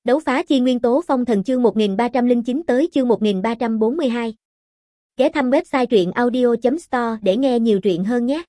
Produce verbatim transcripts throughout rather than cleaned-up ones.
Đấu phá chi nguyên tố phong thần chương một nghìn ba trăm lẻ chín tới chương một nghìn ba trăm bốn mươi hai. Ghé thăm website truyện audio chấm store để nghe nhiều truyện hơn nhé.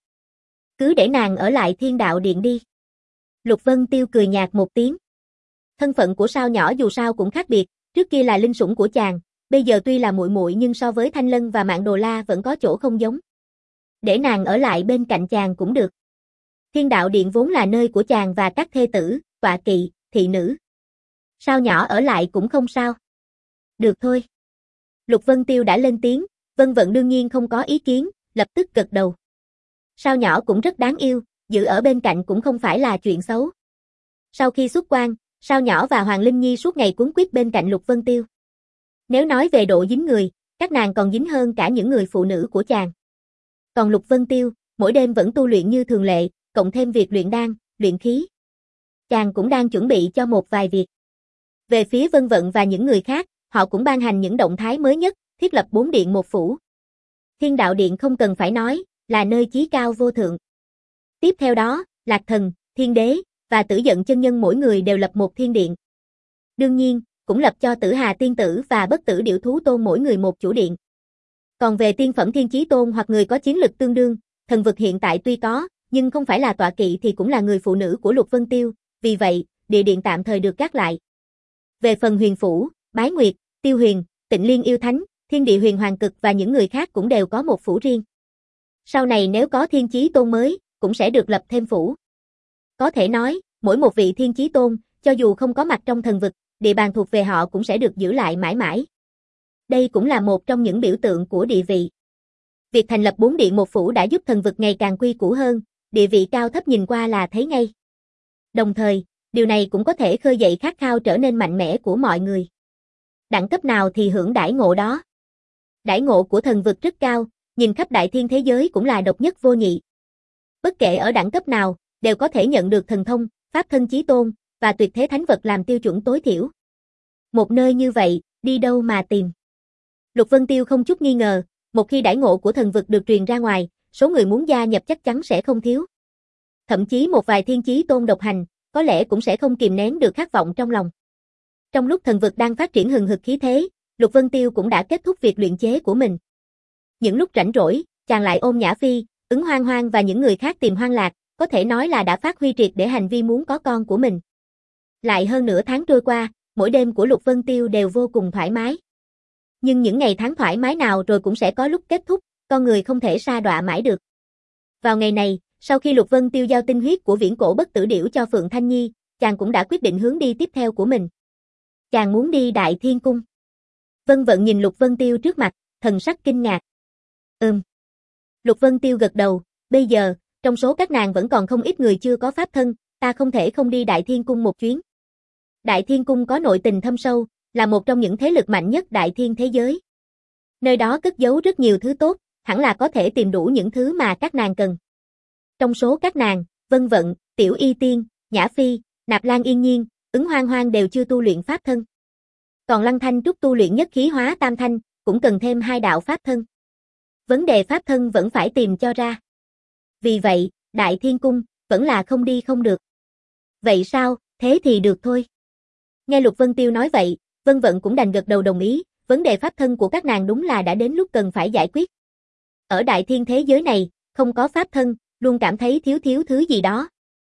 Cứ để nàng ở lại Thiên Đạo Điện đi. Lục Vân Tiêu cười nhạt một tiếng. Thân phận của sao nhỏ dù sao cũng khác biệt, trước kia là linh sủng của chàng, bây giờ tuy là muội muội nhưng so với Thanh Lân và Mạn Đồ La vẫn có chỗ không giống. Để nàng ở lại bên cạnh chàng cũng được. Thiên Đạo Điện vốn là nơi của chàng và các thê tử, tọa kỵ, thị nữ. Sao nhỏ ở lại cũng không sao. Được thôi. Lục Vân Tiêu đã lên tiếng, Vân Vận đương nhiên không có ý kiến, lập tức gật đầu. Sao nhỏ cũng rất đáng yêu, giữ ở bên cạnh cũng không phải là chuyện xấu. Sau khi xuất quan, Sao nhỏ và Hoàng Linh Nhi suốt ngày cuốn quýt bên cạnh Lục Vân Tiêu. Nếu nói về độ dính người, các nàng còn dính hơn cả những người phụ nữ của chàng. Còn Lục Vân Tiêu, mỗi đêm vẫn tu luyện như thường lệ, cộng thêm việc luyện đan, luyện khí. Chàng cũng đang chuẩn bị cho một vài việc. Về phía Vân Vận và những người khác, họ cũng ban hành những động thái mới nhất, thiết lập bốn điện một phủ. Thiên Đạo Điện không cần phải nói, là nơi chí cao vô thượng. Tiếp theo đó, Lạc Thần, Thiên Đế, và Tử Giận chân nhân mỗi người đều lập một thiên điện. Đương nhiên, cũng lập cho Tử Hà Tiên Tử và Bất Tử Điểu Thú Tôn mỗi người một chủ điện. Còn về tiên phẩm Thiên Chí Tôn hoặc người có chiến lực tương đương, thần vực hiện tại tuy có, nhưng không phải là tọa kỵ thì cũng là người phụ nữ của Lục Vân Tiêu, vì vậy, địa điện tạm thời được gác lại. Về phần Huyền Phủ, Bái Nguyệt, Tiêu Huyền, Tịnh Liên Yêu Thánh, Thiên Địa Huyền Hoàng Cực và những người khác cũng đều có một phủ riêng. Sau này nếu có Thiên Chí Tôn mới, cũng sẽ được lập thêm phủ. Có thể nói, mỗi một vị Thiên Chí Tôn, cho dù không có mặt trong thần vực, địa bàn thuộc về họ cũng sẽ được giữ lại mãi mãi. Đây cũng là một trong những biểu tượng của địa vị. Việc thành lập bốn điện một phủ đã giúp thần vực ngày càng quy củ hơn, địa vị cao thấp nhìn qua là thấy ngay. Đồng thời, điều này cũng có thể khơi dậy khát khao trở nên mạnh mẽ của mọi người. Đẳng cấp nào thì hưởng đãi ngộ đó. Đãi ngộ của thần vực rất cao, nhìn khắp đại thiên thế giới cũng là độc nhất vô nhị. Bất kể ở đẳng cấp nào, đều có thể nhận được thần thông, pháp thân chí tôn, và tuyệt thế thánh vật làm tiêu chuẩn tối thiểu. Một nơi như vậy, đi đâu mà tìm? Lục Vân Tiêu không chút nghi ngờ, một khi đãi ngộ của thần vực được truyền ra ngoài, số người muốn gia nhập chắc chắn sẽ không thiếu. Thậm chí một vài thiên chí tôn độc hành, có lẽ cũng sẽ không kìm nén được khát vọng trong lòng. Trong lúc thần vực đang phát triển hừng hực khí thế, Lục Vân Tiêu cũng đã kết thúc việc luyện chế của mình. Những lúc rảnh rỗi, chàng lại ôm Nhã Phi, Ứng Hoang Hoang và những người khác tìm Hoang Lạc, có thể nói là đã phát huy triệt để hành vi muốn có con của mình. Lại hơn nửa tháng trôi qua, mỗi đêm của Lục Vân Tiêu đều vô cùng thoải mái. Nhưng những ngày tháng thoải mái nào rồi cũng sẽ có lúc kết thúc, con người không thể sa đọa mãi được. Vào ngày này, sau khi Lục Vân Tiêu giao tinh huyết của viễn cổ bất tử điểu cho Phượng Thanh Nhi, chàng cũng đã quyết định hướng đi tiếp theo của mình. Chàng muốn đi Đại Thiên Cung. Vân Vận nhìn Lục Vân Tiêu trước mặt, thần sắc kinh ngạc. Ừm. Lục Vân Tiêu gật đầu, bây giờ, trong số các nàng vẫn còn không ít người chưa có pháp thân, ta không thể không đi Đại Thiên Cung một chuyến. Đại Thiên Cung có nội tình thâm sâu, là một trong những thế lực mạnh nhất đại thiên thế giới. Nơi đó cất giấu rất nhiều thứ tốt, hẳn là có thể tìm đủ những thứ mà các nàng cần. Trong số các nàng, Vân Vận, Tiểu Y Tiên, Nhã Phi, Nạp Lan Yên Nhiên, Ứng Hoang Hoang đều chưa tu luyện pháp thân. Còn Lăng Thanh Trúc tu luyện nhất khí hóa tam thanh, cũng cần thêm hai đạo pháp thân. Vấn đề pháp thân vẫn phải tìm cho ra. Vì vậy, Đại Thiên Cung, vẫn là không đi không được. Vậy sao, thế thì được thôi. Nghe Lục Vân Tiêu nói vậy, Vân Vận cũng đành gật đầu đồng ý, vấn đề pháp thân của các nàng đúng là đã đến lúc cần phải giải quyết. Ở đại thiên thế giới này, không có pháp thân, luôn cảm thấy thiếu thiếu thứ gì đó.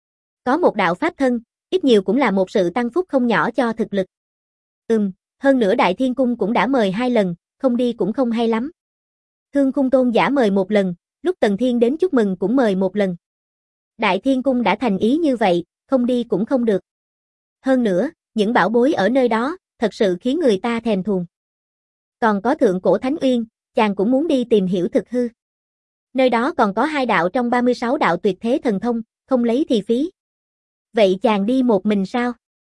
Có một đạo pháp thân, ít nhiều cũng là một sự tăng phúc không nhỏ cho thực lực. Ừm, hơn nữa Đại Thiên Cung cũng đã mời hai lần, không đi cũng không hay lắm. Thương Khung Tôn giả mời một lần, lúc Tần Thiên đến chúc mừng cũng mời một lần. Đại Thiên Cung đã thành ý như vậy, không đi cũng không được. Hơn nữa, những bảo bối ở nơi đó, thật sự khiến người ta thèm thuồng. Còn có Thượng Cổ Thánh Uyên, chàng cũng muốn đi tìm hiểu thực hư. Nơi đó còn có hai đạo trong ba mươi sáu đạo tuyệt thế thần thông, không lấy thì phí. Vậy chàng đi một mình sao?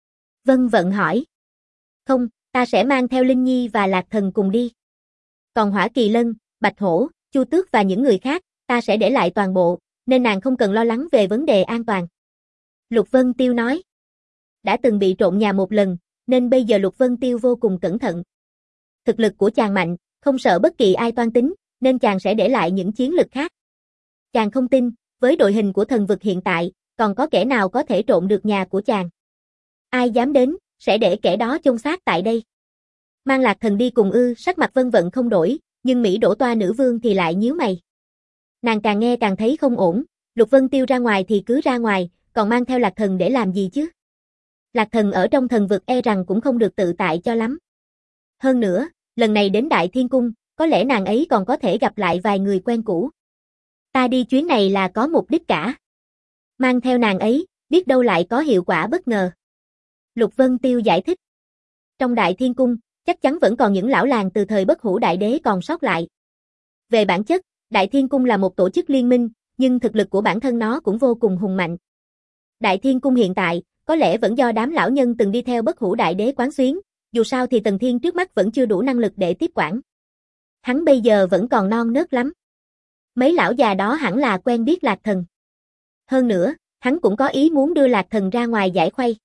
Vân Vận hỏi. Không, ta sẽ mang theo Linh Nhi và Lạc Thần cùng đi. Còn Hỏa Kỳ Lân, Bạch Hổ, Chu Tước và những người khác, ta sẽ để lại toàn bộ, nên nàng không cần lo lắng về vấn đề an toàn. Lục Vân Tiêu nói. Đã từng bị trộm nhà một lần, nên bây giờ Lục Vân Tiêu vô cùng cẩn thận. Thực lực của chàng mạnh, không sợ bất kỳ ai toan tính, nên chàng sẽ để lại những chiến lực khác. Chàng không tin, với đội hình của thần vực hiện tại, còn có kẻ nào có thể trộm được nhà của chàng. Ai dám đến, sẽ để kẻ đó chôn xác tại đây. Mang Lạc Thần đi cùng ư? Sắc mặt Vân Vận không đổi, nhưng Mỹ Đỗ Toa nữ vương thì lại nhíu mày. Nàng càng nghe càng thấy không ổn, Lục Vân Tiêu ra ngoài thì cứ ra ngoài, còn mang theo Lạc Thần để làm gì chứ? Lạc Thần ở trong thần vực e rằng cũng không được tự tại cho lắm. Hơn nữa, lần này đến Đại Thiên Cung, có lẽ nàng ấy còn có thể gặp lại vài người quen cũ. Ta đi chuyến này là có mục đích cả. Mang theo nàng ấy, biết đâu lại có hiệu quả bất ngờ. Lục Vân Tiêu giải thích. Trong Đại Thiên Cung, chắc chắn vẫn còn những lão làng từ thời Bất Hủ Đại Đế còn sót lại. Về bản chất, Đại Thiên Cung là một tổ chức liên minh, nhưng thực lực của bản thân nó cũng vô cùng hùng mạnh. Đại Thiên Cung hiện tại, có lẽ vẫn do đám lão nhân từng đi theo Bất Hủ Đại Đế quán xuyến, dù sao thì Tần Thiên trước mắt vẫn chưa đủ năng lực để tiếp quản. Hắn bây giờ vẫn còn non nớt lắm. Mấy lão già đó hẳn là quen biết Lạc Thần. Hơn nữa, hắn cũng có ý muốn đưa Lạc Thần ra ngoài giải khuây.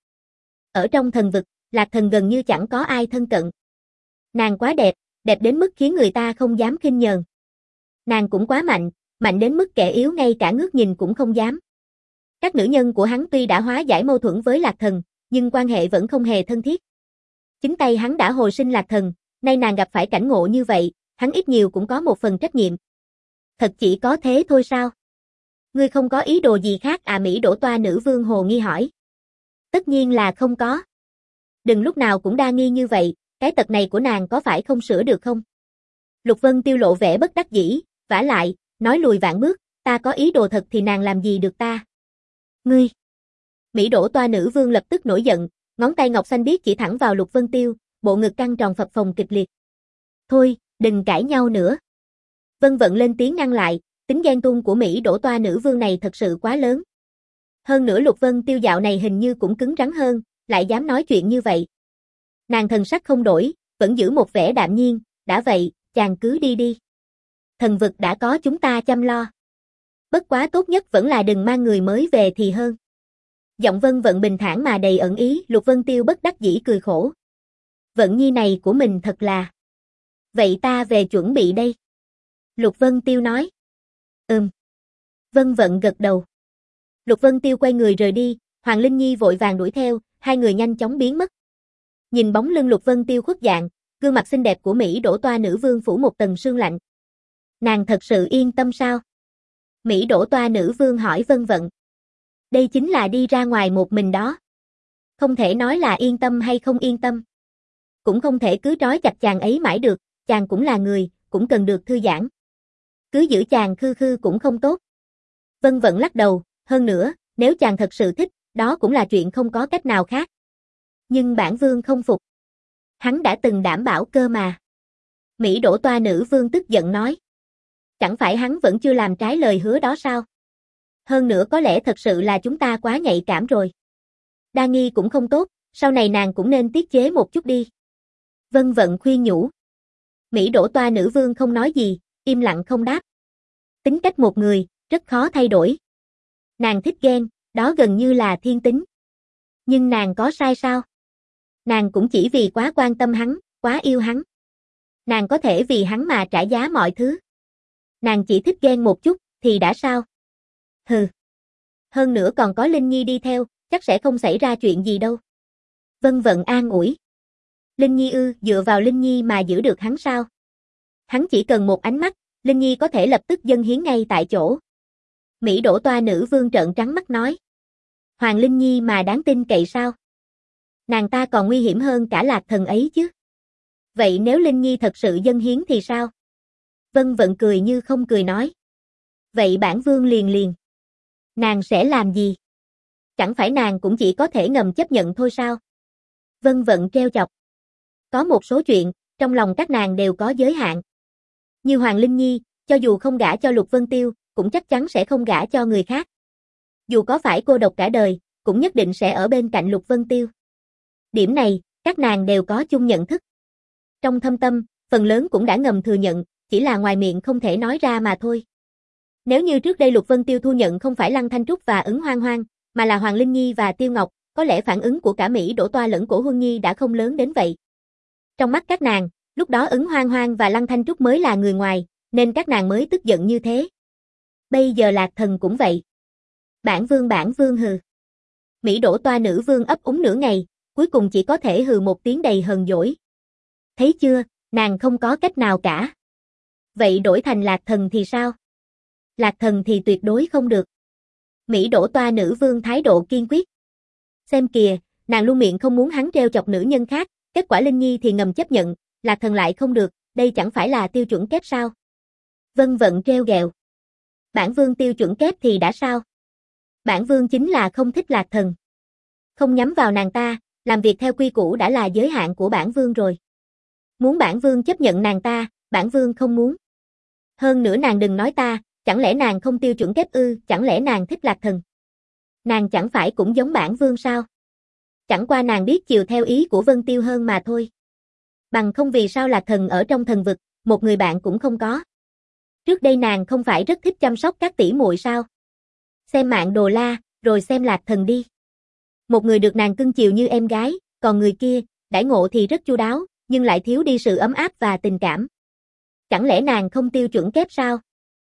Ở trong thần vực, Lạc Thần gần như chẳng có ai thân cận. Nàng quá đẹp, đẹp đến mức khiến người ta không dám khinh nhờn. Nàng cũng quá mạnh, mạnh đến mức kẻ yếu ngay cả ngước nhìn cũng không dám. Các nữ nhân của hắn tuy đã hóa giải mâu thuẫn với Lạc Thần, nhưng quan hệ vẫn không hề thân thiết. Chính tay hắn đã hồi sinh Lạc Thần, nay nàng gặp phải cảnh ngộ như vậy, hắn ít nhiều cũng có một phần trách nhiệm. Thật chỉ có thế thôi sao? Ngươi không có ý đồ gì khác à? Mỹ Đỗ Toa nữ vương hồ nghi hỏi. Tất nhiên là không có. Đừng lúc nào cũng đa nghi như vậy, cái tật này của nàng có phải không sửa được không? Lục Vân Tiêu lộ vẻ bất đắc dĩ, vả lại, nói lùi vạn bước, ta có ý đồ thật thì nàng làm gì được ta? Ngươi! Mỹ Đỗ Toa nữ vương lập tức nổi giận, ngón tay ngọc xanh biếc chỉ thẳng vào Lục Vân Tiêu, bộ ngực căng tròn phập phồng kịch liệt. Thôi, đừng cãi nhau nữa. Vân Vận lên tiếng ngăn lại, tính ghen tuông của Mỹ Đỗ Toa nữ vương này thật sự quá lớn. Hơn nữa Lục Vân Tiêu dạo này hình như cũng cứng rắn hơn, lại dám nói chuyện như vậy. Nàng thần sắc không đổi, vẫn giữ một vẻ đạm nhiên, đã vậy, chàng cứ đi đi. Thần vực đã có chúng ta chăm lo. Bất quá tốt nhất vẫn là đừng mang người mới về thì hơn. Giọng Vân Vận bình thản mà đầy ẩn ý, Lục Vân Tiêu bất đắc dĩ cười khổ. Vận nhi này của mình thật là. Vậy ta về chuẩn bị đây. Lục Vân Tiêu nói. Ừm. Vân Vận gật đầu. Lục Vân Tiêu quay người rời đi, Hoàng Linh Nhi vội vàng đuổi theo, hai người nhanh chóng biến mất. Nhìn bóng lưng Lục Vân Tiêu khuất dạng, gương mặt xinh đẹp của Mỹ Đỗ Toa nữ vương phủ một tầng sương lạnh. Nàng thật sự yên tâm sao? Mỹ Đỗ Toa nữ vương hỏi Vân Vận. Đây chính là đi ra ngoài một mình đó. Không thể nói là yên tâm hay không yên tâm. Cũng không thể cứ trói chặt chàng ấy mãi được, chàng cũng là người, cũng cần được thư giãn. Cứ giữ chàng khư khư cũng không tốt. Vân Vận lắc đầu, hơn nữa, nếu chàng thật sự thích, đó cũng là chuyện không có cách nào khác. Nhưng bản vương không phục. Hắn đã từng đảm bảo cơ mà. Mỹ Đỗ Toa nữ vương tức giận nói. Chẳng phải hắn vẫn chưa làm trái lời hứa đó sao? Hơn nữa có lẽ thật sự là chúng ta quá nhạy cảm rồi. Đa nghi cũng không tốt, sau này nàng cũng nên tiết chế một chút đi. Vân Vận khuyên nhủ. Mỹ Đỗ Toa nữ vương không nói gì, im lặng không đáp. Tính cách một người, rất khó thay đổi. Nàng thích ghen, đó gần như là thiên tính. Nhưng nàng có sai sao? Nàng cũng chỉ vì quá quan tâm hắn, quá yêu hắn. Nàng có thể vì hắn mà trả giá mọi thứ. Nàng chỉ thích ghen một chút, thì đã sao? Hừ. Hơn nữa còn có Linh Nhi đi theo, chắc sẽ không xảy ra chuyện gì đâu. Vân Vận an ủi. Linh Nhi ư, dựa vào Linh Nhi mà giữ được hắn sao? Hắn chỉ cần một ánh mắt, Linh Nhi có thể lập tức dâng hiến ngay tại chỗ. Mỹ Đỗ Toa nữ vương trợn trắng mắt nói. Hoàng Linh Nhi mà đáng tin cậy sao? Nàng ta còn nguy hiểm hơn cả Lạc Thần ấy chứ. Vậy nếu Linh Nhi thật sự dâng hiến thì sao? Vân Vận cười như không cười nói. Vậy bản vương liền liền. Nàng sẽ làm gì? Chẳng phải nàng cũng chỉ có thể ngầm chấp nhận thôi sao? Vân Vận treo chọc. Có một số chuyện, trong lòng các nàng đều có giới hạn. Như Hoàng Linh Nhi, cho dù không gả cho Lục Vân Tiêu, cũng chắc chắn sẽ không gả cho người khác. Dù có phải cô độc cả đời, cũng nhất định sẽ ở bên cạnh Lục Vân Tiêu. Điểm này, các nàng đều có chung nhận thức. Trong thâm tâm, phần lớn cũng đã ngầm thừa nhận, chỉ là ngoài miệng không thể nói ra mà thôi. Nếu như trước đây Lục Vân Tiêu thu nhận không phải Lăng Thanh Trúc và Ứng Hoang Hoang, mà là Hoàng Linh Nhi và Tiêu Ngọc, có lẽ phản ứng của cả Mỹ Đỗ Toa lẫn Cổ Huân Nhi đã không lớn đến vậy. Trong mắt các nàng, lúc đó Ứng Hoang Hoang và Lăng Thanh Trúc mới là người ngoài, nên các nàng mới tức giận như thế. Bây giờ Lạc Thần cũng vậy. Bản vương bản vương hừ. Mỹ Đỗ Toa nữ vương ấp úng nửa ngày, cuối cùng chỉ có thể hừ một tiếng đầy hờn dỗi. Thấy chưa, nàng không có cách nào cả. Vậy đổi thành Lạc Thần thì sao? Lạc Thần thì tuyệt đối không được. Mỹ đổ toa nữ vương thái độ kiên quyết. Xem kìa, nàng luôn miệng không muốn hắn trêu chọc nữ nhân khác, kết quả Linh Nhi thì ngầm chấp nhận, Lạc Thần lại không được, đây chẳng phải là tiêu chuẩn kép sao? Vân Vận trêu ghẹo. Bản vương tiêu chuẩn kép thì đã sao? Bản vương chính là không thích Lạc Thần. Không nhắm vào nàng ta, làm việc theo quy củ đã là giới hạn của bản vương rồi. Muốn bản vương chấp nhận nàng ta, bản vương không muốn. Hơn nữa nàng đừng nói ta, chẳng lẽ nàng không tiêu chuẩn kép ư, chẳng lẽ nàng thích Lạc Thần? Nàng chẳng phải cũng giống bản vương sao? Chẳng qua nàng biết chiều theo ý của Vân Tiêu hơn mà thôi. Bằng không vì sao Lạc Thần ở trong thần vực, một người bạn cũng không có. Trước đây nàng không phải rất thích chăm sóc các tỷ muội sao? Xem Mạng Đồ La, rồi xem Lạc Thần đi. Một người được nàng cưng chiều như em gái, còn người kia, đãi ngộ thì rất chu đáo, nhưng lại thiếu đi sự ấm áp và tình cảm. Chẳng lẽ nàng không tiêu chuẩn kép sao?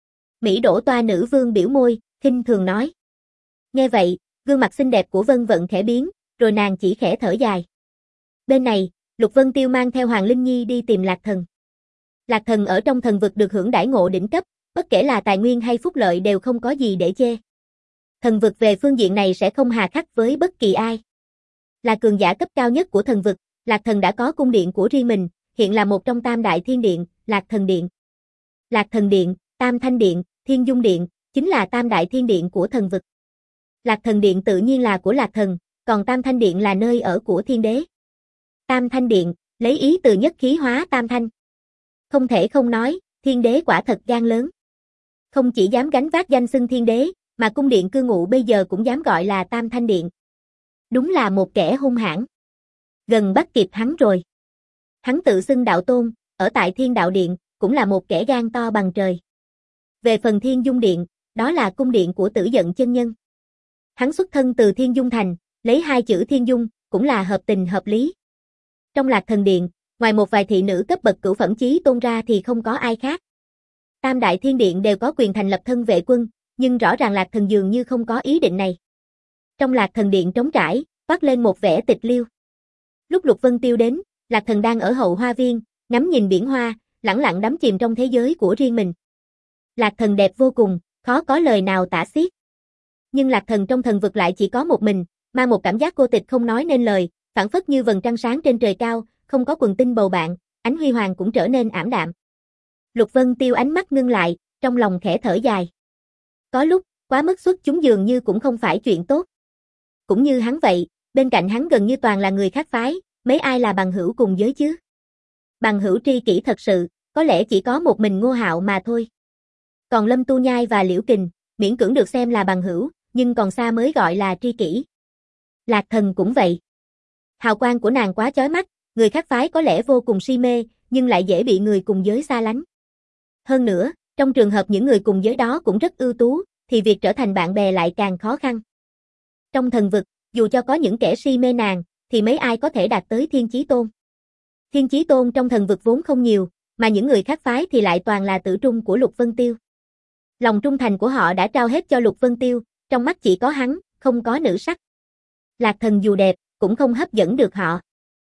Mỹ đổ toa nữ vương biểu môi, khinh thường nói. Nghe vậy, gương mặt xinh đẹp của Vân Vận khẽ biến, rồi nàng chỉ khẽ thở dài. Bên này, Lục Vân Tiêu mang theo Hoàng Linh Nhi đi tìm Lạc Thần. Lạc Thần ở trong thần vực được hưởng đãi ngộ đỉnh cấp, bất kể là tài nguyên hay phúc lợi đều không có gì để chê. Thần vực về phương diện này sẽ không hà khắc với bất kỳ ai. Là cường giả cấp cao nhất của thần vực, Lạc Thần đã có cung điện của riêng mình, hiện là một trong tam đại thiên điện, Lạc Thần Điện. Lạc Thần Điện, Tam Thanh Điện, Thiên Dung Điện, chính là tam đại thiên điện của thần vực. Lạc Thần Điện tự nhiên là của Lạc Thần, còn Tam Thanh Điện là nơi ở của thiên đế. Tam Thanh Điện, lấy ý từ nhất khí hóa tam thanh. Không thể không nói, thiên đế quả thật gan lớn. Không chỉ dám gánh vác danh xưng thiên đế, mà cung điện cư ngụ bây giờ cũng dám gọi là Tam Thanh Điện. Đúng là một kẻ hung hãn. Gần bắt kịp hắn rồi. Hắn tự xưng đạo tôn, ở tại Thiên Đạo Điện, cũng là một kẻ gan to bằng trời. Về phần Thiên Dung Điện, đó là cung điện của Tử Dận chân nhân. Hắn xuất thân từ Thiên Dung Thành, lấy hai chữ Thiên Dung, cũng là hợp tình hợp lý. Trong Lạc Thần Điện, ngoài một vài thị nữ cấp bậc cửu phẩm chí tôn ra thì không có ai khác. Tam đại thiên điện đều có quyền thành lập thân vệ quân, nhưng rõ ràng Lạc Thần dường như không có ý định này. Trong Lạc Thần Điện trống trải, toát lên một vẻ tịch liêu. Lúc Lục Vân Tiêu đến, Lạc Thần đang ở hậu hoa viên, ngắm nhìn biển hoa, lẳng lặng đắm chìm trong thế giới của riêng mình. Lạc Thần đẹp vô cùng, khó có lời nào tả xiết. Nhưng Lạc Thần trong thần vực lại chỉ có một mình, mang một cảm giác cô tịch không nói nên lời, phảng phất như vầng trăng sáng trên trời cao, không có quần tinh bầu bạn, ánh huy hoàng cũng trở nên ảm đạm. Lục Vân Tiêu ánh mắt ngưng lại, trong lòng khẽ thở dài. Có lúc, quá mức xuất chúng dường như cũng không phải chuyện tốt. Cũng như hắn vậy, bên cạnh hắn gần như toàn là người khác phái, mấy ai là bằng hữu cùng giới chứ? Bằng hữu tri kỷ thật sự, có lẽ chỉ có một mình Ngô Hạo mà thôi. Còn Lâm Tu Nhai và Liễu Kình, miễn cưỡng được xem là bằng hữu, nhưng còn xa mới gọi là tri kỷ. Lạc Thần cũng vậy. Hào quang của nàng quá chói mắt, người khác phái có lẽ vô cùng si mê, nhưng lại dễ bị người cùng giới xa lánh. Hơn nữa, trong trường hợp những người cùng giới đó cũng rất ưu tú, thì việc trở thành bạn bè lại càng khó khăn. Trong thần vực, dù cho có những kẻ si mê nàng, thì mấy ai có thể đạt tới Thiên Chí Tôn. Thiên Chí Tôn trong thần vực vốn không nhiều, mà những người khác phái thì lại toàn là tử trung của Lục Vân Tiêu. Lòng trung thành của họ đã trao hết cho Lục Vân Tiêu, trong mắt chỉ có hắn, không có nữ sắc. Lạc Thần dù đẹp, cũng không hấp dẫn được họ.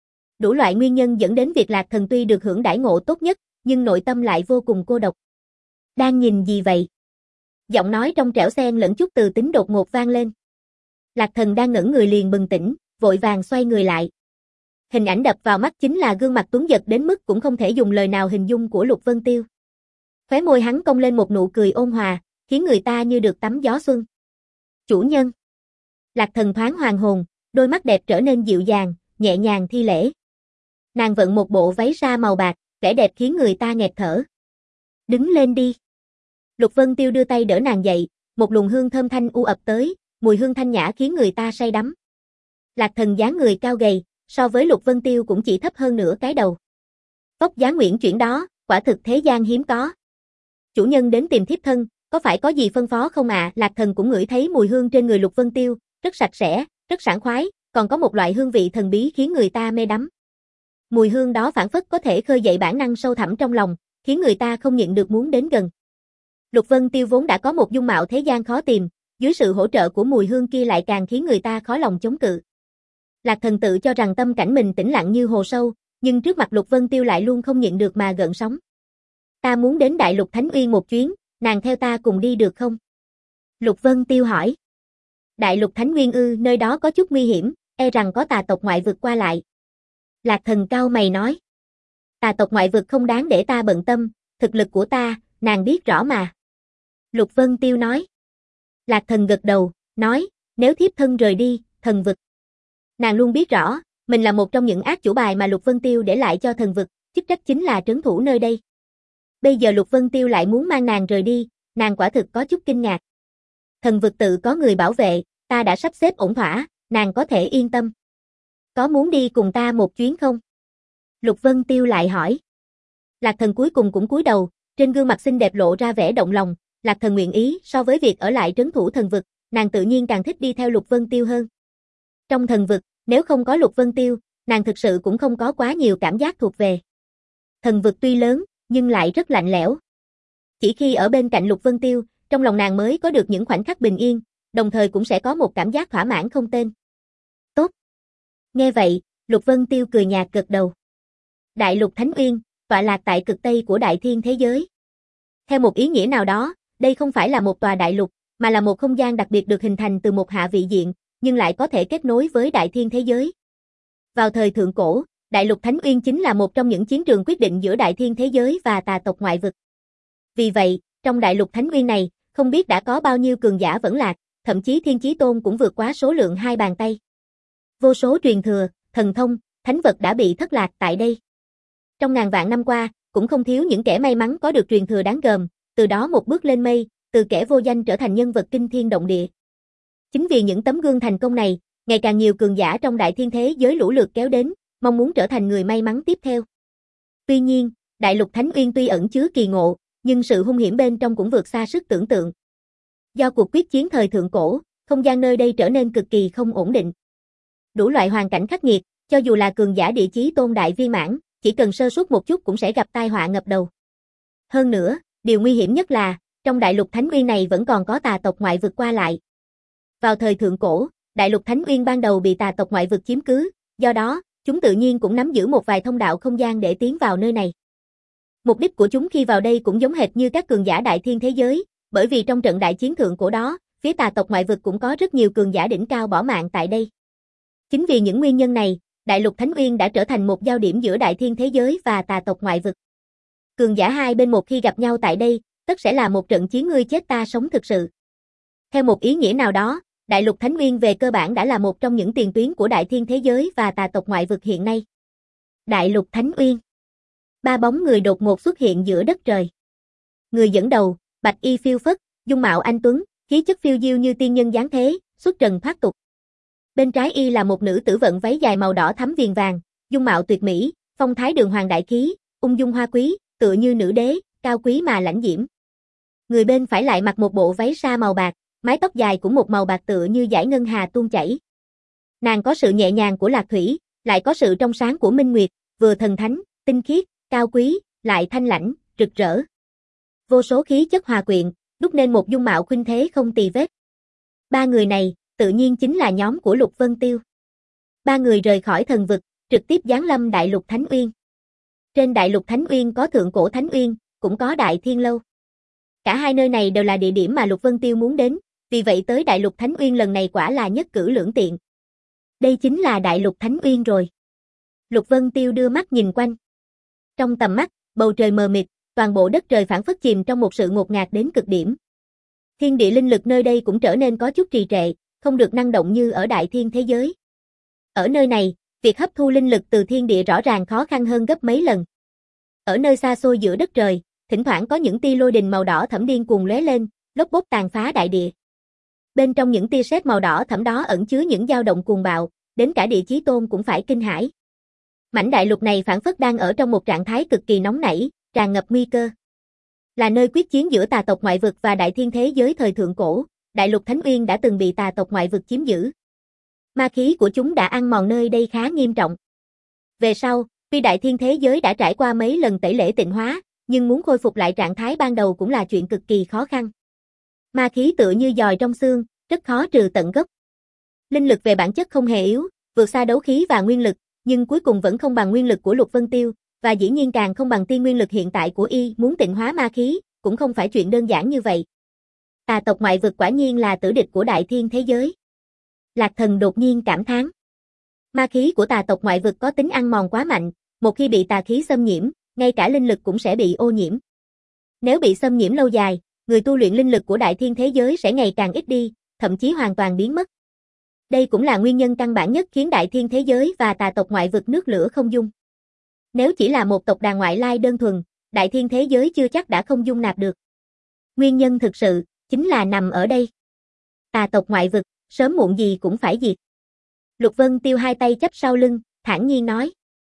Đủ loại nguyên nhân dẫn đến việc Lạc Thần tuy được hưởng đãi ngộ tốt nhất, nhưng nội tâm lại vô cùng cô độc. Đang nhìn gì vậy? Giọng nói trong trẻo xen lẫn chút từ tính đột ngột vang lên. Lạc Thần đang ngẩn người liền bừng tỉnh, vội vàng xoay người lại. Hình ảnh đập vào mắt chính là gương mặt tuấn giật đến mức cũng không thể dùng lời nào hình dung của Lục Vân Tiêu. Khóe môi hắn cong lên một nụ cười ôn hòa, khiến người ta như được tắm gió xuân. Chủ nhân. Lạc Thần thoáng hoàn hồn, đôi mắt đẹp trở nên dịu dàng, nhẹ nhàng thi lễ. Nàng vận một bộ váy sa màu bạc, vẻ đẹp khiến người ta nghẹt thở. Đứng lên đi. Lục Vân Tiêu đưa tay đỡ nàng dậy, một luồng hương thơm thanh u ập tới, mùi hương thanh nhã khiến người ta say đắm. Lạc Thần dáng người cao gầy, so với Lục Vân Tiêu cũng chỉ thấp hơn nửa cái đầu. Vóc dáng uyển chuyển đó, quả thực thế gian hiếm có. Chủ nhân đến tìm thiếp thân, có phải có gì phân phó không ạ? À? Lạc Thần cũng ngửi thấy mùi hương trên người Lục Vân Tiêu, rất sạch sẽ, rất sảng khoái, còn có một loại hương vị thần bí khiến người ta mê đắm. Mùi hương đó phảng phất có thể khơi dậy bản năng sâu thẳm trong lòng, khiến người ta không nhịn được muốn đến gần. Lục Vân Tiêu vốn đã có một dung mạo thế gian khó tìm, dưới sự hỗ trợ của mùi hương kia lại càng khiến người ta khó lòng chống cự. Lạc Thần tự cho rằng tâm cảnh mình tĩnh lặng như hồ sâu, nhưng trước mặt Lục Vân Tiêu lại luôn không nhịn được mà gợn sóng. Ta muốn đến Đại Lục Thánh Uyên một chuyến, nàng theo ta cùng đi được không? Lục Vân Tiêu hỏi. Đại Lục Thánh Uyên ư, nơi đó có chút nguy hiểm, e rằng có tà tộc ngoại vực qua lại. Lạc Thần cau mày nói. Tà tộc ngoại vực không đáng để ta bận tâm, thực lực của ta, nàng biết rõ mà. Lục Vân Tiêu nói. Lạc Thần gật đầu, nói, nếu thiếp thân rời đi, thần vực. Nàng luôn biết rõ, mình là một trong những ác chủ bài mà Lục Vân Tiêu để lại cho thần vực, chức trách chính là trấn thủ nơi đây. Bây giờ Lục Vân Tiêu lại muốn mang nàng rời đi, nàng quả thực có chút kinh ngạc. Thần vực tự có người bảo vệ, ta đã sắp xếp ổn thỏa, nàng có thể yên tâm. Có muốn đi cùng ta một chuyến không? Lục Vân Tiêu lại hỏi. Lạc Thần cuối cùng cũng cúi đầu, trên gương mặt xinh đẹp lộ ra vẻ động lòng, Lạc Thần nguyện ý, so với việc ở lại trấn thủ thần vực, nàng tự nhiên càng thích đi theo Lục Vân Tiêu hơn. Trong thần vực, nếu không có Lục Vân Tiêu, nàng thực sự cũng không có quá nhiều cảm giác thuộc về. Thần vực tuy lớn, nhưng lại rất lạnh lẽo. Chỉ khi ở bên cạnh Lục Vân Tiêu, trong lòng nàng mới có được những khoảnh khắc bình yên, đồng thời cũng sẽ có một cảm giác thỏa mãn không tên. Tốt. Nghe vậy, Lục Vân Tiêu cười nhạt gật đầu. Đại Lục Thánh Uyên, tọa lạc tại cực tây của đại thiên thế giới. Theo một ý nghĩa nào đó, đây không phải là một tòa đại lục, mà là một không gian đặc biệt được hình thành từ một hạ vị diện, nhưng lại có thể kết nối với đại thiên thế giới. Vào thời thượng cổ, Đại Lục Thánh Uyên chính là một trong những chiến trường quyết định giữa đại thiên thế giới và tà tộc ngoại vực. Vì vậy, trong Đại Lục Thánh Uyên này, không biết đã có bao nhiêu cường giả vẫn lạc, thậm chí Thiên Chí Tôn cũng vượt quá số lượng hai bàn tay. Vô số truyền thừa, thần thông, thánh vật đã bị thất lạc tại đây. Trong ngàn vạn năm qua, cũng không thiếu những kẻ may mắn có được truyền thừa đáng gờm, từ đó một bước lên mây, từ kẻ vô danh trở thành nhân vật kinh thiên động địa. Chính vì những tấm gương thành công này, ngày càng nhiều cường giả trong đại thiên thế giới lũ lượt kéo đến, mong muốn trở thành người may mắn tiếp theo. Tuy nhiên, Đại Lục Thánh Uyên tuy ẩn chứa kỳ ngộ, nhưng sự hung hiểm bên trong cũng vượt xa sức tưởng tượng. Do cuộc quyết chiến thời thượng cổ, không gian nơi đây trở nên cực kỳ không ổn định. Đủ loại hoàn cảnh khắc nghiệt, cho dù là cường giả địa chí tôn đại viên mãn, chỉ cần sơ suất một chút cũng sẽ gặp tai họa ngập đầu. Hơn nữa, điều nguy hiểm nhất là, trong Đại Lục Thánh Uyên này vẫn còn có tà tộc ngoại vực qua lại. Vào thời thượng cổ, Đại Lục Thánh Uyên ban đầu bị tà tộc ngoại vực chiếm cứ, do đó, chúng tự nhiên cũng nắm giữ một vài thông đạo không gian để tiến vào nơi này. Mục đích của chúng khi vào đây cũng giống hệt như các cường giả đại thiên thế giới, bởi vì trong trận đại chiến thượng cổ đó, phía tà tộc ngoại vực cũng có rất nhiều cường giả đỉnh cao bỏ mạng tại đây. Chính vì những nguyên nhân này, Đại Lục Thánh Uyên đã trở thành một giao điểm giữa đại thiên thế giới và tà tộc ngoại vực. Cường giả hai bên một khi gặp nhau tại đây, tất sẽ là một trận chiến ngươi chết ta sống thực sự. Theo một ý nghĩa nào đó, Đại Lục Thánh Uyên về cơ bản đã là một trong những tiền tuyến của đại thiên thế giới và tà tộc ngoại vực hiện nay. Đại Lục Thánh Uyên. Ba bóng người đột ngột xuất hiện giữa đất trời. Người dẫn đầu, bạch y phiêu phất, dung mạo anh tuấn, khí chất phiêu diêu như tiên nhân dáng thế, xuất trần thoát tục. Bên trái y là một nữ tử vận váy dài màu đỏ thắm viền vàng, dung mạo tuyệt mỹ, phong thái đường hoàng đại khí, ung dung hoa quý, tựa như nữ đế, cao quý mà lãnh diễm. Người bên phải lại mặc một bộ váy sa màu bạc, mái tóc dài cũng một màu bạc tựa như dải ngân hà tuôn chảy. Nàng có sự nhẹ nhàng của lạc thủy, lại có sự trong sáng của minh nguyệt, vừa thần thánh, tinh khiết, cao quý, lại thanh lãnh, rực rỡ. Vô số khí chất hòa quyện, đúc nên một dung mạo khuynh thế không tì vết. Ba người này, tự nhiên chính là nhóm của Lục Vân Tiêu. Ba người rời khỏi thần vực, trực tiếp giáng lâm Đại Lục Thánh Uyên. Trên Đại Lục Thánh Uyên có Thượng Cổ Thánh Uyên, cũng có Đại Thiên Lâu. Cả hai nơi này đều là địa điểm mà Lục Vân Tiêu muốn đến, vì vậy tới Đại Lục Thánh Uyên lần này quả là nhất cử lưỡng tiện. Đây chính là Đại Lục Thánh Uyên rồi. Lục Vân Tiêu đưa mắt nhìn quanh. Trong tầm mắt, bầu trời mờ mịt, toàn bộ đất trời phảng phất chìm trong một sự ngột ngạt đến cực điểm. Thiên địa linh lực nơi đây cũng trở nên có chút trì trệ, không được năng động như ở đại thiên thế giới. Ở nơi này, việc hấp thu linh lực từ thiên địa rõ ràng khó khăn hơn gấp mấy lần. Ở nơi xa xôi giữa đất trời, thỉnh thoảng có những tia lôi đình màu đỏ thẫm điên cuồng lóe lên, lốp bốp tàn phá đại địa. Bên trong những tia sét màu đỏ thẫm đó ẩn chứa những dao động cuồng bạo, đến cả địa chí tôn cũng phải kinh hãi. Mảnh đại lục này phảng phất đang ở trong một trạng thái cực kỳ nóng nảy, tràn ngập nguy cơ. Là nơi quyết chiến giữa tà tộc ngoại vực và đại thiên thế giới thời thượng cổ, Đại Lục Thánh Uyên đã từng bị tà tộc ngoại vực chiếm giữ. Ma khí của chúng đã ăn mòn nơi đây khá nghiêm trọng. Về sau, tuy đại thiên thế giới đã trải qua mấy lần tẩy lễ tịnh hóa, nhưng muốn khôi phục lại trạng thái ban đầu cũng là chuyện cực kỳ khó khăn. Ma khí tựa như giòi trong xương, rất khó trừ tận gốc. Linh lực về bản chất không hề yếu, vượt xa đấu khí và nguyên lực, nhưng cuối cùng vẫn không bằng nguyên lực của Lục Vân Tiêu, và dĩ nhiên càng không bằng tiên nguyên lực hiện tại của y, muốn tịnh hóa ma khí, cũng không phải chuyện đơn giản như vậy. Tà tộc ngoại vực quả nhiên là tử địch của đại thiên thế giới. Lạc Thần đột nhiên cảm thán. Ma khí của tà tộc ngoại vực có tính ăn mòn quá mạnh, một khi bị tà khí xâm nhiễm, ngay cả linh lực cũng sẽ bị ô nhiễm. Nếu bị xâm nhiễm lâu dài, người tu luyện linh lực của đại thiên thế giới sẽ ngày càng ít đi, thậm chí hoàn toàn biến mất. Đây cũng là nguyên nhân căn bản nhất khiến đại thiên thế giới và tà tộc ngoại vực nước lửa không dung. Nếu chỉ là một tộc đàn ngoại lai đơn thuần, đại thiên thế giới chưa chắc đã không dung nạp được. Nguyên nhân thực sự, chính là nằm ở đây. Tà tộc ngoại vực, sớm muộn gì cũng phải diệt. Lục Vân Tiêu hai tay chắp sau lưng, thản nhiên nói.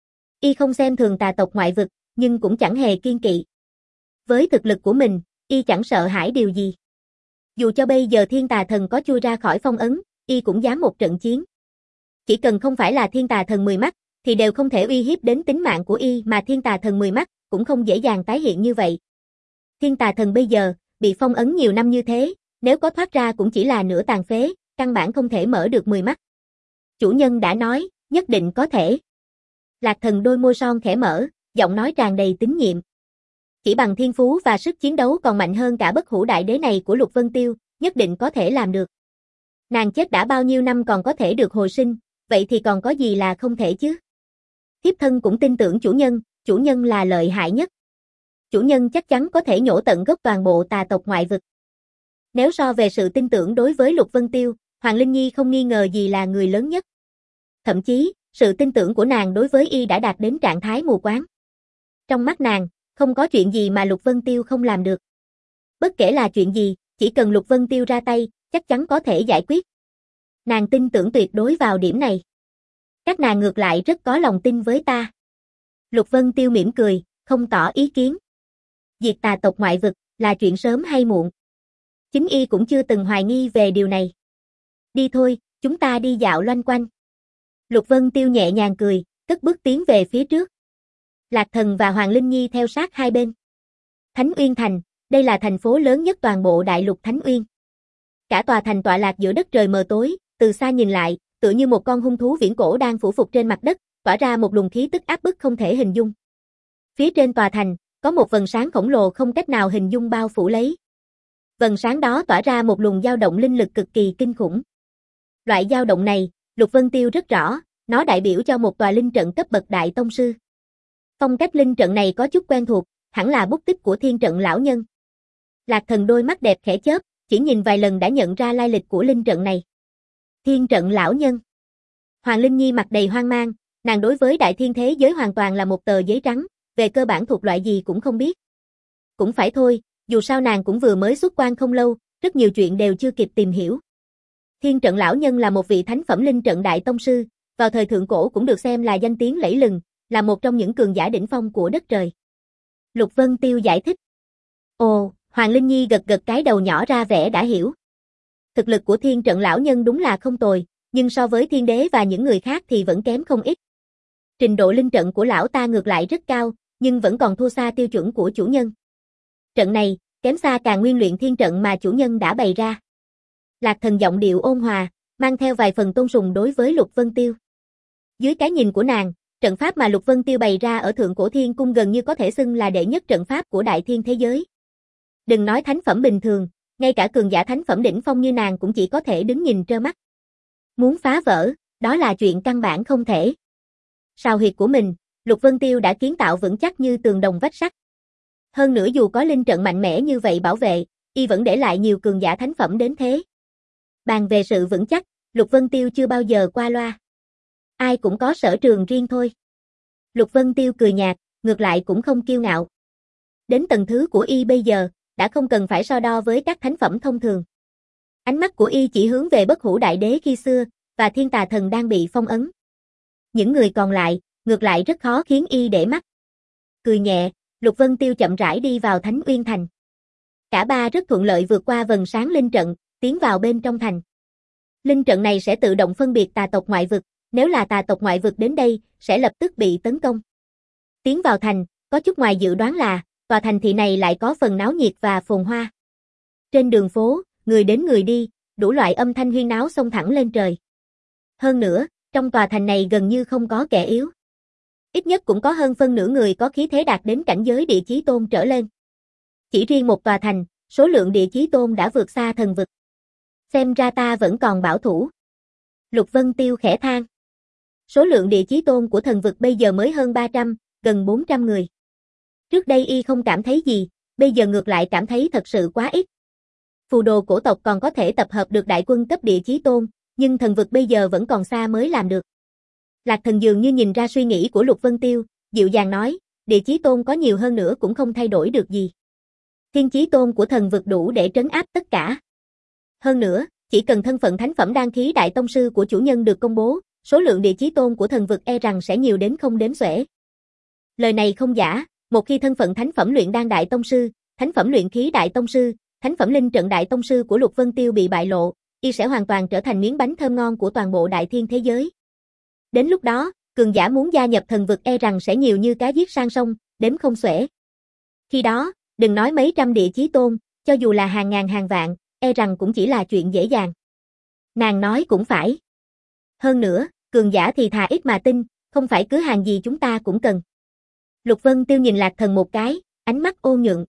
Y không xem thường tà tộc ngoại vực, nhưng cũng chẳng hề kiên kỵ. Với thực lực của mình, y chẳng sợ hãi điều gì. Dù cho bây giờ thiên tà thần có chui ra khỏi phong ấn, y cũng dám một trận chiến. Chỉ cần không phải là thiên tà thần mười mắt, thì đều không thể uy hiếp đến tính mạng của y, mà thiên tà thần mười mắt cũng không dễ dàng tái hiện như vậy. Thiên tà thần bây giờ, bị phong ấn nhiều năm như thế, nếu có thoát ra cũng chỉ là nửa tàn phế, căn bản không thể mở được mười mắt. Chủ nhân đã nói, nhất định có thể. Lạc Thần đôi môi son khẽ mở, giọng nói tràn đầy tín nhiệm. Chỉ bằng thiên phú và sức chiến đấu còn mạnh hơn cả bất hủ đại đế này của Lục Vân Tiêu, nhất định có thể làm được. Nàng chết đã bao nhiêu năm còn có thể được hồi sinh, vậy thì còn có gì là không thể chứ? Thiếp thân cũng tin tưởng chủ nhân, chủ nhân là lợi hại nhất. Chủ nhân chắc chắn có thể nhổ tận gốc toàn bộ tà tộc ngoại vực. Nếu so về sự tin tưởng đối với Lục Vân Tiêu, Hoàng Linh Nhi không nghi ngờ gì là người lớn nhất. Thậm chí, sự tin tưởng của nàng đối với y đã đạt đến trạng thái mù quáng. Trong mắt nàng, không có chuyện gì mà Lục Vân Tiêu không làm được. Bất kể là chuyện gì, chỉ cần Lục Vân Tiêu ra tay, chắc chắn có thể giải quyết. Nàng tin tưởng tuyệt đối vào điểm này. Các nàng ngược lại rất có lòng tin với ta. Lục Vân Tiêu mỉm cười, không tỏ ý kiến. Diệt tà tộc ngoại vực, là chuyện sớm hay muộn. Chính y cũng chưa từng hoài nghi về điều này. Đi thôi, chúng ta đi dạo loanh quanh. Lục Vân Tiêu nhẹ nhàng cười, cất bước tiến về phía trước. Lạc Thần và Hoàng Linh Nhi theo sát hai bên. Thánh Uyên Thành, đây là thành phố lớn nhất toàn bộ đại lục Thánh Uyên. Cả tòa thành tọa lạc giữa đất trời mờ tối, từ xa nhìn lại, tựa như một con hung thú viễn cổ đang phủ phục trên mặt đất, tỏa ra một luồng khí tức áp bức không thể hình dung. Phía trên tòa thành, có một vầng sáng khổng lồ không cách nào hình dung bao phủ lấy. Vầng sáng đó tỏa ra một luồng dao động linh lực cực kỳ kinh khủng. Loại dao động này, Lục Vân Tiêu rất rõ, nó đại biểu cho một tòa linh trận cấp bậc đại tông sư. Phong cách linh trận này có chút quen thuộc, hẳn là bút tích của thiên trận lão nhân. Lạc Thần đôi mắt đẹp khẽ chớp, chỉ nhìn vài lần đã nhận ra lai lịch của linh trận này. Thiên trận lão nhân. Hoàng Linh Nhi mặt đầy hoang mang, nàng đối với đại thiên thế giới hoàn toàn là một tờ giấy trắng, về cơ bản thuộc loại gì cũng không biết. Cũng phải thôi, dù sao nàng cũng vừa mới xuất quan không lâu, rất nhiều chuyện đều chưa kịp tìm hiểu. Thiên trận lão nhân là một vị thánh phẩm linh trận đại tông sư, vào thời thượng cổ cũng được xem là danh tiếng lẫy lừng, là một trong những cường giả đỉnh phong của đất trời. Lục Vân Tiêu giải thích. Ồ, Hoàng Linh Nhi gật gật cái đầu nhỏ ra vẻ đã hiểu. Thực lực của thiên trận lão nhân đúng là không tồi, nhưng so với thiên đế và những người khác thì vẫn kém không ít. Trình độ linh trận của lão ta ngược lại rất cao, nhưng vẫn còn thua xa tiêu chuẩn của chủ nhân. Trận này, kém xa càng nguyên luyện thiên trận mà chủ nhân đã bày ra. Lạc Thần giọng điệu ôn hòa, mang theo vài phần tôn sùng đối với Lục Vân Tiêu. Dưới cái nhìn của nàng, trận pháp mà Lục Vân Tiêu bày ra ở Thượng Cổ Thiên Cung gần như có thể xưng là đệ nhất trận pháp của đại thiên thế giới. Đừng nói thánh phẩm bình thường, ngay cả cường giả thánh phẩm đỉnh phong như nàng cũng chỉ có thể đứng nhìn trơ mắt. Muốn phá vỡ, đó là chuyện căn bản không thể. Sào huyệt của mình, Lục Vân Tiêu đã kiến tạo vững chắc như tường đồng vách sắt. Hơn nữa dù có linh trận mạnh mẽ như vậy bảo vệ, y vẫn để lại nhiều cường giả thánh phẩm đến thế. Bàn về sự vững chắc, Lục Vân Tiêu chưa bao giờ qua loa. Ai cũng có sở trường riêng thôi. Lục Vân Tiêu cười nhạt, ngược lại cũng không kiêu ngạo. Đến tầng thứ của y bây giờ, đã không cần phải so đo với các thánh phẩm thông thường. Ánh mắt của y chỉ hướng về bất hủ đại đế khi xưa, và thiên tà thần đang bị phong ấn. Những người còn lại, ngược lại rất khó khiến y để mắt. Cười nhẹ, Lục Vân Tiêu chậm rãi đi vào Thánh Uyên Thành. Cả ba rất thuận lợi vượt qua vầng sáng linh trận, tiến vào bên trong thành. Linh trận này sẽ tự động phân biệt tà tộc ngoại vực, nếu là tà tộc ngoại vực đến đây, sẽ lập tức bị tấn công. Tiến vào thành, có chút ngoài dự đoán là, tòa thành thị này lại có phần náo nhiệt và phồn hoa. Trên đường phố, người đến người đi, đủ loại âm thanh huyên náo xông thẳng lên trời. Hơn nữa, Trong tòa thành này gần như không có kẻ yếu. Ít nhất cũng có hơn phân nửa người có khí thế đạt đến cảnh giới địa chí tôn trở lên. Chỉ riêng một tòa thành, số lượng địa chí tôn đã vượt xa thần vực. Xem ra ta vẫn còn bảo thủ. Lục Vân Tiêu khẽ than. Số lượng địa chí tôn của thần vực bây giờ mới hơn ba trăm, gần bốn trăm người. Trước đây y không cảm thấy gì, bây giờ ngược lại cảm thấy thật sự quá ít. Phù đồ cổ tộc còn có thể tập hợp được đại quân cấp địa chí tôn, nhưng thần vực bây giờ vẫn còn xa mới làm được. Lạc Thần dường như nhìn ra suy nghĩ của Lục Vân Tiêu, dịu dàng nói, địa chí tôn có nhiều hơn nữa cũng không thay đổi được gì. Thiên chí tôn của thần vực đủ để trấn áp tất cả. Hơn nữa, chỉ cần thân phận thánh phẩm đan khí đại tông sư của chủ nhân được công bố, số lượng địa chí tôn của thần vực e rằng sẽ nhiều đến không đếm xuể. Lời này không giả, một khi thân phận thánh phẩm luyện đan đại tông sư, thánh phẩm luyện khí đại tông sư, thánh phẩm linh trận đại tông sư của Lục Vân Tiêu bị bại lộ, y sẽ hoàn toàn trở thành miếng bánh thơm ngon của toàn bộ đại thiên thế giới. Đến lúc đó, cường giả muốn gia nhập thần vực e rằng sẽ nhiều như cá giết sang sông, đếm không xuể. Khi đó, đừng nói mấy trăm địa chí tôn, cho dù là hàng ngàn hàng vạn, e rằng cũng chỉ là chuyện dễ dàng. Nàng nói cũng phải. Hơn nữa, cường giả thì thà ít mà tin, không phải cứ hàng gì chúng ta cũng cần. Lục Vân Tiêu nhìn Lạc Thần một cái, ánh mắt ôn nhuận.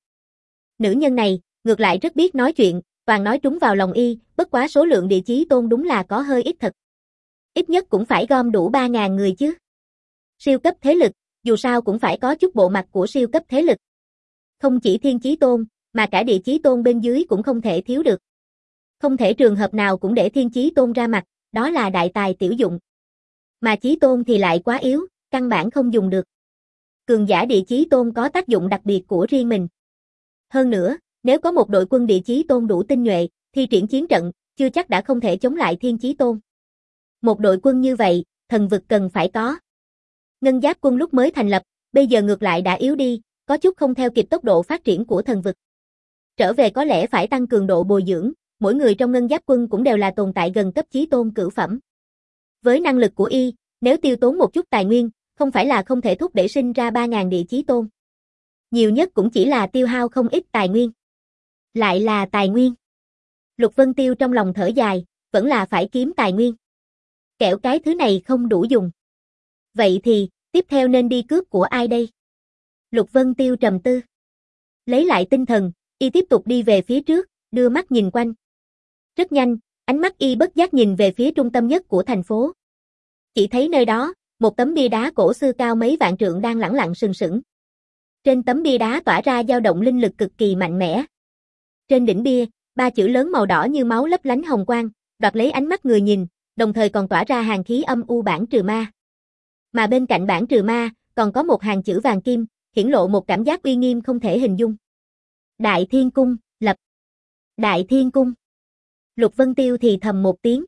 Nữ nhân này, ngược lại rất biết nói chuyện, toàn nói trúng vào lòng y, bất quá số lượng địa chí tôn đúng là có hơi ít thật. Ít nhất cũng phải gom đủ ba ngàn người chứ. Siêu cấp thế lực, dù sao cũng phải có chút bộ mặt của siêu cấp thế lực. Không chỉ thiên chí tôn, mà cả địa chí tôn bên dưới cũng không thể thiếu được. Không thể trường hợp nào cũng để thiên chí tôn ra mặt, đó là đại tài tiểu dụng. Mà chí tôn thì lại quá yếu, căn bản không dùng được. Cường giả địa chí tôn có tác dụng đặc biệt của riêng mình. Hơn nữa, nếu có một đội quân địa chí tôn đủ tinh nhuệ, thi triển chiến trận, chưa chắc đã không thể chống lại thiên chí tôn. Một đội quân như vậy, thần vực cần phải có. Ngân Giáp quân lúc mới thành lập, bây giờ ngược lại đã yếu đi, có chút không theo kịp tốc độ phát triển của thần vực. Trở về có lẽ phải tăng cường độ bồi dưỡng, mỗi người trong Ngân Giáp quân cũng đều là tồn tại gần cấp chí tôn cửu phẩm. Với năng lực của y, nếu tiêu tốn một chút tài nguyên, không phải là không thể thúc để sinh ra ba ngàn địa chí tôn. Nhiều nhất cũng chỉ là tiêu hao không ít tài nguyên. Lại là tài nguyên. Lục Vân Tiêu trong lòng thở dài, vẫn là phải kiếm tài nguyên. Kẻo cái thứ này không đủ dùng. Vậy thì, tiếp theo nên đi cướp của ai đây? Lục Vân Tiêu trầm tư. Lấy lại tinh thần, y tiếp tục đi về phía trước, đưa mắt nhìn quanh. Rất nhanh, ánh mắt y bất giác nhìn về phía trung tâm nhất của thành phố. Chỉ thấy nơi đó, một tấm bia đá cổ xưa cao mấy vạn trượng đang lẳng lặng sừng sững. Trên tấm bia đá tỏa ra dao động linh lực cực kỳ mạnh mẽ. Trên đỉnh bia, ba chữ lớn màu đỏ như máu lấp lánh hồng quang, đoạt lấy ánh mắt người nhìn, đồng thời còn tỏa ra hàn khí âm u bản trừ ma. Mà bên cạnh bản trừ ma, còn có một hàng chữ vàng kim, hiển lộ một cảm giác uy nghiêm không thể hình dung. Đại Thiên Cung, lập. Đại Thiên Cung. Lục Vân Tiêu thì thầm một tiếng.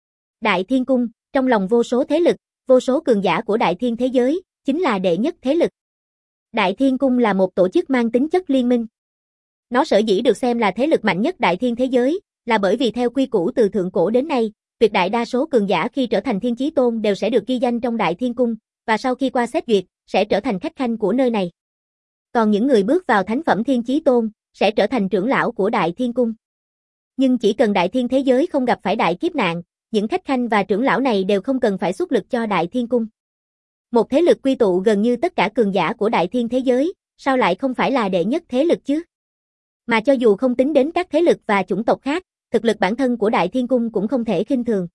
Đại Thiên Cung, trong lòng vô số thế lực, vô số cường giả của đại thiên thế giới, chính là đệ nhất thế lực. Đại Thiên Cung là một tổ chức mang tính chất liên minh. Nó sở dĩ được xem là thế lực mạnh nhất đại thiên thế giới, là bởi vì theo quy củ từ thượng cổ đến nay, tuyệt đại đa số cường giả khi trở thành thiên chí tôn đều sẽ được ghi danh trong Đại Thiên Cung, và sau khi qua xét duyệt, sẽ trở thành khách khanh của nơi này. Còn những người bước vào thánh phẩm thiên chí tôn, sẽ trở thành trưởng lão của Đại Thiên Cung. Nhưng chỉ cần đại thiên thế giới không gặp phải đại kiếp nạn, những khách khanh và trưởng lão này đều không cần phải xuất lực cho Đại Thiên Cung. Một thế lực quy tụ gần như tất cả cường giả của đại thiên thế giới, sao lại không phải là đệ nhất thế lực chứ? Mà cho dù không tính đến các thế lực và chủng tộc khác, thực lực bản thân của Đại Thiên Cung cũng không thể khinh thường.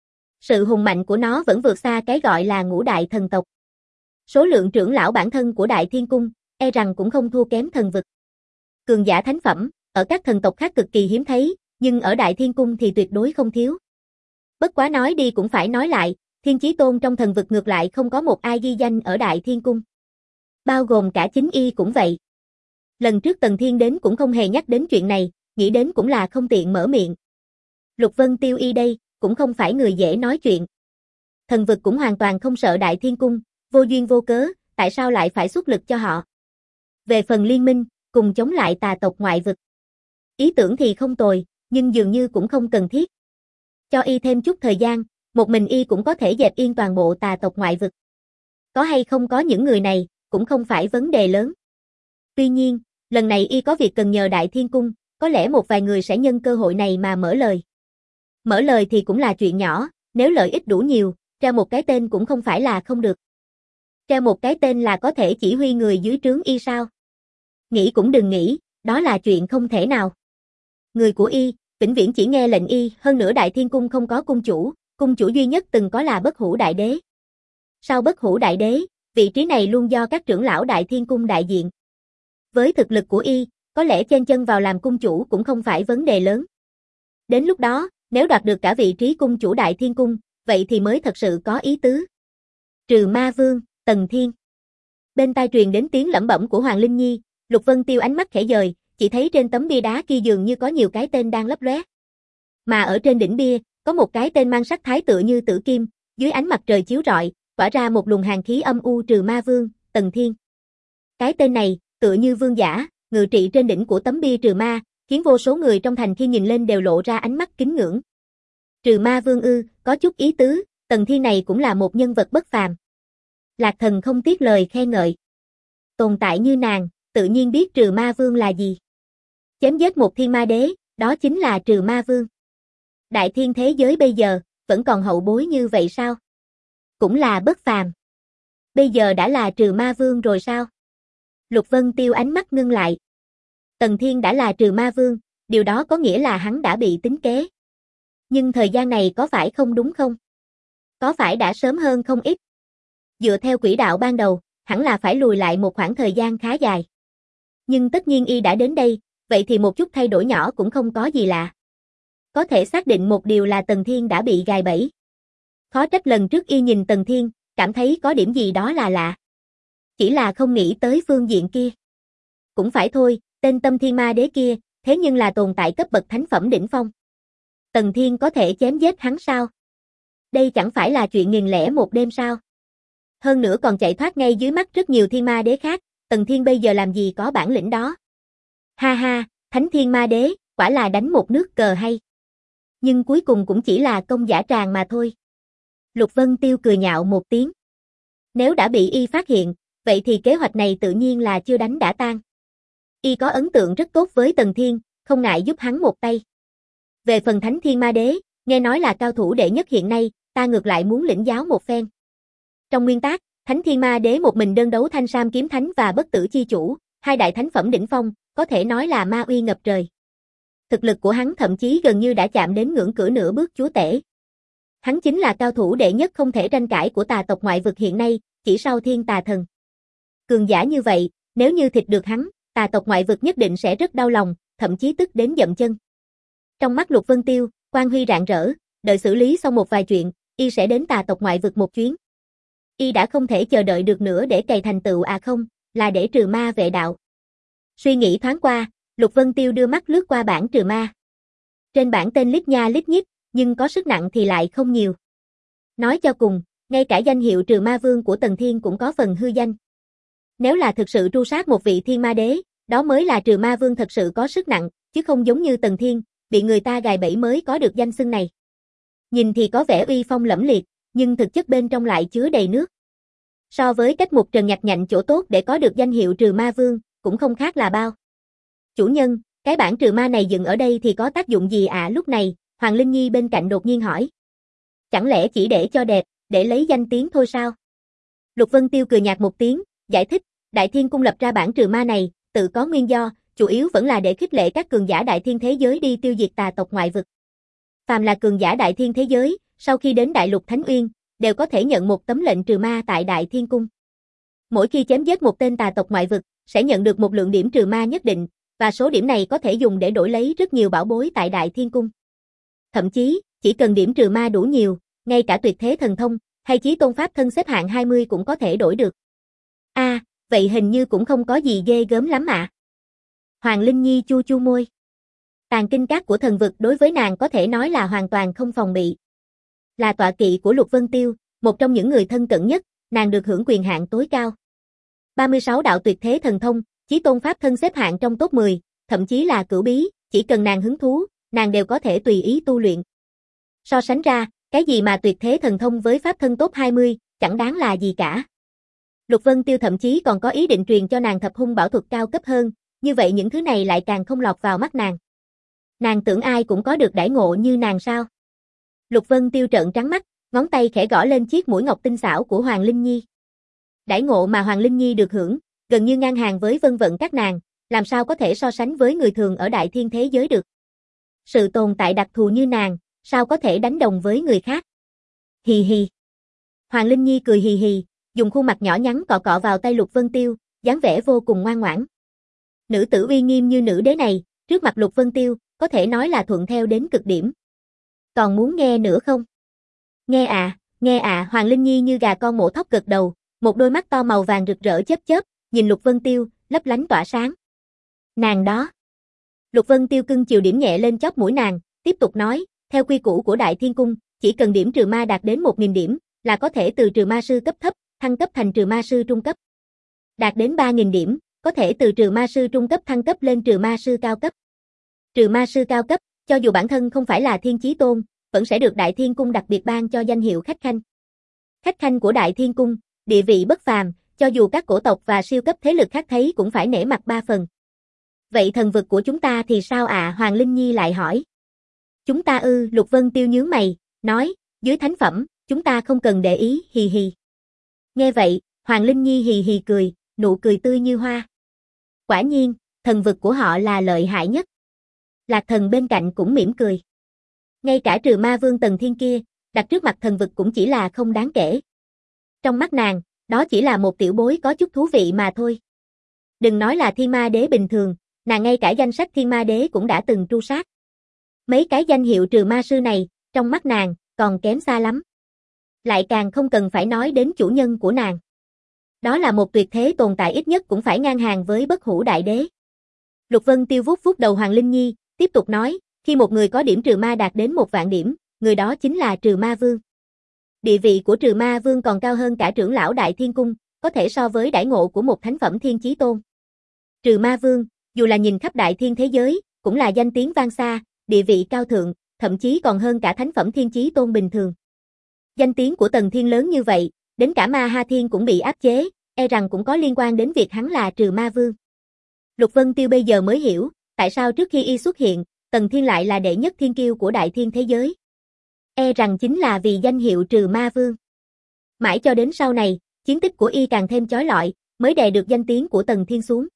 Sự hùng mạnh của nó vẫn vượt xa cái gọi là ngũ đại thần tộc. Số lượng trưởng lão bản thân của Đại Thiên Cung, e rằng cũng không thua kém thần vực. Cường giả thánh phẩm, ở các thần tộc khác cực kỳ hiếm thấy, nhưng ở Đại Thiên Cung thì tuyệt đối không thiếu. Bất quá nói đi cũng phải nói lại, thiên chí tôn trong thần vực ngược lại không có một ai ghi danh ở Đại Thiên Cung. Bao gồm cả chính y cũng vậy. Lần trước Tần Thiên đến cũng không hề nhắc đến chuyện này, nghĩ đến cũng là không tiện mở miệng. Lục Vân Tiêu y đây, cũng không phải người dễ nói chuyện. Thần vực cũng hoàn toàn không sợ Đại Thiên Cung, vô duyên vô cớ, tại sao lại phải xuất lực cho họ? Về phần liên minh, cùng chống lại tà tộc ngoại vực. Ý tưởng thì không tồi, nhưng dường như cũng không cần thiết. Cho y thêm chút thời gian, một mình y cũng có thể dẹp yên toàn bộ tà tộc ngoại vực. Có hay không có những người này, cũng không phải vấn đề lớn. Tuy nhiên, lần này y có việc cần nhờ Đại Thiên Cung, có lẽ một vài người sẽ nhân cơ hội này mà mở lời. Mở lời thì cũng là chuyện nhỏ, nếu lợi ích đủ nhiều, treo một cái tên cũng không phải là không được. Treo một cái tên là có thể chỉ huy người dưới trướng y sao? Nghĩ cũng đừng nghĩ, đó là chuyện không thể nào. Người của y, vĩnh viễn chỉ nghe lệnh y, hơn nữa Đại Thiên Cung không có cung chủ, cung chủ duy nhất từng có là Bất Hủ Đại Đế. Sau Bất Hủ Đại Đế, vị trí này luôn do các trưởng lão Đại Thiên Cung đại diện. Với thực lực của y, có lẽ chen chân vào làm cung chủ cũng không phải vấn đề lớn. Đến lúc đó, nếu đoạt được cả vị trí cung chủ Đại Thiên Cung, vậy thì mới thật sự có ý tứ. Trừ Ma Vương, Tần Thiên. Bên tai truyền đến tiếng lẩm bẩm của Hoàng Linh Nhi, Lục Vân Tiêu ánh mắt khẽ dời, chỉ thấy trên tấm bia đá kia dường như có nhiều cái tên đang lấp lóe. Mà ở trên đỉnh bia, có một cái tên mang sắc thái tựa như tử kim, dưới ánh mặt trời chiếu rọi, tỏa ra một luồng hàn khí âm u. Trừ Ma Vương, Tần Thiên. Cái tên này, tựa như vương giả, ngự trị trên đỉnh của tấm bia trừ ma, khiến vô số người trong thành khi nhìn lên đều lộ ra ánh mắt kính ngưỡng. Trừ Ma Vương ư, có chút ý tứ, Tần Thiên này cũng là một nhân vật bất phàm. Lạc Thần không tiếc lời khen ngợi. Tồn tại như nàng, tự nhiên biết Trừ Ma Vương là gì. Chém giết một thiên ma đế, đó chính là Trừ Ma Vương. Đại thiên thế giới bây giờ, vẫn còn hậu bối như vậy sao? Cũng là bất phàm. Bây giờ đã là Trừ Ma Vương rồi sao? Lục Vân Tiêu ánh mắt ngưng lại. Tần Thiên đã là Trừ Ma Vương, điều đó có nghĩa là hắn đã bị tính kế. Nhưng thời gian này có phải không đúng không? Có phải đã sớm hơn không ít? Dựa theo quỹ đạo ban đầu, hẳn là phải lùi lại một khoảng thời gian khá dài. Nhưng tất nhiên y đã đến đây, vậy thì một chút thay đổi nhỏ cũng không có gì lạ. Có thể xác định một điều là Tần Thiên đã bị gài bẫy. Khó trách lần trước y nhìn Tần Thiên, cảm thấy có điểm gì đó là lạ. Chỉ là không nghĩ tới phương diện kia. Cũng phải thôi, tên Tâm Thiên Ma Đế kia, thế nhưng là tồn tại cấp bậc thánh phẩm đỉnh phong. Tần Thiên có thể chém giết hắn sao? Đây chẳng phải là chuyện nghìn lẻ một đêm sao? Hơn nữa còn chạy thoát ngay dưới mắt rất nhiều thiên ma đế khác, Tần Thiên bây giờ làm gì có bản lĩnh đó? Ha ha, Thánh Thiên Ma Đế, quả là đánh một nước cờ hay. Nhưng cuối cùng cũng chỉ là công giả tràng mà thôi. Lục Vân Tiêu cười nhạo một tiếng. Nếu đã bị y phát hiện, vậy thì kế hoạch này tự nhiên là chưa đánh đã tan. Y có ấn tượng rất tốt với Tần Thiên, không ngại giúp hắn một tay. Về phần Thánh Thiên Ma Đế, nghe nói là cao thủ đệ nhất hiện nay, ta ngược lại muốn lĩnh giáo một phen. Trong nguyên tắc, Thánh Thiên Ma Đế một mình đơn đấu Thanh Sam Kiếm Thánh và Bất Tử Chi Chủ, hai đại thánh phẩm đỉnh phong, có thể nói là ma uy ngập trời. Thực lực của hắn thậm chí gần như đã chạm đến ngưỡng cửa nửa bước chúa tể. Hắn chính là cao thủ đệ nhất không thể tranh cãi của tà tộc ngoại vực hiện nay, chỉ sau Thiên Tà Thần. Cường giả như vậy, nếu như thịt được hắn, tà tộc ngoại vực nhất định sẽ rất đau lòng, thậm chí tức đến dậm chân. Trong mắt Lục Vân Tiêu, quang huy rạng rỡ, đợi xử lý xong một vài chuyện, y sẽ đến tà tộc ngoại vực một chuyến. Y đã không thể chờ đợi được nữa để cày thành tựu à không, là để trừ ma vệ đạo. Suy nghĩ thoáng qua, Lục Vân Tiêu đưa mắt lướt qua bảng trừ ma. Trên bảng tên lít nha lít nhít, nhưng có sức nặng thì lại không nhiều. Nói cho cùng, ngay cả danh hiệu Trừ Ma Vương của Tần Thiên cũng có phần hư danh. Nếu là thực sự tru sát một vị thiên ma đế, đó mới là Trừ Ma Vương thật sự có sức nặng, chứ không giống như Tần Thiên, bị người ta gài bẫy mới có được danh xưng này. Nhìn thì có vẻ uy phong lẫm liệt, nhưng thực chất bên trong lại chứa đầy nước. So với cách Mục Trần nhặt nhạnh chỗ tốt để có được danh hiệu Trừ Ma Vương, cũng không khác là bao. Chủ nhân, cái bảng trừ ma này dựng ở đây thì có tác dụng gì ạ? À? Lúc này, Hoàng Linh Nhi bên cạnh đột nhiên hỏi. Chẳng lẽ chỉ để cho đẹp, để lấy danh tiếng thôi sao? Lục Vân Tiêu cười nhạt một tiếng, giải thích, Đại Thiên Cung lập ra bảng trừ ma này, tự có nguyên do, chủ yếu vẫn là để khích lệ các cường giả đại thiên thế giới đi tiêu diệt tà tộc ngoại vực. Phàm là cường giả đại thiên thế giới, sau khi đến Đại Lục Thánh Uyên, đều có thể nhận một tấm lệnh trừ ma tại Đại Thiên Cung. Mỗi khi chém giết một tên tà tộc ngoại vực, sẽ nhận được một lượng điểm trừ ma nhất định, và số điểm này có thể dùng để đổi lấy rất nhiều bảo bối tại Đại Thiên Cung. Thậm chí, chỉ cần điểm trừ ma đủ nhiều, ngay cả tuyệt thế thần thông, hay chí tôn pháp thân xếp hạng hai mươi cũng có thể đổi được. A, à, vậy hình như cũng không có gì ghê gớm lắm ạ. À. Hoàng Linh Nhi chu chu môi. Tàn kinh các của thần vực đối với nàng có thể nói là hoàn toàn không phòng bị. Là tọa kỵ của Lục Vân Tiêu, một trong những người thân cận nhất, nàng được hưởng quyền hạn tối cao. ba mươi sáu đạo tuyệt thế thần thông, chí tôn pháp thân xếp hạng trong top mười, thậm chí là cửu bí, chỉ cần nàng hứng thú, nàng đều có thể tùy ý tu luyện. So sánh ra, cái gì mà tuyệt thế thần thông với pháp thân top hai mươi, chẳng đáng là gì cả. Lục Vân Tiêu thậm chí còn có ý định truyền cho nàng thập hung bảo thuật cao cấp hơn, như vậy những thứ này lại càng không lọt vào mắt nàng. Nàng tưởng ai cũng có được đãi ngộ như nàng sao? Lục Vân Tiêu trợn trắng mắt, ngón tay khẽ gõ lên chiếc mũi ngọc tinh xảo của Hoàng Linh Nhi. Đãi ngộ mà Hoàng Linh Nhi được hưởng, gần như ngang hàng với vân vận các nàng, làm sao có thể so sánh với người thường ở đại thiên thế giới được. Sự tồn tại đặc thù như nàng, sao có thể đánh đồng với người khác. Hì hì. Hoàng Linh Nhi cười hì hì, dùng khuôn mặt nhỏ nhắn cọ cọ vào tay Lục Vân Tiêu, dáng vẻ vô cùng ngoan ngoãn. Nữ tử uy nghiêm như nữ đế này, trước mặt Lục Vân Tiêu, có thể nói là thuận theo đến cực điểm. Còn muốn nghe nữa không? Nghe à, nghe à, Hoàng Linh Nhi như gà con mổ thóc gật đầu, một đôi mắt to màu vàng rực rỡ chớp chớp, nhìn Lục Vân Tiêu, lấp lánh tỏa sáng. Nàng đó. Lục Vân Tiêu cưng chiều điểm nhẹ lên chóp mũi nàng, tiếp tục nói, theo quy củ của Đại Thiên Cung, chỉ cần điểm trừ ma đạt đến một nghìn điểm, là có thể từ trừ ma sư cấp thấp, thăng cấp thành trừ ma sư trung cấp. Đạt đến ba nghìn điểm, có thể từ trừ ma sư trung cấp thăng cấp lên trừ ma sư cao cấp. Trừ ma sư cao cấp, cho dù bản thân không phải là Thiên Chí Tôn, vẫn sẽ được Đại Thiên Cung đặc biệt ban cho danh hiệu khách khanh. Khách khanh của Đại Thiên Cung, địa vị bất phàm, cho dù các cổ tộc và siêu cấp thế lực khác thấy cũng phải nể mặt ba phần. Vậy thần vực của chúng ta thì sao ạ? À? Hoàng Linh Nhi lại hỏi. Chúng ta ư, Lục Vân Tiêu nhướng mày, nói, dưới thánh phẩm, chúng ta không cần để ý, hì hì. Nghe vậy, Hoàng Linh Nhi hì hì cười, nụ cười tươi như hoa. Quả nhiên, thần vực của họ là lợi hại nhất. Lạc Thần bên cạnh cũng mỉm cười. Ngay cả trừ ma vương Tần Thiên kia, đặt trước mặt thần vực cũng chỉ là không đáng kể. Trong mắt nàng, đó chỉ là một tiểu bối có chút thú vị mà thôi. Đừng nói là thiên ma đế bình thường, nàng ngay cả danh sách thiên ma đế cũng đã từng tru sát. Mấy cái danh hiệu trừ ma sư này, trong mắt nàng, còn kém xa lắm. Lại càng không cần phải nói đến chủ nhân của nàng. Đó là một tuyệt thế tồn tại ít nhất cũng phải ngang hàng với Bất Hủ Đại Đế. Lục Vân Tiêu vuốt vuốt đầu Hoàng Linh Nhi, tiếp tục nói, khi một người có điểm trừ ma đạt đến một vạn điểm, người đó chính là trừ ma vương. Địa vị của trừ ma vương còn cao hơn cả trưởng lão Đại Thiên Cung, có thể so với đãi ngộ của một thánh phẩm Thiên Chí Tôn. Trừ ma vương, dù là nhìn khắp đại thiên thế giới, cũng là danh tiếng vang xa, địa vị cao thượng, thậm chí còn hơn cả thánh phẩm Thiên Chí Tôn bình thường. Danh tiếng của Tần Thiên lớn như vậy, đến cả Ma Ha Thiên cũng bị áp chế, e rằng cũng có liên quan đến việc hắn là trừ ma vương. Lục Vân Tiêu bây giờ mới hiểu, tại sao trước khi y xuất hiện, Tần Thiên lại là đệ nhất thiên kiêu của đại thiên thế giới. E rằng chính là vì danh hiệu trừ ma vương. Mãi cho đến sau này, chiến tích của y càng thêm chói lọi, mới đè được danh tiếng của Tần Thiên xuống.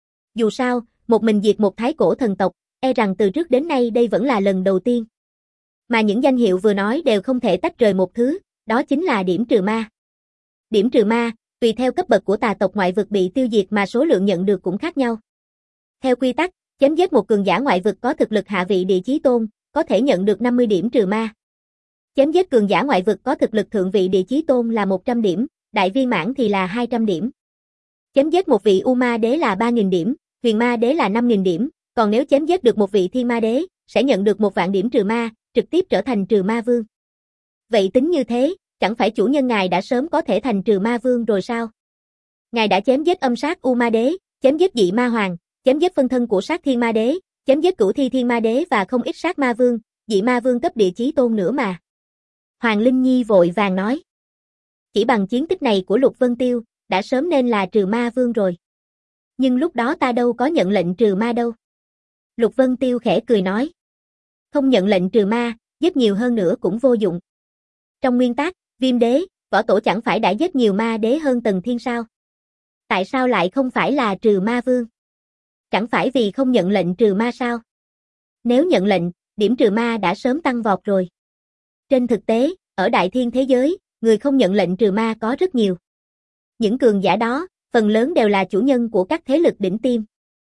Dù sao, một mình diệt một thái cổ thần tộc, e rằng từ trước đến nay đây vẫn là lần đầu tiên. Mà những danh hiệu vừa nói đều không thể tách rời một thứ, đó chính là điểm trừ ma. Điểm trừ ma, tùy theo cấp bậc của tà tộc ngoại vực bị tiêu diệt mà số lượng nhận được cũng khác nhau. Theo quy tắc, chém giết một cường giả ngoại vực có thực lực hạ vị địa chí tôn, có thể nhận được năm mươi điểm trừ ma. Chém giết cường giả ngoại vực có thực lực thượng vị địa chí tôn là một trăm điểm, đại viên mãn thì là hai trăm điểm. Chém giết một vị U Ma đế là ba nghìn điểm, huyền ma đế là năm nghìn điểm, còn nếu chém giết được một vị thiên ma đế, sẽ nhận được một vạn điểm trừ ma, trực tiếp trở thành trừ ma vương. Vậy tính như thế, chẳng phải chủ nhân ngài đã sớm có thể thành trừ ma vương rồi sao? Ngài đã chém giết âm sát U Ma đế, chém giết dị ma hoàng, chém giết phân thân của sát thiên ma đế, chém giết cửu thi thiên ma đế và không ít sát ma vương, dị ma vương cấp địa chí tôn nữa mà. Hoàng Linh Nhi vội vàng nói. Chỉ bằng chiến tích này của Lục Vân Tiêu, đã sớm nên là trừ ma vương rồi. Nhưng lúc đó ta đâu có nhận lệnh trừ ma đâu. Lục Vân Tiêu khẽ cười nói. Không nhận lệnh trừ ma, giết nhiều hơn nữa cũng vô dụng. Trong nguyên tắc, Viêm đế, võ tổ chẳng phải đã giết nhiều ma đế hơn Tần Thiên sao? Tại sao lại không phải là trừ ma vương? Chẳng phải vì không nhận lệnh trừ ma sao? Nếu nhận lệnh, điểm trừ ma đã sớm tăng vọt rồi. Trên thực tế, ở đại thiên thế giới, người không nhận lệnh trừ ma có rất nhiều. Những cường giả đó, phần lớn đều là chủ nhân của các thế lực đỉnh tiêm.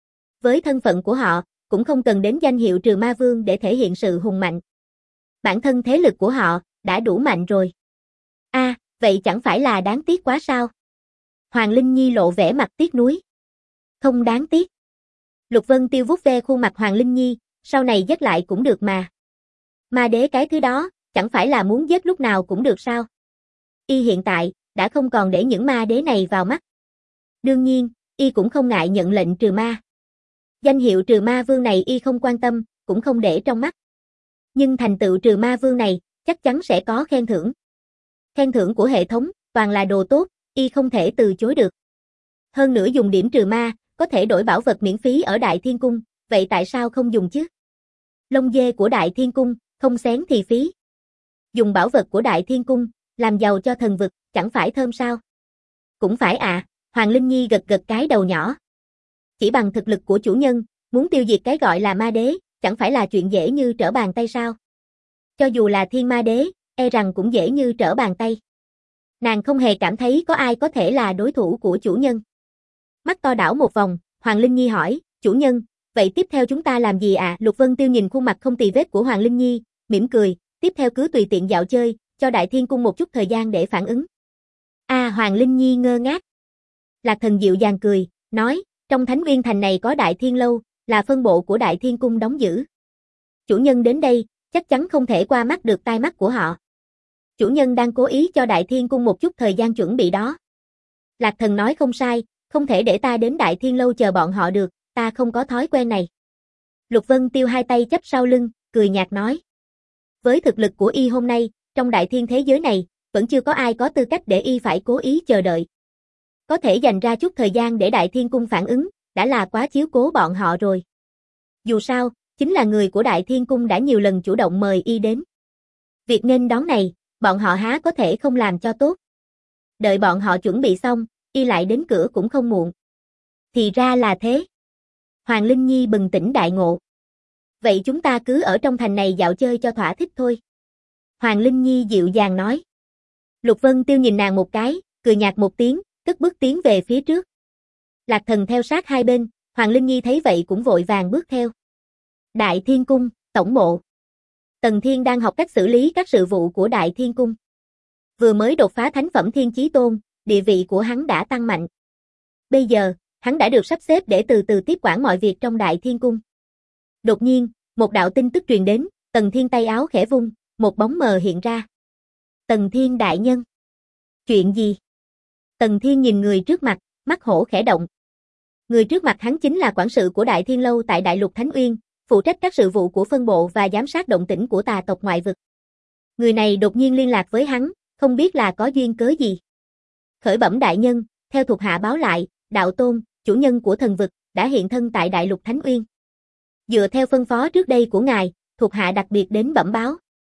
Với thân phận của họ, cũng không cần đến danh hiệu trừ ma vương để thể hiện sự hùng mạnh. Bản thân thế lực của họ, đã đủ mạnh rồi. A, à, vậy chẳng phải là đáng tiếc quá sao? Hoàng Linh Nhi lộ vẻ mặt tiếc nuối. Không đáng tiếc. Lục Vân Tiêu vuốt ve khuôn mặt Hoàng Linh Nhi, sau này giết lại cũng được mà. Ma đế cái thứ đó, chẳng phải là muốn giết lúc nào cũng được sao? Y hiện tại, đã không còn để những ma đế này vào mắt. Đương nhiên, Y cũng không ngại nhận lệnh trừ ma. Danh hiệu trừ ma vương này Y không quan tâm, cũng không để trong mắt. Nhưng thành tựu trừ ma vương này, chắc chắn sẽ có khen thưởng. Khen thưởng của hệ thống, toàn là đồ tốt, Y không thể từ chối được. Hơn nữa dùng điểm trừ ma, có thể đổi bảo vật miễn phí ở Đại Thiên Cung, vậy tại sao không dùng chứ? Lông dê của Đại Thiên Cung, không xén thì phí. Dùng bảo vật của Đại Thiên Cung, làm giàu cho thần vực, chẳng phải thơm sao? Cũng phải à, Hoàng Linh Nhi gật gật cái đầu nhỏ. Chỉ bằng thực lực của chủ nhân, muốn tiêu diệt cái gọi là ma đế, chẳng phải là chuyện dễ như trở bàn tay sao? Cho dù là thiên ma đế, e rằng cũng dễ như trở bàn tay. Nàng không hề cảm thấy có ai có thể là đối thủ của chủ nhân. Mắt to đảo một vòng, Hoàng Linh Nhi hỏi, chủ nhân, vậy tiếp theo chúng ta làm gì ạ? À? Lục Vân Tiêu nhìn khuôn mặt không tì vết của Hoàng Linh Nhi, mỉm cười, tiếp theo cứ tùy tiện dạo chơi, cho Đại Thiên Cung một chút thời gian để phản ứng. À, Hoàng Linh Nhi ngơ ngác. Lạc Thần dịu dàng cười, nói, trong Thánh Uyên Thành này có Đại Thiên Lâu, là phân bộ của Đại Thiên Cung đóng giữ. Chủ nhân đến đây, chắc chắn không thể qua mắt được tai mắt của họ. Chủ nhân đang cố ý cho Đại Thiên Cung một chút thời gian chuẩn bị đó. Lạc Thần nói không sai, không thể để ta đến Đại Thiên Lâu chờ bọn họ được, ta không có thói quen này. Lục Vân Tiêu hai tay chắp sau lưng, cười nhạt nói. Với thực lực của y hôm nay, trong đại thiên thế giới này, vẫn chưa có ai có tư cách để y phải cố ý chờ đợi. Có thể dành ra chút thời gian để Đại Thiên Cung phản ứng, đã là quá chiếu cố bọn họ rồi. Dù sao, chính là người của Đại Thiên Cung đã nhiều lần chủ động mời y đến. Việc nghênh đón này, bọn họ há có thể không làm cho tốt. Đợi bọn họ chuẩn bị xong, y lại đến cửa cũng không muộn. Thì ra là thế. Hoàng Linh Nhi bừng tỉnh đại ngộ. Vậy chúng ta cứ ở trong thành này dạo chơi cho thỏa thích thôi. Hoàng Linh Nhi dịu dàng nói. Lục Vân Tiêu nhìn nàng một cái, cười nhạt một tiếng, cất bước tiến về phía trước. Lạc Thần theo sát hai bên, Hoàng Linh Nhi thấy vậy cũng vội vàng bước theo. Đại Thiên Cung, tổng mộ. Tần Thiên đang học cách xử lý các sự vụ của Đại Thiên Cung. Vừa mới đột phá thánh phẩm Thiên Chí Tôn, địa vị của hắn đã tăng mạnh. Bây giờ, hắn đã được sắp xếp để từ từ tiếp quản mọi việc trong Đại Thiên Cung. Đột nhiên, một đạo tin tức truyền đến, Tần Thiên tay áo khẽ vung, một bóng mờ hiện ra. Tần Thiên đại nhân. Chuyện gì? Tần Thiên nhìn người trước mặt, mắt hổ khẽ động. Người trước mặt hắn chính là quản sự của Đại Thiên Lâu tại Đại Lục Thánh Uyên, phụ trách các sự vụ của phân bộ và giám sát động tĩnh của tà tộc ngoại vực. Người này đột nhiên liên lạc với hắn, không biết là có duyên cớ gì. Khởi bẩm đại nhân, theo thuộc hạ báo lại, Đạo Tôn, chủ nhân của thần vực, đã hiện thân tại Đại Lục Thánh Uyên. Dựa theo phân phó trước đây của ngài, thuộc hạ đặc biệt đến bẩm báo.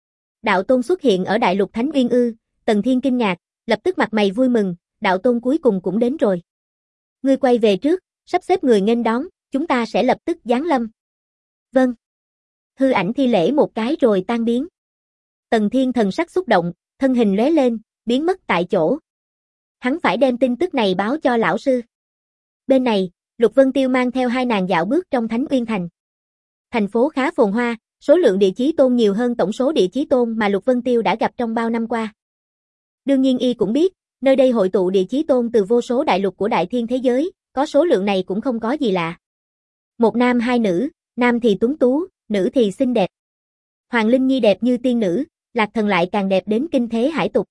Đạo Tôn xuất hiện ở Đại Lục Thánh Uyên ư? Tần Thiên kinh ngạc, lập tức mặt mày vui mừng, Đạo Tôn cuối cùng cũng đến rồi. Ngươi quay về trước, sắp xếp người nghênh đón, chúng ta sẽ lập tức giáng lâm. Vâng. Hư ảnh thi lễ một cái rồi tan biến. Tần Thiên thần sắc xúc động, thân hình lóe lên, biến mất tại chỗ. Hắn phải đem tin tức này báo cho lão sư. Bên này, Lục Vân Tiêu mang theo hai nàng dạo bước trong Thánh Uyên Thành. Thành phố khá phồn hoa, số lượng địa chí tôn nhiều hơn tổng số địa chí tôn mà Lục Vân Tiêu đã gặp trong bao năm qua. Đương nhiên y cũng biết, nơi đây hội tụ địa chí tôn từ vô số đại lục của đại thiên thế giới, có số lượng này cũng không có gì lạ. Một nam hai nữ, nam thì tuấn tú, nữ thì xinh đẹp. Hoàng Linh Nhi đẹp như tiên nữ, Lạc Thần lại càng đẹp đến kinh thế hải tục.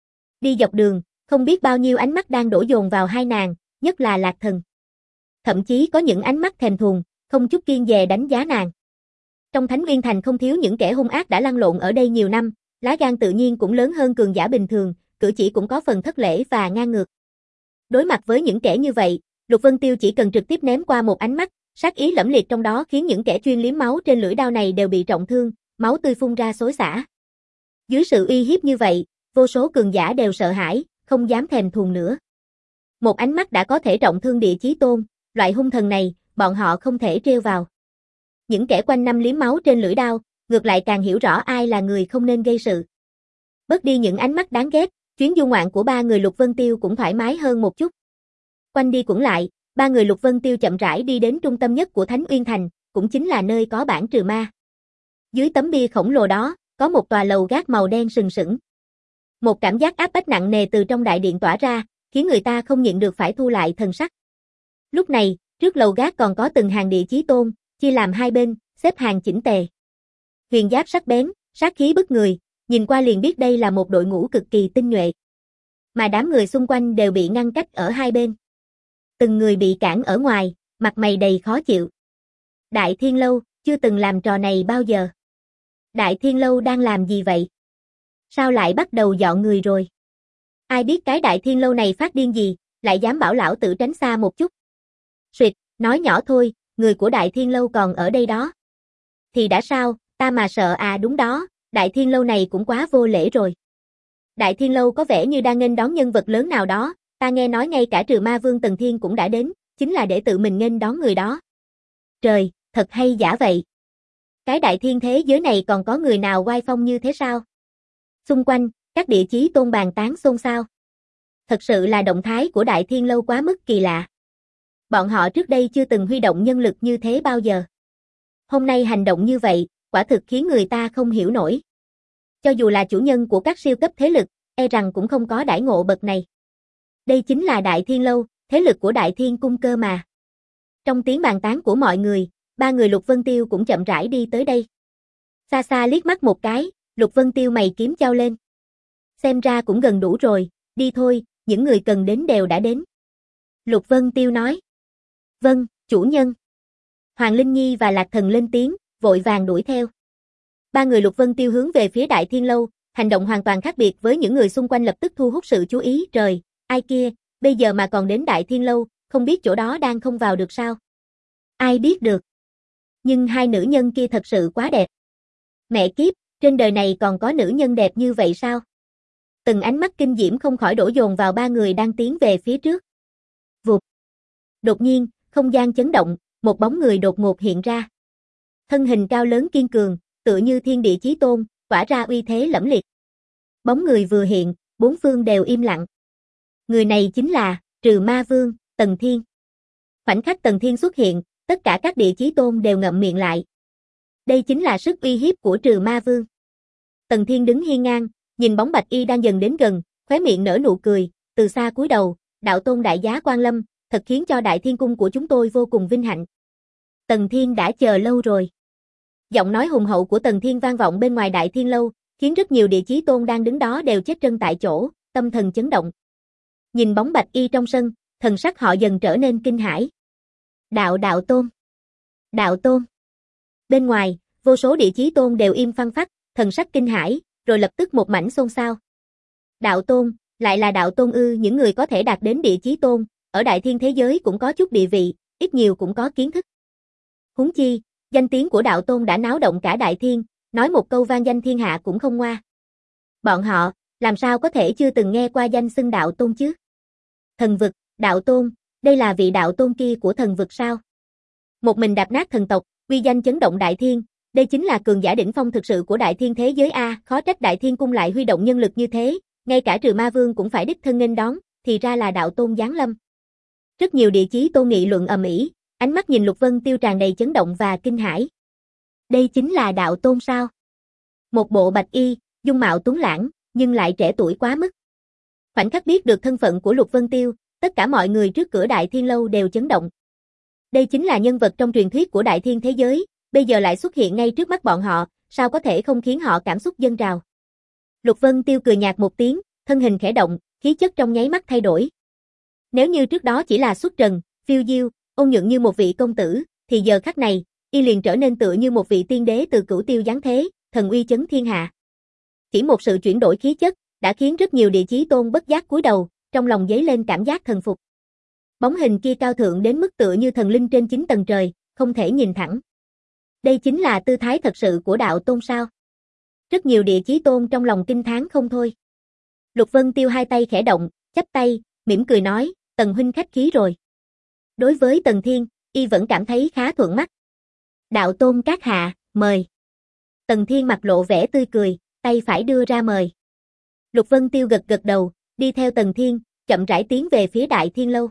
Đi dọc đường, không biết bao nhiêu ánh mắt đang đổ dồn vào hai nàng, nhất là Lạc Thần. Thậm chí có những ánh mắt thèm thuồng, không chút kiêng dè đánh giá nàng. Trong Thánh Uyên Thành không thiếu những kẻ hung ác đã lăn lộn ở đây nhiều năm, lá gan tự nhiên cũng lớn hơn cường giả bình thường, cử chỉ cũng có phần thất lễ và ngang ngược. Đối mặt với những kẻ như vậy, Lục Vân Tiêu chỉ cần trực tiếp ném qua một ánh mắt, sát ý lẫm liệt trong đó khiến những kẻ chuyên liếm máu trên lưỡi đao này đều bị trọng thương, máu tươi phun ra xối xả. Dưới sự uy hiếp như vậy, vô số cường giả đều sợ hãi, không dám thèm thuồng nữa. Một ánh mắt đã có thể trọng thương địa chí tôn, loại hung thần này, bọn họ không thể trêu vào. Những kẻ quanh năm liếm máu trên lưỡi đao, ngược lại càng hiểu rõ ai là người không nên gây sự. Bớt đi những ánh mắt đáng ghét, chuyến du ngoạn của ba người Lục Vân Tiêu cũng thoải mái hơn một chút. Quanh đi quẩn lại, ba người Lục Vân Tiêu chậm rãi đi đến trung tâm nhất của Thánh Uyên Thành, cũng chính là nơi có bảng trừ ma. Dưới tấm bia khổng lồ đó, có một tòa lầu gác màu đen sừng sững. Một cảm giác áp bách nặng nề từ trong đại điện tỏa ra, khiến người ta không nhịn được phải thu lại thần sắc. Lúc này, trước lầu gác còn có từng hàng địa chí tôn, chia làm hai bên, xếp hàng chỉnh tề. Huyền giáp sắc bén, sát khí bức người, nhìn qua liền biết đây là một đội ngũ cực kỳ tinh nhuệ. Mà đám người xung quanh đều bị ngăn cách ở hai bên. Từng người bị cản ở ngoài, mặt mày đầy khó chịu. Đại Thiên Lâu, chưa từng làm trò này bao giờ. Đại Thiên Lâu đang làm gì vậy? Sao lại bắt đầu dọn người rồi? Ai biết cái Đại Thiên Lâu này phát điên gì, lại dám bảo lão tử tránh xa một chút. Suyệt, nói nhỏ thôi, người của Đại Thiên Lâu còn ở đây đó. Thì đã sao, ta mà sợ à? Đúng đó, Đại Thiên Lâu này cũng quá vô lễ rồi. Đại Thiên Lâu có vẻ như đang nghênh đón nhân vật lớn nào đó, ta nghe nói ngay cả Trừ Ma Vương Tần Thiên cũng đã đến, chính là để tự mình nghênh đón người đó. Trời, thật hay giả vậy. Cái đại thiên thế giới này còn có người nào oai phong như thế sao? Xung quanh, các địa chí tôn bàn tán xôn xao. Thật sự là động thái của Đại Thiên Lâu quá mức kỳ lạ. Bọn họ trước đây chưa từng huy động nhân lực như thế bao giờ. Hôm nay hành động như vậy, quả thực khiến người ta không hiểu nổi. Cho dù là chủ nhân của các siêu cấp thế lực, e rằng cũng không có đãi ngộ bậc này. Đây chính là Đại Thiên Lâu, thế lực của Đại Thiên Cung cơ mà. Trong tiếng bàn tán của mọi người, ba người Lục Vân Tiêu cũng chậm rãi đi tới đây. Xa xa liếc mắt một cái, Lục Vân Tiêu mày kiếm chau lên. Xem ra cũng gần đủ rồi, đi thôi, những người cần đến đều đã đến. Lục Vân Tiêu nói. Vâng, chủ nhân. Hoàng Linh Nhi và Lạc Thần lên tiếng, vội vàng đuổi theo. Ba người Lục Vân Tiêu hướng về phía Đại Thiên Lâu, hành động hoàn toàn khác biệt với những người xung quanh, lập tức thu hút sự chú ý. Trời, ai kia, bây giờ mà còn đến Đại Thiên Lâu, không biết chỗ đó đang không vào được sao? Ai biết được. Nhưng hai nữ nhân kia thật sự quá đẹp. Mẹ kiếp, trên đời này còn có nữ nhân đẹp như vậy sao? Từng ánh mắt kinh diễm không khỏi đổ dồn vào ba người đang tiến về phía trước. Vụt. Đột nhiên, không gian chấn động, một bóng người đột ngột hiện ra. Thân hình cao lớn kiên cường, tựa như thiên địa chí tôn, tỏa ra uy thế lẫm liệt. Bóng người vừa hiện, bốn phương đều im lặng. Người này chính là Trừ Ma Vương, Tần Thiên. Khoảnh khắc Tần Thiên xuất hiện, tất cả các địa chí tôn đều ngậm miệng lại. Đây chính là sức uy hiếp của Trừ Ma Vương. Tần Thiên đứng hiên ngang, nhìn bóng bạch y đang dần đến gần, khóe miệng nở nụ cười, từ xa cúi đầu, đạo tôn đại giá quan lâm, thật khiến cho Đại Thiên Cung của chúng tôi vô cùng vinh hạnh. Tần Thiên đã chờ lâu rồi. Giọng nói hùng hậu của Tần Thiên vang vọng bên ngoài Đại Thiên Lâu, khiến rất nhiều địa chí tôn đang đứng đó đều chết chân tại chỗ, tâm thần chấn động. Nhìn bóng bạch y trong sân, thần sắc họ dần trở nên kinh hãi. Đạo đạo tôn. Đạo tôn. Bên ngoài, vô số địa chí tôn đều im phăng phắc, thần sắc kinh hãi, rồi lập tức một mảnh xôn xao. Đạo tôn, lại là đạo tôn ư? Những người có thể đạt đến địa chí tôn, ở đại thiên thế giới cũng có chút địa vị, ít nhiều cũng có kiến thức. Huống chi, danh tiếng của đạo tôn đã náo động cả đại thiên, nói một câu vang danh thiên hạ cũng không ngoa. Bọn họ, làm sao có thể chưa từng nghe qua danh xưng đạo tôn chứ? Thần vực, đạo tôn, đây là vị đạo tôn kia của thần vực sao? Một mình đạp nát thần tộc, uy danh chấn động đại thiên, đây chính là cường giả đỉnh phong thực sự của đại thiên thế giới a, khó trách Đại Thiên Cung lại huy động nhân lực như thế, ngay cả Trừ Ma Vương cũng phải đích thân nghênh đón, thì ra là đạo tôn giáng lâm. Rất nhiều địa chí tôn nghị luận ầm ĩ, ánh mắt nhìn Lục Vân Tiêu tràn đầy chấn động và kinh hãi. Đây chính là đạo tôn sao? Một bộ bạch y, dung mạo tuấn lãng, nhưng lại trẻ tuổi quá mức. Khoảnh khắc biết được thân phận của Lục Vân Tiêu, tất cả mọi người trước cửa Đại Thiên Lâu đều chấn động. Đây chính là nhân vật trong truyền thuyết của đại thiên thế giới, bây giờ lại xuất hiện ngay trước mắt bọn họ, sao có thể không khiến họ cảm xúc dâng trào. Lục Vân Tiêu cười nhạt một tiếng, thân hình khẽ động, khí chất trong nháy mắt thay đổi. Nếu như trước đó chỉ là xuất trần, phiêu diêu, ôn nhuận như một vị công tử, thì giờ khắc này, y liền trở nên tựa như một vị tiên đế từ cửu tiêu giáng thế, thần uy chấn thiên hạ. Chỉ một sự chuyển đổi khí chất, đã khiến rất nhiều địa chí tôn bất giác cúi đầu, trong lòng dấy lên cảm giác thần phục. Bóng hình kia cao thượng đến mức tựa như thần linh trên chín tầng trời, không thể nhìn thẳng. Đây chính là tư thái thật sự của đạo tôn sao? Rất nhiều địa chí tôn trong lòng kinh thán không thôi. Lục Vân Tiêu hai tay khẽ động, chắp tay, mỉm cười nói, Tần huynh khách khí rồi. Đối với Tần Thiên, y vẫn cảm thấy khá thuận mắt. Đạo tôn các hạ, mời. Tần Thiên mặt lộ vẻ tươi cười, tay phải đưa ra mời. Lục Vân Tiêu gật gật đầu, đi theo Tần Thiên, chậm rãi tiến về phía Đại Thiên Lâu.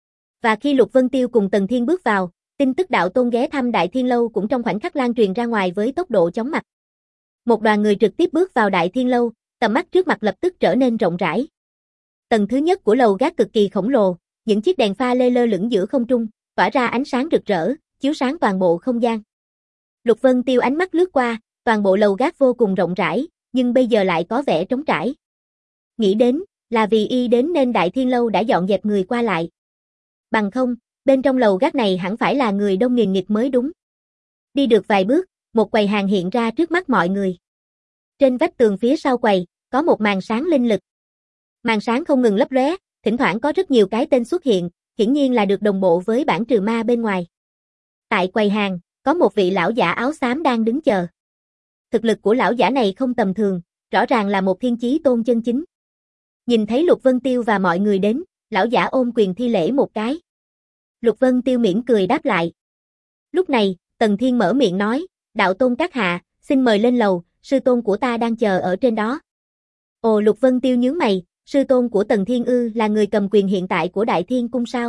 Và khi Lục Vân Tiêu cùng Tần Thiên bước vào, tin tức đạo tôn ghé thăm Đại Thiên Lâu cũng trong khoảnh khắc lan truyền ra ngoài với tốc độ chóng mặt. Một đoàn người trực tiếp bước vào Đại Thiên Lâu, tầm mắt trước mặt lập tức trở nên rộng rãi. Tầng thứ nhất của lầu gác cực kỳ khổng lồ, những chiếc đèn pha lê lơ lửng giữa không trung, tỏa ra ánh sáng rực rỡ, chiếu sáng toàn bộ không gian. Lục Vân Tiêu ánh mắt lướt qua, toàn bộ lầu gác vô cùng rộng rãi, nhưng bây giờ lại có vẻ trống trải. Nghĩ đến, là vì y đến nên Đại Thiên Lâu đã dọn dẹp người qua lại. Bằng không, bên trong lầu gác này hẳn phải là người đông nghìn nghịt mới đúng. Đi được vài bước, một quầy hàng hiện ra trước mắt mọi người. Trên vách tường phía sau quầy, có một màn sáng linh lực. Màn sáng không ngừng lấp lóe, thỉnh thoảng có rất nhiều cái tên xuất hiện, hiển nhiên là được đồng bộ với bảng trừ ma bên ngoài. Tại quầy hàng, có một vị lão giả áo xám đang đứng chờ. Thực lực của lão giả này không tầm thường, rõ ràng là một thiên chí tôn chân chính. Nhìn thấy Lục Vân Tiêu và mọi người đến, lão giả ôm quyền thi lễ một cái. Lục Vân Tiêu mỉm cười đáp lại. Lúc này, Tần Thiên mở miệng nói, đạo tôn các hạ, xin mời lên lầu, sư tôn của ta đang chờ ở trên đó. Ồ, Lục Vân Tiêu nhướng mày, sư tôn của Tần Thiên ư là người cầm quyền hiện tại của Đại Thiên Cung sao?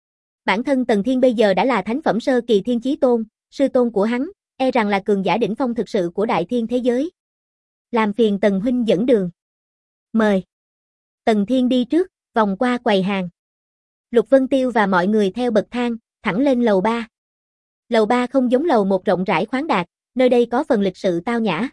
Bản thân Tần Thiên bây giờ đã là thánh phẩm sơ kỳ thiên chí tôn, sư tôn của hắn, e rằng là cường giả đỉnh phong thực sự của Đại Thiên thế giới. Làm phiền Tần huynh dẫn đường. Mời. Tần Thiên đi trước, vòng qua quầy hàng. Lục Vân Tiêu và mọi người theo bậc thang, thẳng lên lầu ba. Lầu ba không giống lầu một rộng rãi khoáng đạt, nơi đây có phần lịch sự tao nhã.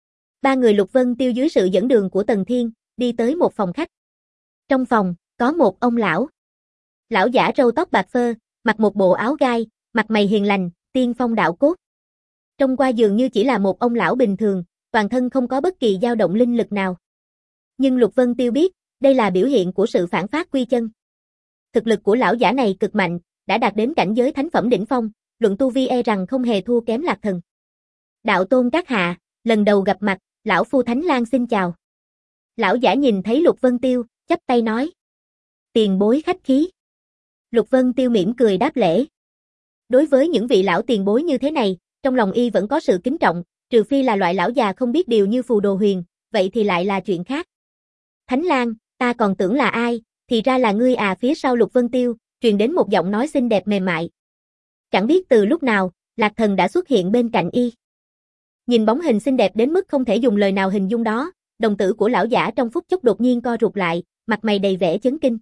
Ba người Lục Vân Tiêu dưới sự dẫn đường của Tần Thiên, đi tới một phòng khách. Trong phòng, có một ông lão. Lão giả râu tóc bạc phơ, mặc một bộ áo gai, mặt mày hiền lành, tiên phong đạo cốt. Trông qua dường như chỉ là một ông lão bình thường, toàn thân không có bất kỳ dao động linh lực nào. Nhưng Lục Vân Tiêu biết, đây là biểu hiện của sự phản phát quy chân. Thực lực của lão giả này cực mạnh, đã đạt đến cảnh giới thánh phẩm đỉnh phong, luận tu vi e rằng không hề thua kém Lạc Thần. Đạo tôn các hạ, lần đầu gặp mặt, lão phu Thánh Lang xin chào. Lão giả nhìn thấy Lục Vân Tiêu, chắp tay nói. Tiền bối khách khí. Lục Vân Tiêu mỉm cười đáp lễ. Đối với những vị lão tiền bối như thế này, trong lòng y vẫn có sự kính trọng, trừ phi là loại lão già không biết điều như Phù Đồ Huyền, vậy thì lại là chuyện khác. Thánh Lang, ta còn tưởng là ai, thì ra là ngươi à. Phía sau Lục Vân Tiêu, truyền đến một giọng nói xinh đẹp mềm mại. Chẳng biết từ lúc nào, Lạc Thần đã xuất hiện bên cạnh y. Nhìn bóng hình xinh đẹp đến mức không thể dùng lời nào hình dung đó, đồng tử của lão giả trong phút chốc đột nhiên co rụt lại, mặt mày đầy vẻ chấn kinh.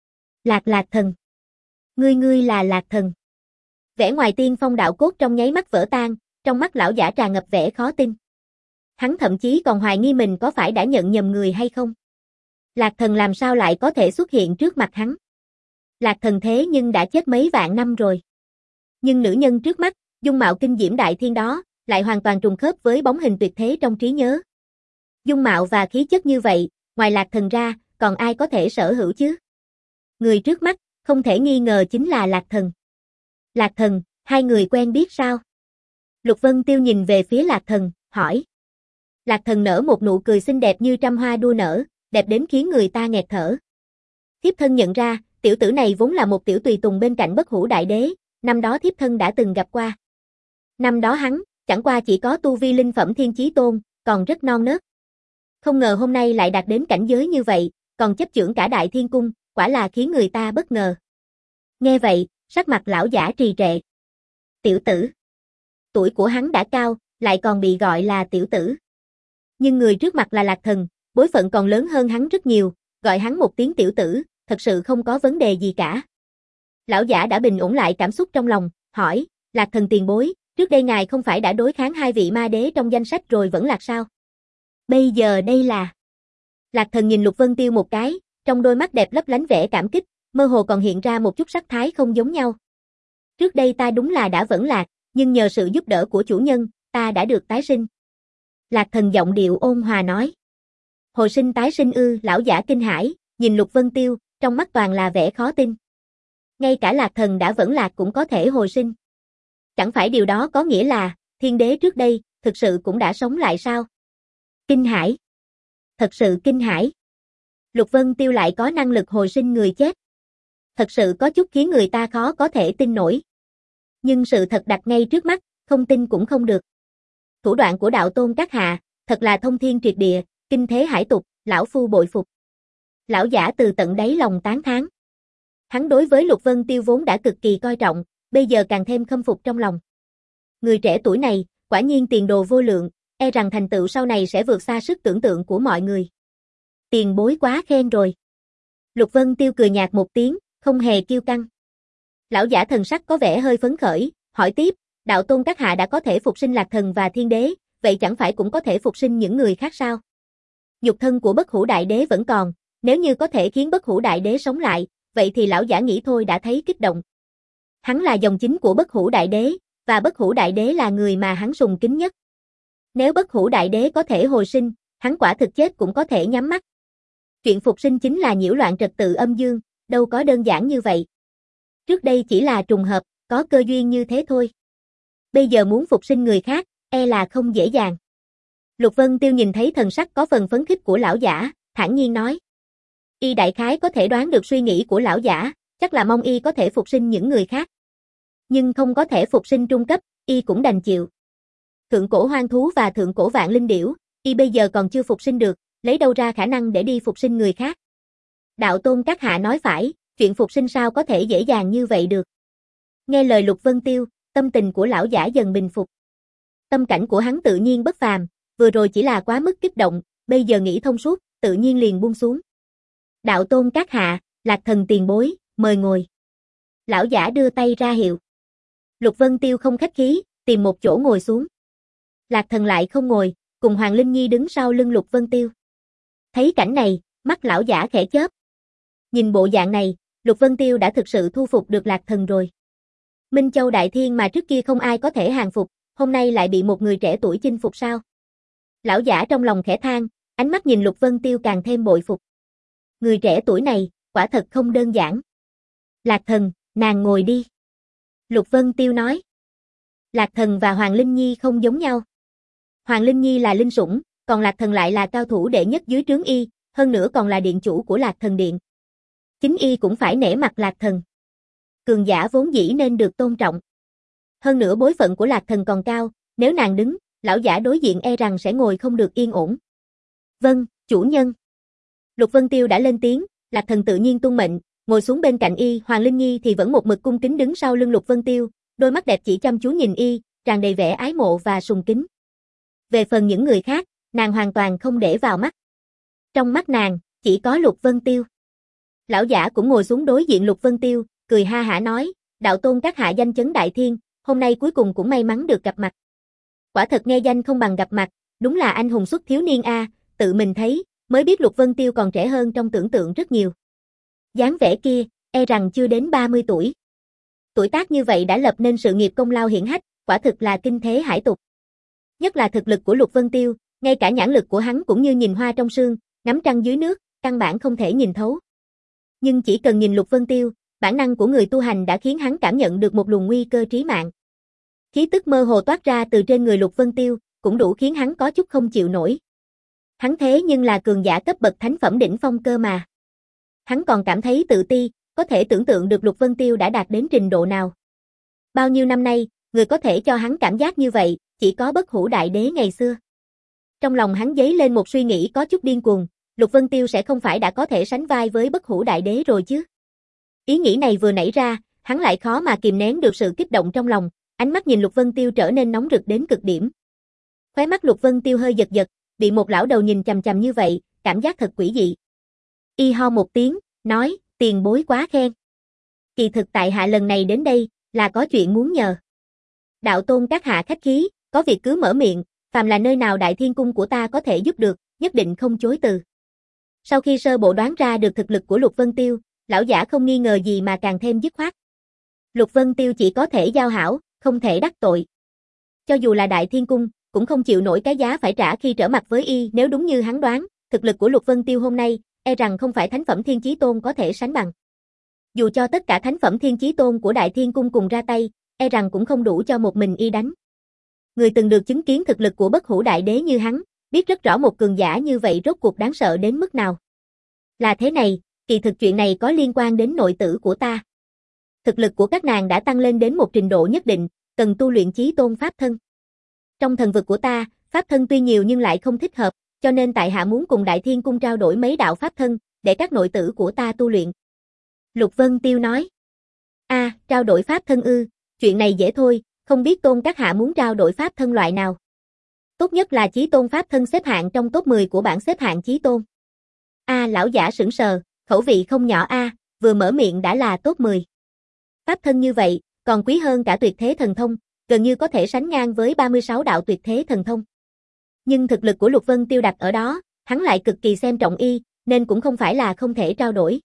Lạc Lạc Thần. Ngươi ngươi là Lạc Thần. Vẻ ngoài tiên phong đạo cốt trong nháy mắt vỡ tan, trong mắt lão giả tràn ngập vẻ khó tin. Hắn thậm chí còn hoài nghi mình có phải đã nhận nhầm người hay không. Lạc Thần làm sao lại có thể xuất hiện trước mặt hắn. Lạc Thần thế nhưng đã chết mấy vạn năm rồi. Nhưng nữ nhân trước mắt, dung mạo kinh diễm đại thiên đó, lại hoàn toàn trùng khớp với bóng hình tuyệt thế trong trí nhớ. Dung mạo và khí chất như vậy, ngoài Lạc Thần ra, còn ai có thể sở hữu chứ? Người trước mắt, không thể nghi ngờ chính là Lạc Thần. Lạc Thần, hai người quen biết sao? Lục Vân Tiêu nhìn về phía Lạc Thần, hỏi. Lạc Thần nở một nụ cười xinh đẹp như trăm hoa đua nở, đẹp đến khiến người ta nghẹt thở. Thiếp thân nhận ra, tiểu tử này vốn là một tiểu tùy tùng bên cạnh Bất Hủ Đại Đế, năm đó thiếp thân đã từng gặp qua. Năm đó hắn, chẳng qua chỉ có tu vi linh phẩm thiên chí tôn, còn rất non nớt. Không ngờ hôm nay lại đạt đến cảnh giới như vậy, còn chấp chưởng cả Đại Thiên Cung, quả là khiến người ta bất ngờ. Nghe vậy, sắc mặt lão giả trì trệ. Tiểu tử. Tuổi của hắn đã cao, lại còn bị gọi là tiểu tử. Nhưng người trước mặt là Lạc Thần, bối phận còn lớn hơn hắn rất nhiều, gọi hắn một tiếng tiểu tử, thật sự không có vấn đề gì cả. Lão giả đã bình ổn lại cảm xúc trong lòng, hỏi, Lạc Thần tiền bối, trước đây ngài không phải đã đối kháng hai vị ma đế trong danh sách rồi vẫn lạc sao? Bây giờ đây là... Lạc Thần nhìn Lục Vân Tiêu một cái, trong đôi mắt đẹp lấp lánh vẻ cảm kích, mơ hồ còn hiện ra một chút sắc thái không giống nhau. Trước đây ta đúng là đã vẫn lạc, nhưng nhờ sự giúp đỡ của chủ nhân, ta đã được tái sinh. Lạc Thần giọng điệu ôn hòa nói. Hồi sinh tái sinh ư, lão giả kinh hãi, nhìn Lục Vân Tiêu, trong mắt toàn là vẻ khó tin. Ngay cả Lạc Thần đã vẫn lạc cũng có thể hồi sinh. Chẳng phải điều đó có nghĩa là, thiên đế trước đây, thực sự cũng đã sống lại sao? Kinh hãi. Thật sự kinh hãi. Lục Vân Tiêu lại có năng lực hồi sinh người chết. Thật sự có chút khiến người ta khó có thể tin nổi. Nhưng sự thật đặt ngay trước mắt, không tin cũng không được. Thủ đoạn của đạo tôn các hạ, thật là thông thiên triệt địa, kinh thế hải tục, lão phu bội phục. Lão giả từ tận đáy lòng tán thán. Hắn đối với Lục Vân Tiêu vốn đã cực kỳ coi trọng, bây giờ càng thêm khâm phục trong lòng. Người trẻ tuổi này, quả nhiên tiền đồ vô lượng, e rằng thành tựu sau này sẽ vượt xa sức tưởng tượng của mọi người. Tiền bối quá khen rồi. Lục Vân Tiêu cười nhạt một tiếng, không hề kiêu căng. Lão giả thần sắc có vẻ hơi phấn khởi, hỏi tiếp, đạo tôn các hạ đã có thể phục sinh Lạc Thần và Thiên Đế, vậy chẳng phải cũng có thể phục sinh những người khác sao? Nhục thân của Bất Hủ Đại Đế vẫn còn, nếu như có thể khiến Bất Hủ Đại Đế sống lại, vậy thì lão giả nghĩ thôi đã thấy kích động. Hắn là dòng chính của Bất Hủ Đại Đế, và Bất Hủ Đại Đế là người mà hắn sùng kính nhất. Nếu Bất Hủ Đại Đế có thể hồi sinh, hắn quả thực chết cũng có thể nhắm mắt. Chuyện phục sinh chính là nhiễu loạn trật tự âm dương, đâu có đơn giản như vậy. Trước đây chỉ là trùng hợp, có cơ duyên như thế thôi. Bây giờ muốn phục sinh người khác, e là không dễ dàng. Lục Vân Tiêu nhìn thấy thần sắc có phần phấn khích của lão giả, thản nhiên nói. Y đại khái có thể đoán được suy nghĩ của lão giả, chắc là mong y có thể phục sinh những người khác. Nhưng không có thể phục sinh trung cấp, y cũng đành chịu. Thượng cổ hoang thú và thượng cổ vạn linh điểu, y bây giờ còn chưa phục sinh được, lấy đâu ra khả năng để đi phục sinh người khác. Đạo Tôn các hạ nói phải, chuyện phục sinh sao có thể dễ dàng như vậy được. Nghe lời Lục Vân Tiêu, tâm tình của lão giả dần bình phục. Tâm cảnh của hắn tự nhiên bất phàm, vừa rồi chỉ là quá mức kích động, bây giờ nghĩ thông suốt, tự nhiên liền buông xuống. Đạo Tôn các hạ, Lạc Thần tiền bối, mời ngồi. Lão giả đưa tay ra hiệu. Lục Vân Tiêu không khách khí, tìm một chỗ ngồi xuống. Lạc Thần lại không ngồi, cùng Hoàng Linh Nhi đứng sau lưng Lục Vân Tiêu. Thấy cảnh này, mắt lão giả khẽ chớp. Nhìn bộ dạng này, Lục Vân Tiêu đã thực sự thu phục được Lạc Thần rồi. Minh Châu Đại Thiên mà trước kia không ai có thể hàng phục, hôm nay lại bị một người trẻ tuổi chinh phục sao? Lão giả trong lòng khẽ than, ánh mắt nhìn Lục Vân Tiêu càng thêm bội phục. Người trẻ tuổi này, quả thật không đơn giản. Lạc Thần, nàng ngồi đi. Lục Vân Tiêu nói. Lạc Thần và Hoàng Linh Nhi không giống nhau. Hoàng Linh Nhi là linh sủng, còn Lạc Thần lại là cao thủ đệ nhất dưới trướng y, hơn nữa còn là điện chủ của Lạc Thần Điện. Chính y cũng phải nể mặt Lạc Thần. Cường giả vốn dĩ nên được tôn trọng. Hơn nữa bối phận của Lạc Thần còn cao, nếu nàng đứng, lão giả đối diện e rằng sẽ ngồi không được yên ổn. Vâng, chủ nhân. Lục Vân Tiêu đã lên tiếng, Lạc Thần tự nhiên tuân mệnh, ngồi xuống bên cạnh y, Hoàng Linh Nhi thì vẫn một mực cung kính đứng sau lưng Lục Vân Tiêu, đôi mắt đẹp chỉ chăm chú nhìn y, tràn đầy vẻ ái mộ và sùng kính. Về phần những người khác, nàng hoàn toàn không để vào mắt. Trong mắt nàng, chỉ có Lục Vân Tiêu. Lão giả cũng ngồi xuống đối diện Lục Vân Tiêu, cười ha hả nói, đạo tôn các hạ danh chấn đại thiên, hôm nay cuối cùng cũng may mắn được gặp mặt. Quả thật nghe danh không bằng gặp mặt, đúng là anh hùng xuất thiếu niên a, tự mình thấy, mới biết Lục Vân Tiêu còn trẻ hơn trong tưởng tượng rất nhiều. Dáng vẻ kia, e rằng chưa đến ba mươi tuổi. Tuổi tác như vậy đã lập nên sự nghiệp công lao hiển hách, quả thực là kinh thế hải tục. Nhất là thực lực của Lục Vân Tiêu, ngay cả nhãn lực của hắn cũng như nhìn hoa trong sương, ngắm trăng dưới nước, căn bản không thể nhìn thấu. Nhưng chỉ cần nhìn Lục Vân Tiêu, bản năng của người tu hành đã khiến hắn cảm nhận được một luồng nguy cơ trí mạng. Khí tức mơ hồ toát ra từ trên người Lục Vân Tiêu, cũng đủ khiến hắn có chút không chịu nổi. Hắn thế nhưng là cường giả cấp bậc thánh phẩm đỉnh phong cơ mà. Hắn còn cảm thấy tự ti, có thể tưởng tượng được Lục Vân Tiêu đã đạt đến trình độ nào. Bao nhiêu năm nay, người có thể cho hắn cảm giác như vậy, chỉ có Bất Hủ Đại Đế ngày xưa. Trong lòng hắn dấy lên một suy nghĩ có chút điên cuồng, Lục Vân Tiêu sẽ không phải đã có thể sánh vai với Bất Hủ Đại Đế rồi chứ. Ý nghĩ này vừa nảy ra, hắn lại khó mà kìm nén được sự kích động trong lòng, ánh mắt nhìn Lục Vân Tiêu trở nên nóng rực đến cực điểm. Khóe mắt Lục Vân Tiêu hơi giật giật, bị một lão đầu nhìn chằm chằm như vậy, cảm giác thật quỷ dị. Y ho một tiếng, nói, tiền bối quá khen. Kỳ thực tại hạ lần này đến đây, là có chuyện muốn nhờ. Đạo tôn các hạ khách khí, có việc cứ mở miệng, phàm là nơi nào Đại Thiên Cung của ta có thể giúp được, nhất định không chối từ. Sau khi sơ bộ đoán ra được thực lực của Lục Vân Tiêu, lão giả không nghi ngờ gì mà càng thêm dứt khoát. Lục Vân Tiêu chỉ có thể giao hảo, không thể đắc tội. Cho dù là Đại Thiên Cung, cũng không chịu nổi cái giá phải trả khi trở mặt với y, nếu đúng như hắn đoán, thực lực của Lục Vân Tiêu hôm nay, e rằng không phải thánh phẩm Thiên Chí Tôn có thể sánh bằng. Dù cho tất cả thánh phẩm Thiên Chí Tôn của Đại Thiên Cung cùng ra tay, e rằng cũng không đủ cho một mình y đánh. Người từng được chứng kiến thực lực của Bất Hủ Đại Đế như hắn, biết rất rõ một cường giả như vậy rốt cuộc đáng sợ đến mức nào. Là thế này, kỳ thực chuyện này có liên quan đến nội tử của ta. Thực lực của các nàng đã tăng lên đến một trình độ nhất định, cần tu luyện Chí Tôn Pháp Thân. Trong thần vực của ta, Pháp Thân tuy nhiều nhưng lại không thích hợp, cho nên tại hạ muốn cùng Đại Thiên Cung trao đổi mấy đạo Pháp Thân, để các nội tử của ta tu luyện. Lục Vân Tiêu nói. A, à, trao đổi Pháp Thân ư, chuyện này dễ thôi, không biết Tôn các hạ muốn trao đổi Pháp Thân loại nào. Tốt nhất là Chí Tôn Pháp Thân xếp hạng trong top mười của bảng xếp hạng Chí Tôn. A, à, lão giả sững sờ, khẩu vị không nhỏ a, à, vừa mở miệng đã là top mười. Pháp Thân như vậy, còn quý hơn cả Tuyệt Thế Thần Thông, gần như có thể sánh ngang với ba mươi sáu đạo Tuyệt Thế Thần Thông. Nhưng thực lực của Lục Vân Tiêu đặt ở đó, hắn lại cực kỳ xem trọng y, nên cũng không phải là không thể trao đổi.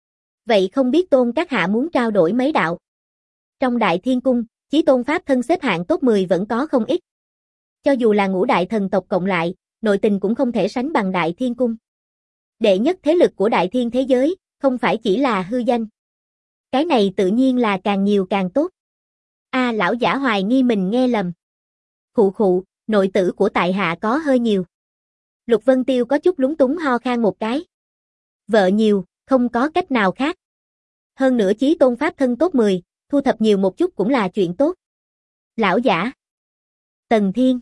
Vậy không biết Tôn các hạ muốn trao đổi mấy đạo? Trong Đại Thiên Cung, Chí Tôn Pháp Thân xếp hạng top mười vẫn có không ít. Cho dù là ngũ đại thần tộc cộng lại, nội tình cũng không thể sánh bằng Đại Thiên Cung. Đệ nhất thế lực của Đại Thiên thế giới, không phải chỉ là hư danh. Cái này tự nhiên là càng nhiều càng tốt. A, lão giả hoài nghi mình nghe lầm. Khụ khụ, Nội tử của tại hạ có hơi nhiều. Lục Vân Tiêu có chút lúng túng ho khan một cái. Vợ nhiều, không có cách nào khác. Hơn nữa chí tôn pháp thân top mười, thu thập nhiều một chút cũng là chuyện tốt. Lão giả. Tần Thiên.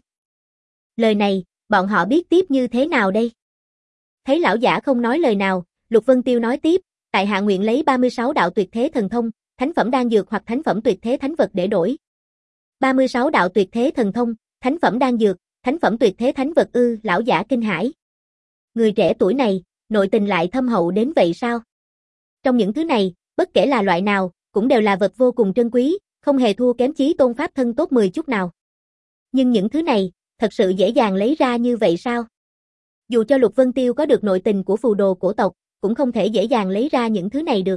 Lời này, bọn họ biết tiếp như thế nào đây? Thấy lão giả không nói lời nào, Lục Vân Tiêu nói tiếp, tại hạ nguyện lấy ba mươi sáu đạo tuyệt thế thần thông, thánh phẩm đan dược hoặc thánh phẩm tuyệt thế thánh vật để đổi. ba mươi sáu đạo tuyệt thế thần thông, thánh phẩm đan dược, thánh phẩm tuyệt thế thánh vật ư? Lão giả kinh hãi. Người trẻ tuổi này, nội tình lại thâm hậu đến vậy sao? Trong những thứ này, bất kể là loại nào, cũng đều là vật vô cùng trân quý, không hề thua kém chí tôn pháp thân top mười chút nào. Nhưng những thứ này, thật sự dễ dàng lấy ra như vậy sao? Dù cho Lục Vân Tiêu có được nội tình của phù đồ cổ tộc, cũng không thể dễ dàng lấy ra những thứ này được.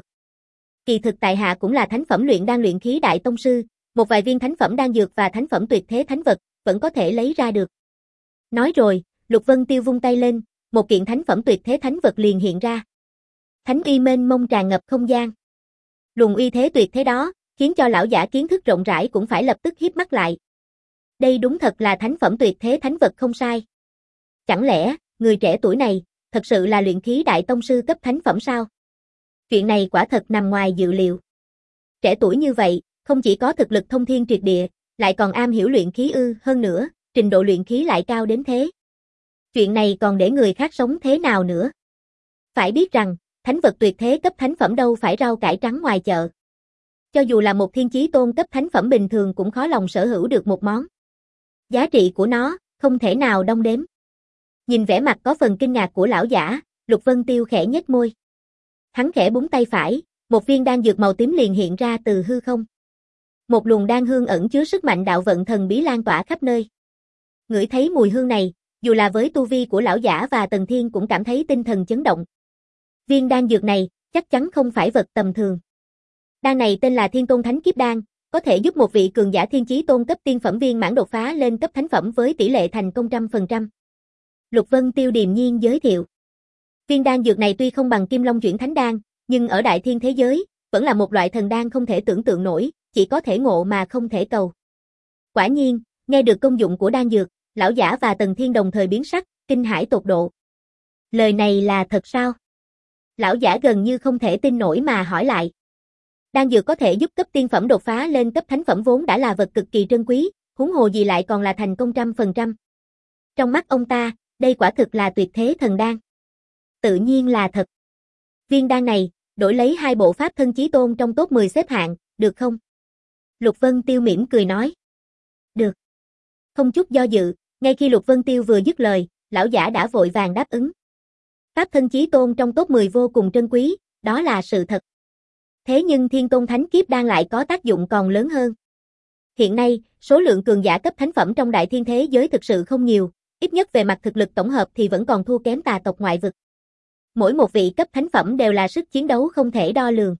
Kỳ thực tại hạ cũng là thánh phẩm luyện đan luyện khí đại tông sư, một vài viên thánh phẩm đan dược và thánh phẩm tuyệt thế thánh vật, vẫn có thể lấy ra được. Nói rồi, Lục Vân Tiêu vung tay lên, một kiện thánh phẩm tuyệt thế thánh vật liền hiện ra. Thánh uy mênh mông tràn ngập không gian. Luồng uy thế tuyệt thế đó, khiến cho lão giả kiến thức rộng rãi cũng phải lập tức híp mắt lại. Đây đúng thật là thánh phẩm tuyệt thế thánh vật không sai. Chẳng lẽ, người trẻ tuổi này, thật sự là luyện khí đại tông sư cấp thánh phẩm sao? Chuyện này quả thật nằm ngoài dự liệu. Trẻ tuổi như vậy, không chỉ có thực lực thông thiên triệt địa, lại còn am hiểu luyện khí ư? Hơn nữa, trình độ luyện khí lại cao đến thế. Chuyện này còn để người khác sống thế nào nữa? Phải biết rằng, thánh vật tuyệt thế cấp thánh phẩm đâu phải rau cải trắng ngoài chợ. Cho dù là một thiên chí tôn cấp thánh phẩm bình thường cũng khó lòng sở hữu được một món. Giá trị của nó, không thể nào đong đếm. Nhìn vẻ mặt có phần kinh ngạc của lão giả, Lục Vân Tiêu khẽ nhếch môi. Hắn khẽ búng tay phải, một viên đan dược màu tím liền hiện ra từ hư không. Một luồng đan hương ẩn chứa sức mạnh đạo vận thần bí lan tỏa khắp nơi. Ngửi thấy mùi hương này, dù là với tu vi của lão giả và Tần Thiên cũng cảm thấy tinh thần chấn động. Viên đan dược này, chắc chắn không phải vật tầm thường. Đan này tên là Thiên Tôn Thánh Kiếp Đan, có thể giúp một vị cường giả thiên chí tôn cấp tiên phẩm viên mãn đột phá lên cấp thánh phẩm với tỷ lệ thành công trăm phần trăm. Lục Vân Tiêu điềm nhiên giới thiệu. Viên đan dược này tuy không bằng Kim Long Chuyển Thánh Đan, nhưng ở đại thiên thế giới, vẫn là một loại thần đan không thể tưởng tượng nổi, chỉ có thể ngộ mà không thể cầu. Quả nhiên, nghe được công dụng của đan dược, lão giả và Tần Thiên đồng thời biến sắc, kinh hãi tột độ. Lời này là thật sao? Lão giả gần như không thể tin nổi mà hỏi lại. Đan dược có thể giúp cấp tiên phẩm đột phá lên cấp thánh phẩm vốn đã là vật cực kỳ trân quý, huống hồ gì lại còn là thành công trăm phần trăm. Trong mắt ông ta, đây quả thực là tuyệt thế thần đan. Tự nhiên là thật. Viên đan này, đổi lấy hai bộ pháp thân chí tôn trong top mười xếp hạng, được không? Lục Vân Tiêu mỉm cười nói. Được. Không chút do dự, ngay khi Lục Vân Tiêu vừa dứt lời, lão giả đã vội vàng đáp ứng. Pháp thân chí tôn trong top mười vô cùng trân quý, đó là sự thật. Thế nhưng Thiên Tôn Thánh Kiếp Đan lại có tác dụng còn lớn hơn. Hiện nay, số lượng cường giả cấp thánh phẩm trong đại thiên thế giới thực sự không nhiều, ít nhất về mặt thực lực tổng hợp thì vẫn còn thua kém tà tộc ngoại vực. Mỗi một vị cấp thánh phẩm đều là sức chiến đấu không thể đo lường.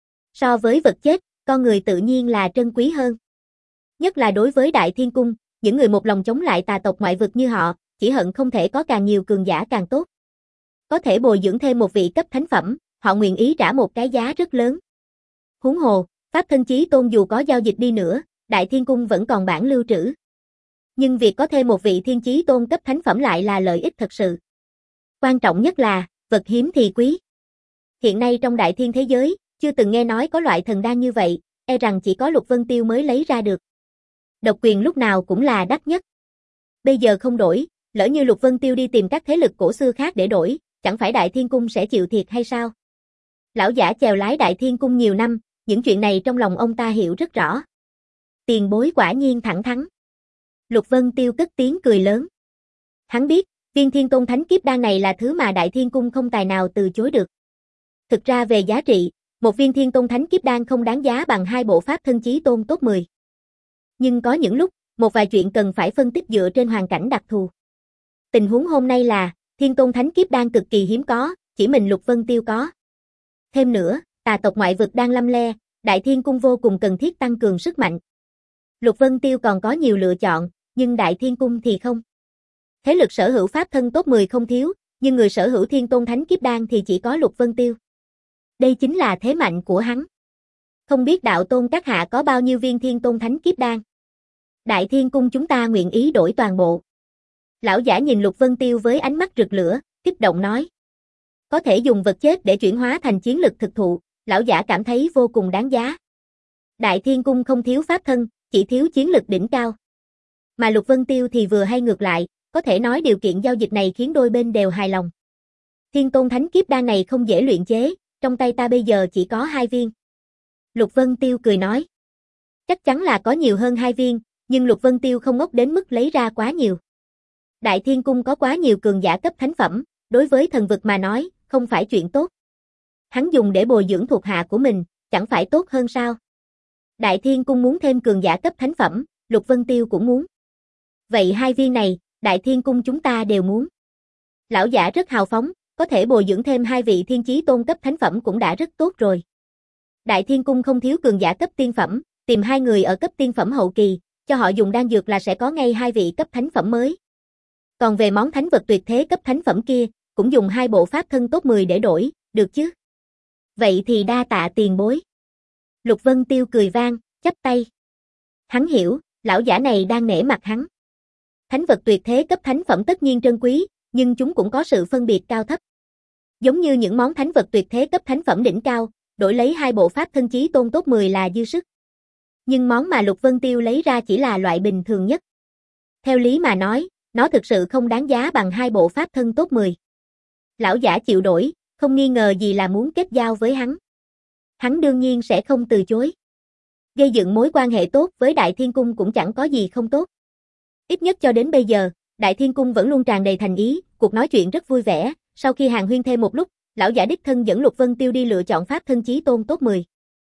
So với vật chết, con người tự nhiên là trân quý hơn. Nhất là đối với Đại Thiên Cung, những người một lòng chống lại tà tộc ngoại vực như họ, chỉ hận không thể có càng nhiều cường giả càng tốt. Có thể bồi dưỡng thêm một vị cấp thánh phẩm, họ nguyện ý trả một cái giá rất lớn. Huống hồ, Pháp thân chí tôn dù có giao dịch đi nữa, Đại Thiên Cung vẫn còn bản lưu trữ. Nhưng việc có thêm một vị thiên chí tôn cấp thánh phẩm lại là lợi ích thật sự. Quan trọng nhất là, vật hiếm thì quý. Hiện nay trong đại thiên thế giới, chưa từng nghe nói có loại thần đan như vậy, e rằng chỉ có Lục Vân Tiêu mới lấy ra được. Độc quyền lúc nào cũng là đắt nhất. Bây giờ không đổi, lỡ như Lục Vân Tiêu đi tìm các thế lực cổ xưa khác để đổi, chẳng phải Đại Thiên Cung sẽ chịu thiệt hay sao? Lão giả chèo lái Đại Thiên Cung nhiều năm, những chuyện này trong lòng ông ta hiểu rất rõ. Tiền bối quả nhiên thẳng thắn. Lục Vân Tiêu cất tiếng cười lớn. Hắn biết, viên Thiên Tôn Thánh Kiếp Đan này là thứ mà Đại Thiên Cung không tài nào từ chối được. Thực ra về giá trị, một viên Thiên Tôn Thánh Kiếp Đan không đáng giá bằng hai bộ pháp thân chí tôn top mười. Nhưng có những lúc, một vài chuyện cần phải phân tích dựa trên hoàn cảnh đặc thù. Tình huống hôm nay là, Thiên Tôn Thánh Kiếp Đan cực kỳ hiếm có, chỉ mình Lục Vân Tiêu có. Thêm nữa, tà tộc ngoại vực đang lăm le, Đại Thiên Cung vô cùng cần thiết tăng cường sức mạnh. Lục Vân Tiêu còn có nhiều lựa chọn, nhưng Đại Thiên Cung thì không. Thế lực sở hữu pháp thân top mười không thiếu, nhưng người sở hữu Thiên Tôn Thánh Kiếp Đan thì chỉ có Lục Vân Tiêu. Đây chính là thế mạnh của hắn. Không biết đạo tôn các hạ có bao nhiêu viên Thiên Tôn Thánh Kiếp Đan? Đại Thiên Cung chúng ta nguyện ý đổi toàn bộ. Lão giả nhìn Lục Vân Tiêu với ánh mắt rực lửa, kích động nói. Có thể dùng vật chết để chuyển hóa thành chiến lực thực thụ, lão giả cảm thấy vô cùng đáng giá. Đại Thiên Cung không thiếu pháp thân, chỉ thiếu chiến lực đỉnh cao. Mà Lục Vân Tiêu thì vừa hay ngược lại, có thể nói điều kiện giao dịch này khiến đôi bên đều hài lòng. Thiên Tôn Thánh Kiếp Đan này không dễ luyện chế, trong tay ta bây giờ chỉ có hai viên. Lục Vân Tiêu cười nói. Chắc chắn là có nhiều hơn hai viên, nhưng Lục Vân Tiêu không ngốc đến mức lấy ra quá nhiều. Đại Thiên Cung có quá nhiều cường giả cấp thánh phẩm, đối với thần vực mà nói, không phải chuyện tốt. Hắn dùng để bồi dưỡng thuộc hạ của mình, chẳng phải tốt hơn sao? Đại Thiên Cung muốn thêm cường giả cấp thánh phẩm, Lục Vân Tiêu cũng muốn. Vậy hai viên này, Đại Thiên Cung chúng ta đều muốn. Lão giả rất hào phóng, có thể bồi dưỡng thêm hai vị thiên chí tôn cấp thánh phẩm cũng đã rất tốt rồi. Đại Thiên Cung không thiếu cường giả cấp tiên phẩm, tìm hai người ở cấp tiên phẩm hậu kỳ, cho họ dùng đan dược là sẽ có ngay hai vị cấp thánh phẩm mới. Còn về món thánh vật tuyệt thế cấp thánh phẩm kia, cũng dùng hai bộ pháp thân top mười để đổi, được chứ? Vậy thì đa tạ tiền bối. Lục Vân Tiêu cười vang, chắp tay. Hắn hiểu, lão giả này đang nể mặt hắn. Thánh vật tuyệt thế cấp thánh phẩm tất nhiên trân quý, nhưng chúng cũng có sự phân biệt cao thấp. Giống như những món thánh vật tuyệt thế cấp thánh phẩm đỉnh cao, đổi lấy hai bộ pháp thân chí tôn top mười là dư sức. Nhưng món mà Lục Vân Tiêu lấy ra chỉ là loại bình thường nhất. Theo lý mà nói, nó thực sự không đáng giá bằng hai bộ pháp thân top mười. Lão giả chịu đổi, không nghi ngờ gì là muốn kết giao với hắn. Hắn đương nhiên sẽ không từ chối. Gây dựng mối quan hệ tốt với Đại Thiên Cung cũng chẳng có gì không tốt. Ít nhất cho đến bây giờ, Đại Thiên Cung vẫn luôn tràn đầy thành ý, cuộc nói chuyện rất vui vẻ. Sau khi hàn huyên thêm một lúc, lão giả đích thân dẫn Lục Vân Tiêu đi lựa chọn pháp thân chí tôn top mười.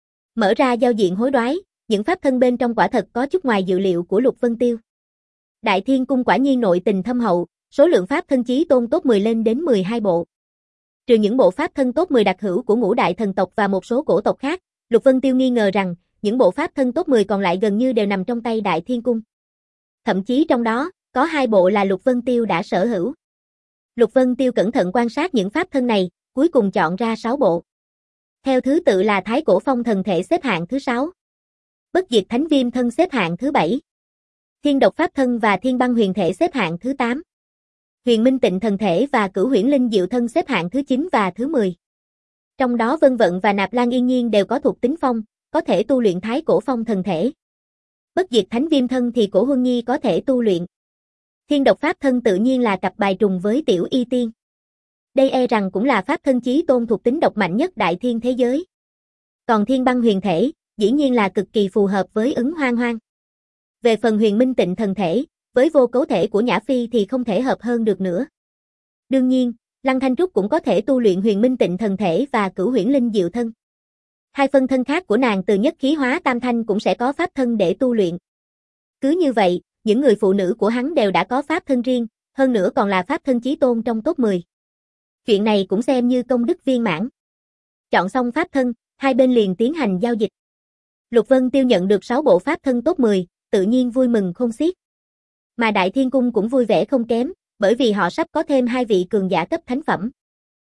Mở ra giao diện hối đoái, những pháp thân bên trong quả thật có chút ngoài dự liệu của Lục Vân Tiêu. Đại Thiên Cung quả nhiên nội tình thâm hậu, số lượng pháp thân chí tôn top mười lên đến mười hai bộ. Trừ những bộ pháp thân top mười đặc hữu của ngũ đại thần tộc và một số cổ tộc khác, Lục Vân Tiêu nghi ngờ rằng, những bộ pháp thân top mười còn lại gần như đều nằm trong tay Đại Thiên Cung. Thậm chí trong đó, có hai bộ là Lục Vân Tiêu đã sở hữu. Lục Vân Tiêu cẩn thận quan sát những pháp thân này, cuối cùng chọn ra sáu bộ. Theo thứ tự là Thái Cổ Phong Thần Thể xếp hạng thứ sáu. Bất Diệt Thánh Viêm Thân xếp hạng thứ bảy. Thiên Độc Pháp Thân và Thiên Băng Huyền Thể xếp hạng thứ tám. Huyền Minh Tịnh Thần Thể và Cửu Huyễn Linh Diệu Thân xếp hạng thứ chín và thứ mười. Trong đó Vân Vận và Nạp Lan Yên Nhiên đều có thuộc tính phong, có thể tu luyện Thái Cổ Phong Thần Thể. Bất Diệt Thánh Viêm Thân thì Cổ Huân Nhi có thể tu luyện. Thiên Độc Pháp Thân tự nhiên là cặp bài trùng với Tiểu Y Tiên. Đây e rằng cũng là pháp thân chí tôn thuộc tính độc mạnh nhất đại thiên thế giới. Còn Thiên Băng Huyền Thể, dĩ nhiên là cực kỳ phù hợp với Ứng Hoang Hoang. Về phần Huyền Minh Tịnh Thần Thể, với vô cấu thể của Nhã Phi thì không thể hợp hơn được nữa. Đương nhiên, Lăng Thanh Trúc cũng có thể tu luyện Huyền Minh Tịnh Thần Thể và Cửu Huyễn Linh Diệu Thân. Hai phân thân khác của nàng từ nhất khí hóa tam thanh cũng sẽ có pháp thân để tu luyện. Cứ như vậy, những người phụ nữ của hắn đều đã có pháp thân riêng, hơn nữa còn là pháp thân chí tôn trong top mười. Chuyện này cũng xem như công đức viên mãn. Chọn xong pháp thân, hai bên liền tiến hành giao dịch. Lục Vân Tiêu nhận được sáu bộ pháp thân top mười, tự nhiên vui mừng không xiết. Mà Đại Thiên Cung cũng vui vẻ không kém, bởi vì họ sắp có thêm hai vị cường giả cấp thánh phẩm.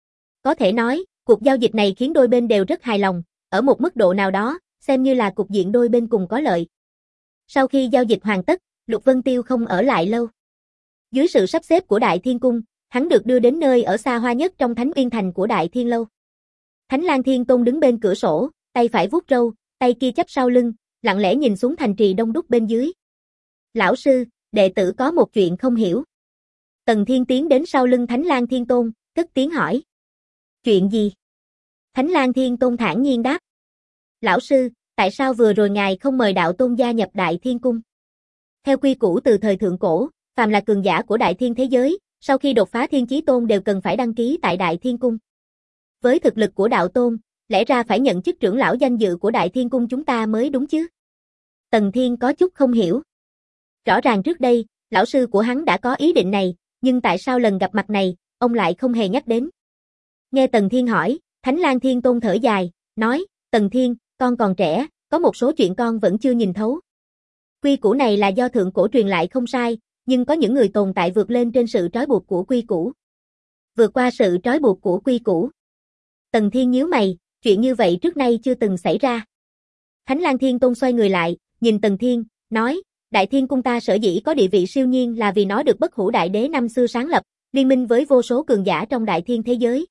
Có thể nói, cuộc giao dịch này khiến đôi bên đều rất hài lòng, ở một mức độ nào đó, xem như là cục diện đôi bên cùng có lợi. Sau khi giao dịch hoàn tất, Lục Vân Tiêu không ở lại lâu. Dưới sự sắp xếp của Đại Thiên Cung, hắn được đưa đến nơi ở xa hoa nhất trong Thánh Uyên Thành của Đại Thiên Lâu. Thánh Lang Thiên Tôn đứng bên cửa sổ, tay phải vuốt râu, tay kia chắp sau lưng, lặng lẽ nhìn xuống thành trì đông đúc bên dưới. Lão sư, đệ tử có một chuyện không hiểu. Tần Thiên tiến đến sau lưng Thánh Lang Thiên Tôn, cất tiếng hỏi. Chuyện gì? Thánh Lang Thiên Tôn thản nhiên đáp. Lão sư, tại sao vừa rồi ngài không mời đạo tôn gia nhập Đại Thiên Cung? Theo quy củ từ thời thượng cổ, phàm là cường giả của Đại Thiên thế giới, sau khi đột phá Thiên Chí Tôn đều cần phải đăng ký tại Đại Thiên Cung. Với thực lực của đạo tôn, lẽ ra phải nhận chức trưởng lão danh dự của Đại Thiên Cung chúng ta mới đúng chứ? Tần Thiên có chút không hiểu. Rõ ràng trước đây, lão sư của hắn đã có ý định này, nhưng tại sao lần gặp mặt này, ông lại không hề nhắc đến? Nghe Tần Thiên hỏi, Thánh Lang Thiên Tôn thở dài, nói, Tần Thiên, con còn trẻ, có một số chuyện con vẫn chưa nhìn thấu. Quy củ này là do thượng cổ truyền lại không sai, nhưng có những người tồn tại vượt lên trên sự trói buộc của quy củ. Vượt qua sự trói buộc của quy củ. Tần Thiên nhíu mày, chuyện như vậy trước nay chưa từng xảy ra. Thánh Lang Thiên Tôn xoay người lại, nhìn Tần Thiên, nói, Đại Thiên Cung ta sở dĩ có địa vị siêu nhiên là vì nó được Bất Hủ Đại Đế năm xưa sáng lập, liên minh với vô số cường giả trong đại thiên thế giới.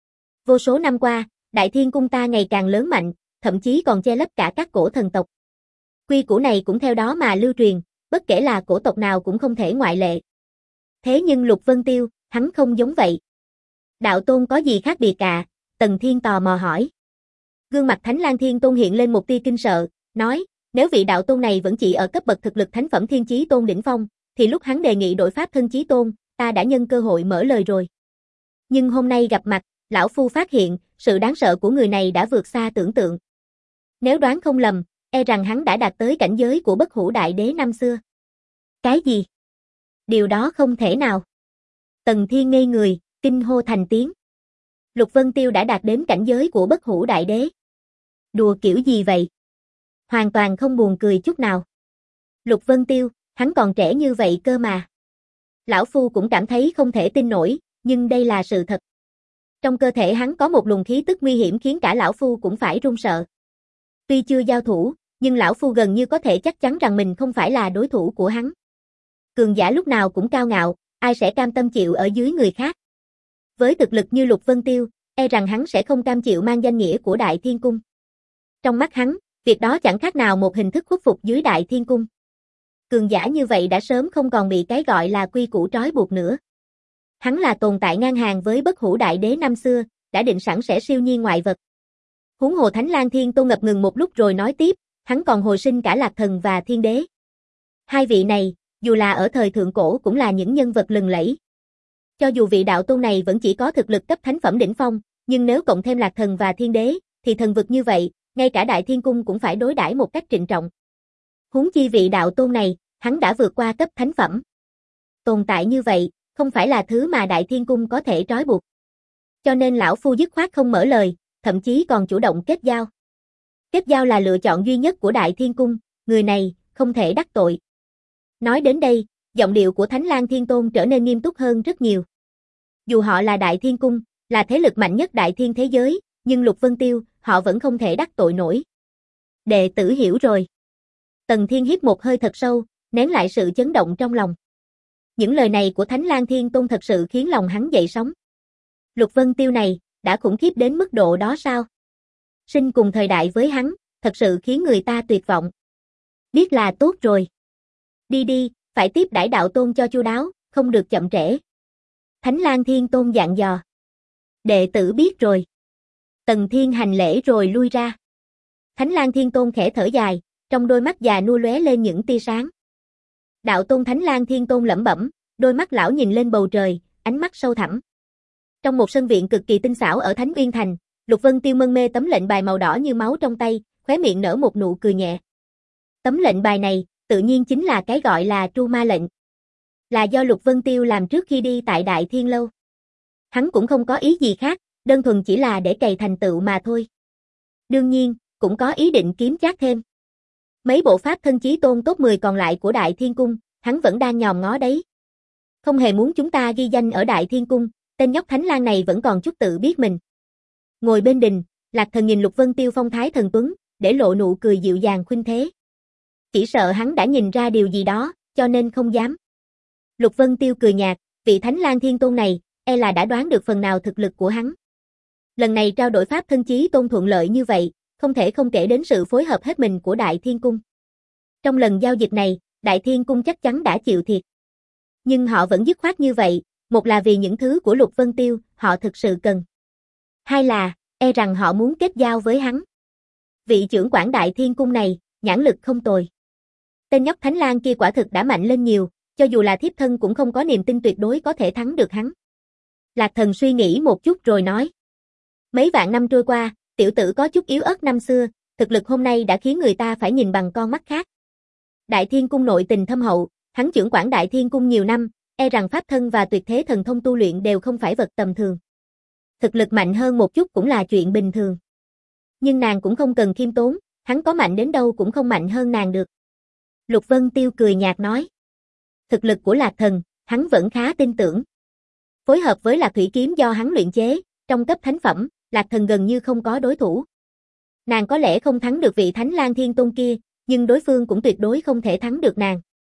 Vô số năm qua, Đại Thiên Cung ta ngày càng lớn mạnh, thậm chí còn che lấp cả các cổ thần tộc. Quy củ này cũng theo đó mà lưu truyền, bất kể là cổ tộc nào cũng không thể ngoại lệ. Thế nhưng Lục Vân Tiêu, hắn không giống vậy. Đạo Tôn có gì khác biệt à? Tần Thiên tò mò hỏi. Gương mặt Thánh Lang Thiên Tôn hiện lên một tia kinh sợ, nói, nếu vị đạo tôn này vẫn chỉ ở cấp bậc thực lực thánh phẩm Thiên Chí Tôn đỉnh phong, thì lúc hắn đề nghị đổi pháp thân Chí Tôn, ta đã nhân cơ hội mở lời rồi. Nhưng hôm nay gặp mặt, lão phu phát hiện, sự đáng sợ của người này đã vượt xa tưởng tượng. Nếu đoán không lầm, e rằng hắn đã đạt tới cảnh giới của Bất Hủ Đại Đế năm xưa. Cái gì? Điều đó không thể nào. Tần Thiên ngây người, kinh hô thành tiếng. Lục Vân Tiêu đã đạt đến cảnh giới của Bất Hủ Đại Đế. Đùa kiểu gì vậy? Hoàn toàn không buồn cười chút nào. Lục Vân Tiêu, hắn còn trẻ như vậy cơ mà. Lão phu cũng cảm thấy không thể tin nổi, nhưng đây là sự thật. Trong cơ thể hắn có một luồng khí tức nguy hiểm khiến cả lão phu cũng phải run sợ. Tuy chưa giao thủ, nhưng lão phu gần như có thể chắc chắn rằng mình không phải là đối thủ của hắn. Cường giả lúc nào cũng cao ngạo, ai sẽ cam tâm chịu ở dưới người khác. Với thực lực như Lục Vân Tiêu, e rằng hắn sẽ không cam chịu mang danh nghĩa của Đại Thiên Cung. Trong mắt hắn, việc đó chẳng khác nào một hình thức khuất phục dưới Đại Thiên Cung. Cường giả như vậy đã sớm không còn bị cái gọi là quy củ trói buộc nữa. Hắn là tồn tại ngang hàng với Bất Hủ Đại Đế năm xưa, đã định sẵn sẽ siêu nhiên ngoại vật. Huống hồ Thánh Lang Thiên Tôn ngập ngừng một lúc rồi nói tiếp, hắn còn hồi sinh cả Lạc Thần và Thiên Đế. Hai vị này, dù là ở thời thượng cổ cũng là những nhân vật lừng lẫy. Cho dù vị đạo tôn này vẫn chỉ có thực lực cấp thánh phẩm đỉnh phong, nhưng nếu cộng thêm Lạc Thần và Thiên Đế, thì thần vực như vậy, ngay cả Đại Thiên Cung cũng phải đối đãi một cách trịnh trọng. Huống chi vị đạo tôn này, hắn đã vượt qua cấp thánh phẩm. Tồn tại như vậy, không phải là thứ mà Đại Thiên Cung có thể trói buộc. Cho nên lão phu dứt khoát không mở lời, thậm chí còn chủ động kết giao. Kết giao là lựa chọn duy nhất của Đại Thiên Cung, người này, không thể đắc tội. Nói đến đây, giọng điệu của Thánh Lang Thiên Tôn trở nên nghiêm túc hơn rất nhiều. Dù họ là Đại Thiên Cung, là thế lực mạnh nhất đại thiên thế giới, nhưng Lục Vân Tiêu, họ vẫn không thể đắc tội nổi. Đệ tử hiểu rồi. Tần Thiên hít một hơi thật sâu, nén lại sự chấn động trong lòng. Những lời này của Thánh Lang Thiên Tôn thật sự khiến lòng hắn dậy sóng. Lục Vân Tiêu này, đã khủng khiếp đến mức độ đó sao? Sinh cùng thời đại với hắn, thật sự khiến người ta tuyệt vọng. Biết là tốt rồi. Đi đi, phải tiếp đãi đạo tôn cho chu đáo, không được chậm trễ. Thánh Lang Thiên Tôn dặn dò. Đệ tử biết rồi. Tần Thiên hành lễ rồi lui ra. Thánh Lang Thiên Tôn khẽ thở dài, trong đôi mắt già nua lóe lên những tia sáng. Đạo tôn Thánh Lang Thiên Tôn lẩm bẩm, đôi mắt lão nhìn lên bầu trời, ánh mắt sâu thẳm. Trong một sân viện cực kỳ tinh xảo ở Thánh Uyên Thành, Lục Vân Tiêu mân mê tấm lệnh bài màu đỏ như máu trong tay, khóe miệng nở một nụ cười nhẹ. Tấm lệnh bài này, tự nhiên chính là cái gọi là Tru Ma lệnh. Là do Lục Vân Tiêu làm trước khi đi tại Đại Thiên Lâu. Hắn cũng không có ý gì khác, đơn thuần chỉ là để cày thành tựu mà thôi. Đương nhiên, cũng có ý định kiếm chác thêm. Mấy bộ pháp thân chí tôn top mười còn lại của Đại Thiên Cung, hắn vẫn đang nhòm ngó đấy. Không hề muốn chúng ta ghi danh ở Đại Thiên Cung, tên nhóc Thánh Lang này vẫn còn chút tự biết mình. Ngồi bên đình, Lạc Thần nhìn Lục Vân Tiêu phong thái thần tuấn, để lộ nụ cười dịu dàng khuynh thế. Chỉ sợ hắn đã nhìn ra điều gì đó, cho nên không dám. Lục Vân Tiêu cười nhạt, vị Thánh Lang Thiên Tôn này, e là đã đoán được phần nào thực lực của hắn. Lần này trao đổi pháp thân chí tôn thuận lợi như vậy, không thể không kể đến sự phối hợp hết mình của Đại Thiên Cung. Trong lần giao dịch này, Đại Thiên Cung chắc chắn đã chịu thiệt. Nhưng họ vẫn dứt khoát như vậy, một là vì những thứ của Lục Vân Tiêu, họ thực sự cần. Hai là, e rằng họ muốn kết giao với hắn. Vị trưởng quản Đại Thiên Cung này, nhãn lực không tồi. Tên nhóc Thánh Lang kia quả thực đã mạnh lên nhiều, cho dù là thiếp thân cũng không có niềm tin tuyệt đối có thể thắng được hắn. Lạc Thần suy nghĩ một chút rồi nói. Mấy vạn năm trôi qua, tiểu tử có chút yếu ớt năm xưa, thực lực hôm nay đã khiến người ta phải nhìn bằng con mắt khác. Đại Thiên Cung nội tình thâm hậu, hắn trưởng quản Đại Thiên Cung nhiều năm, e rằng pháp thân và tuyệt thế thần thông tu luyện đều không phải vật tầm thường. Thực lực mạnh hơn một chút cũng là chuyện bình thường. Nhưng nàng cũng không cần khiêm tốn, hắn có mạnh đến đâu cũng không mạnh hơn nàng được. Lục Vân Tiêu cười nhạt nói. Thực lực của Lạc Thần, hắn vẫn khá tin tưởng. Phối hợp với Lạc Thủy Kiếm do hắn luyện chế, trong cấp thánh phẩm, Lạc Thần gần như không có đối thủ. Nàng có lẽ không thắng được vị Thánh Lang Thiên Tôn kia, nhưng đối phương cũng tuyệt đối không thể thắng được nàng.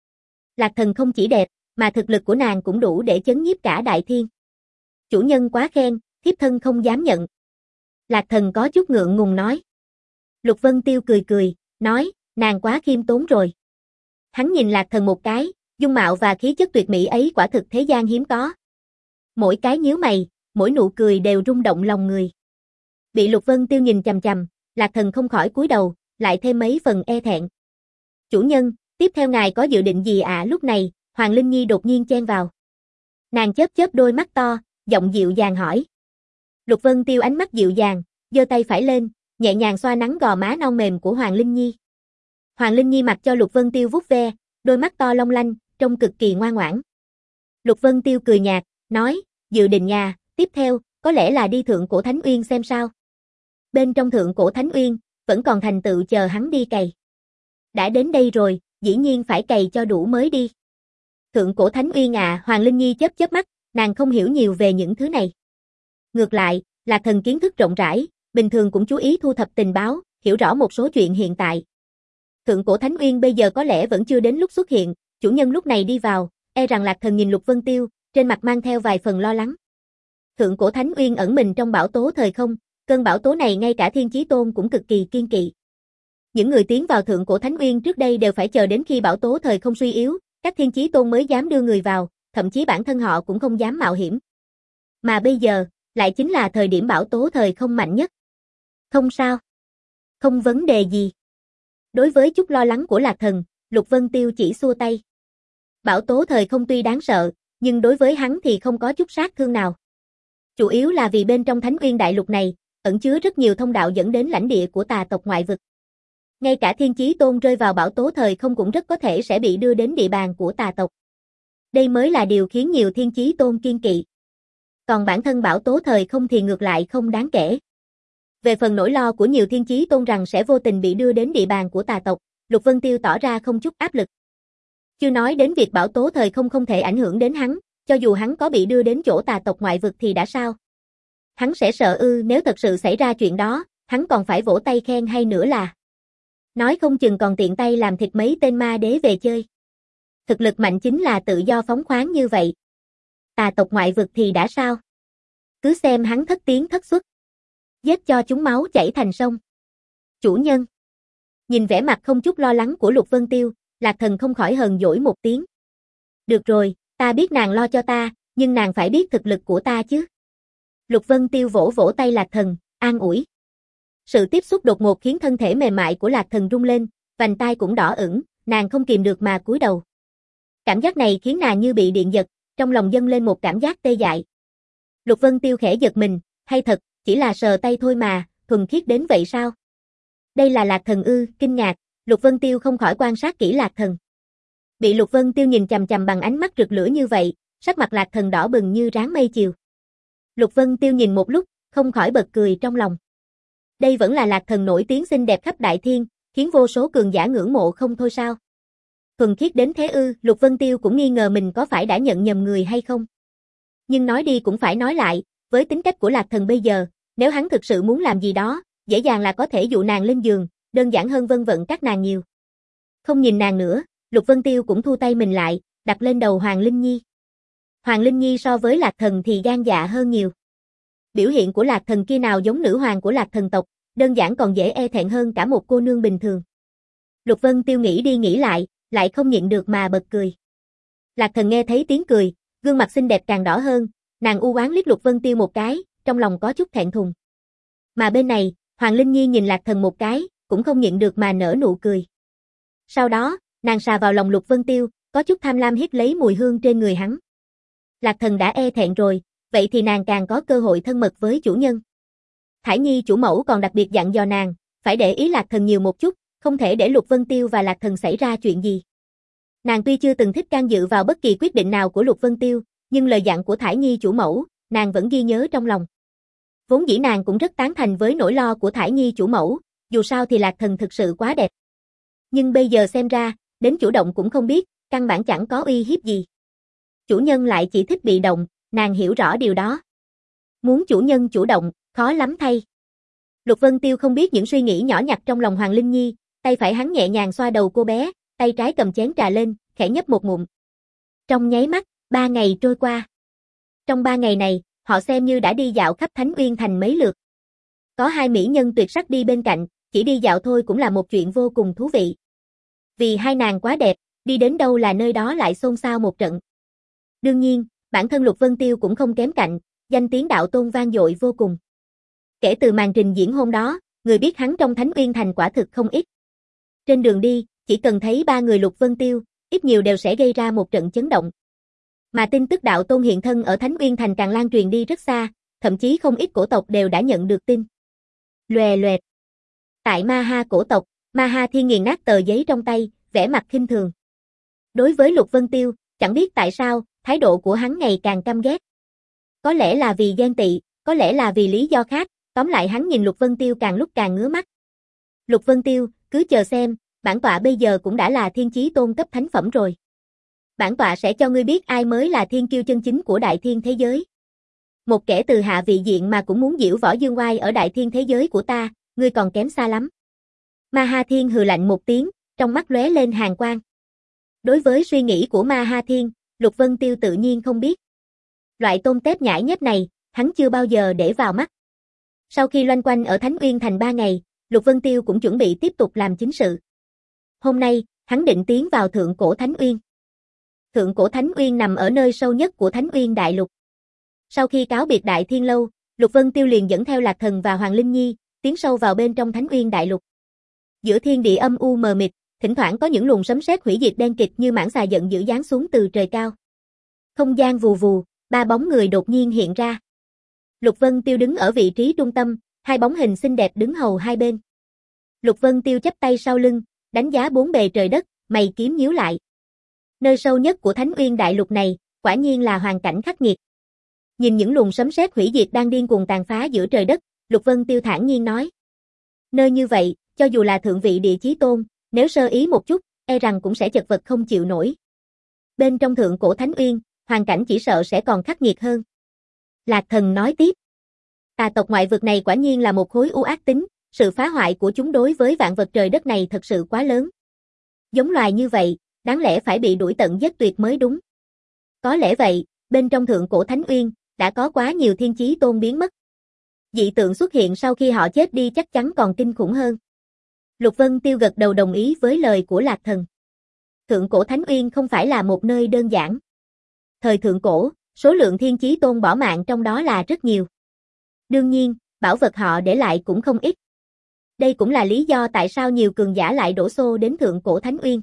Lạc Thần không chỉ đẹp, mà thực lực của nàng cũng đủ để chấn nhiếp cả đại thiên. Chủ nhân quá khen, thiếp thân không dám nhận. Lạc Thần có chút ngượng ngùng nói. Lục Vân Tiêu cười cười, nói, nàng quá khiêm tốn rồi. Hắn nhìn Lạc Thần một cái, dung mạo và khí chất tuyệt mỹ ấy quả thực thế gian hiếm có. Mỗi cái nhíu mày, mỗi nụ cười đều rung động lòng người. Bị Lục Vân Tiêu nhìn chằm chằm, Lạc Thần không khỏi cúi đầu, lại thêm mấy phần e thẹn. Chủ nhân, tiếp theo ngài có dự định gì ạ? À? Lúc này, Hoàng Linh Nhi đột nhiên chen vào. Nàng chớp chớp đôi mắt to, giọng dịu dàng hỏi. Lục Vân Tiêu ánh mắt dịu dàng, giơ tay phải lên, nhẹ nhàng xoa nắng gò má non mềm của Hoàng Linh Nhi. Hoàng Linh Nhi mặc cho Lục Vân Tiêu vuốt ve, đôi mắt to long lanh, trông cực kỳ ngoan ngoãn. Lục Vân Tiêu cười nhạt, nói, dự định nhà, tiếp theo, có lẽ là đi Thượng Cổ Thánh Uyên xem sao. Bên trong Thượng Cổ Thánh Uyên, vẫn còn thành tựu chờ hắn đi cày. Đã đến đây rồi, dĩ nhiên phải cày cho đủ mới đi. Thượng Cổ Thánh Uyên à, Hoàng Linh Nhi chớp chớp mắt, nàng không hiểu nhiều về những thứ này. Ngược lại, Lạc Thần kiến thức rộng rãi, bình thường cũng chú ý thu thập tình báo, hiểu rõ một số chuyện hiện tại. Thượng Cổ Thánh Uyên bây giờ có lẽ vẫn chưa đến lúc xuất hiện, chủ nhân lúc này đi vào, e rằng Lạc Thần nhìn Lục Vân Tiêu, trên mặt mang theo vài phần lo lắng. Thượng Cổ Thánh Uyên ẩn mình trong bão tố thời không, cơn bão tố này ngay cả Thiên Chí Tôn cũng cực kỳ kiên kỵ. Những người tiến vào Thượng Cổ Thánh Uyên trước đây đều phải chờ đến khi bão tố thời không suy yếu, các Thiên Chí Tôn mới dám đưa người vào, thậm chí bản thân họ cũng không dám mạo hiểm. Mà bây giờ, lại chính là thời điểm bão tố thời không mạnh nhất. Không sao. Không vấn đề gì. Đối với chút lo lắng của Lạc Thần, Lục Vân Tiêu chỉ xua tay. Bão tố thời không tuy đáng sợ, nhưng đối với hắn thì không có chút sát thương nào. Chủ yếu là vì bên trong Thánh Uyên Đại Lục này, ẩn chứa rất nhiều thông đạo dẫn đến lãnh địa của tà tộc ngoại vực. Ngay cả Thiên Chí Tôn rơi vào bão tố thời không cũng rất có thể sẽ bị đưa đến địa bàn của tà tộc. Đây mới là điều khiến nhiều Thiên Chí Tôn kiên kỵ. Còn bản thân bão tố thời không thì ngược lại không đáng kể. Về phần nỗi lo của nhiều Thiên Chí Tôn rằng sẽ vô tình bị đưa đến địa bàn của tà tộc, Lục Vân Tiêu tỏ ra không chút áp lực. Chưa nói đến việc bão tố thời không không thể ảnh hưởng đến hắn, cho dù hắn có bị đưa đến chỗ tà tộc ngoại vực thì đã sao? Hắn sẽ sợ ư? Nếu thật sự xảy ra chuyện đó, hắn còn phải vỗ tay khen hay nữa là. Nói không chừng còn tiện tay làm thịt mấy tên ma đế về chơi. Thực lực mạnh chính là tự do phóng khoáng như vậy. Tà tộc ngoại vực thì đã sao? Cứ xem hắn thất tiến thất xuất. Giết cho chúng máu chảy thành sông. Chủ nhân. Nhìn vẻ mặt không chút lo lắng của Lục Vân Tiêu, Lạc Thần không khỏi hờn dỗi một tiếng. Được rồi, ta biết nàng lo cho ta, nhưng nàng phải biết thực lực của ta chứ. Lục Vân Tiêu vỗ vỗ tay Lạc Thần, an ủi. Sự tiếp xúc đột ngột khiến thân thể mềm mại của Lạc Thần rung lên, vành tai cũng đỏ ửng, nàng không kìm được mà cúi đầu. Cảm giác này khiến nàng như bị điện giật, trong lòng dâng lên một cảm giác tê dại. Lục Vân Tiêu khẽ giật mình, hay thật, chỉ là sờ tay thôi mà, thuần khiết đến vậy sao? Đây là Lạc Thần ư? Kinh ngạc, Lục Vân Tiêu không khỏi quan sát kỹ Lạc Thần. Bị Lục Vân Tiêu nhìn chằm chằm bằng ánh mắt rực lửa như vậy, sắc mặt Lạc Thần đỏ bừng như ráng mây chiều. Lục Vân Tiêu nhìn một lúc, không khỏi bật cười trong lòng. Đây vẫn là Lạc Thần nổi tiếng xinh đẹp khắp đại thiên, khiến vô số cường giả ngưỡng mộ không thôi sao? Thuần khiết đến thế ư? Lục Vân Tiêu cũng nghi ngờ mình có phải đã nhận nhầm người hay không. Nhưng nói đi cũng phải nói lại, với tính cách của Lạc Thần bây giờ, nếu hắn thực sự muốn làm gì đó, dễ dàng là có thể dụ nàng lên giường, đơn giản hơn vân vận các nàng nhiều. Không nhìn nàng nữa, Lục Vân Tiêu cũng thu tay mình lại, đặt lên đầu Hoàng Linh Nhi. Hoàng Linh Nhi so với Lạc Thần thì gan dạ hơn nhiều. Biểu hiện của Lạc Thần kia nào giống nữ hoàng của Lạc Thần tộc, đơn giản còn dễ e thẹn hơn cả một cô nương bình thường. Lục Vân Tiêu nghĩ đi nghĩ lại, lại không nhịn được mà bật cười. Lạc Thần nghe thấy tiếng cười, gương mặt xinh đẹp càng đỏ hơn, nàng u oán liếc Lục Vân Tiêu một cái, trong lòng có chút thẹn thùng. Mà bên này, Hoàng Linh Nhi nhìn Lạc Thần một cái, cũng không nhịn được mà nở nụ cười. Sau đó, nàng sà vào lòng Lục Vân Tiêu, có chút tham lam hít lấy mùi hương trên người hắn. Lạc Thần đã e thẹn rồi, vậy thì nàng càng có cơ hội thân mật với chủ nhân. Thải Nhi chủ mẫu còn đặc biệt dặn dò nàng, phải để ý Lạc Thần nhiều một chút, không thể để Lục Vân Tiêu và Lạc Thần xảy ra chuyện gì. Nàng tuy chưa từng thích can dự vào bất kỳ quyết định nào của Lục Vân Tiêu, nhưng lời dặn của Thải Nhi chủ mẫu, nàng vẫn ghi nhớ trong lòng. Vốn dĩ nàng cũng rất tán thành với nỗi lo của Thải Nhi chủ mẫu, dù sao thì Lạc Thần thực sự quá đẹp. Nhưng bây giờ xem ra, đến chủ động cũng không biết, căn bản chẳng có uy hiếp gì. Chủ nhân lại chỉ thích bị động, nàng hiểu rõ điều đó. Muốn chủ nhân chủ động, khó lắm thay. Lục Vân Tiêu không biết những suy nghĩ nhỏ nhặt trong lòng Hoàng Linh Nhi, tay phải hắn nhẹ nhàng xoa đầu cô bé, tay trái cầm chén trà lên, khẽ nhấp một ngụm. Trong nháy mắt, ba ngày trôi qua. Trong ba ngày này, họ xem như đã đi dạo khắp Thánh Uyên Thành mấy lượt. Có hai mỹ nhân tuyệt sắc đi bên cạnh, chỉ đi dạo thôi cũng là một chuyện vô cùng thú vị. Vì hai nàng quá đẹp, đi đến đâu là nơi đó lại xôn xao một trận. Đương nhiên, bản thân Lục Vân Tiêu cũng không kém cạnh, danh tiếng đạo tôn vang dội vô cùng. Kể từ màn trình diễn hôm đó, người biết hắn trong Thánh Uyên Thành quả thực không ít. Trên đường đi, chỉ cần thấy ba người Lục Vân Tiêu, ít nhiều đều sẽ gây ra một trận chấn động. Mà tin tức đạo tôn hiện thân ở Thánh Uyên Thành càng lan truyền đi rất xa, thậm chí không ít cổ tộc đều đã nhận được tin. Loè loẹt. Tại Ma Ha cổ tộc, Ma Ha Thiên nghiền nát tờ giấy trong tay, vẻ mặt khinh thường. Đối với Lục Vân Tiêu, chẳng biết tại sao, thái độ của hắn ngày càng căm ghét. Có lẽ là vì ghen tị, có lẽ là vì lý do khác, tóm lại hắn nhìn Lục Vân Tiêu càng lúc càng ngứa mắt. Lục Vân Tiêu, cứ chờ xem, bản tọa bây giờ cũng đã là thiên chí tôn cấp thánh phẩm rồi. Bản tọa sẽ cho ngươi biết ai mới là thiên kiêu chân chính của đại thiên thế giới. Một kẻ từ hạ vị diện mà cũng muốn giễu võ dương oai ở đại thiên thế giới của ta, ngươi còn kém xa lắm. Ma Ha Thiên hừ lạnh một tiếng, trong mắt lóe lên hàn quang. Đối với suy nghĩ của Ma Ha Thiên, Lục Vân Tiêu tự nhiên không biết. Loại tôm tép nhãi nhép này, hắn chưa bao giờ để vào mắt. Sau khi loanh quanh ở Thánh Uyên Thành ba ngày, Lục Vân Tiêu cũng chuẩn bị tiếp tục làm chính sự. Hôm nay, hắn định tiến vào Thượng Cổ Thánh Uyên. Thượng Cổ Thánh Uyên nằm ở nơi sâu nhất của Thánh Uyên Đại Lục. Sau khi cáo biệt Đại Thiên Lâu, Lục Vân Tiêu liền dẫn theo Lạc Thần và Hoàng Linh Nhi, tiến sâu vào bên trong Thánh Uyên Đại Lục. Giữa thiên địa âm u mờ mịt, thỉnh thoảng có những luồng sấm sét hủy diệt đen kịt như mãng xà giận dữ giáng xuống từ trời cao. Không gian vù vù, ba bóng người đột nhiên hiện ra. Lục Vân Tiêu đứng ở vị trí trung tâm, hai bóng hình xinh đẹp đứng hầu hai bên. Lục Vân Tiêu chắp tay sau lưng, đánh giá bốn bề trời đất, mày kiếm nhíu lại. Nơi sâu nhất của Thánh Uyên Đại Lục này, quả nhiên là hoàn cảnh khắc nghiệt. Nhìn những luồng sấm sét hủy diệt đang điên cuồng tàn phá giữa trời đất, Lục Vân Tiêu thản nhiên nói. Nơi như vậy, cho dù là thượng vị địa chí tôn, nếu sơ ý một chút, e rằng cũng sẽ chật vật không chịu nổi. Bên trong Thượng Cổ Thánh Uyên, hoàn cảnh chỉ sợ sẽ còn khắc nghiệt hơn. Lạc Thần nói tiếp. Tà tộc ngoại vực này quả nhiên là một khối u ác tính, sự phá hoại của chúng đối với vạn vật trời đất này thật sự quá lớn. Giống loài như vậy, đáng lẽ phải bị đuổi tận giết tuyệt mới đúng. Có lẽ vậy, bên trong Thượng Cổ Thánh Uyên, đã có quá nhiều thiên chí tôn biến mất. Dị tượng xuất hiện sau khi họ chết đi chắc chắn còn kinh khủng hơn. Lục Vân Tiêu gật đầu đồng ý với lời của Lạc Thần. Thượng Cổ Thánh Uyên không phải là một nơi đơn giản. Thời Thượng Cổ, số lượng thiên chí tôn bỏ mạng trong đó là rất nhiều. Đương nhiên, bảo vật họ để lại cũng không ít. Đây cũng là lý do tại sao nhiều cường giả lại đổ xô đến Thượng Cổ Thánh Uyên.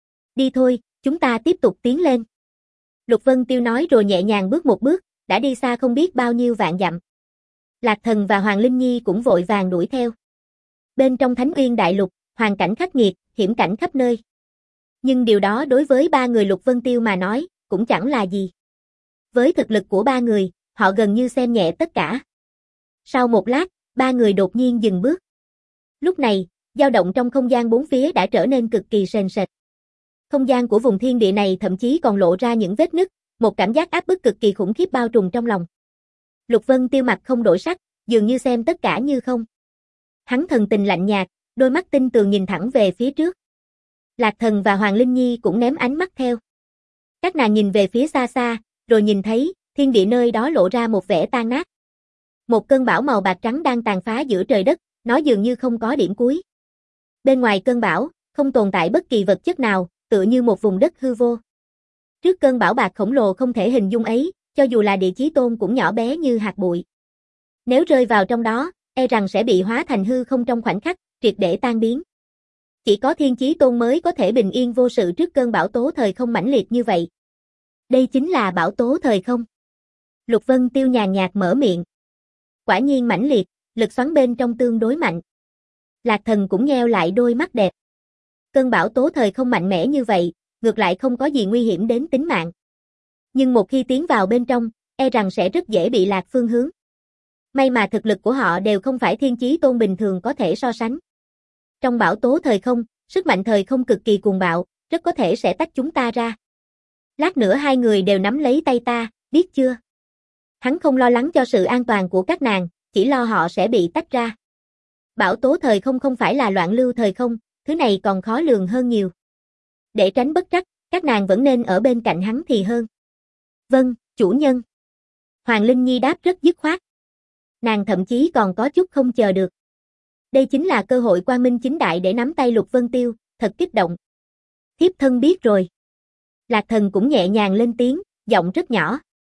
Đi thôi, chúng ta tiếp tục tiến lên. Lục Vân Tiêu nói rồi nhẹ nhàng bước một bước, đã đi xa không biết bao nhiêu vạn dặm. Lạc Thần và Hoàng Linh Nhi cũng vội vàng đuổi theo. Bên trong Thánh Uyên Đại Lục, hoàn cảnh khắc nghiệt, hiểm cảnh khắp nơi. Nhưng điều đó đối với ba người Lục Vân Tiêu mà nói, cũng chẳng là gì. Với thực lực của ba người, họ gần như xem nhẹ tất cả. Sau một lát, ba người đột nhiên dừng bước. Lúc này, dao động trong không gian bốn phía đã trở nên cực kỳ sền sệt. Không gian của vùng thiên địa này thậm chí còn lộ ra những vết nứt, một cảm giác áp bức cực kỳ khủng khiếp bao trùm trong lòng. Lục Vân Tiêu mặt không đổi sắc, dường như xem tất cả như không. Hắn thần tình lạnh nhạt, đôi mắt tinh tường nhìn thẳng về phía trước. Lạc Thần và Hoàng Linh Nhi cũng ném ánh mắt theo. Các nàng nhìn về phía xa xa, rồi nhìn thấy, thiên địa nơi đó lộ ra một vẻ tan nát. Một cơn bão màu bạc trắng đang tàn phá giữa trời đất, nó dường như không có điểm cuối. Bên ngoài cơn bão, không tồn tại bất kỳ vật chất nào, tựa như một vùng đất hư vô. Trước cơn bão bạc khổng lồ không thể hình dung ấy, cho dù là địa chí tôn cũng nhỏ bé như hạt bụi. Nếu rơi vào trong đó, e rằng sẽ bị hóa thành hư không trong khoảnh khắc, triệt để tan biến. Chỉ có thiên chí tôn mới có thể bình yên vô sự trước cơn bão tố thời không mãnh liệt như vậy. Đây chính là bão tố thời không. Lục Vân Tiêu nhàn nhạt mở miệng. Quả nhiên mãnh liệt, lực xoắn bên trong tương đối mạnh. Lạc Thần cũng nheo lại đôi mắt đẹp. Cơn bão tố thời không mạnh mẽ như vậy, ngược lại không có gì nguy hiểm đến tính mạng. Nhưng một khi tiến vào bên trong, e rằng sẽ rất dễ bị lạc phương hướng. May mà thực lực của họ đều không phải thiên chí tôn bình thường có thể so sánh. Trong bão tố thời không, sức mạnh thời không cực kỳ cuồng bạo, rất có thể sẽ tách chúng ta ra. Lát nữa hai người đều nắm lấy tay ta, biết chưa? Hắn không lo lắng cho sự an toàn của các nàng, chỉ lo họ sẽ bị tách ra. Bão tố thời không không phải là loạn lưu thời không, thứ này còn khó lường hơn nhiều. Để tránh bất trắc, Các nàng vẫn nên ở bên cạnh hắn thì hơn. Vâng, chủ nhân. Hoàng Linh Nhi đáp rất dứt khoát. Nàng thậm chí còn có chút không chờ được. Đây chính là cơ hội quang minh chính đại để nắm tay Lục Vân Tiêu, thật kích động. Thiếp thân biết rồi. Lạc Thần cũng nhẹ nhàng lên tiếng, giọng rất nhỏ.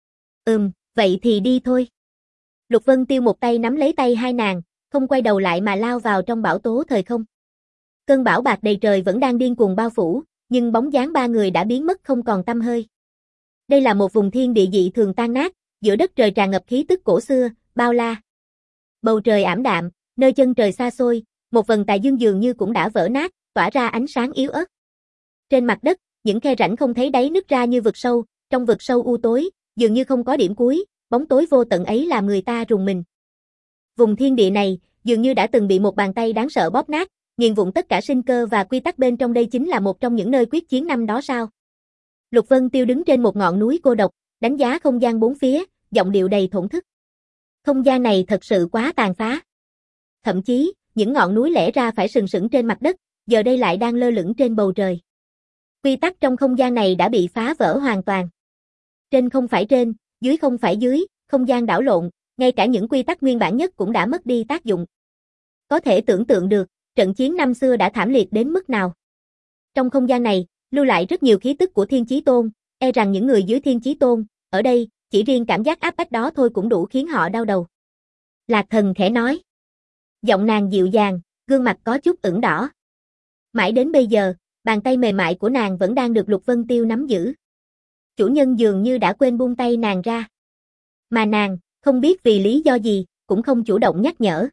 Ừm, vậy thì đi thôi. Lục Vân Tiêu một tay nắm lấy tay hai nàng, không quay đầu lại mà lao vào trong bão tố thời không. Cơn bão bạc đầy trời vẫn đang điên cuồng bao phủ, nhưng bóng dáng ba người đã biến mất không còn tăm hơi. Đây là một vùng thiên địa dị thường tan nát, giữa đất trời tràn ngập khí tức cổ xưa, bao la. Bầu trời ảm đạm, nơi chân trời xa xôi, một vầng tà dương dường như cũng đã vỡ nát, tỏa ra ánh sáng yếu ớt. Trên mặt đất, những khe rãnh không thấy đáy nứt ra như vực sâu, trong vực sâu u tối, dường như không có điểm cuối, bóng tối vô tận ấy làm người ta rùng mình. Vùng thiên địa này, dường như đã từng bị một bàn tay đáng sợ bóp nát, nghiền vụn tất cả sinh cơ và quy tắc bên trong. Đây chính là một trong những nơi quyết chiến năm đó sao? Lục Vân Tiêu đứng trên một ngọn núi cô độc, đánh giá không gian bốn phía, giọng điệu đầy thổn thức. Không gian này thật sự quá tàn phá. Thậm chí, những ngọn núi lẽ ra phải sừng sững trên mặt đất, giờ đây lại đang lơ lửng trên bầu trời. Quy tắc trong không gian này đã bị phá vỡ hoàn toàn. Trên không phải trên, dưới không phải dưới, không gian đảo lộn, ngay cả những quy tắc nguyên bản nhất cũng đã mất đi tác dụng. Có thể tưởng tượng được, trận chiến năm xưa đã thảm liệt đến mức nào. Trong không gian này, lưu lại rất nhiều khí tức của Thiên Chí Tôn, e rằng những người dưới Thiên Chí Tôn, ở đây, chỉ riêng cảm giác áp bách đó thôi cũng đủ khiến họ đau đầu. Lạc Thần khẽ nói. Giọng nàng dịu dàng, gương mặt có chút ửng đỏ. Mãi đến bây giờ, bàn tay mềm mại của nàng vẫn đang được Lục Vân Tiêu nắm giữ. Chủ nhân dường như đã quên buông tay nàng ra. Mà nàng, không biết vì lý do gì, cũng không chủ động nhắc nhở.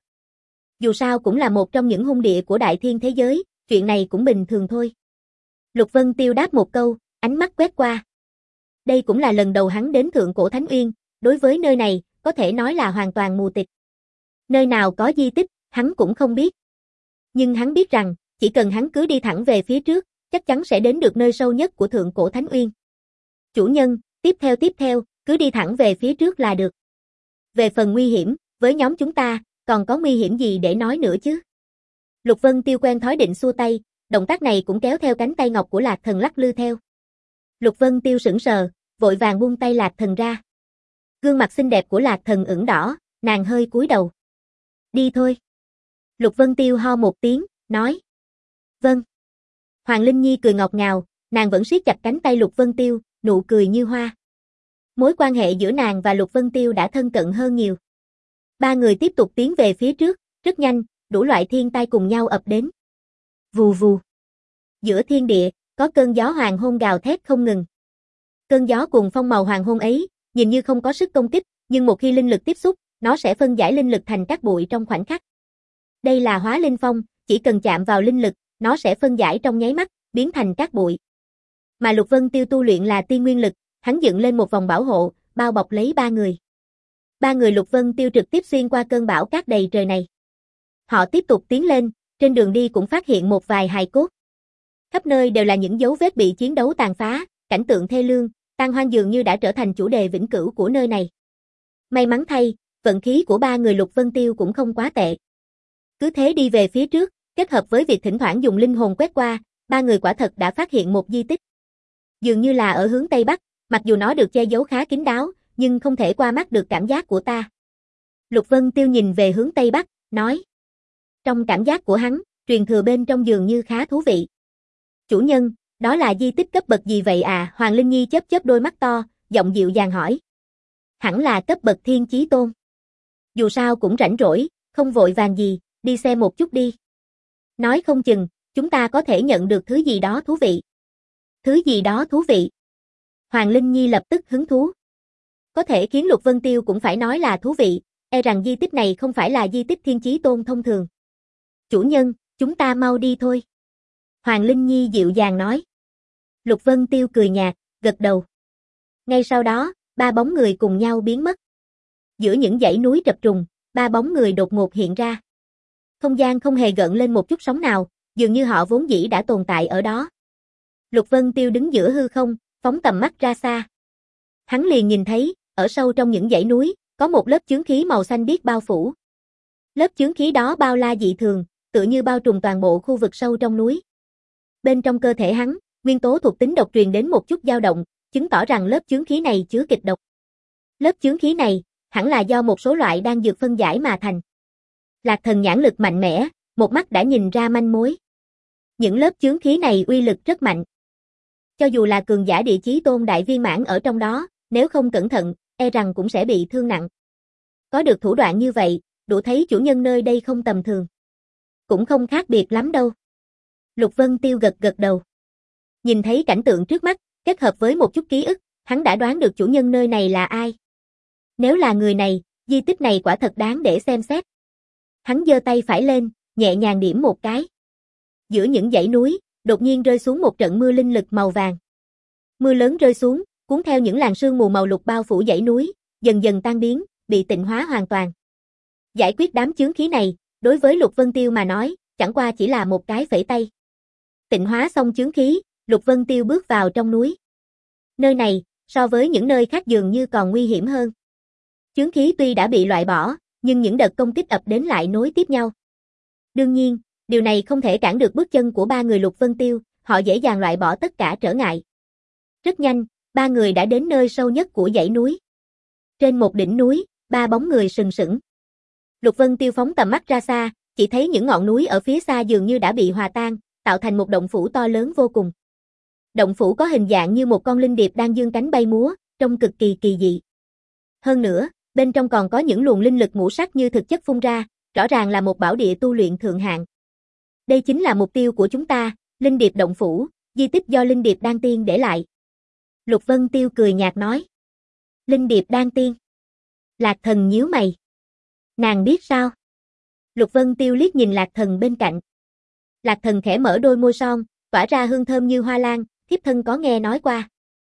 Dù sao cũng là một trong những hung địa của đại thiên thế giới, chuyện này cũng bình thường thôi. Lục Vân Tiêu đáp một câu, ánh mắt quét qua. Đây cũng là lần đầu hắn đến Thượng Cổ Thánh Uyên, đối với nơi này, có thể nói là hoàn toàn mù tịch. Nơi nào có di tích, hắn cũng không biết. Nhưng hắn biết rằng, chỉ cần hắn cứ đi thẳng về phía trước, chắc chắn sẽ đến được nơi sâu nhất của Thượng Cổ Thánh Uyên. Chủ nhân, tiếp theo tiếp theo, cứ đi thẳng về phía trước là được. Về phần nguy hiểm, với nhóm chúng ta, còn có nguy hiểm gì để nói nữa chứ? Lục Vân Tiêu quen thói định xua tay, động tác này cũng kéo theo cánh tay ngọc của Lạc Thần lắc lư theo. Lục Vân Tiêu sững sờ, vội vàng buông tay Lạc Thần ra. Gương mặt xinh đẹp của Lạc Thần ửng đỏ, nàng hơi cúi đầu. Đi thôi. Lục Vân Tiêu ho một tiếng, nói. Vâng. Hoàng Linh Nhi cười ngọt ngào, nàng vẫn siết chặt cánh tay Lục Vân Tiêu, nụ cười như hoa. Mối quan hệ giữa nàng và Lục Vân Tiêu đã thân cận hơn nhiều. Ba người tiếp tục tiến về phía trước, rất nhanh, đủ loại thiên tai cùng nhau ập đến. Vù vù. Giữa thiên địa, có cơn gió hoàng hôn gào thét không ngừng. Cơn gió cùng phong màu hoàng hôn ấy, nhìn như không có sức công kích, nhưng một khi linh lực tiếp xúc, nó sẽ phân giải linh lực thành các bụi trong khoảnh khắc. Đây là hóa linh phong, chỉ cần chạm vào linh lực, nó sẽ phân giải trong nháy mắt, biến thành các bụi. Mà Lục Vân Tiêu tu luyện là tiên nguyên lực, hắn dựng lên một vòng bảo hộ, bao bọc lấy ba người. Ba người Lục Vân Tiêu trực tiếp xuyên qua cơn bão cát đầy trời này. Họ tiếp tục tiến lên, trên đường đi cũng phát hiện một vài hài cốt. Khắp nơi đều là những dấu vết bị chiến đấu tàn phá, cảnh tượng thê lương, tàn hoang dường như đã trở thành chủ đề vĩnh cửu của nơi này. May mắn thay, vận khí của ba người Lục Vân Tiêu cũng không quá tệ. Cứ thế đi về phía trước, kết hợp với việc thỉnh thoảng dùng linh hồn quét qua, ba người quả thật đã phát hiện một di tích. Dường như là ở hướng Tây Bắc, mặc dù nó được che giấu khá kín đáo, nhưng không thể qua mắt được cảm giác của ta. Lục Vân Tiêu nhìn về hướng Tây Bắc, nói. Trong cảm giác của hắn, truyền thừa bên trong dường như khá thú vị. Chủ nhân, đó là di tích cấp bậc gì vậy à? Hoàng Linh Nhi chớp chớp đôi mắt to, giọng dịu dàng hỏi. Hẳn là cấp bậc Thiên Chí Tôn. Dù sao cũng rảnh rỗi, không vội vàng gì, đi xem một chút đi. Nói không chừng, chúng ta có thể nhận được thứ gì đó thú vị. Thứ gì đó thú vị. Hoàng Linh Nhi lập tức hứng thú. Có thể khiến Lục Vân Tiêu cũng phải nói là thú vị, e rằng di tích này không phải là di tích Thiên Chí Tôn thông thường. Chủ nhân, chúng ta mau đi thôi. Hoàng Linh Nhi dịu dàng nói. Lục Vân Tiêu cười nhạt, gật đầu. Ngay sau đó, ba bóng người cùng nhau biến mất. Giữa những dãy núi trập trùng, ba bóng người đột ngột hiện ra. Không gian không hề gợn lên một chút sóng nào, dường như họ vốn dĩ đã tồn tại ở đó. Lục Vân Tiêu đứng giữa hư không, phóng tầm mắt ra xa. Hắn liền nhìn thấy, ở sâu trong những dãy núi, có một lớp chướng khí màu xanh biếc bao phủ. Lớp chướng khí đó bao la dị thường, tựa như bao trùm toàn bộ khu vực sâu trong núi. Bên trong cơ thể hắn, Nguyên tố thuộc tính độc truyền đến một chút dao động, chứng tỏ rằng lớp chướng khí này chứa kịch độc. Lớp chướng khí này, hẳn là do một số loại đan dược phân giải mà thành. Lạc Thần nhãn lực mạnh mẽ, một mắt đã nhìn ra manh mối. Những lớp chướng khí này uy lực rất mạnh. Cho dù là cường giả địa chí tôn đại viên mãn ở trong đó, nếu không cẩn thận, e rằng cũng sẽ bị thương nặng. Có được thủ đoạn như vậy, đủ thấy chủ nhân nơi đây không tầm thường. Cũng không khác biệt lắm đâu. Lục Vân Tiêu gật gật đầu. Nhìn thấy cảnh tượng trước mắt, kết hợp với một chút ký ức, hắn đã đoán được chủ nhân nơi này là ai. Nếu là người này, di tích này quả thật đáng để xem xét. Hắn giơ tay phải lên, nhẹ nhàng điểm một cái. Giữa những dãy núi, đột nhiên rơi xuống một trận mưa linh lực màu vàng. Mưa lớn rơi xuống, cuốn theo những làn sương mù màu lục bao phủ dãy núi, dần dần tan biến, bị tịnh hóa hoàn toàn. Giải quyết đám chướng khí này, đối với Lục Vân Tiêu mà nói, chẳng qua chỉ là một cái phẩy tay. Tịnh hóa xong chướng khí, Lục Vân Tiêu bước vào trong núi. Nơi này, so với những nơi khác dường như còn nguy hiểm hơn. Chướng khí tuy đã bị loại bỏ, nhưng những đợt công kích ập đến lại nối tiếp nhau. Đương nhiên, điều này không thể cản được bước chân của ba người Lục Vân Tiêu, họ dễ dàng loại bỏ tất cả trở ngại. Rất nhanh, ba người đã đến nơi sâu nhất của dãy núi. Trên một đỉnh núi, ba bóng người sừng sững. Lục Vân Tiêu phóng tầm mắt ra xa, chỉ thấy những ngọn núi ở phía xa dường như đã bị hòa tan, tạo thành một động phủ to lớn vô cùng. Động phủ có hình dạng như một con linh điệp đang dương cánh bay múa, trông cực kỳ kỳ dị. Hơn nữa, bên trong còn có những luồng linh lực ngũ sắc như thực chất phun ra, rõ ràng là một bảo địa tu luyện thượng hạng. Đây chính là mục tiêu của chúng ta, linh điệp động phủ, di tích do linh điệp đan tiên để lại. Lục Vân Tiêu cười nhạt nói. Linh điệp đan tiên. Lạc Thần nhíu mày. Nàng biết sao? Lục Vân Tiêu liếc nhìn Lạc Thần bên cạnh. Lạc Thần khẽ mở đôi môi son, tỏa ra hương thơm như hoa lan, thiếp thân có nghe nói qua.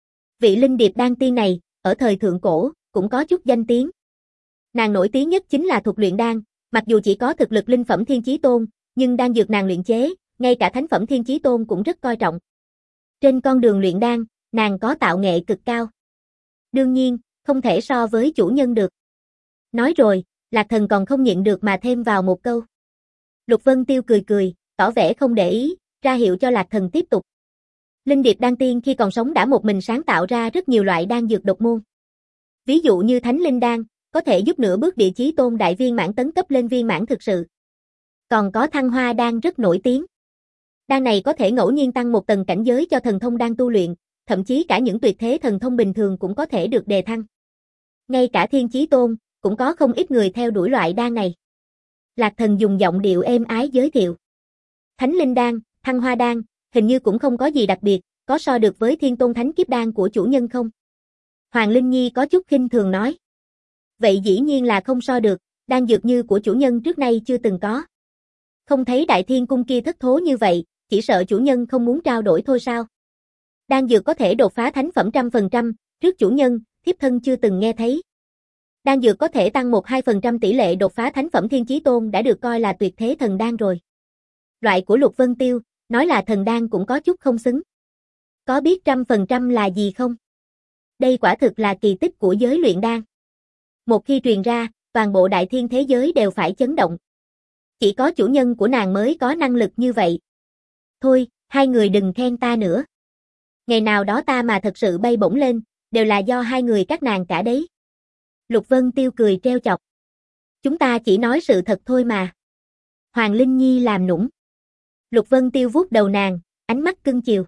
Vị linh điệp đan tiên này, ở thời thượng cổ, cũng có chút danh tiếng. Nàng nổi tiếng nhất chính là thuật luyện đan, mặc dù chỉ có thực lực linh phẩm thiên chí tôn, nhưng đan dược nàng luyện chế, ngay cả thánh phẩm thiên chí tôn cũng rất coi trọng. Trên con đường luyện đan, nàng có tạo nghệ cực cao. Đương nhiên, không thể so với chủ nhân được. Nói rồi, Lạc Thần còn không nhịn được mà thêm vào một câu. Lục Vân Tiêu cười cười, tỏ vẻ không để ý, ra hiệu cho Lạc Thần tiếp tục. Linh điệp đan tiên khi còn sống đã một mình sáng tạo ra rất nhiều loại đan dược độc môn. Ví dụ như Thánh Linh đan, có thể giúp nửa bước địa chí tôn đại viên mãn tấn cấp lên viên mãn thực sự. Còn có Thăng Hoa đan rất nổi tiếng. Đan này có thể ngẫu nhiên tăng một tầng cảnh giới cho thần thông đang tu luyện, thậm chí cả những tuyệt thế thần thông bình thường cũng có thể được đề thăng. Ngay cả thiên chí tôn, cũng có không ít người theo đuổi loại đan này. Lạc Thần dùng giọng điệu êm ái giới thiệu. Thánh Linh đan, Thăng Hoa đan, hình như cũng không có gì đặc biệt, có so được với Thiên Tôn Thánh Kiếp đan của chủ nhân không? Hoàng Linh Nhi có chút khinh thường nói. Vậy dĩ nhiên là không so được, đan dược như của chủ nhân trước nay chưa từng có. Không thấy Đại Thiên Cung kia thất thố như vậy, chỉ sợ chủ nhân không muốn trao đổi thôi sao? Đan dược có thể đột phá thánh phẩm trăm phần trăm, trước chủ nhân, thiếp thân chưa từng nghe thấy. Đan dược có thể tăng một đến hai phần trăm tỷ lệ đột phá thánh phẩm thiên chí tôn đã được coi là tuyệt thế thần đan rồi. Loại của Lục Vân Tiêu, nói là thần đan cũng có chút không xứng. Có biết trăm phần trăm là gì không? Đây quả thực là kỳ tích của giới luyện đan. Một khi truyền ra, toàn bộ đại thiên thế giới đều phải chấn động. Chỉ có chủ nhân của nàng mới có năng lực như vậy. Thôi, hai người đừng khen ta nữa. Ngày nào đó ta mà thật sự bay bổng lên, đều là do hai người các nàng cả đấy. Lục Vân Tiêu cười trêu chọc. Chúng ta chỉ nói sự thật thôi mà. Hoàng Linh Nhi làm nũng. Lục Vân Tiêu vuốt đầu nàng, ánh mắt cưng chiều.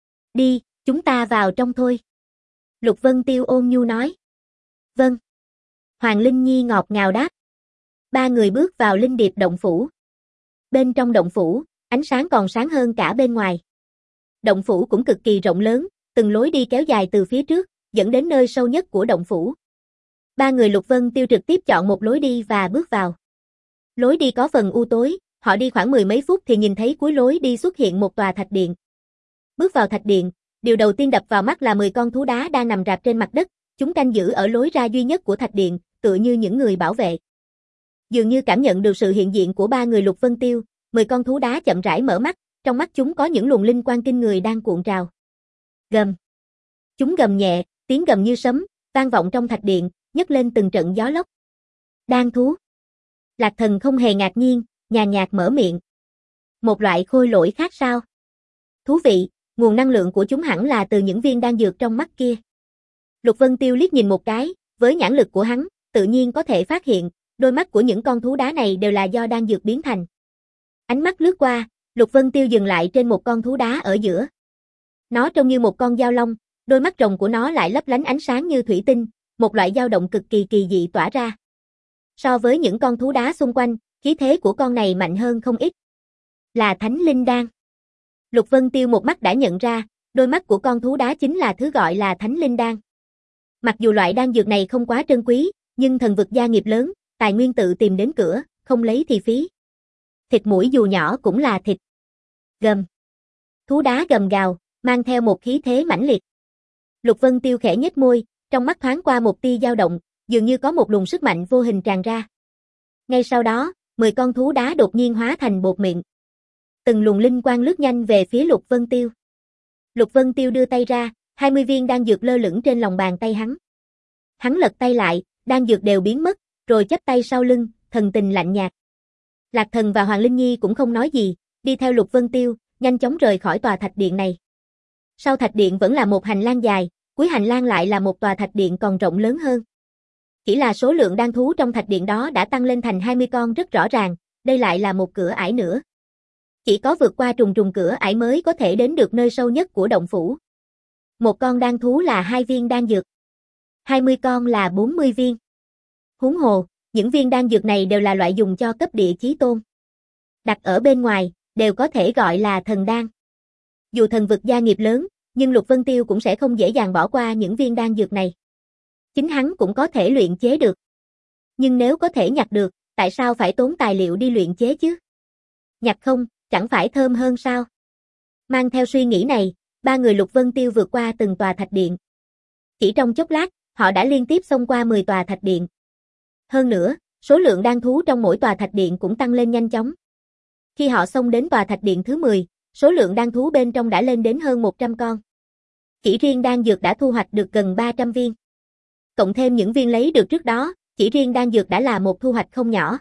Đi, chúng ta vào trong thôi. Lục Vân Tiêu ôn nhu nói. Vâng. Hoàng Linh Nhi ngọt ngào đáp. Ba người bước vào linh điệp động phủ. Bên trong động phủ, ánh sáng còn sáng hơn cả bên ngoài. Động phủ cũng cực kỳ rộng lớn, từng lối đi kéo dài từ phía trước, dẫn đến nơi sâu nhất của động phủ. Ba người Lục Vân Tiêu trực tiếp chọn một lối đi và bước vào. Lối đi có phần u tối, họ đi khoảng mười mấy phút thì nhìn thấy cuối lối đi xuất hiện một tòa thạch điện. Bước vào thạch điện, điều đầu tiên đập vào mắt là mười con thú đá đang nằm rạp trên mặt đất, chúng canh giữ ở lối ra duy nhất của thạch điện, tựa như những người bảo vệ. Dường như cảm nhận được sự hiện diện của ba người Lục Vân Tiêu, mười con thú đá chậm rãi mở mắt, trong mắt chúng có những luồng linh quang kinh người đang cuộn trào. Gầm. Chúng gầm nhẹ, tiếng gầm như sấm, vang vọng trong thạch điện, nhấc lên từng trận gió lốc. Đan thú. Lạc Thần không hề ngạc nhiên, nhàn nhạt mở miệng. Một loại khôi lỗi khác sao? Thú vị, nguồn năng lượng của chúng hẳn là từ những viên đan dược trong mắt kia. Lục Vân Tiêu liếc nhìn một cái, với nhãn lực của hắn, tự nhiên có thể phát hiện, đôi mắt của những con thú đá này đều là do đan dược biến thành. Ánh mắt lướt qua, Lục Vân Tiêu dừng lại trên một con thú đá ở giữa. Nó trông như một con dao long, đôi mắt rồng của nó lại lấp lánh ánh sáng như thủy tinh, một loại dao động cực kỳ kỳ dị tỏa ra. So với những con thú đá xung quanh, khí thế của con này mạnh hơn không ít. Là Thánh Linh Đan. Lục Vân Tiêu một mắt đã nhận ra, đôi mắt của con thú đá chính là thứ gọi là Thánh Linh Đan. Mặc dù loại đan dược này không quá trân quý, nhưng thần vực gia nghiệp lớn, tài nguyên tự tìm đến cửa, không lấy thì phí. Thịt mũi dù nhỏ cũng là thịt. Gầm. Thú đá gầm gào, mang theo một khí thế mãnh liệt. Lục Vân Tiêu khẽ nhếch môi, trong mắt thoáng qua một tia dao động, dường như có một luồng sức mạnh vô hình tràn ra. Ngay sau đó, mười con thú đá đột nhiên hóa thành bột mịn. Từng luồng linh quang lướt nhanh về phía Lục Vân Tiêu. Lục Vân Tiêu đưa tay ra, hai mươi viên đan dược lơ lửng trên lòng bàn tay hắn. Hắn lật tay lại, đan dược đều biến mất, rồi chắp tay sau lưng, thần tình lạnh nhạt. Lạc Thần và Hoàng Linh Nhi cũng không nói gì, đi theo Lục Vân Tiêu, nhanh chóng rời khỏi tòa thạch điện này. Sau thạch điện vẫn là một hành lang dài, cuối hành lang lại là một tòa thạch điện còn rộng lớn hơn. Chỉ là số lượng đan thú trong thạch điện đó đã tăng lên thành hai mươi con rất rõ ràng, đây lại là một cửa ải nữa. Chỉ có vượt qua trùng trùng cửa ải mới có thể đến được nơi sâu nhất của động phủ. Một con đan thú là hai viên đan dược. hai mươi con là bốn mươi viên. Huống hồ, những viên đan dược này đều là loại dùng cho cấp địa chí tôn. Đặt ở bên ngoài, đều có thể gọi là thần đan. Dù thần vực gia nghiệp lớn, nhưng Lục Vân Tiêu cũng sẽ không dễ dàng bỏ qua những viên đan dược này. Chính hắn cũng có thể luyện chế được. Nhưng nếu có thể nhặt được, tại sao phải tốn tài liệu đi luyện chế chứ? Nhặt không, chẳng phải thơm hơn sao? Mang theo suy nghĩ này, ba người Lục Vân Tiêu vượt qua từng tòa thạch điện. Chỉ trong chốc lát, họ đã liên tiếp xông qua mười tòa thạch điện. Hơn nữa, số lượng đan thú trong mỗi tòa thạch điện cũng tăng lên nhanh chóng. Khi họ xông đến tòa thạch điện thứ mười, số lượng đan thú bên trong đã lên đến hơn một trăm con. Chỉ riêng đan dược đã thu hoạch được gần ba trăm viên. Cộng thêm những viên lấy được trước đó, chỉ riêng đan dược đã là một thu hoạch không nhỏ.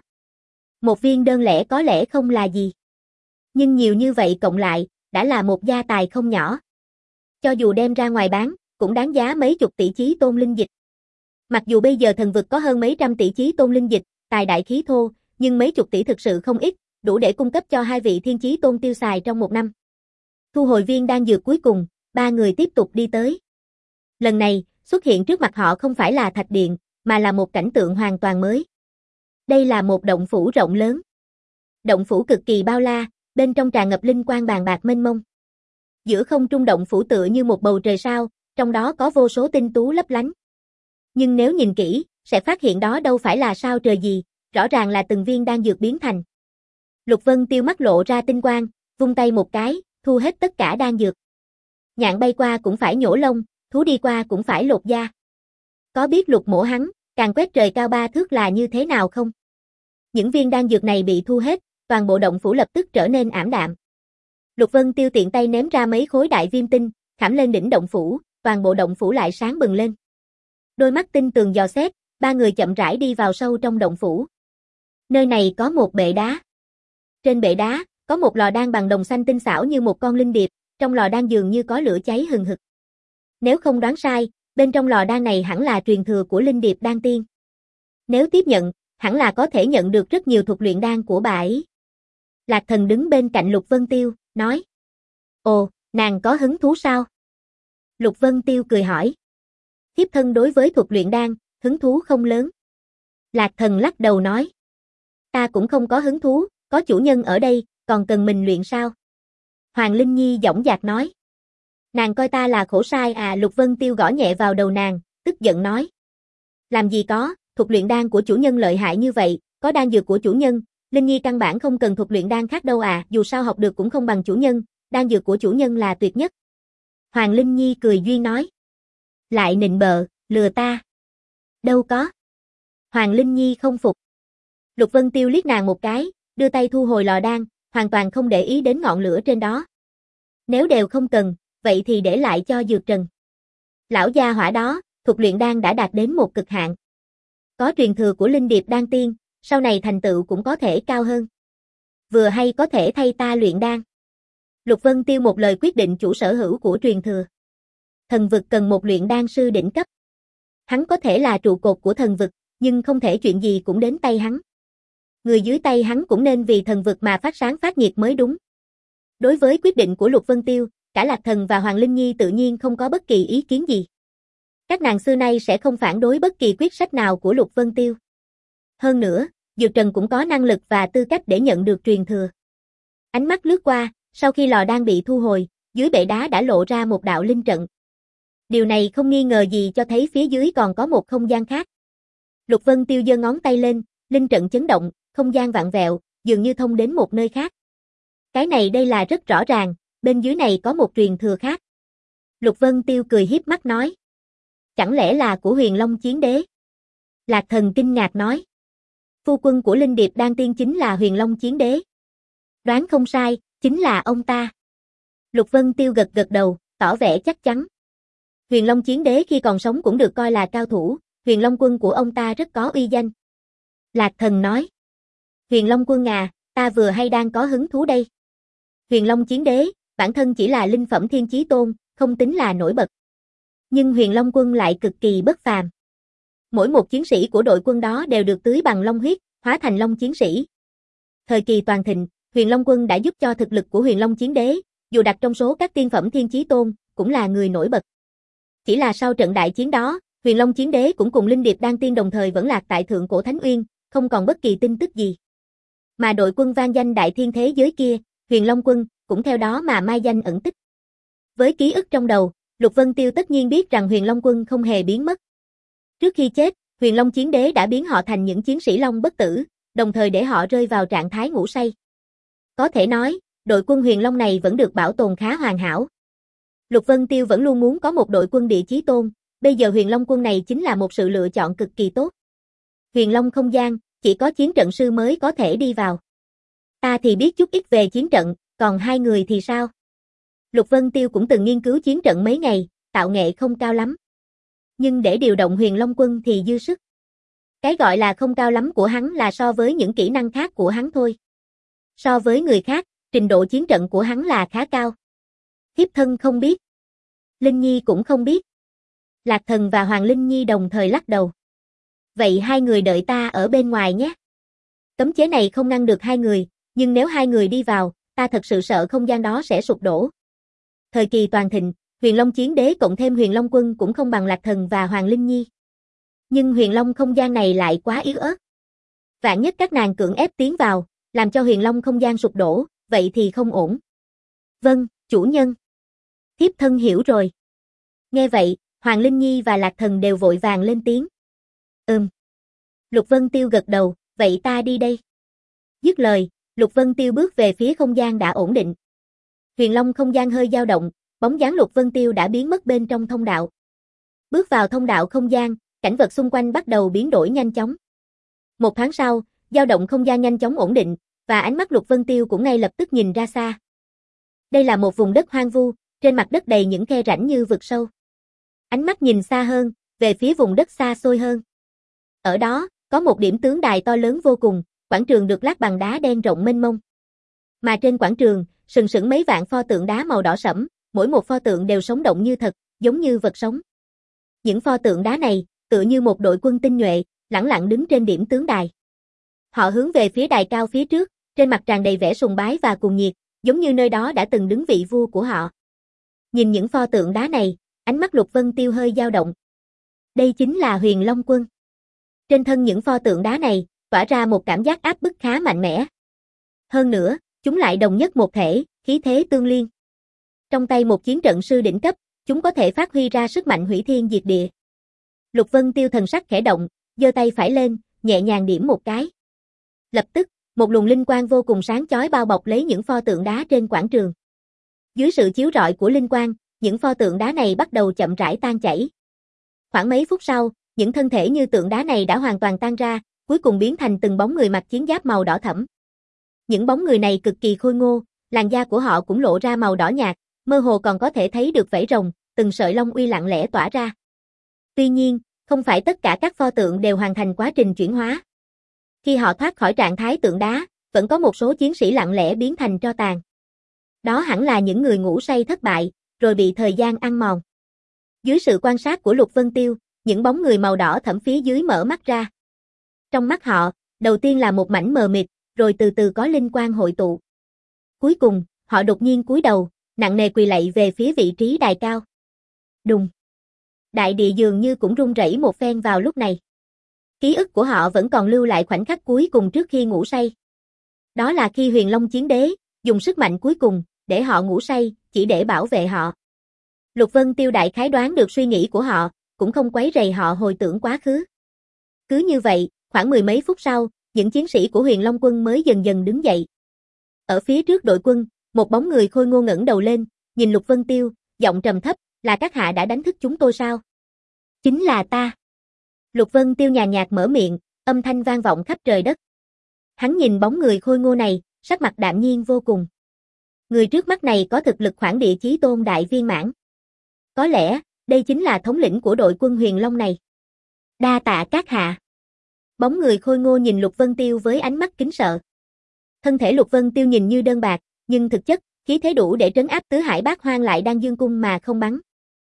Một viên đơn lẻ có lẽ không là gì. Nhưng nhiều như vậy cộng lại, đã là một gia tài không nhỏ. Cho dù đem ra ngoài bán, cũng đáng giá mấy chục tỷ chí tôn linh dịch. Mặc dù bây giờ thần vực có hơn mấy trăm tỷ chí tôn linh dịch, tài đại khí thô, nhưng mấy chục tỷ thực sự không ít, đủ để cung cấp cho hai vị thiên chí tôn tiêu xài trong một năm. Thu hồi viên đan dược cuối cùng, ba người tiếp tục đi tới. Lần này, xuất hiện trước mặt họ không phải là thạch điện, mà là một cảnh tượng hoàn toàn mới. Đây là một động phủ rộng lớn. Động phủ cực kỳ bao la, bên trong tràn ngập linh quang bàn bạc mênh mông. Giữa không trung động phủ tựa như một bầu trời sao, trong đó có vô số tinh tú lấp lánh. Nhưng nếu nhìn kỹ, sẽ phát hiện đó đâu phải là sao trời gì, rõ ràng là từng viên đan dược biến thành. Lục Vân Tiêu mắt lộ ra tinh quang, vung tay một cái, thu hết tất cả đan dược. Nhạn bay qua cũng phải nhổ lông, thú đi qua cũng phải lột da. Có biết Lục mổ hắn, càng quét trời cao ba thước là như thế nào không? Những viên đan dược này bị thu hết, toàn bộ động phủ lập tức trở nên ảm đạm. Lục Vân Tiêu tiện tay ném ra mấy khối đại viêm tinh, khảm lên đỉnh động phủ, toàn bộ động phủ lại sáng bừng lên. Đôi mắt tinh tường dò xét, ba người chậm rãi đi vào sâu trong động phủ. Nơi này có một bệ đá. Trên bệ đá, có một lò đan bằng đồng xanh tinh xảo như một con linh điệp, trong lò đan dường như có lửa cháy hừng hực. Nếu không đoán sai, bên trong lò đan này hẳn là truyền thừa của linh điệp đan tiên. Nếu tiếp nhận, hẳn là có thể nhận được rất nhiều thuật luyện đan của bà ấy. Lạc Thần đứng bên cạnh Lục Vân Tiêu, nói. Ồ, nàng có hứng thú sao? Lục Vân Tiêu cười hỏi. Thiếp thân đối với thuật luyện đan, hứng thú không lớn. Lạc Thần lắc đầu nói. Ta cũng không có hứng thú, có chủ nhân ở đây, còn cần mình luyện sao? Hoàng Linh Nhi dõng dạc nói. Nàng coi ta là khổ sai à? Lục Vân Tiêu gõ nhẹ vào đầu nàng, tức giận nói. Làm gì có, thuật luyện đan của chủ nhân lợi hại như vậy, có đan dược của chủ nhân, Linh Nhi căn bản không cần thuật luyện đan khác đâu à, dù sao học được cũng không bằng chủ nhân, đan dược của chủ nhân là tuyệt nhất. Hoàng Linh Nhi cười duyên nói. Lại nịnh bợ, lừa ta. Đâu có. Hoàng Linh Nhi không phục. Lục Vân Tiêu liếc nàng một cái, đưa tay thu hồi lò đan, hoàn toàn không để ý đến ngọn lửa trên đó. Nếu đều không cần, vậy thì để lại cho Dược Trần. Lão gia hỏa đó, thuật luyện đan đã đạt đến một cực hạn. Có truyền thừa của linh điệp đan tiên, sau này thành tựu cũng có thể cao hơn. Vừa hay có thể thay ta luyện đan. Lục Vân Tiêu một lời quyết định chủ sở hữu của truyền thừa. Thần vực cần một luyện đan sư đỉnh cấp. Hắn có thể là trụ cột của thần vực, nhưng không thể chuyện gì cũng đến tay hắn. Người dưới tay hắn cũng nên vì thần vực mà phát sáng phát nhiệt mới đúng. Đối với quyết định của Lục Vân Tiêu, cả Lạc Thần và Hoàng Linh Nhi tự nhiên không có bất kỳ ý kiến gì. Các nàng xưa nay sẽ không phản đối bất kỳ quyết sách nào của Lục Vân Tiêu. Hơn nữa, Dược Trần cũng có năng lực và tư cách để nhận được truyền thừa. Ánh mắt lướt qua, sau khi lò đan bị thu hồi, dưới bệ đá đã lộ ra một đạo linh trận. Điều này không nghi ngờ gì cho thấy phía dưới còn có một không gian khác. Lục Vân Tiêu giơ ngón tay lên, linh trận chấn động, không gian vặn vẹo, dường như thông đến một nơi khác. Cái này đây là rất rõ ràng, bên dưới này có một truyền thừa khác. Lục Vân Tiêu cười hiếp mắt nói. Chẳng lẽ là của Huyền Long Chiến Đế? Lạc Thần kinh ngạc nói. Phu quân của Linh Điệp Đan Tiên chính là Huyền Long Chiến Đế. Đoán không sai, chính là ông ta. Lục Vân Tiêu gật gật đầu, tỏ vẻ chắc chắn. Huyền Long Chiến Đế khi còn sống cũng được coi là cao thủ, Huyền Long Quân của ông ta rất có uy danh. Lạc Thần nói. Huyền Long Quân à, ta vừa hay đang có hứng thú đây. Huyền Long Chiến Đế, bản thân chỉ là linh phẩm thiên chí tôn, không tính là nổi bật. Nhưng Huyền Long Quân lại cực kỳ bất phàm. Mỗi một chiến sĩ của đội quân đó đều được tưới bằng long huyết, hóa thành long chiến sĩ. Thời kỳ toàn thịnh, Huyền Long Quân đã giúp cho thực lực của Huyền Long Chiến Đế, dù đặt trong số các tiên phẩm thiên chí tôn, cũng là người nổi bật. Chỉ là sau trận đại chiến đó, Huyền Long Chiến Đế cũng cùng Linh Điệp Đan Tiên đồng thời vẫn lạc tại Thượng Cổ Thánh Uyên, không còn bất kỳ tin tức gì. Mà đội quân vang danh đại thiên thế giới kia, Huyền Long Quân, cũng theo đó mà mai danh ẩn tích. Với ký ức trong đầu, Lục Vân Tiêu tất nhiên biết rằng Huyền Long Quân không hề biến mất. Trước khi chết, Huyền Long Chiến Đế đã biến họ thành những chiến sĩ long bất tử, đồng thời để họ rơi vào trạng thái ngủ say. Có thể nói, đội quân Huyền Long này vẫn được bảo tồn khá hoàn hảo. Lục Vân Tiêu vẫn luôn muốn có một đội quân địa chí tôn, bây giờ Huyền Long Quân này chính là một sự lựa chọn cực kỳ tốt. Huyền Long không gian, chỉ có chiến trận sư mới có thể đi vào. Ta thì biết chút ít về chiến trận, còn hai người thì sao? Lục Vân Tiêu cũng từng nghiên cứu chiến trận mấy ngày, tạo nghệ không cao lắm. Nhưng để điều động Huyền Long Quân thì dư sức. Cái gọi là không cao lắm của hắn là so với những kỹ năng khác của hắn thôi. So với người khác, trình độ chiến trận của hắn là khá cao. Thiếp thân không biết. Linh Nhi cũng không biết. Lạc Thần và Hoàng Linh Nhi đồng thời lắc đầu. Vậy hai người đợi ta ở bên ngoài nhé. Cấm chế này không ngăn được hai người, nhưng nếu hai người đi vào, ta thật sự sợ không gian đó sẽ sụp đổ. Thời kỳ toàn thịnh, Huyền Long Chiến Đế cộng thêm Huyền Long Quân cũng không bằng Lạc Thần và Hoàng Linh Nhi. Nhưng Huyền Long không gian này lại quá yếu ớt. Vạn nhất các nàng cưỡng ép tiến vào, làm cho Huyền Long không gian sụp đổ, vậy thì không ổn. Vâng, chủ nhân. Thiếp thân hiểu rồi. Nghe vậy, Hoàng Linh Nhi và Lạc Thần đều vội vàng lên tiếng. Ừm. Lục Vân Tiêu gật đầu, vậy ta đi đây. Dứt lời, Lục Vân Tiêu bước về phía không gian đã ổn định. Huyền Long không gian hơi dao động, bóng dáng Lục Vân Tiêu đã biến mất bên trong thông đạo. Bước vào thông đạo không gian, cảnh vật xung quanh bắt đầu biến đổi nhanh chóng. Một tháng sau, dao động không gian nhanh chóng ổn định, và ánh mắt Lục Vân Tiêu cũng ngay lập tức nhìn ra xa. Đây là một vùng đất hoang vu, trên mặt đất đầy những khe rãnh như vực sâu. Ánh mắt nhìn xa hơn, về phía vùng đất xa xôi hơn. Ở đó, có một điểm tướng đài to lớn vô cùng, quảng trường được lát bằng đá đen rộng mênh mông. Mà trên quảng trường, sừng sững mấy vạn pho tượng đá màu đỏ sẫm, mỗi một pho tượng đều sống động như thật, giống như vật sống. Những pho tượng đá này, tựa như một đội quân tinh nhuệ, lẳng lặng đứng trên điểm tướng đài. Họ hướng về phía đài cao phía trước, trên mặt tràn đầy vẻ sùng bái và cuồng nhiệt, giống như nơi đó đã từng đứng vị vua của họ. Nhìn những pho tượng đá này, ánh mắt Lục Vân Tiêu hơi dao động. Đây chính là Huyền Long Quân. Trên thân những pho tượng đá này, tỏa ra một cảm giác áp bức khá mạnh mẽ. Hơn nữa, chúng lại đồng nhất một thể, khí thế tương liên. Trong tay một chiến trận sư đỉnh cấp, chúng có thể phát huy ra sức mạnh hủy thiên diệt địa. Lục Vân Tiêu thần sắc khẽ động, giơ tay phải lên, nhẹ nhàng điểm một cái. Lập tức, một luồng linh quang vô cùng sáng chói bao bọc lấy những pho tượng đá trên quảng trường. Dưới sự chiếu rọi của linh quang, những pho tượng đá này bắt đầu chậm rãi tan chảy. Khoảng mấy phút sau, những thân thể như tượng đá này đã hoàn toàn tan ra, cuối cùng biến thành từng bóng người mặc chiến giáp màu đỏ thẫm. Những bóng người này cực kỳ khôi ngô, làn da của họ cũng lộ ra màu đỏ nhạt, mơ hồ còn có thể thấy được vảy rồng, từng sợi lông uy lặng lẽ tỏa ra. Tuy nhiên, không phải tất cả các pho tượng đều hoàn thành quá trình chuyển hóa. Khi họ thoát khỏi trạng thái tượng đá, vẫn có một số chiến sĩ lặng lẽ biến thành tro tàn. Đó hẳn là những người ngủ say thất bại, rồi bị thời gian ăn mòn. Dưới sự quan sát của Lục Vân Tiêu, những bóng người màu đỏ thẫm phía dưới mở mắt ra. Trong mắt họ, đầu tiên là một mảnh mờ mịt, rồi từ từ có linh quang hội tụ. Cuối cùng, họ đột nhiên cúi đầu, nặng nề quỳ lạy về phía vị trí đài cao. Đùng. Đại địa dường như cũng rung rẩy một phen vào lúc này. Ký ức của họ vẫn còn lưu lại khoảnh khắc cuối cùng trước khi ngủ say. Đó là khi Huyền Long Chiến Đế dùng sức mạnh cuối cùng để họ ngủ say, chỉ để bảo vệ họ. Lục Vân Tiêu đại khái đoán được suy nghĩ của họ, cũng không quấy rầy họ hồi tưởng quá khứ. Cứ như vậy, khoảng mười mấy phút sau, những chiến sĩ của Huyền Long quân mới dần dần đứng dậy. Ở phía trước đội quân, một bóng người khôi ngô ngẩng đầu lên, nhìn Lục Vân Tiêu, giọng trầm thấp, là các hạ đã đánh thức chúng tôi sao? Chính là ta. Lục Vân Tiêu nhàn nhạt mở miệng, âm thanh vang vọng khắp trời đất. Hắn nhìn bóng người khôi ngô này, sắc mặt đạm nhiên vô cùng. Người trước mắt này có thực lực khoảng địa chí tôn đại viên mãn. Có lẽ, đây chính là thống lĩnh của đội quân Huyền Long này. Đa tạ các hạ. Bóng người khôi ngô nhìn Lục Vân Tiêu với ánh mắt kính sợ. Thân thể Lục Vân Tiêu nhìn như đơn bạc, nhưng thực chất, khí thế đủ để trấn áp tứ hải bát hoang lại đang dương cung mà không bắn.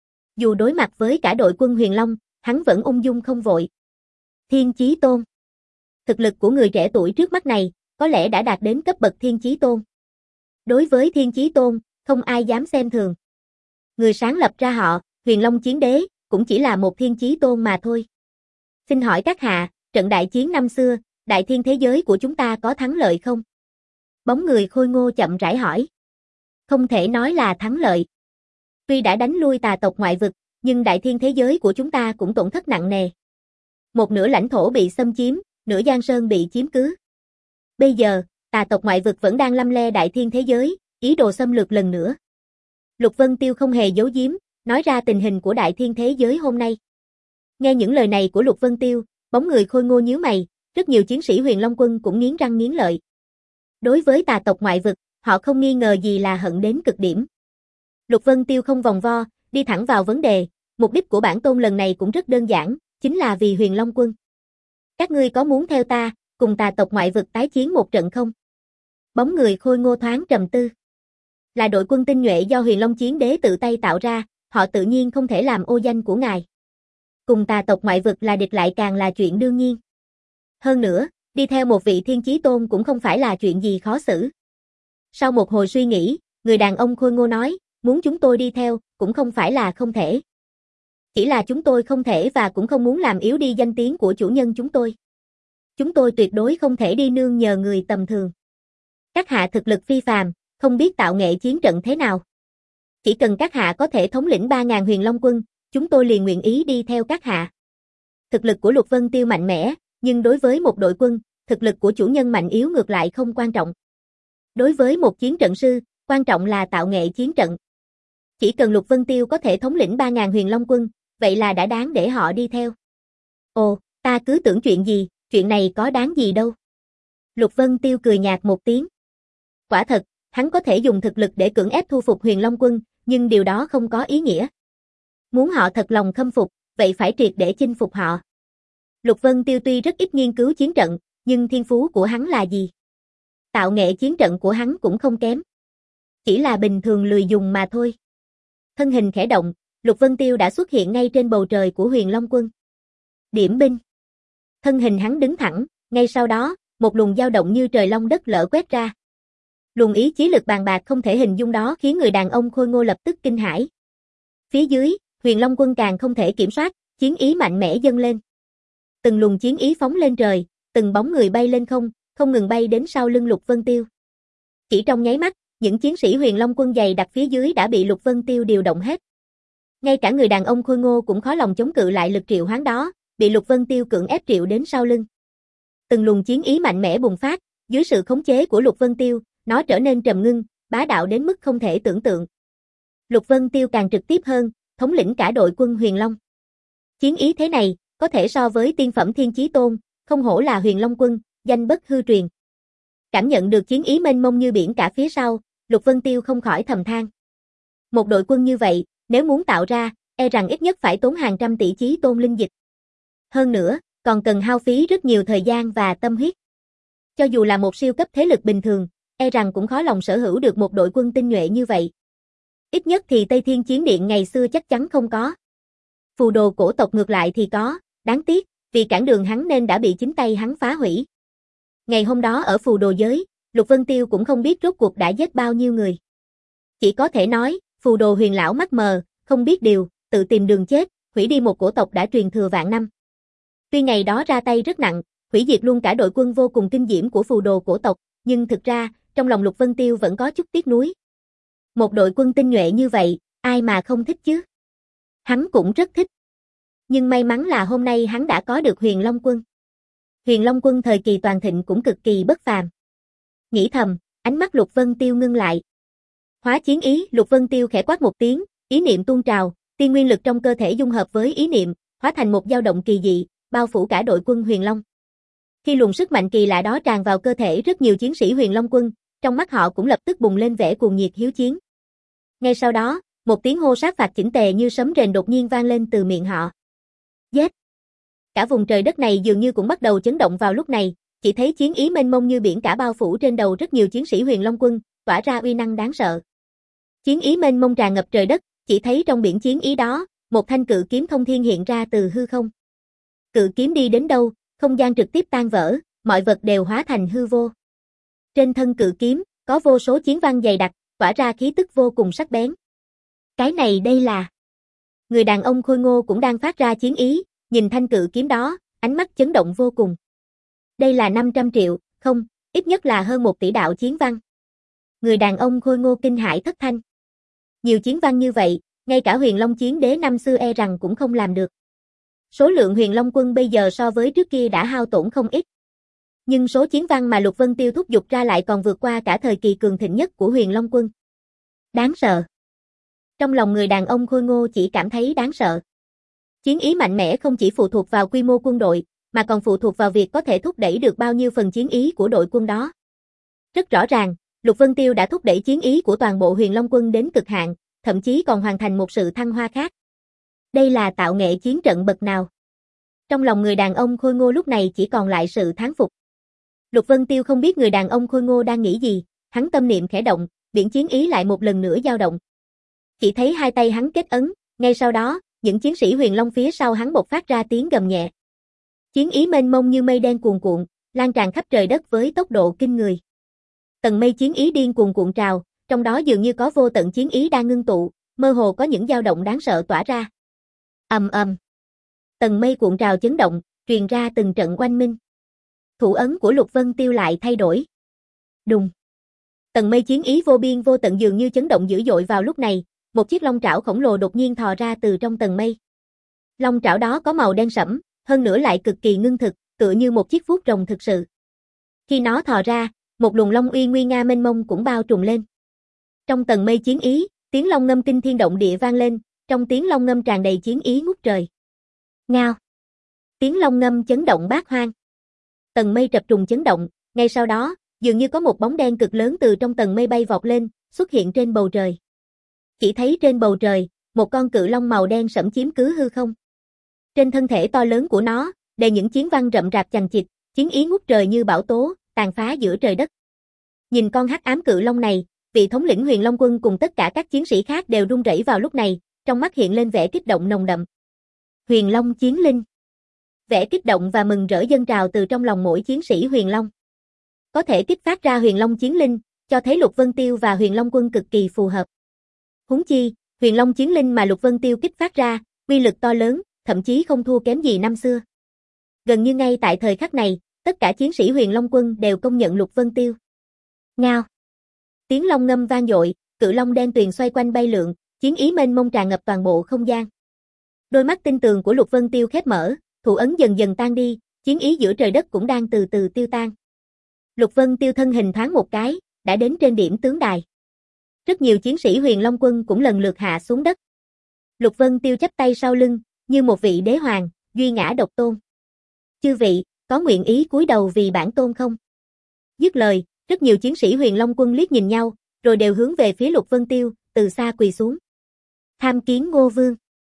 Dù đối mặt với cả đội quân Huyền Long, hắn vẫn ung dung không vội. Thiên Chí Tôn. Thực lực của người trẻ tuổi trước mắt này, có lẽ đã đạt đến cấp bậc Thiên Chí Tôn. Đối với Thiên Chí Tôn, không ai dám xem thường. Người sáng lập ra họ, Huyền Long Chiến Đế, cũng chỉ là một Thiên Chí Tôn mà thôi. Xin hỏi các hạ, trận đại chiến năm xưa, đại thiên thế giới của chúng ta có thắng lợi không? Bóng người khôi ngô chậm rãi hỏi. Không thể nói là thắng lợi. Tuy đã đánh lui tà tộc ngoại vực, nhưng đại thiên thế giới của chúng ta cũng tổn thất nặng nề. Một nửa lãnh thổ bị xâm chiếm, nửa giang sơn bị chiếm cứ. Bây giờ, tà tộc ngoại vực vẫn đang lăm le đại thiên thế giới, ý đồ xâm lược lần nữa. Lục Vân Tiêu không hề giấu giếm, nói ra tình hình của đại thiên thế giới hôm nay. Nghe những lời này của Lục Vân Tiêu, bóng người khôi ngô nhíu mày, rất nhiều chiến sĩ Huyền Long quân cũng nghiến răng nghiến lợi. Đối với tà tộc ngoại vực, họ không nghi ngờ gì là hận đến cực điểm. Lục Vân Tiêu không vòng vo, đi thẳng vào vấn đề, mục đích của bản tôn lần này cũng rất đơn giản, chính là vì Huyền Long quân. Các ngươi có muốn theo ta, cùng tà tộc ngoại vực tái chiến một trận không? Bóng người khôi ngô thoáng trầm tư. Là đội quân tinh nhuệ do Huyền Long Chiến Đế tự tay tạo ra, họ tự nhiên không thể làm ô danh của ngài. Cùng tà tộc ngoại vực là địch lại càng là chuyện đương nhiên. Hơn nữa, đi theo một vị Thiên Chí Tôn cũng không phải là chuyện gì khó xử. Sau một hồi suy nghĩ, người đàn ông khôi ngô nói, muốn chúng tôi đi theo, cũng không phải là không thể. Chỉ là chúng tôi không thể và cũng không muốn làm yếu đi danh tiếng của chủ nhân chúng tôi. Chúng tôi tuyệt đối không thể đi nương nhờ người tầm thường. Các hạ thực lực phi phàm, không biết tạo nghệ chiến trận thế nào. Chỉ cần các hạ có thể thống lĩnh ba ngàn Huyền Long quân, chúng tôi liền nguyện ý đi theo các hạ. Thực lực của Lục Vân Tiêu mạnh mẽ, nhưng đối với một đội quân, thực lực của chủ nhân mạnh yếu ngược lại không quan trọng. Đối với một chiến trận sư, quan trọng là tạo nghệ chiến trận. Chỉ cần Lục Vân Tiêu có thể thống lĩnh ba ngàn Huyền Long quân, vậy là đã đáng để họ đi theo. Ồ, ta cứ tưởng chuyện gì, chuyện này có đáng gì đâu. Lục Vân Tiêu cười nhạt một tiếng. Quả thật, hắn có thể dùng thực lực để cưỡng ép thu phục Huyền Long quân, nhưng điều đó không có ý nghĩa. Muốn họ thật lòng khâm phục, vậy phải triệt để chinh phục họ. Lục Vân Tiêu tuy rất ít nghiên cứu chiến trận, nhưng thiên phú của hắn là gì? Tạo nghệ chiến trận của hắn cũng không kém. Chỉ là bình thường lười dùng mà thôi. Thân hình khẽ động, Lục Vân Tiêu đã xuất hiện ngay trên bầu trời của Huyền Long quân. Điểm binh. Thân hình hắn đứng thẳng, ngay sau đó, một luồng dao động như trời long đất lở quét ra. Luồng ý chí lực bàn bạc không thể hình dung đó khiến người đàn ông khôi ngô lập tức kinh hãi. Phía dưới, Huyền Long quân càng không thể kiểm soát, chiến ý mạnh mẽ dâng lên. Từng luồng chiến ý phóng lên trời, từng bóng người bay lên không, không ngừng bay đến sau lưng Lục Vân Tiêu. Chỉ trong nháy mắt, những chiến sĩ Huyền Long quân dày đặc phía dưới đã bị Lục Vân Tiêu điều động hết. Ngay cả người đàn ông khôi ngô cũng khó lòng chống cự lại lực triệu hoán đó, bị Lục Vân Tiêu cưỡng ép triệu đến sau lưng. Từng luồng chiến ý mạnh mẽ bùng phát, dưới sự khống chế của Lục Vân Tiêu, nó trở nên trầm ngưng, bá đạo đến mức không thể tưởng tượng. Lục Vân Tiêu càng trực tiếp hơn, thống lĩnh cả đội quân Huyền Long. Chiến ý thế này, có thể so với tiên phẩm Thiên Chí Tôn, không hổ là Huyền Long quân, danh bất hư truyền. Cảm nhận được chiến ý mênh mông như biển cả phía sau, Lục Vân Tiêu không khỏi thầm than. Một đội quân như vậy, nếu muốn tạo ra, e rằng ít nhất phải tốn hàng trăm tỷ Chí Tôn linh dịch. Hơn nữa, còn cần hao phí rất nhiều thời gian và tâm huyết. Cho dù là một siêu cấp thế lực bình thường, e rằng cũng khó lòng sở hữu được một đội quân tinh nhuệ như vậy. Ít nhất thì Tây Thiên Chiến Điện ngày xưa chắc chắn không có. Phù đồ cổ tộc ngược lại thì có, đáng tiếc, vì cản đường hắn nên đã bị chính tay hắn phá hủy. Ngày hôm đó ở phù đồ giới, Lục Vân Tiêu cũng không biết rốt cuộc đã giết bao nhiêu người. Chỉ có thể nói, phù đồ huyền lão mắt mờ, không biết điều, tự tìm đường chết, hủy đi một cổ tộc đã truyền thừa vạn năm. Tuy ngày đó ra tay rất nặng, hủy diệt luôn cả đội quân vô cùng kinh diễm của phù đồ cổ tộc, nhưng thực ra, trong lòng Lục Vân Tiêu vẫn có chút tiếc nuối. Một đội quân tinh nhuệ như vậy, ai mà không thích chứ? Hắn cũng rất thích. Nhưng may mắn là hôm nay hắn đã có được Huyền Long Quân. Huyền Long Quân thời kỳ toàn thịnh cũng cực kỳ bất phàm. Nghĩ thầm, ánh mắt Lục Vân Tiêu ngưng lại. Hóa chiến ý, Lục Vân Tiêu khẽ quát một tiếng, ý niệm tuôn trào, tiên nguyên lực trong cơ thể dung hợp với ý niệm, hóa thành một dao động kỳ dị, bao phủ cả đội quân Huyền Long. Khi luồng sức mạnh kỳ lạ đó tràn vào cơ thể rất nhiều chiến sĩ Huyền Long Quân, trong mắt họ cũng lập tức bùng lên vẻ cuồng nhiệt hiếu chiến. Ngay sau đó, một tiếng hô sát phạt chỉnh tề như sấm rền đột nhiên vang lên từ miệng họ. Giết! Cả vùng trời đất này dường như cũng bắt đầu chấn động vào lúc này, chỉ thấy chiến ý mênh mông như biển cả bao phủ trên đầu rất nhiều chiến sĩ Huyền Long Quân, tỏa ra uy năng đáng sợ. Chiến ý mênh mông tràn ngập trời đất, chỉ thấy trong biển chiến ý đó, một thanh cự kiếm thông thiên hiện ra từ hư không. Cự kiếm đi đến đâu, không gian trực tiếp tan vỡ, mọi vật đều hóa thành hư vô. Trên thân cự kiếm, có vô số chiến văn dày đặc, tỏa ra khí tức vô cùng sắc bén. Cái này đây là... Người đàn ông khôi ngô cũng đang phát ra chiến ý, nhìn thanh cự kiếm đó, ánh mắt chấn động vô cùng. Đây là năm trăm triệu, không, ít nhất là hơn một tỷ đạo chiến văn. Người đàn ông khôi ngô kinh hãi thất thanh. Nhiều chiến văn như vậy, ngay cả Huyền Long Chiến Đế năm xưa e rằng cũng không làm được. Số lượng Huyền Long Quân bây giờ so với trước kia đã hao tổn không ít. Nhưng số chiến văn mà Lục Vân Tiêu thúc giục ra lại còn vượt qua cả thời kỳ cường thịnh nhất của Huyền Long Quân. Đáng sợ. Trong lòng người đàn ông khôi ngô chỉ cảm thấy đáng sợ. Chiến ý mạnh mẽ không chỉ phụ thuộc vào quy mô quân đội, mà còn phụ thuộc vào việc có thể thúc đẩy được bao nhiêu phần chiến ý của đội quân đó. Rất rõ ràng, Lục Vân Tiêu đã thúc đẩy chiến ý của toàn bộ Huyền Long Quân đến cực hạn, thậm chí còn hoàn thành một sự thăng hoa khác. Đây là tạo nghệ chiến trận bậc nào? Trong lòng người đàn ông khôi ngô lúc này chỉ còn lại sự thán phục. Lục Vân Tiêu không biết người đàn ông khôi ngô đang nghĩ gì, hắn tâm niệm khẽ động, biển chiến ý lại một lần nữa dao động. Chỉ thấy hai tay hắn kết ấn, ngay sau đó, những chiến sĩ Huyền Long phía sau hắn bộc phát ra tiếng gầm nhẹ. Chiến ý mênh mông như mây đen cuồn cuộn, lan tràn khắp trời đất với tốc độ kinh người. Tầng mây chiến ý điên cuồn cuộn trào, trong đó dường như có vô tận chiến ý đang ngưng tụ, mơ hồ có những dao động đáng sợ tỏa ra. Ầm ầm. Tầng mây cuộn trào chấn động, truyền ra từng trận oanh minh. Thủ ấn của Lục Vân Tiêu lại thay đổi. Đùng. Tầng mây chiến ý vô biên vô tận dường như chấn động dữ dội vào lúc này, một chiếc long trảo khổng lồ đột nhiên thò ra từ trong tầng mây. Long trảo đó có màu đen sẫm, hơn nữa lại cực kỳ ngưng thực, tựa như một chiếc vuốt rồng thực sự. Khi nó thò ra, một luồng long uy nguy nga mênh mông cũng bao trùm lên. Trong tầng mây chiến ý, tiếng long ngâm kinh thiên động địa vang lên, trong tiếng long ngâm tràn đầy chiến ý ngút trời. Ngao. Tiếng long ngâm chấn động bát hoang. Tầng mây trập trùng chấn động, ngay sau đó, dường như có một bóng đen cực lớn từ trong tầng mây bay vọt lên, xuất hiện trên bầu trời. Chỉ thấy trên bầu trời, một con cự long màu đen sẫm chiếm cứ hư không. Trên thân thể to lớn của nó, đầy những chiến văn rậm rạp chằng chịt, chiến ý ngút trời như bão tố, tàn phá giữa trời đất. Nhìn con hắc ám cự long này, vị thống lĩnh Huyền Long Quân cùng tất cả các chiến sĩ khác đều run rẩy vào lúc này, trong mắt hiện lên vẻ kích động nồng đậm. Huyền Long chiến linh. Vẻ kích động và mừng rỡ dâng trào từ trong lòng mỗi chiến sĩ Huyền Long. Có thể kích phát ra Huyền Long chiến linh, cho thấy Lục Vân Tiêu và Huyền Long Quân cực kỳ phù hợp. Huống chi, Huyền Long chiến linh mà Lục Vân Tiêu kích phát ra, uy lực to lớn, thậm chí không thua kém gì năm xưa. Gần như ngay tại thời khắc này, tất cả chiến sĩ Huyền Long Quân đều công nhận Lục Vân Tiêu. Ngao. Tiếng long ngâm vang dội, cự long đen tuyền xoay quanh bay lượn, chiến ý mênh mông tràn ngập toàn bộ không gian. Đôi mắt tinh tường của Lục Vân Tiêu khép mở, thủ ấn dần dần tan đi, chiến ý giữa trời đất cũng đang từ từ tiêu tan. Lục Vân Tiêu thân hình thoáng một cái, đã đến trên điểm tướng đài. Rất nhiều chiến sĩ Huyền Long Quân cũng lần lượt hạ xuống đất. Lục Vân Tiêu chắp tay sau lưng, như một vị đế hoàng, duy ngã độc tôn. Chư vị, có nguyện ý cúi đầu vì bản tôn không? Dứt lời, rất nhiều chiến sĩ Huyền Long Quân liếc nhìn nhau, rồi đều hướng về phía Lục Vân Tiêu, từ xa quỳ xuống. Tham kiến Ngô Vương.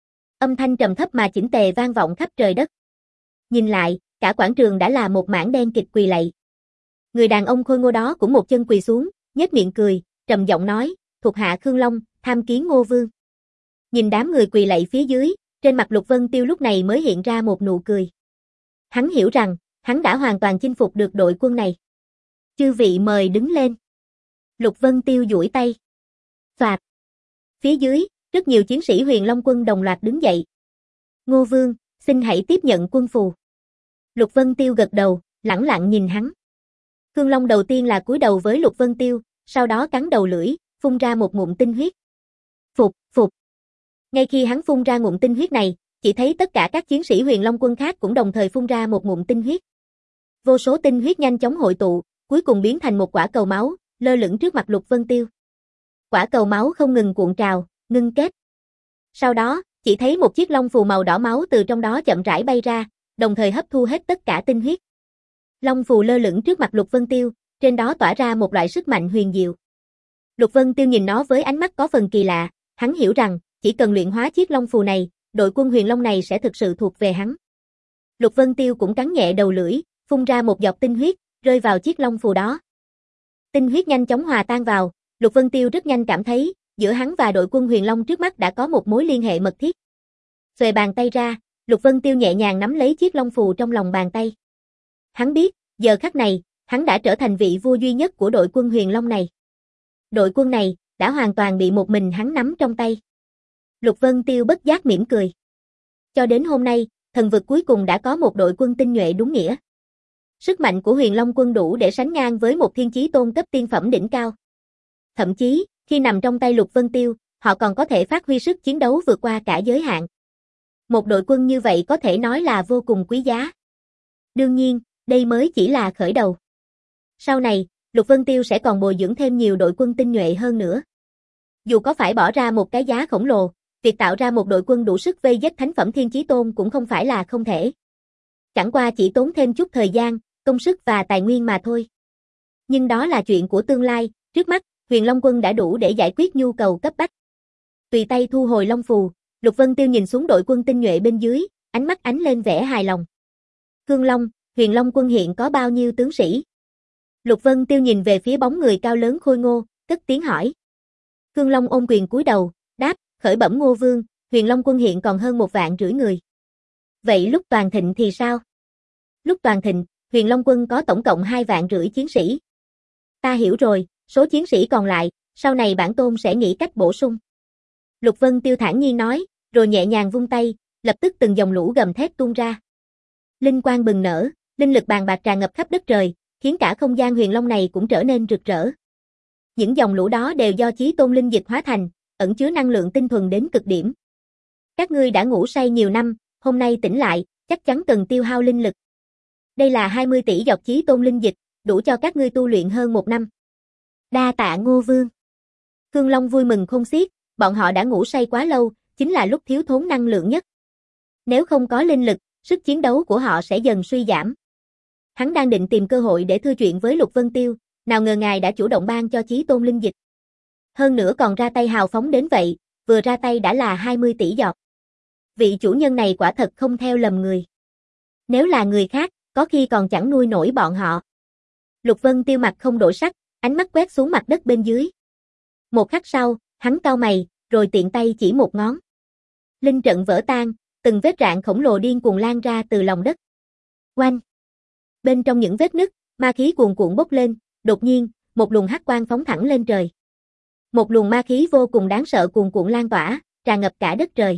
Âm thanh trầm thấp mà chỉnh tề vang vọng khắp trời đất. Nhìn lại, cả quảng trường đã là một mảng đen kịt quỳ lạy. Người đàn ông khôi ngô đó cũng một chân quỳ xuống, nhếch miệng cười, trầm giọng nói, thuộc hạ Khương Long, tham kiến Ngô Vương. Nhìn đám người quỳ lạy phía dưới, trên mặt Lục Vân Tiêu lúc này mới hiện ra một nụ cười. Hắn hiểu rằng, hắn đã hoàn toàn chinh phục được đội quân này. Chư vị mời đứng lên. Lục Vân Tiêu duỗi tay. Phạt. Phía dưới, rất nhiều chiến sĩ Huyền Long quân đồng loạt đứng dậy. Ngô Vương, xin hãy tiếp nhận quân phù. Lục Vân Tiêu gật đầu, lẳng lặng nhìn hắn. Khương Long đầu tiên là cúi đầu với Lục Vân Tiêu, sau đó cắn đầu lưỡi, phun ra một ngụm tinh huyết. Phục, phục. Ngay khi hắn phun ra ngụm tinh huyết này, chỉ thấy tất cả các chiến sĩ Huyền Long quân khác cũng đồng thời phun ra một ngụm tinh huyết. Vô số tinh huyết nhanh chóng hội tụ, cuối cùng biến thành một quả cầu máu, lơ lửng trước mặt Lục Vân Tiêu. Quả cầu máu không ngừng cuộn trào, ngưng kết. Sau đó, chỉ thấy một chiếc long phù màu đỏ máu từ trong đó chậm rãi bay ra, đồng thời hấp thu hết tất cả tinh huyết. Long phù lơ lửng trước mặt Lục Vân Tiêu, trên đó tỏa ra một loại sức mạnh huyền diệu. Lục Vân Tiêu nhìn nó với ánh mắt có phần kỳ lạ, hắn hiểu rằng, chỉ cần luyện hóa chiếc long phù này, đội quân Huyền Long này sẽ thực sự thuộc về hắn. Lục Vân Tiêu cũng cắn nhẹ đầu lưỡi, phun ra một giọt tinh huyết, rơi vào chiếc long phù đó. Tinh huyết nhanh chóng hòa tan vào, Lục Vân Tiêu rất nhanh cảm thấy, giữa hắn và đội quân Huyền Long trước mắt đã có một mối liên hệ mật thiết. Xuề bàn tay ra, Lục Vân Tiêu nhẹ nhàng nắm lấy chiếc long phù trong lòng bàn tay. Hắn biết, giờ khắc này, hắn đã trở thành vị vua duy nhất của đội quân Huyền Long này. Đội quân này, đã hoàn toàn bị một mình hắn nắm trong tay. Lục Vân Tiêu bất giác mỉm cười. Cho đến hôm nay, thần vực cuối cùng đã có một đội quân tinh nhuệ đúng nghĩa. Sức mạnh của Huyền Long quân đủ để sánh ngang với một thiên chí tôn cấp tiên phẩm đỉnh cao. Thậm chí, khi nằm trong tay Lục Vân Tiêu, họ còn có thể phát huy sức chiến đấu vượt qua cả giới hạn. Một đội quân như vậy có thể nói là vô cùng quý giá. Đương nhiên, đây mới chỉ là khởi đầu. Sau này, Lục Vân Tiêu sẽ còn bồi dưỡng thêm nhiều đội quân tinh nhuệ hơn nữa. Dù có phải bỏ ra một cái giá khổng lồ, việc tạo ra một đội quân đủ sức vây giết thánh phẩm thiên chí tôn cũng không phải là không thể. Chẳng qua chỉ tốn thêm chút thời gian, công sức và tài nguyên mà thôi. Nhưng đó là chuyện của tương lai, trước mắt, Huyền Long quân đã đủ để giải quyết nhu cầu cấp bách. Tùy tay thu hồi long phù, Lục Vân Tiêu nhìn xuống đội quân tinh nhuệ bên dưới, ánh mắt ánh lên vẻ hài lòng. Khương Long, Huyền Long quân hiện có bao nhiêu tướng sĩ? Lục Vân Tiêu nhìn về phía bóng người cao lớn khôi ngô, cất tiếng hỏi. Khương Long ôm quyền cúi đầu, đáp, khởi bẩm Ngô Vương, Huyền Long quân hiện còn hơn một vạn rưỡi người. Vậy lúc toàn thịnh thì sao? Lúc toàn thịnh, Huyền Long quân có tổng cộng hai vạn rưỡi chiến sĩ. Ta hiểu rồi, số chiến sĩ còn lại, sau này bản tôn sẽ nghĩ cách bổ sung. Lục Vân Tiêu thản nhiên nói, rồi nhẹ nhàng vung tay, lập tức từng dòng lũ gầm thét tuôn ra. Linh quang bừng nở, linh lực bàn bạc tràn ngập khắp đất trời, khiến cả không gian Huyền Long này cũng trở nên rực rỡ. Những dòng lũ đó đều do chí tôn linh dịch hóa thành, ẩn chứa năng lượng tinh thuần đến cực điểm. Các ngươi đã ngủ say nhiều năm, hôm nay tỉnh lại, chắc chắn cần tiêu hao linh lực. Đây là hai mươi tỷ giọt chí tôn linh dịch, đủ cho các ngươi tu luyện hơn một năm. Đa tạ Ngô Vương. Khương Long vui mừng khôn xiết, bọn họ đã ngủ say quá lâu, chính là lúc thiếu thốn năng lượng nhất. Nếu không có linh lực, sức chiến đấu của họ sẽ dần suy giảm. Hắn đang định tìm cơ hội để thưa chuyện với Lục Vân Tiêu, nào ngờ ngài đã chủ động ban cho chí tôn linh dịch. Hơn nữa còn ra tay hào phóng đến vậy, vừa ra tay đã là hai mươi tỷ giọt. Vị chủ nhân này quả thật không theo lầm người. Nếu là người khác, có khi còn chẳng nuôi nổi bọn họ. Lục Vân Tiêu mặt không đổi sắc, ánh mắt quét xuống mặt đất bên dưới. Một khắc sau, hắn cau mày, rồi tiện tay chỉ một ngón. Linh trận vỡ tan, từng vết rạn khổng lồ điên cuồng lan ra từ lòng đất. Oanh! Bên trong những vết nứt, ma khí cuồn cuộn bốc lên, đột nhiên, một luồng hắc quang phóng thẳng lên trời. Một luồng ma khí vô cùng đáng sợ cuồn cuộn lan tỏa, tràn ngập cả đất trời.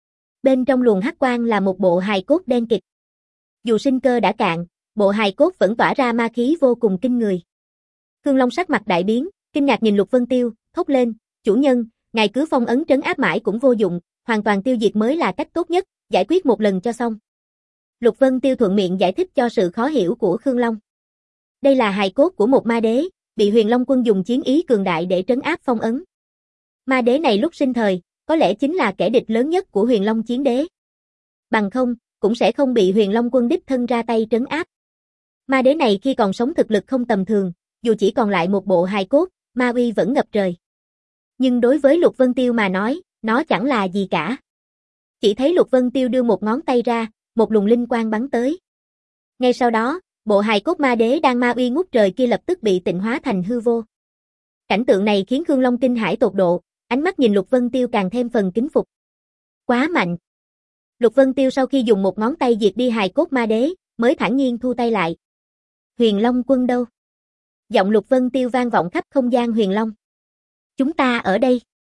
Bên trong luồng hắc quang là một bộ hài cốt đen kịt. Dù sinh cơ đã cạn, bộ hài cốt vẫn tỏa ra ma khí vô cùng kinh người. Khương Long sắc mặt đại biến, kinh ngạc nhìn Lục Vân Tiêu, thốt lên, chủ nhân, ngài cứ phong ấn trấn áp mãi cũng vô dụng, hoàn toàn tiêu diệt mới là cách tốt nhất, giải quyết một lần cho xong. Lục Vân Tiêu thuận miệng giải thích cho sự khó hiểu của Khương Long. Đây là hài cốt của một ma đế, bị Huyền Long quân dùng chiến ý cường đại để trấn áp phong ấn. Ma đế này lúc sinh thời, có lẽ chính là kẻ địch lớn nhất của Huyền Long chiến đế. Bằng không, cũng sẽ không bị Huyền Long quân đích thân ra tay trấn áp. Ma đế này khi còn sống thực lực không tầm thường, dù chỉ còn lại một bộ hài cốt, ma uy vẫn ngập trời. Nhưng đối với Lục Vân Tiêu mà nói, nó chẳng là gì cả. Chỉ thấy Lục Vân Tiêu đưa một ngón tay ra, một luồng linh quang bắn tới. Ngay sau đó, bộ hài cốt ma đế đang ma uy ngút trời kia lập tức bị tịnh hóa thành hư vô. Cảnh tượng này khiến Khương Long kinh hãi tột độ, ánh mắt nhìn Lục Vân Tiêu càng thêm phần kính phục. Quá mạnh. Lục Vân Tiêu sau khi dùng một ngón tay diệt đi hài cốt ma đế, mới thản nhiên thu tay lại. Huyền Long Quân đâu? Giọng Lục Vân Tiêu vang vọng khắp không gian Huyền Long. Chúng ta ở đây.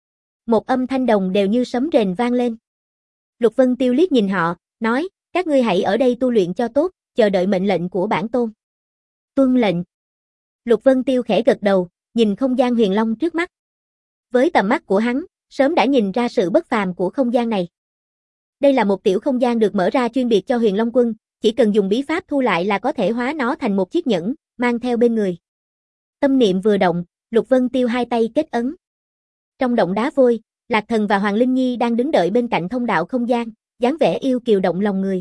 Một âm thanh đồng đều như sấm rền vang lên. Lục Vân Tiêu liếc nhìn họ, nói, các ngươi hãy ở đây tu luyện cho tốt, chờ đợi mệnh lệnh của bản tôn. Tuân lệnh. Lục Vân Tiêu khẽ gật đầu, nhìn không gian Huyền Long trước mắt. Với tầm mắt của hắn, sớm đã nhìn ra sự bất phàm của không gian này. Đây là một tiểu không gian được mở ra chuyên biệt cho Huyền Long Quân, chỉ cần dùng bí pháp thu lại là có thể hóa nó thành một chiếc nhẫn, mang theo bên người. Tâm niệm vừa động, Lục Vân Tiêu hai tay kết ấn. Trong động đá vôi, Lạc Thần và Hoàng Linh Nhi đang đứng đợi bên cạnh thông đạo không gian, dáng vẻ yêu kiều động lòng người.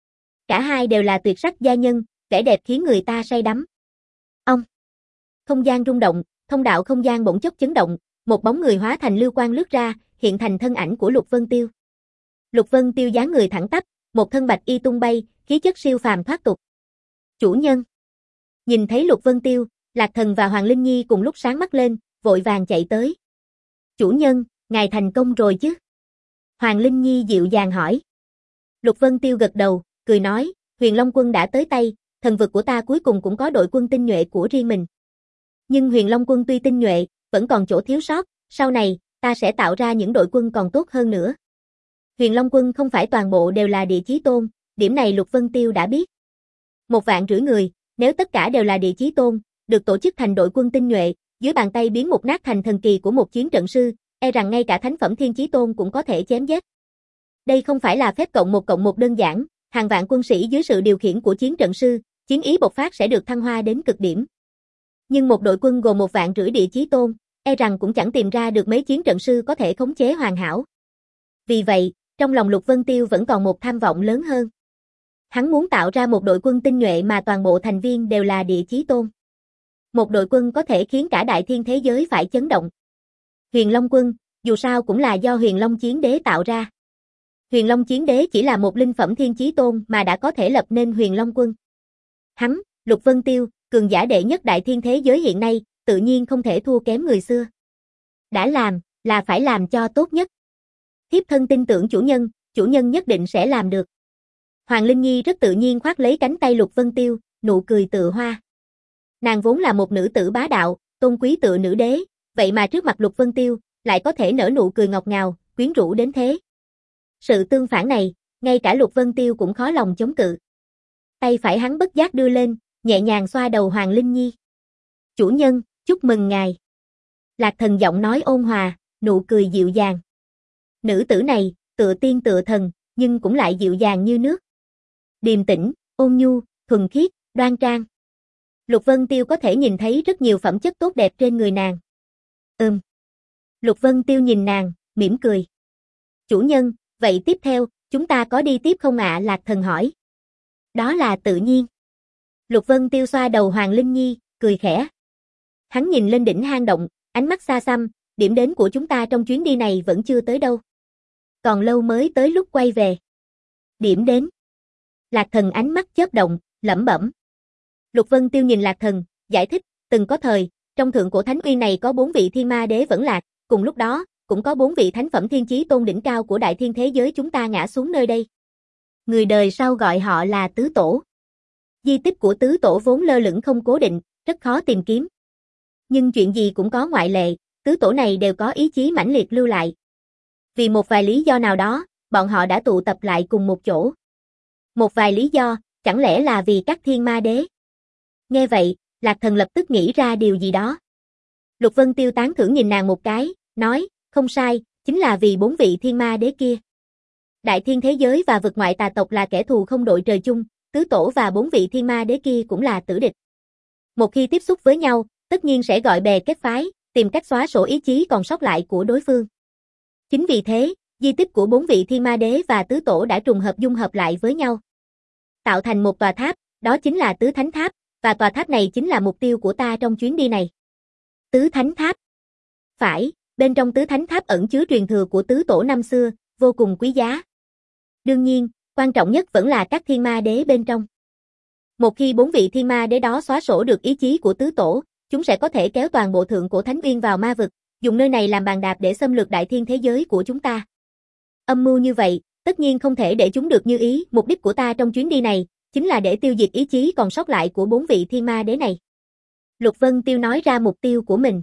Cả hai đều là tuyệt sắc gia nhân, vẻ đẹp khiến người ta say đắm. Ông. Không gian rung động, thông đạo không gian bỗng chốc chấn động, một bóng người hóa thành lưu quang lướt ra, hiện thành thân ảnh của Lục Vân Tiêu. Lục Vân Tiêu dáng người thẳng tắp, một thân bạch y tung bay, khí chất siêu phàm thoát tục. Chủ nhân. Nhìn thấy Lục Vân Tiêu, Lạc Thần và Hoàng Linh Nhi cùng lúc sáng mắt lên, vội vàng chạy tới. Chủ nhân, ngài thành công rồi chứ? Hoàng Linh Nhi dịu dàng hỏi. Lục Vân Tiêu gật đầu, cười nói, Huyền Long Quân đã tới tay, thần vực của ta cuối cùng cũng có đội quân tinh nhuệ của riêng mình. Nhưng Huyền Long Quân tuy tinh nhuệ, vẫn còn chỗ thiếu sót, sau này, ta sẽ tạo ra những đội quân còn tốt hơn nữa. Huyền Long Quân không phải toàn bộ đều là địa chí tôn, điểm này Lục Vân Tiêu đã biết. Một vạn rưỡi người, nếu tất cả đều là địa chí tôn, được tổ chức thành đội quân tinh nhuệ, dưới bàn tay biến một nát thành thần kỳ của một chiến trận sư, e rằng ngay cả thánh phẩm thiên chí tôn cũng có thể chém giết. Đây không phải là phép cộng một cộng một đơn giản, hàng vạn quân sĩ dưới sự điều khiển của chiến trận sư, chiến ý bộc phát sẽ được thăng hoa đến cực điểm. Nhưng một đội quân gồm một vạn rưỡi địa chí tôn, e rằng cũng chẳng tìm ra được mấy chiến trận sư có thể khống chế hoàn hảo. Vì vậy, trong lòng Lục Vân Tiêu vẫn còn một tham vọng lớn hơn. Hắn muốn tạo ra một đội quân tinh nhuệ mà toàn bộ thành viên đều là địa chí tôn. Một đội quân có thể khiến cả đại thiên thế giới phải chấn động. Huyền Long Quân, dù sao cũng là do Huyền Long Chiến Đế tạo ra. Huyền Long Chiến Đế chỉ là một linh phẩm thiên chí tôn mà đã có thể lập nên Huyền Long Quân. Hắn, Lục Vân Tiêu, cường giả đệ nhất đại thiên thế giới hiện nay, tự nhiên không thể thua kém người xưa. Đã làm, là phải làm cho tốt nhất. Thiếp thân tin tưởng chủ nhân, chủ nhân nhất định sẽ làm được. Hoàng Linh Nhi rất tự nhiên khoác lấy cánh tay Lục Vân Tiêu, nụ cười tựa hoa. Nàng vốn là một nữ tử bá đạo, tôn quý tựa nữ đế, vậy mà trước mặt Lục Vân Tiêu, lại có thể nở nụ cười ngọt ngào, quyến rũ đến thế. Sự tương phản này, ngay cả Lục Vân Tiêu cũng khó lòng chống cự. Tay phải hắn bất giác đưa lên, nhẹ nhàng xoa đầu Hoàng Linh Nhi. Chủ nhân, chúc mừng ngài. Lạc Thần giọng nói ôn hòa, nụ cười dịu dàng. Nữ tử này, tựa tiên tựa thần, nhưng cũng lại dịu dàng như nước. Điềm tĩnh, ôn nhu, thuần khiết, đoan trang. Lục Vân Tiêu có thể nhìn thấy rất nhiều phẩm chất tốt đẹp trên người nàng. Ừm. Lục Vân Tiêu nhìn nàng, mỉm cười. Chủ nhân, vậy tiếp theo, chúng ta có đi tiếp không ạ? Lạc Thần hỏi. Đó là tự nhiên. Lục Vân Tiêu xoa đầu Hoàng Linh Nhi, cười khẽ. Hắn nhìn lên đỉnh hang động, ánh mắt xa xăm, điểm đến của chúng ta trong chuyến đi này vẫn chưa tới đâu. Còn lâu mới tới lúc quay về. Điểm đến. Lạc Thần ánh mắt chớp động, lẩm bẩm. Lục Vân Tiêu nhìn Lạc Thần, giải thích, từng có thời, trong thượng cổ thánh uy này có bốn vị thiên ma đế vẫn lạc, cùng lúc đó, cũng có bốn vị thánh phẩm thiên chí tôn đỉnh cao của đại thiên thế giới chúng ta ngã xuống nơi đây. Người đời sau gọi họ là tứ tổ. Di tích của tứ tổ vốn lơ lửng không cố định, rất khó tìm kiếm. Nhưng chuyện gì cũng có ngoại lệ, tứ tổ này đều có ý chí mãnh liệt lưu lại. Vì một vài lý do nào đó, bọn họ đã tụ tập lại cùng một chỗ. Một vài lý do, chẳng lẽ là vì các thiên ma đế? Nghe vậy, Lạc Thần lập tức nghĩ ra điều gì đó. Lục Vân Tiêu tán thưởng nhìn nàng một cái, nói, không sai, chính là vì bốn vị thiên ma đế kia. Đại thiên thế giới và vực ngoại tà tộc là kẻ thù không đội trời chung, tứ tổ và bốn vị thiên ma đế kia cũng là tử địch. Một khi tiếp xúc với nhau, tất nhiên sẽ gọi bè kết phái, tìm cách xóa sổ ý chí còn sót lại của đối phương. Chính vì thế, di tích của bốn vị thiên ma đế và tứ tổ đã trùng hợp dung hợp lại với nhau. Tạo thành một tòa tháp, đó chính là Tứ Thánh Tháp, và tòa tháp này chính là mục tiêu của ta trong chuyến đi này. Tứ Thánh Tháp. Phải, bên trong Tứ Thánh Tháp ẩn chứa truyền thừa của tứ tổ năm xưa, vô cùng quý giá. Đương nhiên, quan trọng nhất vẫn là các thiên ma đế bên trong. Một khi bốn vị thiên ma đế đó xóa sổ được ý chí của tứ tổ, chúng sẽ có thể kéo toàn bộ thượng cổ thánh uyên vào ma vực, dùng nơi này làm bàn đạp để xâm lược đại thiên thế giới của chúng ta. Âm mưu như vậy, tất nhiên không thể để chúng được như ý, mục đích của ta trong chuyến đi này, chính là để tiêu diệt ý chí còn sót lại của bốn vị thiên ma đế này. Lục Vân Tiêu nói ra mục tiêu của mình.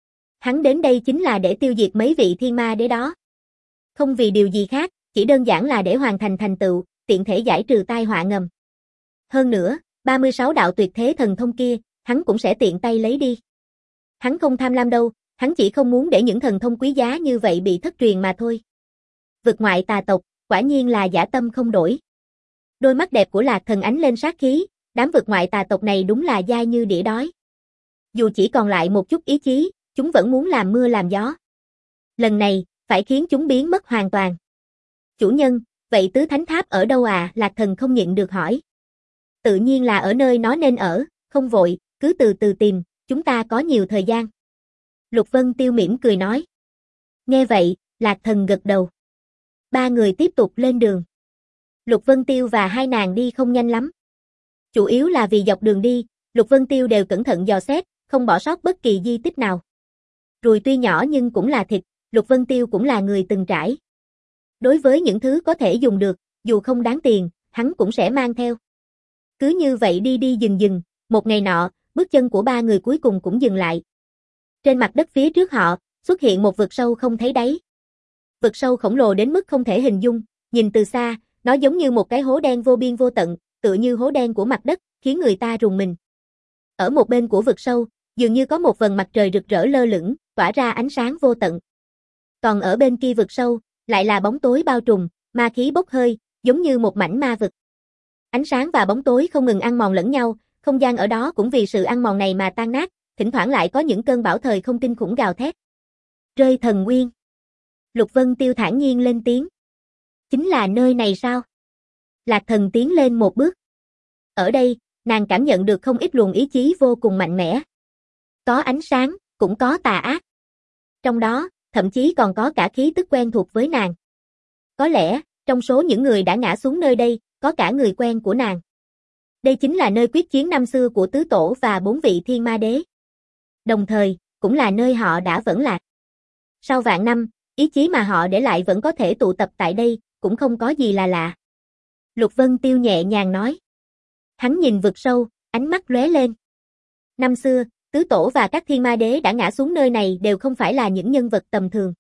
Hắn đến đây chính là để tiêu diệt mấy vị thiên ma đế đó. Không vì điều gì khác, chỉ đơn giản là để hoàn thành thành tựu, tiện thể giải trừ tai họa ngầm. Hơn nữa, ba mươi sáu đạo tuyệt thế thần thông kia, hắn cũng sẽ tiện tay lấy đi. Hắn không tham lam đâu, hắn chỉ không muốn để những thần thông quý giá như vậy bị thất truyền mà thôi. Vực ngoại tà tộc, quả nhiên là dã tâm không đổi. Đôi mắt đẹp của Lạc Thần ánh lên sát khí, đám vực ngoại tà tộc này đúng là dai như đĩa đói. Dù chỉ còn lại một chút ý chí, chúng vẫn muốn làm mưa làm gió. Lần này, phải khiến chúng biến mất hoàn toàn. Chủ nhân, vậy tứ thánh tháp ở đâu à? Lạc Thần không nhịn được hỏi. Tự nhiên là ở nơi nó nên ở, không vội, cứ từ từ tìm, chúng ta có nhiều thời gian. Lục Vân Tiêu mỉm cười nói. Nghe vậy, Lạc Thần gật đầu. Ba người tiếp tục lên đường. Lục Vân Tiêu và hai nàng đi không nhanh lắm. Chủ yếu là vì dọc đường đi, Lục Vân Tiêu đều cẩn thận dò xét, không bỏ sót bất kỳ di tích nào. Ruồi tuy nhỏ nhưng cũng là thịt, Lục Vân Tiêu cũng là người từng trải. Đối với những thứ có thể dùng được, dù không đáng tiền, hắn cũng sẽ mang theo. Cứ như vậy đi đi dừng dừng, một ngày nọ, bước chân của ba người cuối cùng cũng dừng lại. Trên mặt đất phía trước họ, xuất hiện một vực sâu không thấy đáy. Vực sâu khổng lồ đến mức không thể hình dung, nhìn từ xa, nó giống như một cái hố đen vô biên vô tận, tựa như hố đen của mặt đất, khiến người ta rùng mình. Ở một bên của vực sâu, dường như có một vầng mặt trời rực rỡ lơ lửng, tỏa ra ánh sáng vô tận. Còn ở bên kia vực sâu, lại là bóng tối bao trùm, ma khí bốc hơi, giống như một mảnh ma vực. Ánh sáng và bóng tối không ngừng ăn mòn lẫn nhau, không gian ở đó cũng vì sự ăn mòn này mà tan nát, thỉnh thoảng lại có những cơn bão thời không kinh khủng gào thét. Rơi thần nguyên. Lục Vân Tiêu thản nhiên lên tiếng. Chính là nơi này sao? Lạc Thần tiến lên một bước. Ở đây, nàng cảm nhận được không ít luồng ý chí vô cùng mạnh mẽ. Có ánh sáng, cũng có tà ác. Trong đó, thậm chí còn có cả khí tức quen thuộc với nàng. Có lẽ, trong số những người đã ngã xuống nơi đây, có cả người quen của nàng. Đây chính là nơi quyết chiến năm xưa của tứ tổ và bốn vị thiên ma đế. Đồng thời, cũng là nơi họ đã vẫn lạc. Sau vạn năm, ý chí mà họ để lại vẫn có thể tụ tập tại đây, cũng không có gì là lạ. Lục Vân Tiêu nhẹ nhàng nói. Hắn nhìn vực sâu, ánh mắt lóe lên. Năm xưa, tứ tổ và các thiên ma đế đã ngã xuống nơi này đều không phải là những nhân vật tầm thường.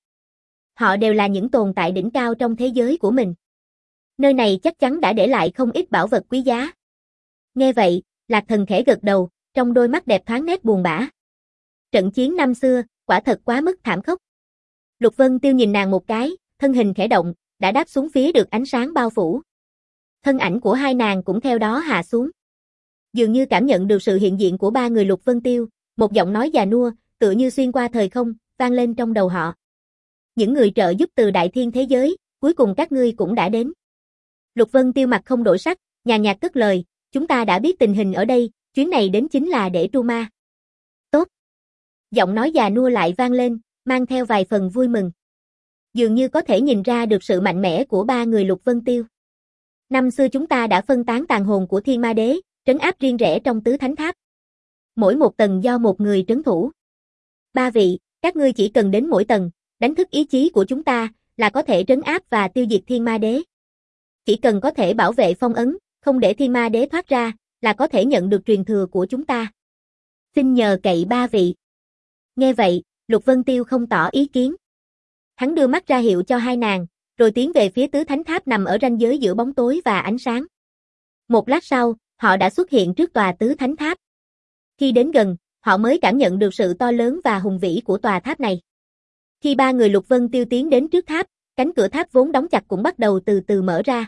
Họ đều là những tồn tại đỉnh cao trong thế giới của mình. Nơi này chắc chắn đã để lại không ít bảo vật quý giá. Nghe vậy, Lạc Thần khẽ gật đầu, trong đôi mắt đẹp thoáng nét buồn bã. Trận chiến năm xưa, quả thật quá mức thảm khốc. Lục Vân Tiêu nhìn nàng một cái, thân hình khẽ động, đã đáp xuống phía được ánh sáng bao phủ. Thân ảnh của hai nàng cũng theo đó hạ xuống. Dường như cảm nhận được sự hiện diện của ba người Lục Vân Tiêu, một giọng nói già nua, tựa như xuyên qua thời không, vang lên trong đầu họ. Những người trợ giúp từ đại thiên thế giới, cuối cùng các ngươi cũng đã đến. Lục Vân Tiêu mặt không đổi sắc, nhàn nhạt cất lời, chúng ta đã biết tình hình ở đây, chuyến này đến chính là để tru ma. Tốt. Giọng nói già nua lại vang lên, mang theo vài phần vui mừng. Dường như có thể nhìn ra được sự mạnh mẽ của ba người Lục Vân Tiêu. Năm xưa chúng ta đã phân tán tàn hồn của thiên ma đế, trấn áp riêng rẽ trong tứ thánh tháp. Mỗi một tầng do một người trấn thủ. Ba vị, các ngươi chỉ cần đến mỗi tầng, đánh thức ý chí của chúng ta, là có thể trấn áp và tiêu diệt thiên ma đế. Chỉ cần có thể bảo vệ phong ấn, không để thiên ma đế thoát ra, là có thể nhận được truyền thừa của chúng ta. Xin nhờ cậy ba vị. Nghe vậy, Lục Vân Tiêu không tỏ ý kiến. Hắn đưa mắt ra hiệu cho hai nàng, rồi tiến về phía tứ thánh tháp nằm ở ranh giới giữa bóng tối và ánh sáng. Một lát sau, họ đã xuất hiện trước tòa tứ thánh tháp. Khi đến gần, họ mới cảm nhận được sự to lớn và hùng vĩ của tòa tháp này. Khi ba người Lục Vân Tiêu tiến đến trước tháp, cánh cửa tháp vốn đóng chặt cũng bắt đầu từ từ mở ra.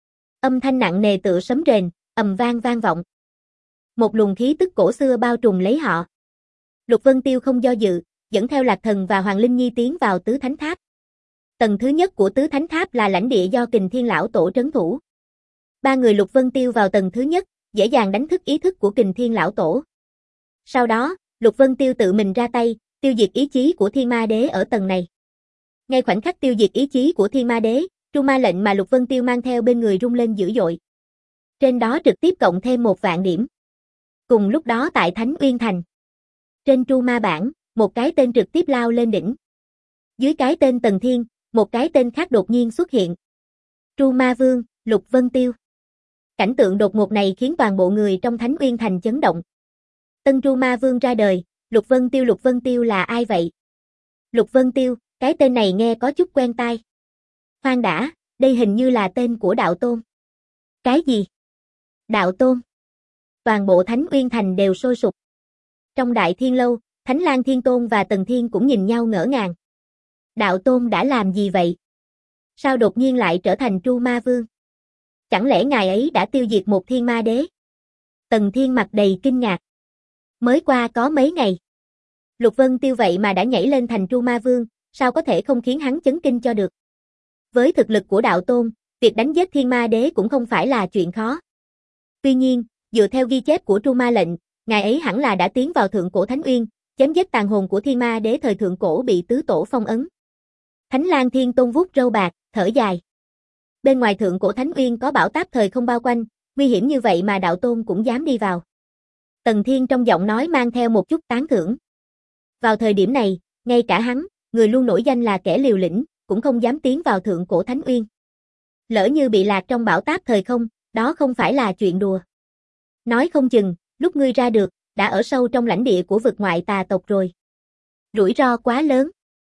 Âm thanh nặng nề tựa sấm rền, ầm vang vang vọng. Một luồng khí tức cổ xưa bao trùm lấy họ. Lục Vân Tiêu không do dự, dẫn theo Lạc Thần và Hoàng Linh Nhi tiến vào tứ thánh tháp. Tầng thứ nhất của tứ thánh tháp là lãnh địa do Kình Thiên Lão Tổ trấn thủ. Ba người Lục Vân Tiêu vào tầng thứ nhất, dễ dàng đánh thức ý thức của Kình Thiên Lão Tổ. Sau đó, Lục Vân Tiêu tự mình ra tay, tiêu diệt ý chí của Thiên Ma Đế ở tầng này. Ngay khoảnh khắc tiêu diệt ý chí của Thiên Ma Đế, tru ma lệnh mà Lục Vân Tiêu mang theo bên người rung lên dữ dội. Trên đó trực tiếp cộng thêm một vạn điểm. Cùng lúc đó tại Thánh Uyên Thành. Trên Tru Ma bảng, một cái tên trực tiếp lao lên đỉnh. Dưới cái tên Tần Thiên, một cái tên khác đột nhiên xuất hiện. Tru Ma Vương, Lục Vân Tiêu. Cảnh tượng đột ngột này khiến toàn bộ người trong Thánh Uyên Thành chấn động. Tân Tru Ma Vương ra đời, Lục Vân Tiêu Lục Vân Tiêu là ai vậy? Lục Vân Tiêu, cái tên này nghe có chút quen tai. Khoan đã, đây hình như là tên của đạo tôn. Cái gì? Đạo tôn? Toàn bộ Thánh Uyên Thành đều sôi sục. Trong Đại Thiên Lâu, Thánh Lang Thiên Tôn và Tần Thiên cũng nhìn nhau ngỡ ngàng. Đạo tôn đã làm gì vậy? Sao đột nhiên lại trở thành Tru Ma Vương? Chẳng lẽ ngài ấy đã tiêu diệt một thiên ma đế? Tần Thiên mặt đầy kinh ngạc. Mới qua có mấy ngày. Lục Vân Tiêu vậy mà đã nhảy lên thành Tru Ma Vương, sao có thể không khiến hắn chấn kinh cho được? Với thực lực của đạo tôn, việc đánh giết thiên ma đế cũng không phải là chuyện khó. Tuy nhiên, dựa theo ghi chép của Tru Ma lệnh, ngài ấy hẳn là đã tiến vào thượng cổ Thánh Uyên, chém giết tàn hồn của thiên ma đế thời thượng cổ bị tứ tổ phong ấn. Thánh Lang Thiên Tôn vuốt râu bạc, thở dài. Bên ngoài thượng cổ Thánh Uyên có bão táp thời không bao quanh, nguy hiểm như vậy mà đạo tôn cũng dám đi vào. Tần Thiên trong giọng nói mang theo một chút tán thưởng. Vào thời điểm này, ngay cả hắn, người luôn nổi danh là kẻ liều lĩnh, cũng không dám tiến vào thượng cổ Thánh Uyên. Lỡ như bị lạc trong bão táp thời không, đó không phải là chuyện đùa. Nói không chừng, lúc ngươi ra được, đã ở sâu trong lãnh địa của vực ngoại tà tộc rồi. Rủi ro quá lớn.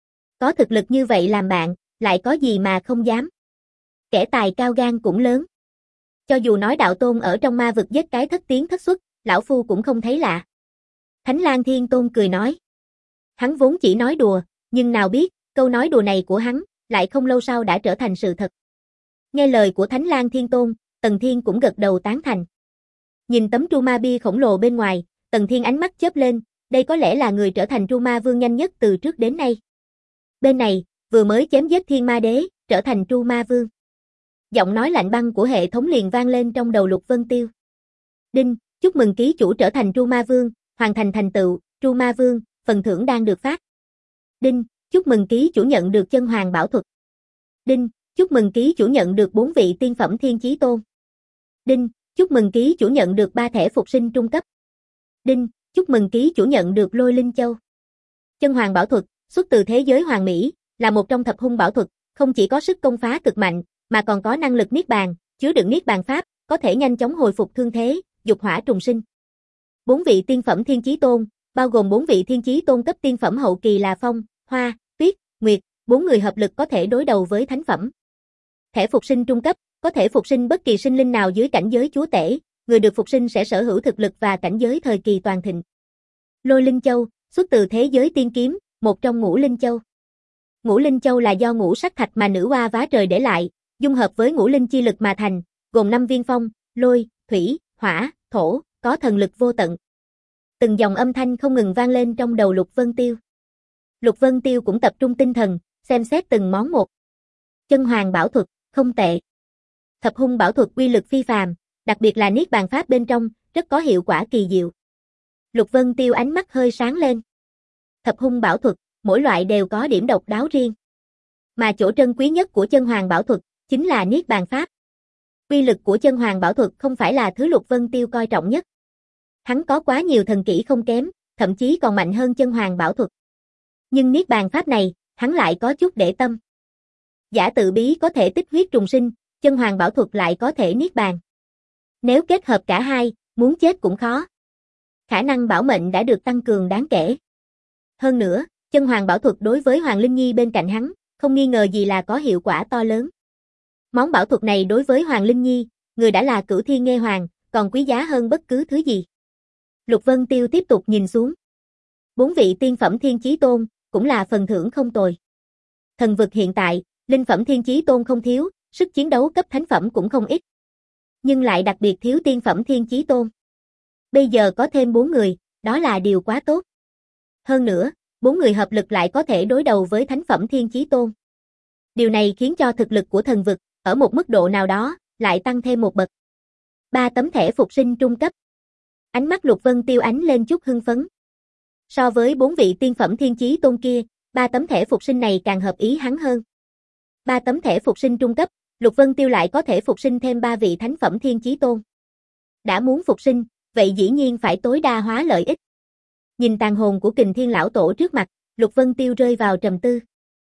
Có thực lực như vậy làm bạn, lại có gì mà không dám. Kẻ tài cao gan cũng lớn. Cho dù nói đạo tôn ở trong ma vực giết cái thất tiến thất xuất, lão phu cũng không thấy lạ. Thánh Lang Thiên Tôn cười nói. Hắn vốn chỉ nói đùa, nhưng nào biết, câu nói đùa này của hắn, lại không lâu sau đã trở thành sự thật. Nghe lời của Thánh Lang Thiên Tôn, Tần Thiên cũng gật đầu tán thành. Nhìn tấm Tru Ma bia khổng lồ bên ngoài, Tần Thiên ánh mắt chớp lên, đây có lẽ là người trở thành Tru Ma Vương nhanh nhất từ trước đến nay. Bên này, vừa mới chém giết thiên ma đế, trở thành Tru Ma Vương. Giọng nói lạnh băng của hệ thống liền vang lên trong đầu Lục Vân Tiêu. Đinh, chúc mừng ký chủ trở thành Tru Ma Vương, hoàn thành thành tựu, Tru Ma Vương, phần thưởng đang được phát. Đinh, chúc mừng ký chủ nhận được chân hoàng bảo thuật. Đinh, chúc mừng ký chủ nhận được bốn vị tiên phẩm thiên chí tôn. Đinh, chúc mừng ký chủ nhận được ba thẻ phục sinh trung cấp. Đinh, chúc mừng ký chủ nhận được Lôi Linh Châu. Chân hoàng bảo thuật, xuất từ thế giới hoàng mỹ, là một trong thập hung bảo thuật, không chỉ có sức công phá cực mạnh, mà còn có năng lực niết bàn, chứa đựng niết bàn pháp, có thể nhanh chóng hồi phục thương thế, dục hỏa trùng sinh. Bốn vị tiên phẩm thiên chí tôn, bao gồm bốn vị thiên chí tôn cấp tiên phẩm hậu kỳ là Phong, Hoa, Tuyết, Nguyệt, bốn người hợp lực có thể đối đầu với thánh phẩm. Thẻ phục sinh trung cấp, có thể phục sinh bất kỳ sinh linh nào dưới cảnh giới chúa tể, người được phục sinh sẽ sở hữu thực lực và cảnh giới thời kỳ toàn thịnh. Lôi Linh Châu, xuất từ thế giới tiên kiếm, một trong ngũ linh châu. Ngũ linh châu là do ngũ sắc thạch mà nữ oa vá trời để lại, dung hợp với ngũ linh chi lực mà thành, gồm năm viên phong, lôi, thủy, hỏa, thổ, có thần lực vô tận. Từng dòng âm thanh không ngừng vang lên trong đầu Lục Vân Tiêu. Lục Vân Tiêu cũng tập trung tinh thần, xem xét từng món một. Chân hoàng bảo thuật, không tệ. Thập hung bảo thuật uy lực phi phàm, đặc biệt là niết bàn pháp bên trong, rất có hiệu quả kỳ diệu. Lục Vân Tiêu ánh mắt hơi sáng lên. Thập hung bảo thuật, mỗi loại đều có điểm độc đáo riêng. Mà chỗ trân quý nhất của chân hoàng bảo thuật, chính là niết bàn pháp. Uy lực của chân hoàng bảo thuật không phải là thứ Lục Vân Tiêu coi trọng nhất. Hắn có quá nhiều thần kỹ không kém, thậm chí còn mạnh hơn chân hoàng bảo thuật. Nhưng niết bàn pháp này, hắn lại có chút để tâm. Giả tự bí có thể tích huyết trùng sinh, chân hoàng bảo thuật lại có thể niết bàn. Nếu kết hợp cả hai, muốn chết cũng khó. Khả năng bảo mệnh đã được tăng cường đáng kể. Hơn nữa, chân hoàng bảo thuật đối với Hoàng Linh Nhi bên cạnh hắn, không nghi ngờ gì là có hiệu quả to lớn. Món bảo thuật này đối với Hoàng Linh Nhi, người đã là cửu thiên nghe hoàng, còn quý giá hơn bất cứ thứ gì. Lục Vân Tiêu tiếp tục nhìn xuống. Bốn vị tiên phẩm thiên chí tôn, cũng là phần thưởng không tồi. Thần vực hiện tại, linh phẩm thiên chí tôn không thiếu, sức chiến đấu cấp thánh phẩm cũng không ít. Nhưng lại đặc biệt thiếu tiên phẩm thiên chí tôn. Bây giờ có thêm bốn người, đó là điều quá tốt. Hơn nữa, bốn người hợp lực lại có thể đối đầu với thánh phẩm thiên chí tôn. Điều này khiến cho thực lực của thần vực, ở một mức độ nào đó, lại tăng thêm một bậc. Ba tấm thẻ phục sinh trung cấp. Ánh mắt Lục Vân Tiêu ánh lên chút hưng phấn. So với bốn vị tiên phẩm thiên chí tôn kia, ba tấm thẻ phục sinh này càng hợp ý hắn hơn. Ba tấm thẻ phục sinh trung cấp, Lục Vân Tiêu lại có thể phục sinh thêm ba vị thánh phẩm thiên chí tôn. Đã muốn phục sinh, vậy dĩ nhiên phải tối đa hóa lợi ích. Nhìn tàn hồn của Kình Thiên lão tổ trước mặt, Lục Vân Tiêu rơi vào trầm tư.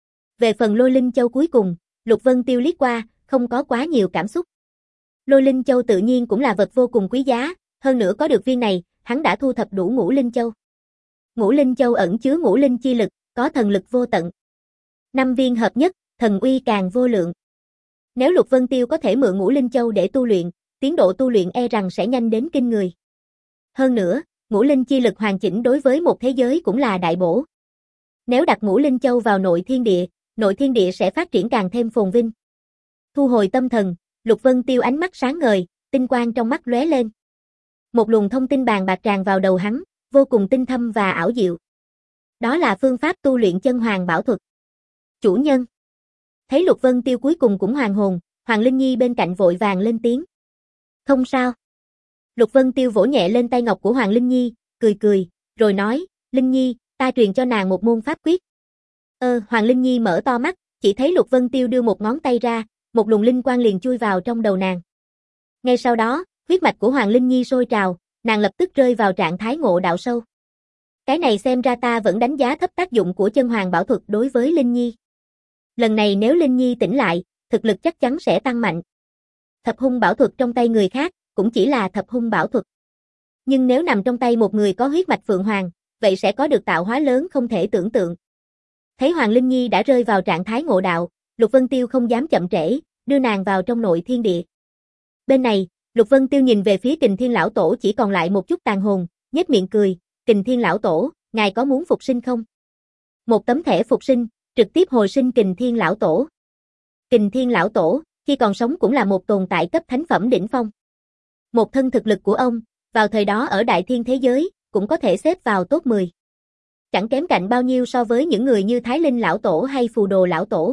Về phần Lôi Linh Châu cuối cùng, Lục Vân Tiêu liếc qua, không có quá nhiều cảm xúc. Lôi Linh Châu tự nhiên cũng là vật vô cùng quý giá, hơn nữa có được viên này, hắn đã thu thập đủ Ngũ Linh Châu. Ngũ Linh Châu ẩn chứa ngũ linh chi lực, có thần lực vô tận. Năm viên hợp nhất, thần uy càng vô lượng. Nếu Lục Vân Tiêu có thể mượn Ngũ Linh Châu để tu luyện, tiến độ tu luyện e rằng sẽ nhanh đến kinh người. Hơn nữa, ngũ linh chi lực hoàn chỉnh đối với một thế giới cũng là đại bổ. Nếu đặt Ngũ Linh Châu vào nội thiên địa, nội thiên địa sẽ phát triển càng thêm phồn vinh. Thu hồi tâm thần, Lục Vân Tiêu ánh mắt sáng ngời, tinh quang trong mắt lóe lên. Một luồng thông tin bàn bạc tràn vào đầu hắn, vô cùng tinh thâm và ảo diệu. Đó là phương pháp tu luyện chân hoàng bảo thuật. Chủ nhân. Thấy Lục Vân Tiêu cuối cùng cũng hoàn hồn, Hoàng Linh Nhi bên cạnh vội vàng lên tiếng. Không sao. Lục Vân Tiêu vỗ nhẹ lên tay ngọc của Hoàng Linh Nhi, cười cười, rồi nói, Linh Nhi, ta truyền cho nàng một môn pháp quyết. Ơ, Hoàng Linh Nhi mở to mắt, chỉ thấy Lục Vân Tiêu đưa một ngón tay ra, một luồng linh quang liền chui vào trong đầu nàng. Ngay sau đó, huyết mạch của Hoàng Linh Nhi sôi trào, nàng lập tức rơi vào trạng thái ngộ đạo sâu. Cái này xem ra ta vẫn đánh giá thấp tác dụng của chân hoàng bảo thuật đối với Linh Nhi. Lần này nếu Linh Nhi tỉnh lại, thực lực chắc chắn sẽ tăng mạnh. Thập hung bảo thuật trong tay người khác, cũng chỉ là thập hung bảo thuật. Nhưng nếu nằm trong tay một người có huyết mạch Phượng Hoàng, vậy sẽ có được tạo hóa lớn không thể tưởng tượng. Thấy Hoàng Linh Nhi đã rơi vào trạng thái ngộ đạo, Lục Vân Tiêu không dám chậm trễ, đưa nàng vào trong nội thiên địa. Bên này, Lục Vân Tiêu nhìn về phía Kình Thiên lão tổ chỉ còn lại một chút tàn hồn, nhếch miệng cười, Kình Thiên lão tổ, ngài có muốn phục sinh không? Một tấm thẻ phục sinh, trực tiếp hồi sinh Kình Thiên lão tổ. Kình Thiên lão tổ, khi còn sống cũng là một tồn tại cấp thánh phẩm đỉnh phong. Một thân thực lực của ông, vào thời đó ở đại thiên thế giới, cũng có thể xếp vào top mười. Chẳng kém cạnh bao nhiêu so với những người như Thái Linh lão tổ hay Phù Đồ lão tổ.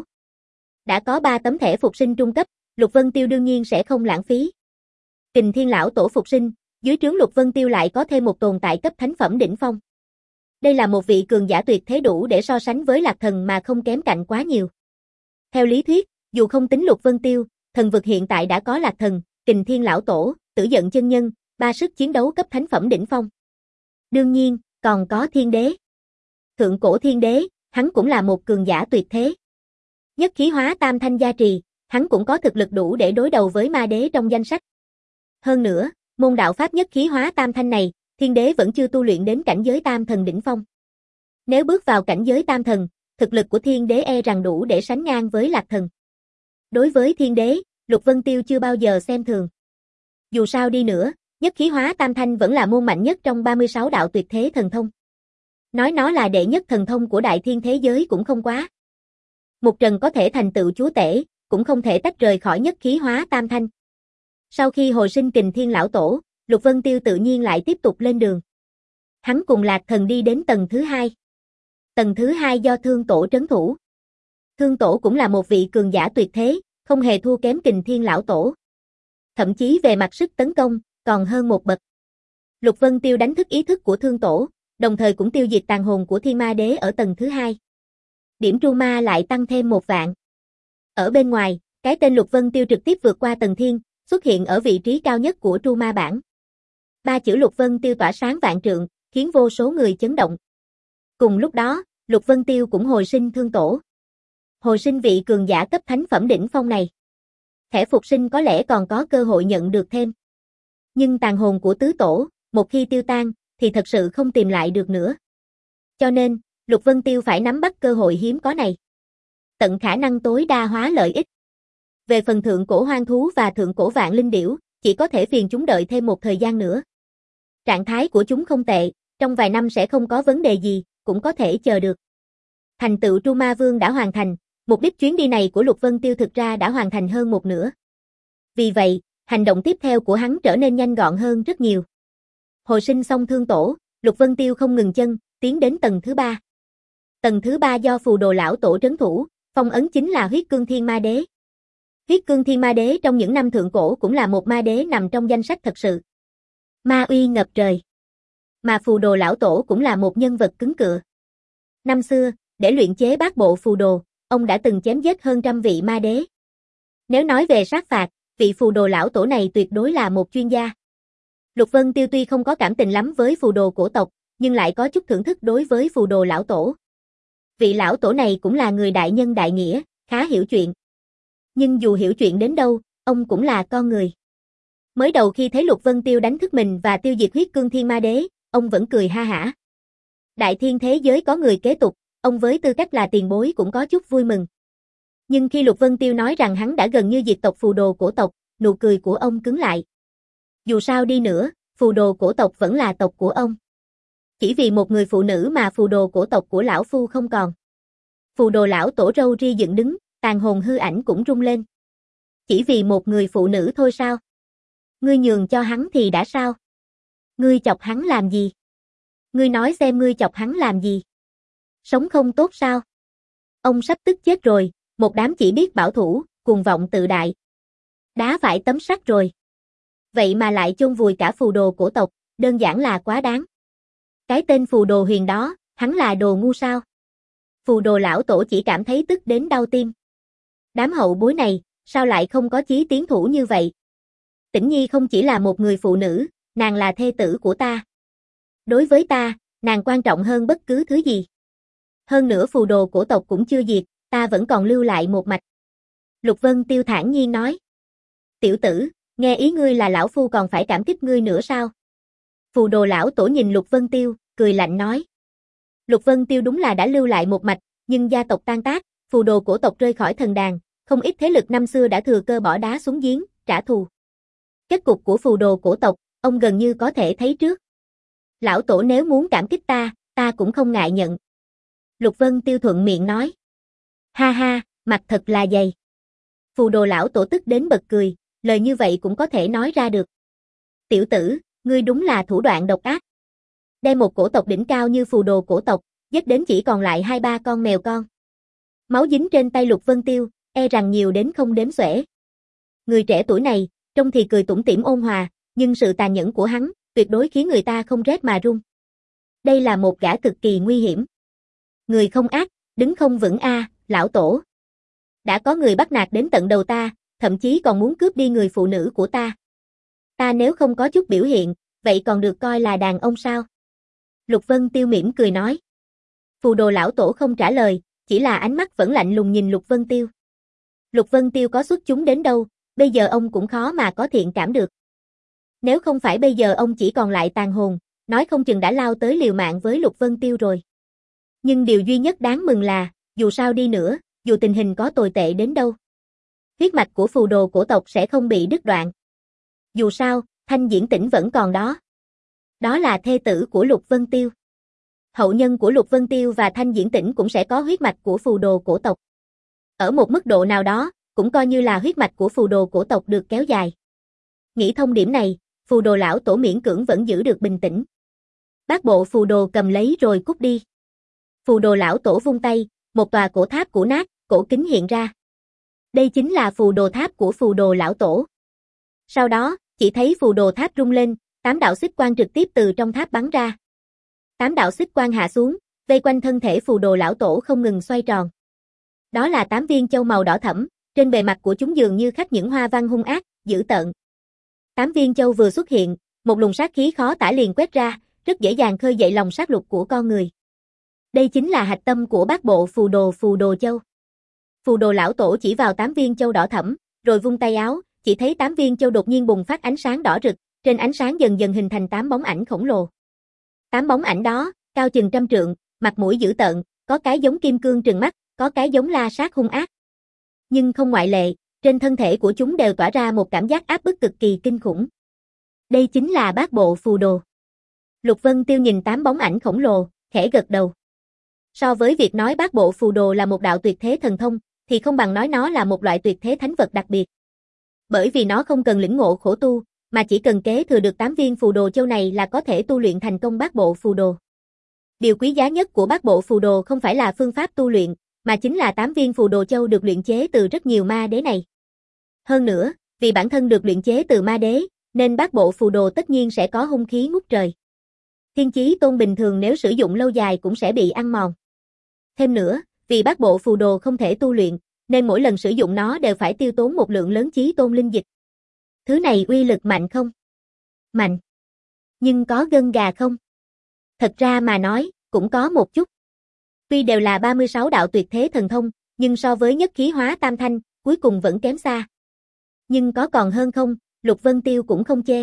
Đã có ba tấm thẻ phục sinh trung cấp, Lục Vân Tiêu đương nhiên sẽ không lãng phí. Kình Thiên lão tổ phục sinh, dưới trướng Lục Vân Tiêu lại có thêm một tồn tại cấp thánh phẩm đỉnh phong. Đây là một vị cường giả tuyệt thế đủ để so sánh với Lạc Thần mà không kém cạnh quá nhiều. Theo lý thuyết, dù không tính Lục Vân Tiêu, thần vực hiện tại đã có Lạc Thần, Kình Thiên lão tổ, Tử Giận chân nhân, ba sức chiến đấu cấp thánh phẩm đỉnh phong. Đương nhiên, còn có Thiên Đế. Thượng cổ Thiên Đế, hắn cũng là một cường giả tuyệt thế. Nhất khí hóa tam thanh gia trì, hắn cũng có thực lực đủ để đối đầu với ma đế trong danh sách. Hơn nữa, môn đạo pháp nhất khí hóa tam thanh này, Thiên Đế vẫn chưa tu luyện đến cảnh giới tam thần đỉnh phong. Nếu bước vào cảnh giới tam thần, thực lực của Thiên Đế e rằng đủ để sánh ngang với Lạc Thần. Đối với Thiên Đế, Lục Vân Tiêu chưa bao giờ xem thường. Dù sao đi nữa, nhất khí hóa tam thanh vẫn là môn mạnh nhất trong ba mươi sáu đạo tuyệt thế thần thông. Nói nó là đệ nhất thần thông của đại thiên thế giới cũng không quá. Một trần có thể thành tựu chúa tể, cũng không thể tách rời khỏi nhất khí hóa tam thanh. Sau khi hồi sinh Kình Thiên lão tổ, Lục Vân Tiêu tự nhiên lại tiếp tục lên đường. Hắn cùng Lạc Thần đi đến tầng thứ hai. Tầng thứ hai do Thương Tổ trấn thủ. Thương Tổ cũng là một vị cường giả tuyệt thế, không hề thua kém Kình Thiên lão tổ. Thậm chí về mặt sức tấn công, còn hơn một bậc. Lục Vân Tiêu đánh thức ý thức của Thương Tổ, đồng thời cũng tiêu diệt tàn hồn của Thiên Ma Đế ở tầng thứ hai. Điểm tru ma lại tăng thêm một vạn. Ở bên ngoài, cái tên Lục Vân Tiêu trực tiếp vượt qua tầng thiên, xuất hiện ở vị trí cao nhất của tru ma bảng. Ba chữ Lục Vân Tiêu tỏa sáng vạn trượng, khiến vô số người chấn động. Cùng lúc đó, Lục Vân Tiêu cũng hồi sinh Thương Tổ. Hồi sinh vị cường giả cấp thánh phẩm đỉnh phong này. Thẻ phục sinh có lẽ còn có cơ hội nhận được thêm. Nhưng tàn hồn của tứ tổ, một khi tiêu tan, thì thật sự không tìm lại được nữa. Cho nên, Lục Vân Tiêu phải nắm bắt cơ hội hiếm có này. Tận khả năng tối đa hóa lợi ích. Về phần thượng cổ hoang thú và thượng cổ vạn linh điểu, chỉ có thể phiền chúng đợi thêm một thời gian nữa. Trạng thái của chúng không tệ, trong vài năm sẽ không có vấn đề gì, cũng có thể chờ được. Thành tựu Tru Ma Vương đã hoàn thành, mục đích chuyến đi này của Lục Vân Tiêu thực ra đã hoàn thành hơn một nửa. Vì vậy, hành động tiếp theo của hắn trở nên nhanh gọn hơn rất nhiều. Hồi sinh xong Thương Tổ, Lục Vân Tiêu không ngừng chân, tiến đến tầng thứ ba. Tầng thứ ba do Phù Đồ lão tổ trấn thủ, phong ấn chính là Huyết Cương Thiên Ma Đế. Huyết Cương Thiên Ma Đế trong những năm thượng cổ cũng là một ma đế nằm trong danh sách thật sự. Ma uy ngập trời. Mà Phù Đồ lão tổ cũng là một nhân vật cứng cựa. Năm xưa, để luyện chế bát bộ phù đồ, ông đã từng chém giết hơn trăm vị ma đế. Nếu nói về sát phạt, vị Phù Đồ lão tổ này tuyệt đối là một chuyên gia. Lục Vân Tiêu tuy không có cảm tình lắm với phù đồ cổ tộc, nhưng lại có chút thưởng thức đối với phù đồ lão tổ. Vị lão tổ này cũng là người đại nhân đại nghĩa, khá hiểu chuyện. Nhưng dù hiểu chuyện đến đâu, ông cũng là con người. Mới đầu khi thấy Lục Vân Tiêu đánh thức mình và tiêu diệt huyết cương thiên ma đế, ông vẫn cười ha hả. Đại thiên thế giới có người kế tục, ông với tư cách là tiền bối cũng có chút vui mừng. Nhưng khi Lục Vân Tiêu nói rằng hắn đã gần như diệt tộc phù đồ cổ tộc, nụ cười của ông cứng lại. Dù sao đi nữa, phù đồ cổ tộc vẫn là tộc của ông. Chỉ vì một người phụ nữ mà phù đồ cổ tộc của lão phu không còn. Phù đồ lão tổ râu ria dựng đứng, tàn hồn hư ảnh cũng rung lên. Chỉ vì một người phụ nữ thôi sao? Ngươi nhường cho hắn thì đã sao? Ngươi chọc hắn làm gì? Ngươi nói xem ngươi chọc hắn làm gì? Sống không tốt sao? Ông sắp tức chết rồi, một đám chỉ biết bảo thủ, cuồng vọng tự đại. Đá phải tấm sắt rồi. Vậy mà lại chôn vùi cả phù đồ cổ tộc, đơn giản là quá đáng. Cái tên phù đồ huyền đó, hắn là đồ ngu sao? Phù đồ lão tổ chỉ cảm thấy tức đến đau tim. Đám hậu bối này, sao lại không có chí tiến thủ như vậy? Tĩnh Nhi không chỉ là một người phụ nữ, nàng là thê tử của ta. Đối với ta, nàng quan trọng hơn bất cứ thứ gì. Hơn nữa phù đồ cổ tộc cũng chưa diệt, ta vẫn còn lưu lại một mạch. Lục Vân Tiêu thản nhiên nói. Tiểu tử, nghe ý ngươi là lão phu còn phải cảm kích ngươi nữa sao? Phù đồ lão tổ nhìn Lục Vân Tiêu, cười lạnh nói. Lục Vân Tiêu đúng là đã lưu lại một mạch, nhưng gia tộc tan tác, phù đồ cổ tộc rơi khỏi thần đàn, không ít thế lực năm xưa đã thừa cơ bỏ đá xuống giếng, trả thù. Kết cục của phù đồ cổ tộc, ông gần như có thể thấy trước. Lão tổ nếu muốn cảm kích ta, ta cũng không ngại nhận. Lục Vân Tiêu thuận miệng nói. Ha ha, mặt thật là dày. Phù đồ lão tổ tức đến bật cười, lời như vậy cũng có thể nói ra được. Tiểu tử, ngươi đúng là thủ đoạn độc ác. Đem một cổ tộc đỉnh cao như phù đồ cổ tộc, giết đến chỉ còn lại hai ba con mèo con. Máu dính trên tay Lục Vân Tiêu, e rằng nhiều đến không đếm xuể. Người trẻ tuổi này, trông thì cười tủm tỉm ôn hòa, nhưng sự tàn nhẫn của hắn, tuyệt đối khiến người ta không rét mà run. Đây là một gã cực kỳ nguy hiểm. Người không ác, đứng không vững a, à, lão tổ. Đã có người bắt nạt đến tận đầu ta, thậm chí còn muốn cướp đi người phụ nữ của ta. Ta nếu không có chút biểu hiện, vậy còn được coi là đàn ông sao? Lục Vân Tiêu mỉm cười nói. Phù đồ lão tổ không trả lời, chỉ là ánh mắt vẫn lạnh lùng nhìn Lục Vân Tiêu. Lục Vân Tiêu có xuất chúng đến đâu, bây giờ ông cũng khó mà có thiện cảm được. Nếu không phải bây giờ ông chỉ còn lại tàn hồn, nói không chừng đã lao tới liều mạng với Lục Vân Tiêu rồi. Nhưng điều duy nhất đáng mừng là, dù sao đi nữa, dù tình hình có tồi tệ đến đâu, huyết mạch của phù đồ cổ tộc sẽ không bị đứt đoạn. Dù sao, Thanh Diễn Tĩnh vẫn còn đó. Đó là thê tử của Lục Vân Tiêu. Hậu nhân của Lục Vân Tiêu và Thanh Diễn Tĩnh cũng sẽ có huyết mạch của phù đồ cổ tộc. Ở một mức độ nào đó, cũng coi như là huyết mạch của phù đồ cổ tộc được kéo dài. Nghĩ thông điểm này, phù đồ lão tổ miễn cưỡng vẫn giữ được bình tĩnh. Bác bộ phù đồ cầm lấy rồi cút đi. Phù đồ lão tổ vung tay, một tòa cổ tháp cũ nát, cổ kính hiện ra. Đây chính là phù đồ tháp của phù đồ lão tổ. Sau đó, chỉ thấy phù đồ tháp rung lên, tám đạo xích quang trực tiếp từ trong tháp bắn ra. Tám đạo xích quang hạ xuống, vây quanh thân thể phù đồ lão tổ không ngừng xoay tròn. Đó là tám viên châu màu đỏ thẫm, trên bề mặt của chúng dường như khắc những hoa văn hung ác, dữ tợn. Tám viên châu vừa xuất hiện, một luồng sát khí khó tả liền quét ra, rất dễ dàng khơi dậy lòng sát lục của con người. Đây chính là hạch tâm của bát bộ phù đồ phù đồ châu. Phù đồ lão tổ chỉ vào tám viên châu đỏ thẫm, rồi vung tay áo, chỉ thấy tám viên châu đột nhiên bùng phát ánh sáng đỏ rực, trên ánh sáng dần dần hình thành tám bóng ảnh khổng lồ. Tám bóng ảnh đó, cao chừng trăm trượng, mặt mũi dữ tợn, có cái giống kim cương trừng mắt, có cái giống la sát hung ác. Nhưng không ngoại lệ, trên thân thể của chúng đều tỏa ra một cảm giác áp bức cực kỳ kinh khủng. Đây chính là bát bộ phù đồ. Lục Vân Tiêu nhìn tám bóng ảnh khổng lồ, khẽ gật đầu. So với việc nói bát bộ phù đồ là một đạo tuyệt thế thần thông, thì không bằng nói nó là một loại tuyệt thế thánh vật đặc biệt. Bởi vì nó không cần lĩnh ngộ khổ tu, mà chỉ cần kế thừa được tám viên phù đồ châu này là có thể tu luyện thành công bát bộ phù đồ. Điều quý giá nhất của bát bộ phù đồ không phải là phương pháp tu luyện, mà chính là tám viên phù đồ châu được luyện chế từ rất nhiều ma đế này. Hơn nữa, vì bản thân được luyện chế từ ma đế, nên bát bộ phù đồ tất nhiên sẽ có hung khí ngút trời. Thiên chí tôn bình thường nếu sử dụng lâu dài cũng sẽ bị ăn mòn. Thêm nữa, vì bát bộ phù đồ không thể tu luyện, nên mỗi lần sử dụng nó đều phải tiêu tốn một lượng lớn chí tôn linh dịch. Thứ này uy lực mạnh không? Mạnh. Nhưng có gân gà không? Thật ra mà nói, cũng có một chút. Tuy đều là ba mươi sáu đạo tuyệt thế thần thông, nhưng so với nhất khí hóa tam thanh, cuối cùng vẫn kém xa. Nhưng có còn hơn không, Lục Vân Tiêu cũng không chê.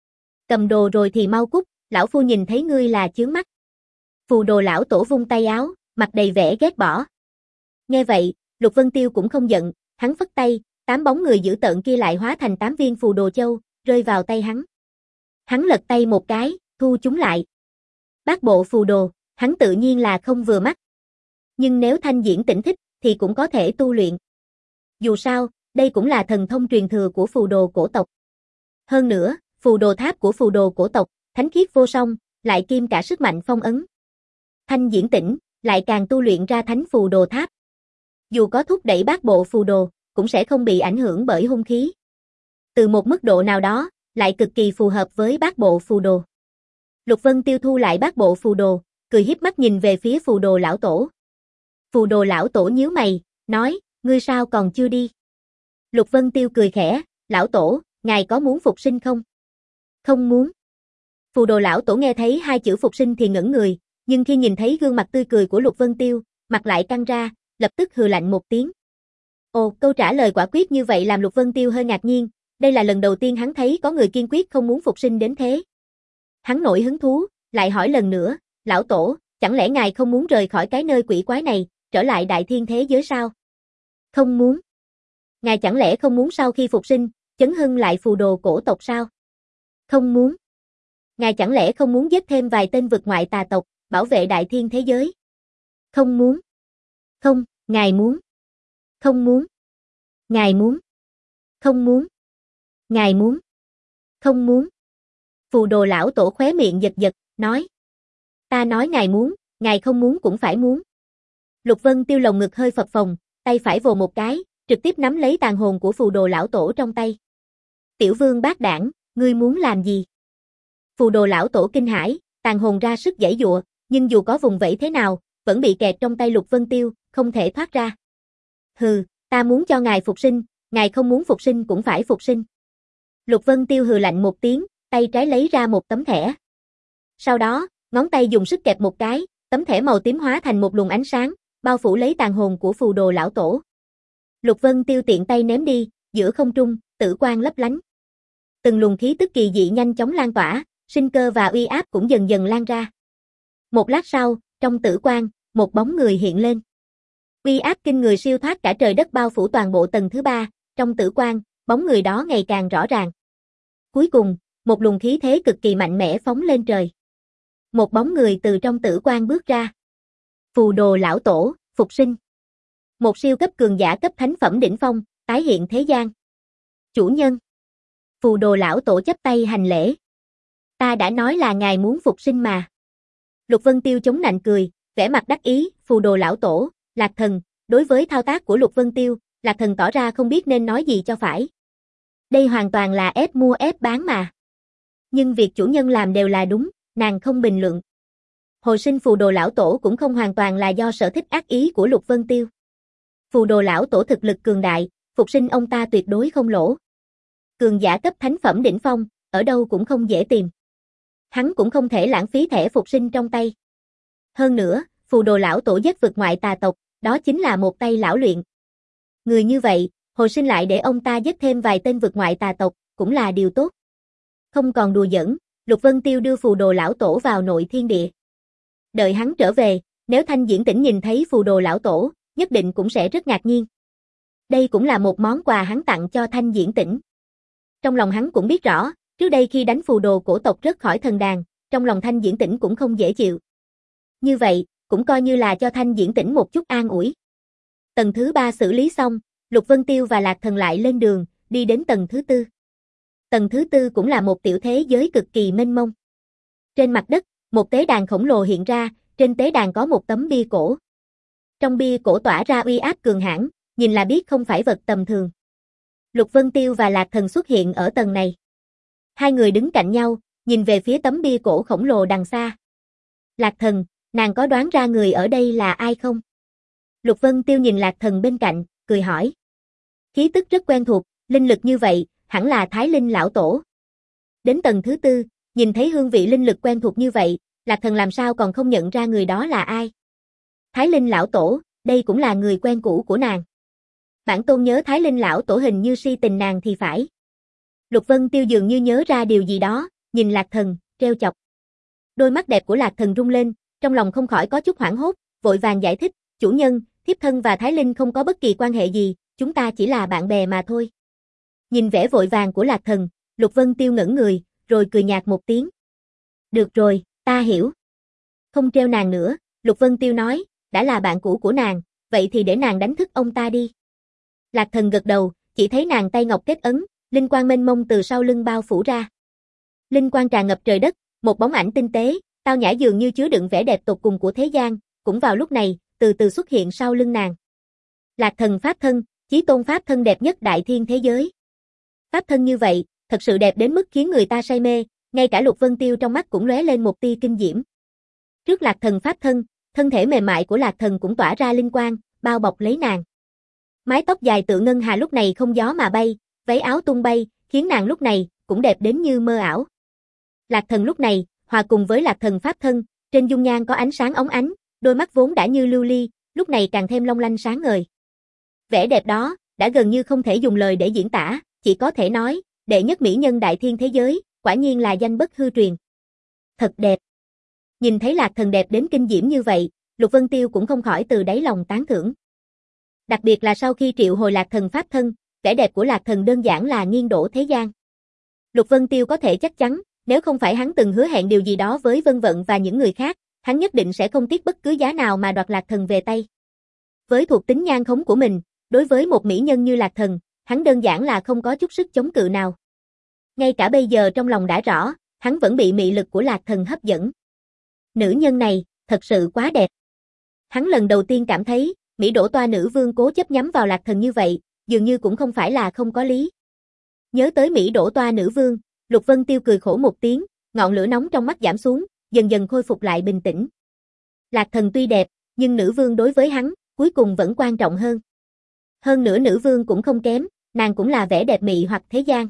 Cầm đồ rồi thì mau cút, lão phu nhìn thấy ngươi là chướng mắt. Phù đồ lão tổ vung tay áo, mặt đầy vẻ ghét bỏ. Nghe vậy, Lục Vân Tiêu cũng không giận, hắn phất tay, tám bóng người dữ tợn kia lại hóa thành tám viên phù đồ châu, rơi vào tay hắn. Hắn lật tay một cái, thu chúng lại. Bát bộ phù đồ, hắn tự nhiên là không vừa mắt. Nhưng nếu Thanh Diễn Tĩnh thích, thì cũng có thể tu luyện. Dù sao, đây cũng là thần thông truyền thừa của phù đồ cổ tộc. Hơn nữa, phù đồ tháp của phù đồ cổ tộc, thánh khiết vô song, lại kiêm cả sức mạnh phong ấn. Thanh Diễn Tĩnh, lại càng tu luyện ra thánh phù đồ tháp. Dù có thúc đẩy bát bộ phù đồ, cũng sẽ không bị ảnh hưởng bởi hung khí. Từ một mức độ nào đó, lại cực kỳ phù hợp với bát bộ phù đồ. Lục Vân Tiêu thu lại bát bộ phù đồ, cười híp mắt nhìn về phía phù đồ lão tổ. Phù đồ lão tổ nhíu mày, nói, ngươi sao còn chưa đi? Lục Vân Tiêu cười khẽ, lão tổ, ngài có muốn phục sinh không? Không muốn. Phù đồ lão tổ nghe thấy hai chữ phục sinh thì ngẩn người, nhưng khi nhìn thấy gương mặt tươi cười của Lục Vân Tiêu, mặt lại căng ra, lập tức hừ lạnh một tiếng. Ồ, câu trả lời quả quyết như vậy làm Lục Vân Tiêu hơi ngạc nhiên, đây là lần đầu tiên hắn thấy có người kiên quyết không muốn phục sinh đến thế. Hắn nổi hứng thú, lại hỏi lần nữa, lão tổ, chẳng lẽ ngài không muốn rời khỏi cái nơi quỷ quái này, trở lại đại thiên thế giới sao? Không muốn. Ngài chẳng lẽ không muốn sau khi phục sinh, chấn hưng lại phù đồ cổ tộc sao? Không muốn. Ngài chẳng lẽ không muốn giết thêm vài tên vực ngoại tà tộc, bảo vệ đại thiên thế giới? Không muốn. Không, ngài muốn. Không muốn. Ngài muốn. Không muốn. Ngài muốn. Không muốn. Phù đồ lão tổ khóe miệng giật giật, nói. Ta nói ngài muốn, ngài không muốn cũng phải muốn. Lục Vân Tiêu lồng ngực hơi phập phồng, tay phải vồ một cái, trực tiếp nắm lấy tàn hồn của phù đồ lão tổ trong tay. Tiểu vương bác đảng, ngươi muốn làm gì? Phù đồ lão tổ kinh hãi, tàn hồn ra sức giãy giụa, nhưng dù có vùng vẫy thế nào, vẫn bị kẹt trong tay Lục Vân Tiêu, không thể thoát ra. Hừ, ta muốn cho ngài phục sinh, ngài không muốn phục sinh cũng phải phục sinh. Lục Vân Tiêu hừ lạnh một tiếng, tay trái lấy ra một tấm thẻ. Sau đó, ngón tay dùng sức kẹp một cái, tấm thẻ màu tím hóa thành một luồng ánh sáng, bao phủ lấy tàn hồn của phù đồ lão tổ. Lục Vân Tiêu tiện tay ném đi, giữa không trung, tử quang lấp lánh. Từng luồng khí tức kỳ dị nhanh chóng lan tỏa, sinh cơ và uy áp cũng dần dần lan ra. Một lát sau, trong tử quang, một bóng người hiện lên. Uy áp kinh người siêu thoát cả trời đất bao phủ toàn bộ tầng thứ ba, trong tử quang, bóng người đó ngày càng rõ ràng. Cuối cùng, một luồng khí thế cực kỳ mạnh mẽ phóng lên trời. Một bóng người từ trong tử quang bước ra. Phù đồ lão tổ, phục sinh. Một siêu cấp cường giả cấp thánh phẩm đỉnh phong, tái hiện thế gian. Chủ nhân. Phù đồ lão tổ chắp tay hành lễ. Ta đã nói là ngài muốn phục sinh mà. Lục Vân Tiêu chống nạnh cười, vẻ mặt đắc ý, phù đồ lão tổ, Lạc Thần, đối với thao tác của Lục Vân Tiêu, Lạc Thần tỏ ra không biết nên nói gì cho phải. Đây hoàn toàn là ép mua ép bán mà. Nhưng việc chủ nhân làm đều là đúng, nàng không bình luận. Hồi sinh phù đồ lão tổ cũng không hoàn toàn là do sở thích ác ý của Lục Vân Tiêu. Phù đồ lão tổ thực lực cường đại, phục sinh ông ta tuyệt đối không lỗ. Cường giả cấp thánh phẩm đỉnh phong, ở đâu cũng không dễ tìm. Hắn cũng không thể lãng phí thẻ phục sinh trong tay. Hơn nữa, phù đồ lão tổ giết vực ngoại tà tộc, đó chính là một tay lão luyện. Người như vậy, hồi sinh lại để ông ta giết thêm vài tên vực ngoại tà tộc, cũng là điều tốt. Không còn đùa giỡn, Lục Vân Tiêu đưa phù đồ lão tổ vào nội thiên địa. Đợi hắn trở về, nếu Thanh Diễn Tĩnh nhìn thấy phù đồ lão tổ, nhất định cũng sẽ rất ngạc nhiên. Đây cũng là một món quà hắn tặng cho Thanh Diễn Tĩnh. Trong lòng hắn cũng biết rõ, trước đây khi đánh phù đồ cổ tộc rớt khỏi thần đàn, trong lòng Thanh Diễn Tĩnh cũng không dễ chịu. Như vậy, cũng coi như là cho Thanh Diễn Tĩnh một chút an ủi. Tầng thứ ba xử lý xong, Lục Vân Tiêu và Lạc Thần lại lên đường, đi đến tầng thứ tư. Tầng thứ tư cũng là một tiểu thế giới cực kỳ mênh mông. Trên mặt đất, một tế đàn khổng lồ hiện ra, trên tế đàn có một tấm bia cổ. Trong bia cổ tỏa ra uy áp cường hãn, nhìn là biết không phải vật tầm thường. Lục Vân Tiêu và Lạc Thần xuất hiện ở tầng này. Hai người đứng cạnh nhau, nhìn về phía tấm bia cổ khổng lồ đằng xa. Lạc Thần, nàng có đoán ra người ở đây là ai không? Lục Vân Tiêu nhìn Lạc Thần bên cạnh, cười hỏi. Khí tức rất quen thuộc, linh lực như vậy, hẳn là Thái Linh lão tổ. Đến tầng thứ tư, Nhìn thấy hương vị linh lực quen thuộc như vậy, Lạc Thần làm sao còn không nhận ra người đó là ai. Thái Linh lão tổ, đây cũng là người quen cũ của nàng. Bản tôn nhớ Thái Linh lão tổ hình như si tình nàng thì phải. Lục Vân Tiêu dường như nhớ ra điều gì đó, nhìn Lạc Thần, trêu chọc. Đôi mắt đẹp của Lạc Thần rung lên, trong lòng không khỏi có chút hoảng hốt, vội vàng giải thích, chủ nhân, thiếp thân và Thái Linh không có bất kỳ quan hệ gì, chúng ta chỉ là bạn bè mà thôi. Nhìn vẻ vội vàng của Lạc Thần, Lục Vân Tiêu ngẩn người, rồi cười nhạt một tiếng. Được rồi, ta hiểu. Không trêu nàng nữa, Lục Vân Tiêu nói, đã là bạn cũ của nàng, vậy thì để nàng đánh thức ông ta đi. Lạc Thần gật đầu, chỉ thấy nàng tay ngọc kết ấn, linh quang mênh mông từ sau lưng bao phủ ra. Linh quang tràn ngập trời đất, một bóng ảnh tinh tế, tao nhã dường như chứa đựng vẻ đẹp tột cùng của thế gian, cũng vào lúc này, từ từ xuất hiện sau lưng nàng. Lạc Thần pháp thân, chí tôn pháp thân đẹp nhất đại thiên thế giới. Pháp thân như vậy, thật sự đẹp đến mức khiến người ta say mê, ngay cả Lục Vân Tiêu trong mắt cũng lóe lên một tia kinh diễm. Trước Lạc Thần pháp thân, thân thể mềm mại của Lạc Thần cũng tỏa ra linh quang, bao bọc lấy nàng. Mái tóc dài tựa ngân hà lúc này không gió mà bay, váy áo tung bay, khiến nàng lúc này cũng đẹp đến như mơ ảo. Lạc Thần lúc này, hòa cùng với Lạc Thần pháp thân, trên dung nhan có ánh sáng óng ánh, đôi mắt vốn đã như lưu ly, lúc này càng thêm long lanh sáng ngời. Vẻ đẹp đó, đã gần như không thể dùng lời để diễn tả, chỉ có thể nói, đệ nhất mỹ nhân đại thiên thế giới, quả nhiên là danh bất hư truyền. Thật đẹp. Nhìn thấy Lạc Thần đẹp đến kinh diễm như vậy, Lục Vân Tiêu cũng không khỏi từ đáy lòng tán thưởng. Đặc biệt là sau khi triệu hồi Lạc Thần pháp thân, vẻ đẹp của Lạc Thần đơn giản là nghiêng đổ thế gian. Lục Vân Tiêu có thể chắc chắn, nếu không phải hắn từng hứa hẹn điều gì đó với Vân Vận và những người khác, hắn nhất định sẽ không tiếc bất cứ giá nào mà đoạt Lạc Thần về tay. Với thuộc tính nhan khống của mình, đối với một mỹ nhân như Lạc Thần, hắn đơn giản là không có chút sức chống cự nào. Ngay cả bây giờ trong lòng đã rõ, hắn vẫn bị mị lực của Lạc Thần hấp dẫn. Nữ nhân này, thật sự quá đẹp. Hắn lần đầu tiên cảm thấy, Mỹ Đỗ Toa nữ vương cố chấp nhắm vào Lạc Thần như vậy, dường như cũng không phải là không có lý. Nhớ tới Mỹ Đỗ Toa nữ vương, Lục Vân Tiêu cười khổ một tiếng, ngọn lửa nóng trong mắt giảm xuống, dần dần khôi phục lại bình tĩnh. Lạc Thần tuy đẹp, nhưng nữ vương đối với hắn, cuối cùng vẫn quan trọng hơn. Hơn nữa nữ vương cũng không kém, nàng cũng là vẻ đẹp mị hoặc thế gian.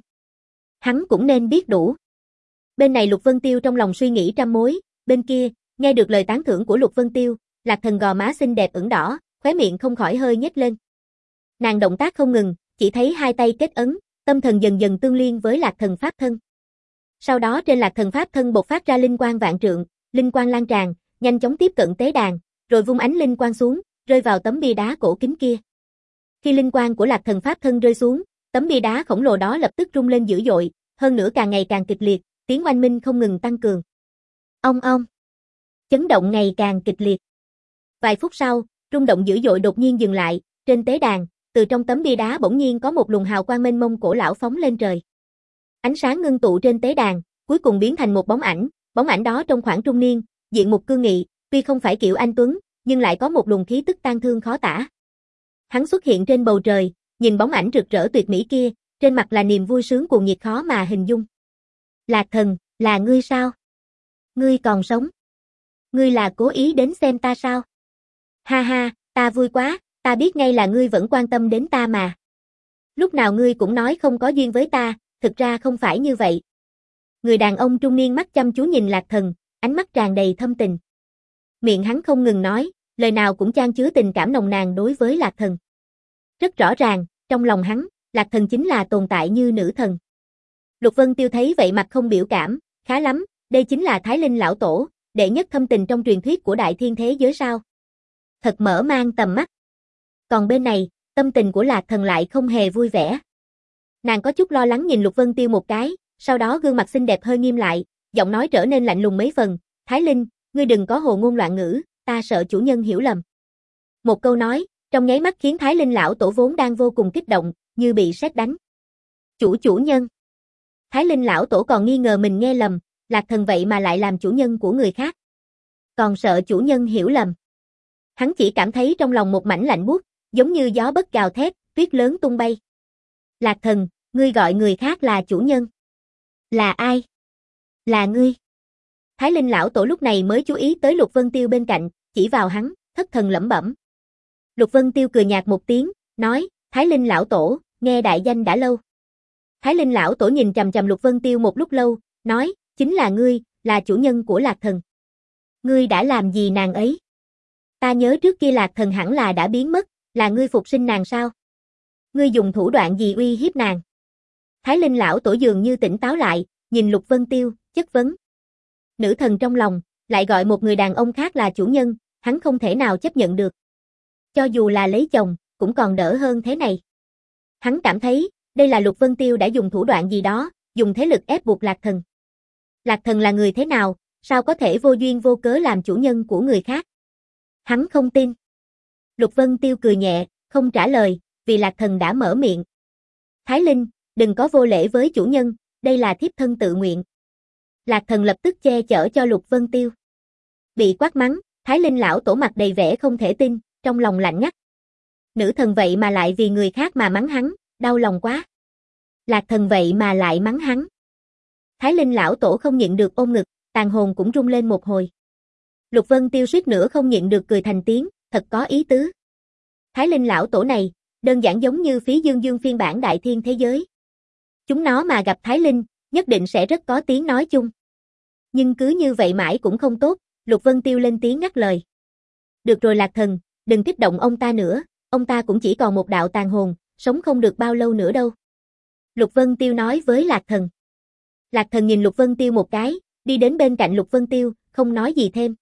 Hắn cũng nên biết đủ. Bên này Lục Vân Tiêu trong lòng suy nghĩ trăm mối, bên kia, nghe được lời tán thưởng của Lục Vân Tiêu, Lạc Thần gò má xinh đẹp ửng đỏ, khóe miệng không khỏi hơi nhếch lên. Nàng động tác không ngừng, chỉ thấy hai tay kết ấn, tâm thần dần dần tương liên với Lạc Thần pháp thân. Sau đó trên Lạc Thần pháp thân bộc phát ra linh quang vạn trượng, linh quang lan tràn, nhanh chóng tiếp cận tế đàn, rồi vung ánh linh quang xuống, rơi vào tấm bia đá cổ kính kia. Khi linh quang của Lạc Thần pháp thân rơi xuống, tấm bia đá khổng lồ đó lập tức rung lên dữ dội, hơn nữa càng ngày càng kịch liệt, tiếng oanh minh không ngừng tăng cường. Ong ong. Chấn động ngày càng kịch liệt. Vài phút sau, rung động dữ dội đột nhiên dừng lại, trên tế đàn, từ trong tấm bia đá bỗng nhiên có một luồng hào quang mênh mông cổ lão phóng lên trời. Ánh sáng ngưng tụ trên tế đàn, cuối cùng biến thành một bóng ảnh, bóng ảnh đó trong khoảng trung niên, diện mục cương nghị, tuy không phải kiểu anh tuấn, nhưng lại có một luồng khí tức tang thương khó tả. Hắn xuất hiện trên bầu trời, nhìn bóng ảnh rực rỡ tuyệt mỹ kia, trên mặt là niềm vui sướng cuồng nhiệt khó mà hình dung. Lạc Thần, là ngươi sao? Ngươi còn sống? Ngươi là cố ý đến xem ta sao? Ha ha, ta vui quá, ta biết ngay là ngươi vẫn quan tâm đến ta mà. Lúc nào ngươi cũng nói không có duyên với ta, thực ra không phải như vậy. Người đàn ông trung niên mắt chăm chú nhìn Lạc Thần, ánh mắt tràn đầy thâm tình. Miệng hắn không ngừng nói, lời nào cũng chan chứa tình cảm nồng nàn đối với Lạc Thần. Rất rõ ràng, trong lòng hắn, Lạc Thần chính là tồn tại như nữ thần. Lục Vân Tiêu thấy vậy mặt không biểu cảm, khá lắm, đây chính là Thái Linh lão tổ, đệ nhất thâm tình trong truyền thuyết của đại thiên thế giới sao. Thật mở mang tầm mắt. Còn bên này, tâm tình của Lạc Thần lại không hề vui vẻ. Nàng có chút lo lắng nhìn Lục Vân Tiêu một cái, sau đó gương mặt xinh đẹp hơi nghiêm lại, giọng nói trở nên lạnh lùng mấy phần, Thái Linh, ngươi đừng có hồ ngôn loạn ngữ, ta sợ chủ nhân hiểu lầm. Một câu nói, trong nháy mắt khiến Thái Linh lão tổ vốn đang vô cùng kích động, như bị sét đánh. Chủ chủ nhân. Thái Linh lão tổ còn nghi ngờ mình nghe lầm, Lạc Thần vậy mà lại làm chủ nhân của người khác. Còn sợ chủ nhân hiểu lầm. Hắn chỉ cảm thấy trong lòng một mảnh lạnh buốt, giống như gió bất gào thét, tuyết lớn tung bay. Lạc Thần, ngươi gọi người khác là chủ nhân. Là ai? Là ngươi. Thái Linh lão tổ lúc này mới chú ý tới Lục Vân Tiêu bên cạnh, chỉ vào hắn, thất thần lẩm bẩm. Lục Vân Tiêu cười nhạt một tiếng, nói, Thái Linh lão tổ, nghe đại danh đã lâu. Thái Linh lão tổ nhìn chằm chằm Lục Vân Tiêu một lúc lâu, nói, Chính là ngươi, là chủ nhân của Lạc Thần. Ngươi đã làm gì nàng ấy? Ta nhớ trước kia Lạc Thần hẳn là đã biến mất, là ngươi phục sinh nàng sao? Ngươi dùng thủ đoạn gì uy hiếp nàng? Thái Linh lão tổ dường như tỉnh táo lại, nhìn Lục Vân Tiêu, chất vấn. Nữ thần trong lòng, lại gọi một người đàn ông khác là chủ nhân, hắn không thể nào chấp nhận được. Cho dù là lấy chồng, cũng còn đỡ hơn thế này. Hắn cảm thấy, đây là Lục Vân Tiêu đã dùng thủ đoạn gì đó, dùng thế lực ép buộc Lạc Thần. Lạc Thần là người thế nào, sao có thể vô duyên vô cớ làm chủ nhân của người khác? Hắn không tin. Lục Vân Tiêu cười nhẹ, không trả lời, vì Lạc Thần đã mở miệng. Thái Linh, đừng có vô lễ với chủ nhân, đây là thiếp thân tự nguyện. Lạc Thần lập tức che chở cho Lục Vân Tiêu. Bị quát mắng, Thái Linh lão tổ mặt đầy vẻ không thể tin, trong lòng lạnh ngắt. Nữ thần vậy mà lại vì người khác mà mắng hắn, đau lòng quá. Lạc Thần vậy mà lại mắng hắn. Thái Linh lão tổ không nhịn được ôm ngực, tàn hồn cũng rung lên một hồi. Lục Vân Tiêu suýt nữa không nhịn được cười thành tiếng, thật có ý tứ. Thái Linh lão tổ này, đơn giản giống như Phí Dương Dương phiên bản đại thiên thế giới. Chúng nó mà gặp Thái Linh, nhất định sẽ rất có tiếng nói chung. Nhưng cứ như vậy mãi cũng không tốt, Lục Vân Tiêu lên tiếng ngắt lời. Được rồi Lạc Thần, đừng kích động ông ta nữa, ông ta cũng chỉ còn một đạo tàn hồn, sống không được bao lâu nữa đâu. Lục Vân Tiêu nói với Lạc Thần. Lạc Thần nhìn Lục Vân Tiêu một cái, đi đến bên cạnh Lục Vân Tiêu, không nói gì thêm.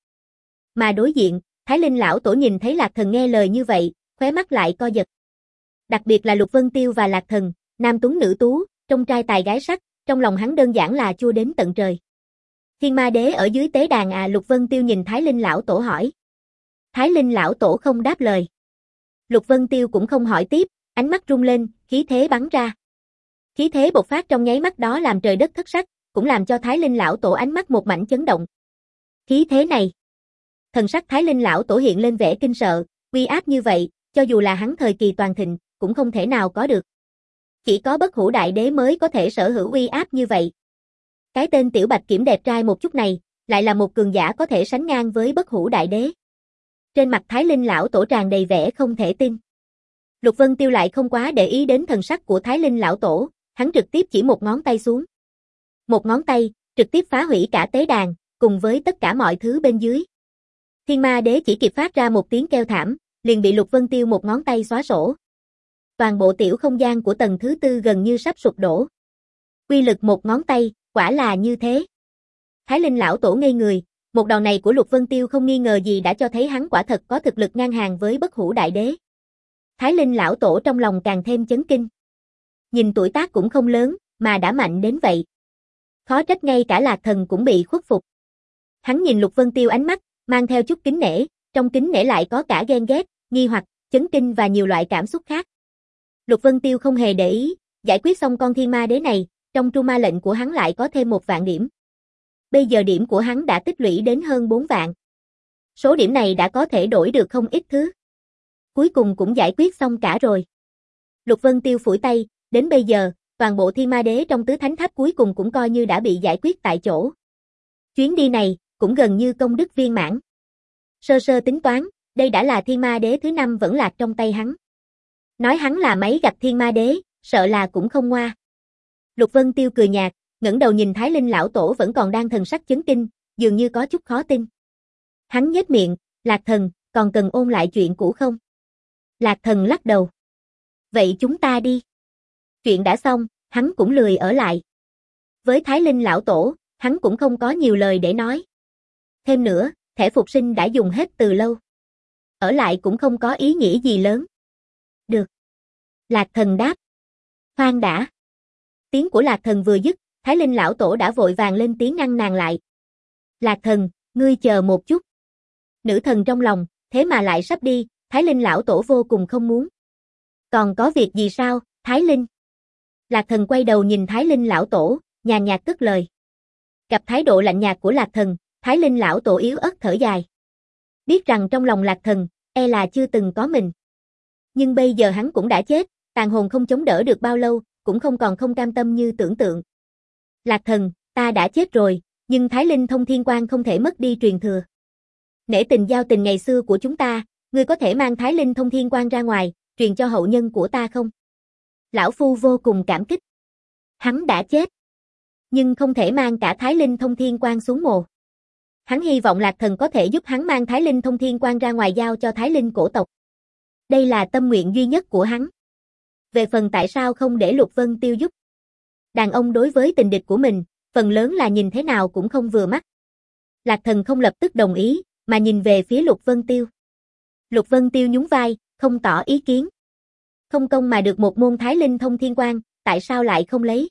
Mà đối diện, Thái Linh lão tổ nhìn thấy Lạc Thần nghe lời như vậy, khóe mắt lại co giật. Đặc biệt là Lục Vân Tiêu và Lạc Thần, nam tuấn nữ tú, trong trai tài gái sắc, trong lòng hắn đơn giản là chua đến tận trời. Thiên Ma Đế ở dưới tế đàn à? Lục Vân Tiêu nhìn Thái Linh lão tổ hỏi. Thái Linh lão tổ không đáp lời. Lục Vân Tiêu cũng không hỏi tiếp, ánh mắt rung lên, khí thế bắn ra. Khí thế bộc phát trong nháy mắt đó làm trời đất thất sắc, cũng làm cho Thái Linh lão tổ ánh mắt một mảnh chấn động. Khí thế này. Thần sắc Thái Linh lão tổ hiện lên vẻ kinh sợ, uy áp như vậy, cho dù là hắn thời kỳ toàn thịnh, cũng không thể nào có được. Chỉ có Bất Hủ Đại Đế mới có thể sở hữu uy áp như vậy. Cái tên Tiểu Bạch Kiểm đẹp trai một chút này, lại là một cường giả có thể sánh ngang với Bất Hủ Đại Đế. Trên mặt Thái Linh lão tổ tràn đầy vẻ không thể tin. Lục Vân Tiêu lại không quá để ý đến thần sắc của Thái Linh lão tổ, hắn trực tiếp chỉ một ngón tay xuống. Một ngón tay, trực tiếp phá hủy cả tế đàn, cùng với tất cả mọi thứ bên dưới. Thiên Ma Đế chỉ kịp phát ra một tiếng kêu thảm, liền bị Lục Vân Tiêu một ngón tay xóa sổ. Toàn bộ tiểu không gian của tầng thứ tư gần như sắp sụp đổ. Uy lực một ngón tay, quả là như thế. Thái Linh lão tổ ngây người, một đòn này của Lục Vân Tiêu không nghi ngờ gì đã cho thấy hắn quả thật có thực lực ngang hàng với Bất Hủ Đại Đế. Thái Linh lão tổ trong lòng càng thêm chấn kinh. Nhìn tuổi tác cũng không lớn, mà đã mạnh đến vậy. Khó trách ngay cả Lạc Thần cũng bị khuất phục. Hắn nhìn Lục Vân Tiêu ánh mắt, mang theo chút kính nể, trong kính nể lại có cả ghen ghét, nghi hoặc, chấn kinh và nhiều loại cảm xúc khác. Lục Vân Tiêu không hề để ý, giải quyết xong con Thiên Ma Đế này, trong tru ma lệnh của hắn lại có thêm một vạn điểm. Bây giờ điểm của hắn đã tích lũy đến hơn bốn vạn. Số điểm này đã có thể đổi được không ít thứ. Cuối cùng cũng giải quyết xong cả rồi. Lục Vân Tiêu phủi tay, đến bây giờ, toàn bộ Thiên Ma Đế trong tứ thánh tháp cuối cùng cũng coi như đã bị giải quyết tại chỗ. Chuyến đi này, cũng gần như công đức viên mãn. Sơ sơ tính toán, đây đã là Thiên Ma Đế thứ năm vẫn lạc trong tay hắn. Nói hắn là mấy gặp Thiên Ma Đế, sợ là cũng không ngoa. Lục Vân Tiêu cười nhạt, ngẩng đầu nhìn Thái Linh lão tổ vẫn còn đang thần sắc chấn kinh, dường như có chút khó tin. Hắn nhếch miệng, Lạc Thần, còn cần ôn lại chuyện cũ không? Lạc Thần lắc đầu. Vậy chúng ta đi. Chuyện đã xong, hắn cũng lười ở lại. Với Thái Linh lão tổ, hắn cũng không có nhiều lời để nói. Thêm nữa, thẻ phục sinh đã dùng hết từ lâu. Ở lại cũng không có ý nghĩa gì lớn. Được. Lạc Thần đáp. Khoan đã. Tiếng của Lạc Thần vừa dứt, Thái Linh lão tổ đã vội vàng lên tiếng ngăn nàng lại. Lạc Thần, ngươi chờ một chút. Nữ thần trong lòng, thế mà lại sắp đi, Thái Linh lão tổ vô cùng không muốn. Còn có việc gì sao, Thái Linh? Lạc Thần quay đầu nhìn Thái Linh lão tổ, nhàn nhạt cất lời. Gặp thái độ lạnh nhạt của Lạc Thần, Thái Linh lão tổ yếu ớt thở dài. Biết rằng trong lòng Lạc Thần, e là chưa từng có mình. Nhưng bây giờ hắn cũng đã chết, tàn hồn không chống đỡ được bao lâu, cũng không còn không cam tâm như tưởng tượng. Lạc Thần, ta đã chết rồi, nhưng Thái Linh thông thiên quan không thể mất đi truyền thừa. Nể tình giao tình ngày xưa của chúng ta, ngươi có thể mang Thái Linh thông thiên quan ra ngoài, truyền cho hậu nhân của ta không? Lão Phu vô cùng cảm kích. Hắn đã chết. nhưng không thể mang cả Thái Linh Thông Thiên Quan xuống mồ. Hắn hy vọng Lạc Thần có thể giúp hắn mang Thái Linh Thông Thiên Quan ra ngoài giao cho Thái Linh cổ tộc. Đây là tâm nguyện duy nhất của hắn. Về phần tại sao không để Lục Vân Tiêu giúp. Đàn ông đối với tình địch của mình, phần lớn là nhìn thế nào cũng không vừa mắt. Lạc Thần không lập tức đồng ý, mà nhìn về phía Lục Vân Tiêu. Lục Vân Tiêu nhún vai, không tỏ ý kiến. Không công mà được một môn Thái Linh Thông Thiên Quan, tại sao lại không lấy?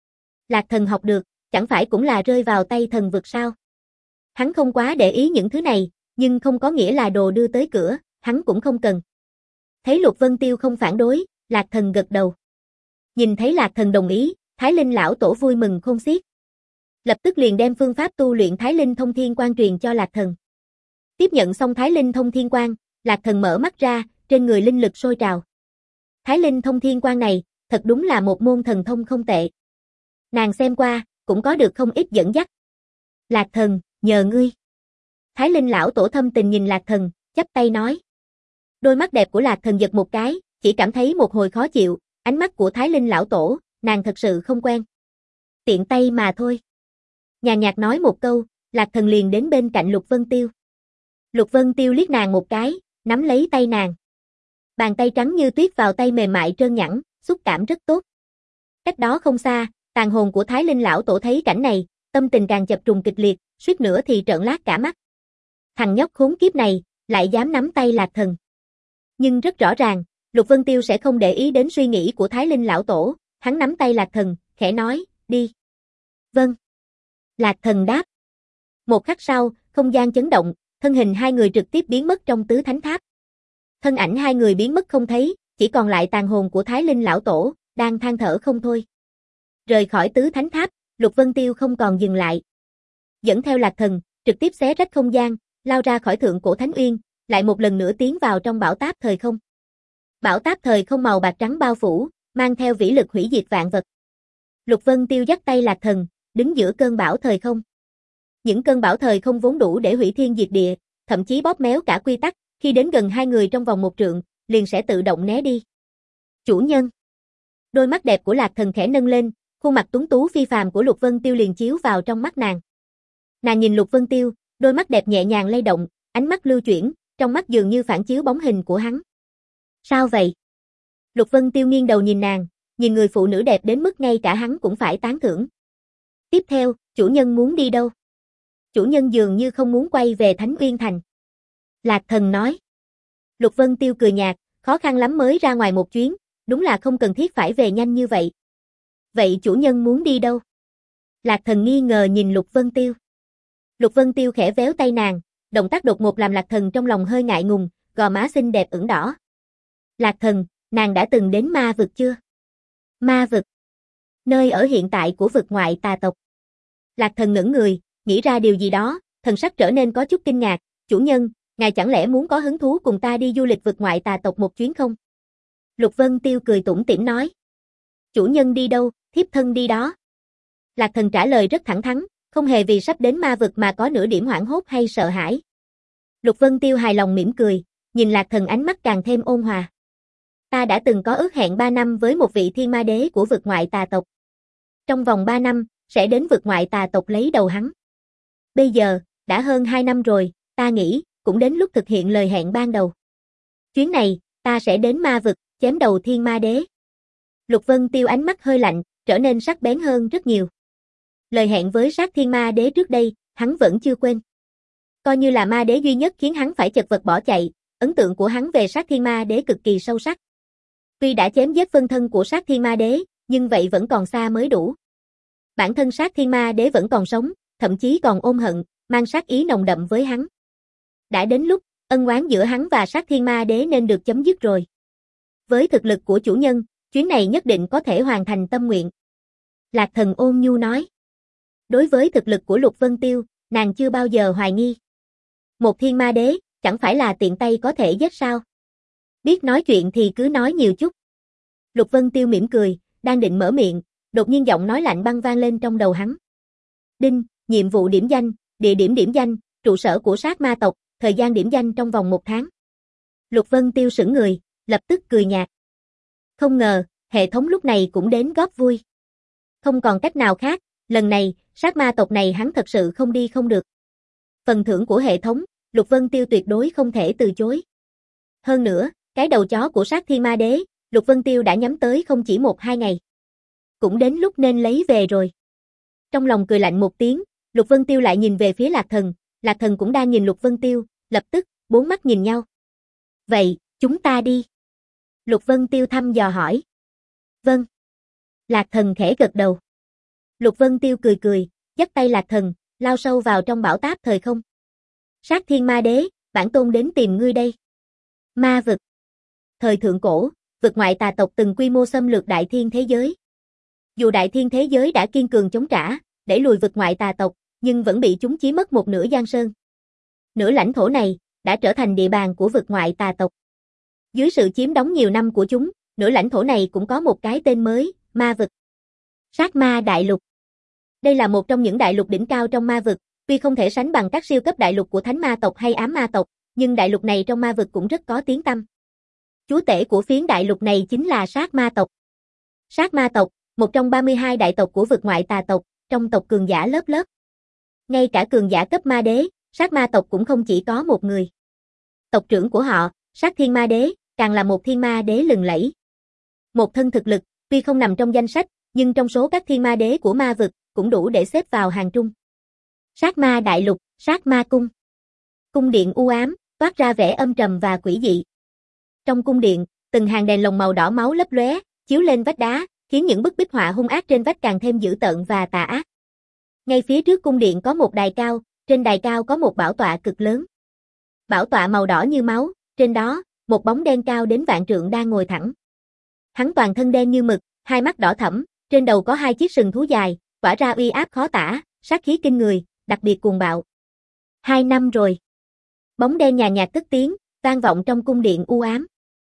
Lạc Thần học được, chẳng phải cũng là rơi vào tay thần vực sao? Hắn không quá để ý những thứ này, nhưng không có nghĩa là đồ đưa tới cửa, hắn cũng không cần. Thấy Lục Vân Tiêu không phản đối, Lạc Thần gật đầu. Nhìn thấy Lạc Thần đồng ý, Thái Linh lão tổ vui mừng khôn xiết. Lập tức liền đem phương pháp tu luyện Thái Linh Thông Thiên Quan truyền cho Lạc Thần. Tiếp nhận xong Thái Linh Thông Thiên Quan, Lạc Thần mở mắt ra, trên người linh lực sôi trào. Thái Linh Thông Thiên Quan này, thật đúng là một môn thần thông không tệ. Nàng xem qua, cũng có được không ít dẫn dắt. Lạc Thần, nhờ ngươi. Thái Linh lão tổ thâm tình nhìn Lạc Thần, chắp tay nói. Đôi mắt đẹp của Lạc Thần giật một cái, chỉ cảm thấy một hồi khó chịu, ánh mắt của Thái Linh lão tổ, nàng thật sự không quen. Tiện tay mà thôi. Nhàn nhạt nói một câu, Lạc Thần liền đến bên cạnh Lục Vân Tiêu. Lục Vân Tiêu liếc nàng một cái, nắm lấy tay nàng. Bàn tay trắng như tuyết vào tay mềm mại trơn nhẵn, xúc cảm rất tốt. Cách đó không xa, tàn hồn của Thái Linh lão tổ thấy cảnh này, tâm tình càng chập trùng kịch liệt, suýt nữa thì trợn lác cả mắt. Thằng nhóc khốn kiếp này, lại dám nắm tay Lạc Thần. Nhưng rất rõ ràng, Lục Vân Tiêu sẽ không để ý đến suy nghĩ của Thái Linh lão tổ, hắn nắm tay Lạc Thần, khẽ nói, đi. Vâng. Lạc Thần đáp. Một khắc sau, không gian chấn động, thân hình hai người trực tiếp biến mất trong tứ thánh tháp. Thân ảnh hai người biến mất không thấy, chỉ còn lại tàn hồn của Thái Linh lão tổ, đang than thở không thôi. Rời khỏi tứ thánh tháp, Lục Vân Tiêu không còn dừng lại. Dẫn theo Lạc Thần, trực tiếp xé rách không gian, lao ra khỏi thượng cổ Thánh Uyên, lại một lần nữa tiến vào trong bão táp thời không. Bão táp thời không màu bạc trắng bao phủ, mang theo vĩ lực hủy diệt vạn vật. Lục Vân Tiêu dắt tay Lạc Thần, đứng giữa cơn bão thời không. Những cơn bão thời không vốn đủ để hủy thiên diệt địa, thậm chí bóp méo cả quy tắc, khi đến gần hai người trong vòng một trượng, liền sẽ tự động né đi. Chủ nhân. Đôi mắt đẹp của Lạc Thần khẽ nâng lên, khuôn mặt tuấn tú phi phàm của Lục Vân Tiêu liền chiếu vào trong mắt nàng. Nàng nhìn Lục Vân Tiêu, đôi mắt đẹp nhẹ nhàng lay động, ánh mắt lưu chuyển, trong mắt dường như phản chiếu bóng hình của hắn. Sao vậy? Lục Vân Tiêu nghiêng đầu nhìn nàng, nhìn người phụ nữ đẹp đến mức ngay cả hắn cũng phải tán thưởng. Tiếp theo, chủ nhân muốn đi đâu? Chủ nhân dường như không muốn quay về Thánh Uyên Thành. Lạc Thần nói. Lục Vân Tiêu cười nhạt, khó khăn lắm mới ra ngoài một chuyến, đúng là không cần thiết phải về nhanh như vậy. Vậy chủ nhân muốn đi đâu? Lạc Thần nghi ngờ nhìn Lục Vân Tiêu. Lục Vân Tiêu khẽ véo tay nàng, động tác đột ngột làm Lạc Thần trong lòng hơi ngại ngùng, gò má xinh đẹp ửng đỏ. Lạc Thần, nàng đã từng đến ma vực chưa? Ma vực. Nơi ở hiện tại của vực ngoại tà tộc. Lạc Thần ngẩn người, nghĩ ra điều gì đó, thần sắc trở nên có chút kinh ngạc. Chủ nhân, ngài chẳng lẽ muốn có hứng thú cùng ta đi du lịch vực ngoại tà tộc một chuyến không? Lục Vân Tiêu cười tủm tỉm nói. Chủ nhân đi đâu, thiếp thân đi đó. Lạc Thần trả lời rất thẳng thắn, không hề vì sắp đến ma vực mà có nửa điểm hoảng hốt hay sợ hãi. Lục Vân Tiêu hài lòng mỉm cười, nhìn Lạc Thần ánh mắt càng thêm ôn hòa. Ta đã từng có ước hẹn ba năm với một vị thiên ma đế của vực ngoại tà tộc. Trong vòng ba năm, sẽ đến vực ngoại tà tộc lấy đầu hắn. Bây giờ, đã hơn hai năm rồi, ta nghĩ, cũng đến lúc thực hiện lời hẹn ban đầu. Chuyến này, ta sẽ đến ma vực, chém đầu thiên ma đế. Lục Vân Tiêu ánh mắt hơi lạnh, trở nên sắc bén hơn rất nhiều. Lời hẹn với sát thiên ma đế trước đây, hắn vẫn chưa quên. Coi như là ma đế duy nhất khiến hắn phải chật vật bỏ chạy, ấn tượng của hắn về sát thiên ma đế cực kỳ sâu sắc. Tuy đã chém giết phân thân của sát thiên ma đế, nhưng vậy vẫn còn xa mới đủ. Bản thân sát thiên ma đế vẫn còn sống, thậm chí còn ôm hận, mang sát ý nồng đậm với hắn. Đã đến lúc, ân oán giữa hắn và sát thiên ma đế nên được chấm dứt rồi. Với thực lực của chủ nhân, chuyến này nhất định có thể hoàn thành tâm nguyện. Lạc Thần ôn nhu nói. Đối với thực lực của Lục Vân Tiêu, nàng chưa bao giờ hoài nghi. Một thiên ma đế, chẳng phải là tiện tay có thể giết sao? Biết nói chuyện thì cứ nói nhiều chút. Lục Vân Tiêu mỉm cười, đang định mở miệng, đột nhiên giọng nói lạnh băng vang lên trong đầu hắn. Đinh, nhiệm vụ điểm danh, địa điểm điểm danh, trụ sở của sát ma tộc, thời gian điểm danh trong vòng một tháng. Lục Vân Tiêu sững người, lập tức cười nhạt. Không ngờ, hệ thống lúc này cũng đến góp vui. Không còn cách nào khác, Lần này, sát ma tộc này hắn thật sự không đi không được. Phần thưởng của hệ thống, Lục Vân Tiêu tuyệt đối không thể từ chối. Hơn nữa, cái đầu chó của sát thiên ma đế, Lục Vân Tiêu đã nhắm tới không chỉ một hai ngày. Cũng đến lúc nên lấy về rồi. Trong lòng cười lạnh một tiếng, Lục Vân Tiêu lại nhìn về phía Lạc Thần, Lạc Thần cũng đang nhìn Lục Vân Tiêu, lập tức, bốn mắt nhìn nhau. Vậy, chúng ta đi. Lục Vân Tiêu thăm dò hỏi. Vâng. Lạc Thần khẽ gật đầu. Lục Vân Tiêu cười cười, dắt tay Lạc Thần, lao sâu vào trong bão táp thời không. Sát thiên ma đế, bản tôn đến tìm ngươi đây. Ma vực. Thời thượng cổ, vực ngoại tà tộc từng quy mô xâm lược đại thiên thế giới. Dù đại thiên thế giới đã kiên cường chống trả, đẩy lùi vực ngoại tà tộc, nhưng vẫn bị chúng chiếm mất một nửa giang sơn. Nửa lãnh thổ này, đã trở thành địa bàn của vực ngoại tà tộc. Dưới sự chiếm đóng nhiều năm của chúng, nửa lãnh thổ này cũng có một cái tên mới, ma vực. Sát ma đại lục. Đây là một trong những đại lục đỉnh cao trong ma vực, tuy không thể sánh bằng các siêu cấp đại lục của thánh ma tộc hay ám ma tộc, nhưng đại lục này trong ma vực cũng rất có tiếng tăm. Chúa tể của phiến đại lục này chính là sát ma tộc. Sát ma tộc, một trong ba mươi hai đại tộc của vực ngoại tà tộc, trong tộc cường giả lớp lớp. Ngay cả cường giả cấp ma đế, sát ma tộc cũng không chỉ có một người. Tộc trưởng của họ, sát thiên ma đế, càng là một thiên ma đế lừng lẫy. Một thân thực lực, tuy không nằm trong danh sách, nhưng trong số các thiên ma đế của ma vực, cũng đủ để xếp vào hàng trung. Sát ma đại lục, sát ma cung. Cung điện u ám, toát ra vẻ âm trầm và quỷ dị. Trong cung điện, từng hàng đèn lồng màu đỏ máu lấp lóe, chiếu lên vách đá, khiến những bức bích họa hung ác trên vách càng thêm dữ tợn và tà ác. Ngay phía trước cung điện có một đài cao, trên đài cao có một bảo tọa cực lớn. Bảo tọa màu đỏ như máu, trên đó, một bóng đen cao đến vạn trượng đang ngồi thẳng. Hắn toàn thân đen như mực, hai mắt đỏ thẫm, trên đầu có hai chiếc sừng thú dài, tỏa ra uy áp khó tả, sát khí kinh người, đặc biệt cuồng bạo. Hai năm rồi. Bóng đen nhàn nhạt cất tiếng, vang vọng trong cung điện u ám.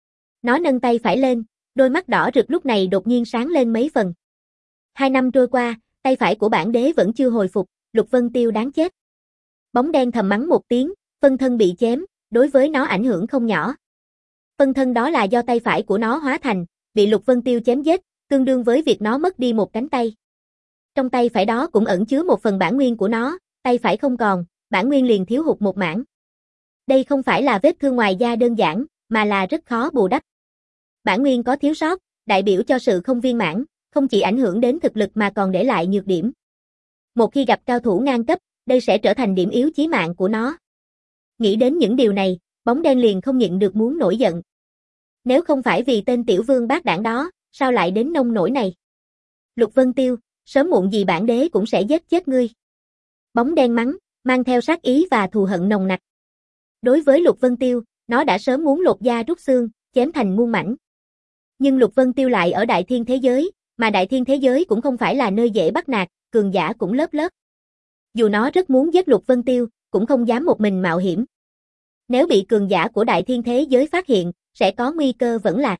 Nó nâng tay phải lên, đôi mắt đỏ rực lúc này đột nhiên sáng lên mấy phần. Hai năm trôi qua, tay phải của bản đế vẫn chưa hồi phục, Lục Vân Tiêu đáng chết. Bóng đen thầm mắng một tiếng, phân thân bị chém, đối với nó ảnh hưởng không nhỏ. Phân thân đó là do tay phải của nó hóa thành, bị Lục Vân Tiêu chém giết, tương đương với việc nó mất đi một cánh tay. Trong tay phải đó cũng ẩn chứa một phần bản nguyên của nó, tay phải không còn, bản nguyên liền thiếu hụt một mảng. Đây không phải là vết thương ngoài da đơn giản, mà là rất khó bù đắp. Bản nguyên có thiếu sót, đại biểu cho sự không viên mãn, không chỉ ảnh hưởng đến thực lực mà còn để lại nhược điểm. Một khi gặp cao thủ ngang cấp, đây sẽ trở thành điểm yếu chí mạng của nó. Nghĩ đến những điều này, bóng đen liền không nhịn được muốn nổi giận. Nếu không phải vì tên tiểu vương bác đảng đó, sao lại đến nông nổi này? Lục Vân Tiêu, sớm muộn gì bản đế cũng sẽ giết chết ngươi. Bóng đen mắng, mang theo sát ý và thù hận nồng nặc. Đối với Lục Vân Tiêu, nó đã sớm muốn lột da rút xương, chém thành muôn mảnh. Nhưng Lục Vân Tiêu lại ở đại thiên thế giới, mà đại thiên thế giới cũng không phải là nơi dễ bắt nạt, cường giả cũng lớp lớp. Dù nó rất muốn giết Lục Vân Tiêu, cũng không dám một mình mạo hiểm. Nếu bị cường giả của đại thiên thế giới phát hiện, sẽ có nguy cơ vẫn lạc.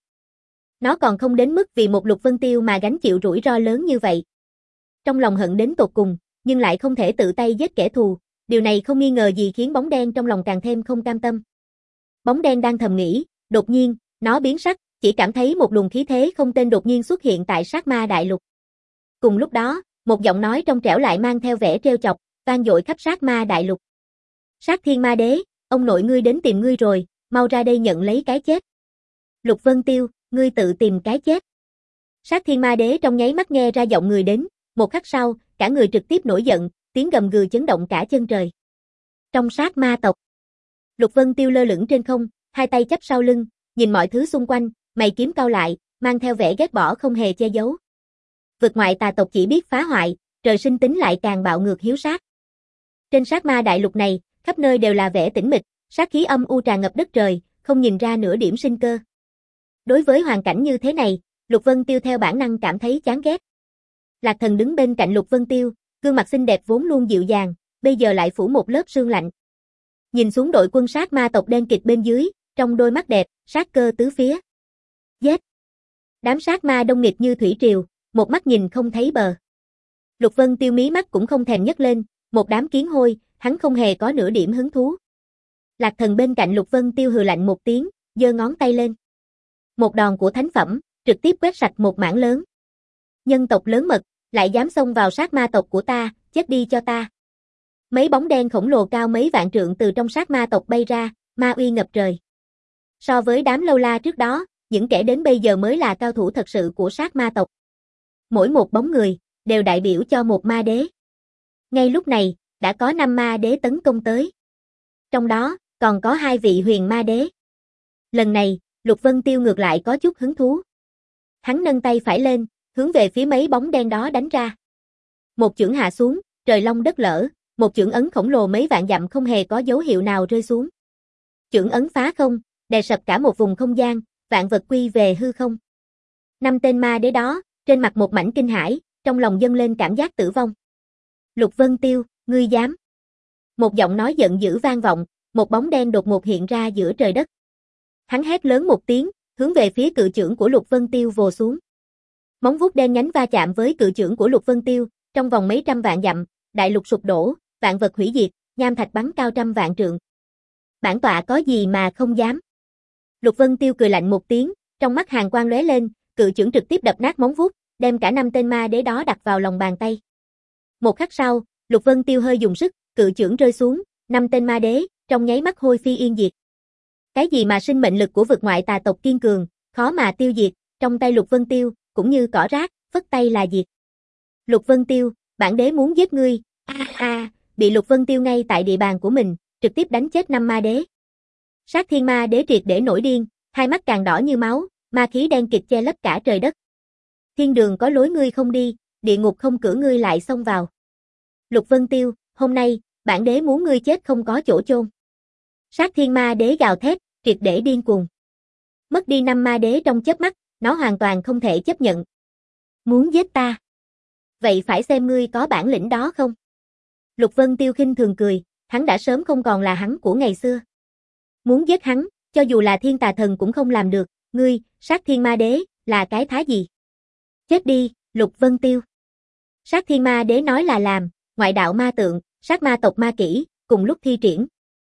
Nó còn không đến mức vì một Lục Vân Tiêu mà gánh chịu rủi ro lớn như vậy. Trong lòng hận đến tột cùng, nhưng lại không thể tự tay giết kẻ thù, điều này không nghi ngờ gì khiến bóng đen trong lòng càng thêm không cam tâm. Bóng đen đang thầm nghĩ, đột nhiên, nó biến sắc, chỉ cảm thấy một luồng khí thế không tên đột nhiên xuất hiện tại sát ma đại lục. Cùng lúc đó, một giọng nói trong trẻo lại mang theo vẻ trêu chọc, vang dội khắp sát ma đại lục. Sát thiên ma đế, ông nội ngươi đến tìm ngươi rồi, mau ra đây nhận lấy cái chết. Lục Vân Tiêu, ngươi tự tìm cái chết. Sát thiên ma đế trong nháy mắt nghe ra giọng người đến, một khắc sau, cả người trực tiếp nổi giận, tiếng gầm gừ chấn động cả chân trời. Trong sát ma tộc, Lục Vân Tiêu lơ lửng trên không, hai tay chắp sau lưng, nhìn mọi thứ xung quanh, mày kiếm cau lại, mang theo vẻ ghét bỏ không hề che giấu. Vực ngoại tà tộc chỉ biết phá hoại, trời sinh tính lại càng bạo ngược hiếu sát. Trên sát ma đại lục này, khắp nơi đều là vẻ tĩnh mịch, sát khí âm u tràn ngập đất trời, không nhìn ra nửa điểm sinh cơ. Đối với hoàn cảnh như thế này, Lục Vân Tiêu theo bản năng cảm thấy chán ghét. Lạc Thần đứng bên cạnh Lục Vân Tiêu, gương mặt xinh đẹp vốn luôn dịu dàng, bây giờ lại phủ một lớp sương lạnh. Nhìn xuống đội quân sát ma tộc đen kịt bên dưới, trong đôi mắt đẹp, sát cơ tứ phía. Giết! Đám sát ma đông nghịt như thủy triều, một mắt nhìn không thấy bờ. Lục Vân Tiêu mí mắt cũng không thèm nhấc lên, một đám kiến hôi, hắn không hề có nửa điểm hứng thú. Lạc Thần bên cạnh Lục Vân Tiêu hừ lạnh một tiếng, giơ ngón tay lên. Một đòn của thánh phẩm, trực tiếp quét sạch một mảng lớn. Nhân tộc lớn mật, lại dám xông vào sát ma tộc của ta, chết đi cho ta. Mấy bóng đen khổng lồ cao mấy vạn trượng từ trong sát ma tộc bay ra, ma uy ngập trời. So với đám lâu la trước đó, những kẻ đến bây giờ mới là cao thủ thật sự của sát ma tộc. Mỗi một bóng người, đều đại biểu cho một ma đế. Ngay lúc này, đã có năm ma đế tấn công tới. Trong đó, còn có hai vị huyền ma đế. Lần này, Lục Vân Tiêu ngược lại có chút hứng thú. Hắn nâng tay phải lên, hướng về phía mấy bóng đen đó đánh ra. Một chưởng hạ xuống, trời long đất lở, một chưởng ấn khổng lồ mấy vạn dặm không hề có dấu hiệu nào rơi xuống. Chưởng ấn phá không, đè sập cả một vùng không gian, vạn vật quy về hư không. Năm tên ma đế đó, trên mặt một mảnh kinh hãi, trong lòng dâng lên cảm giác tử vong. Lục Vân Tiêu, ngươi dám? Một giọng nói giận dữ vang vọng, một bóng đen đột ngột hiện ra giữa trời đất. Hắn hét lớn một tiếng, hướng về phía cự chưởng của Lục Vân Tiêu vồ xuống. Móng vuốt đen nhánh va chạm với cự chưởng của Lục Vân Tiêu, trong vòng mấy trăm vạn dặm, đại lục sụp đổ, vạn vật hủy diệt, nham thạch bắn cao trăm vạn trượng. Bản tọa có gì mà không dám? Lục Vân Tiêu cười lạnh một tiếng, trong mắt hàn quang lóe lên, cự chưởng trực tiếp đập nát móng vuốt, đem cả năm tên ma đế đó đặt vào lòng bàn tay. Một khắc sau, Lục Vân Tiêu hơi dùng sức, cự chưởng rơi xuống, năm tên ma đế, trong nháy mắt hôi phi yên diệt. Cái gì mà sinh mệnh lực của vực ngoại tà tộc kiên cường, khó mà tiêu diệt, trong tay Lục Vân Tiêu, cũng như cỏ rác, phất tay là diệt. Lục Vân Tiêu, bản đế muốn giết ngươi, a à, a, bị Lục Vân Tiêu ngay tại địa bàn của mình, trực tiếp đánh chết năm ma đế. Sát Thiên Ma Đế triệt để nổi điên, hai mắt càng đỏ như máu, ma khí đen kịt che lấp cả trời đất. Thiên đường có lối ngươi không đi, địa ngục không cửa ngươi lại xông vào. Lục Vân Tiêu, hôm nay, bản đế muốn ngươi chết không có chỗ chôn. Sát Thiên Ma Đế gào thét, triệt để điên cuồng. Mất đi năm ma đế trong chớp mắt, nó hoàn toàn không thể chấp nhận. Muốn giết ta? Vậy phải xem ngươi có bản lĩnh đó không? Lục Vân Tiêu khinh thường cười, hắn đã sớm không còn là hắn của ngày xưa. Muốn giết hắn, cho dù là thiên tà thần cũng không làm được, ngươi, Sát Thiên Ma Đế, là cái thá gì? Chết đi, Lục Vân Tiêu. Sát Thiên Ma Đế nói là làm, ngoại đạo ma tượng, sát ma tộc ma kỹ, cùng lúc thi triển.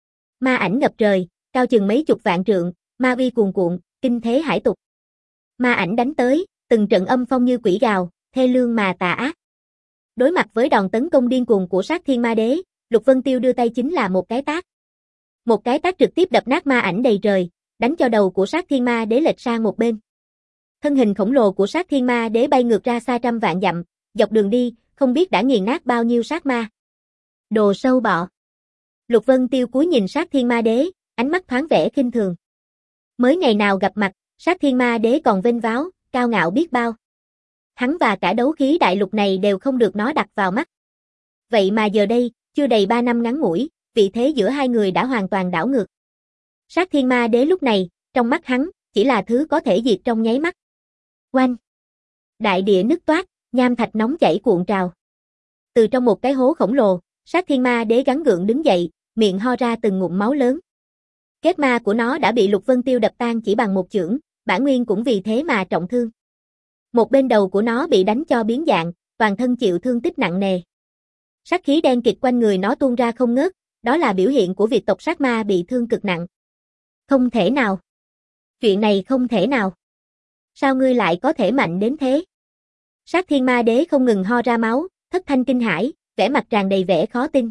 Ma ảnh ngập trời, cao chừng mấy chục vạn trượng, ma uy cuồn cuộn, kinh thế hải tục. Ma ảnh đánh tới, từng trận âm phong như quỷ gào, thê lương mà tà ác. Đối mặt với đòn tấn công điên cuồng của Sát Thiên Ma Đế, Lục Vân Tiêu đưa tay chính là một cái tát. Một cái tát trực tiếp đập nát ma ảnh đầy trời, đánh cho đầu của Sát Thiên Ma Đế lệch sang một bên. Thân hình khổng lồ của Sát Thiên Ma Đế bay ngược ra xa trăm vạn dặm, dọc đường đi, không biết đã nghiền nát bao nhiêu sát ma. Đồ sâu bọ. Lục Vân Tiêu cúi nhìn Sát Thiên Ma Đế, ánh mắt thoáng vẻ khinh thường. Mới ngày nào gặp mặt, Sát Thiên Ma Đế còn vênh váo, cao ngạo biết bao. Hắn và cả đấu khí đại lục này đều không được nó đặt vào mắt. Vậy mà giờ đây, chưa đầy ba năm ngắn ngủi, vị thế giữa hai người đã hoàn toàn đảo ngược. Sát Thiên Ma Đế lúc này, trong mắt hắn, chỉ là thứ có thể diệt trong nháy mắt. Oanh! Đại địa nứt toát, nham thạch nóng chảy cuộn trào. Từ trong một cái hố khổng lồ, Sát Thiên Ma Đế gắng gượng đứng dậy, miệng ho ra từng ngụm máu lớn. Kết ma của nó đã bị Lục Vân Tiêu đập tan chỉ bằng một chưởng, bản nguyên cũng vì thế mà trọng thương. Một bên đầu của nó bị đánh cho biến dạng, toàn thân chịu thương tích nặng nề. Sát khí đen kịt quanh người nó tuôn ra không ngớt, đó là biểu hiện của việc tộc sát ma bị thương cực nặng. Không thể nào. Chuyện này không thể nào. Sao ngươi lại có thể mạnh đến thế? Sát Thiên Ma Đế không ngừng ho ra máu, thất thanh kinh hãi, vẻ mặt tràn đầy vẻ khó tin.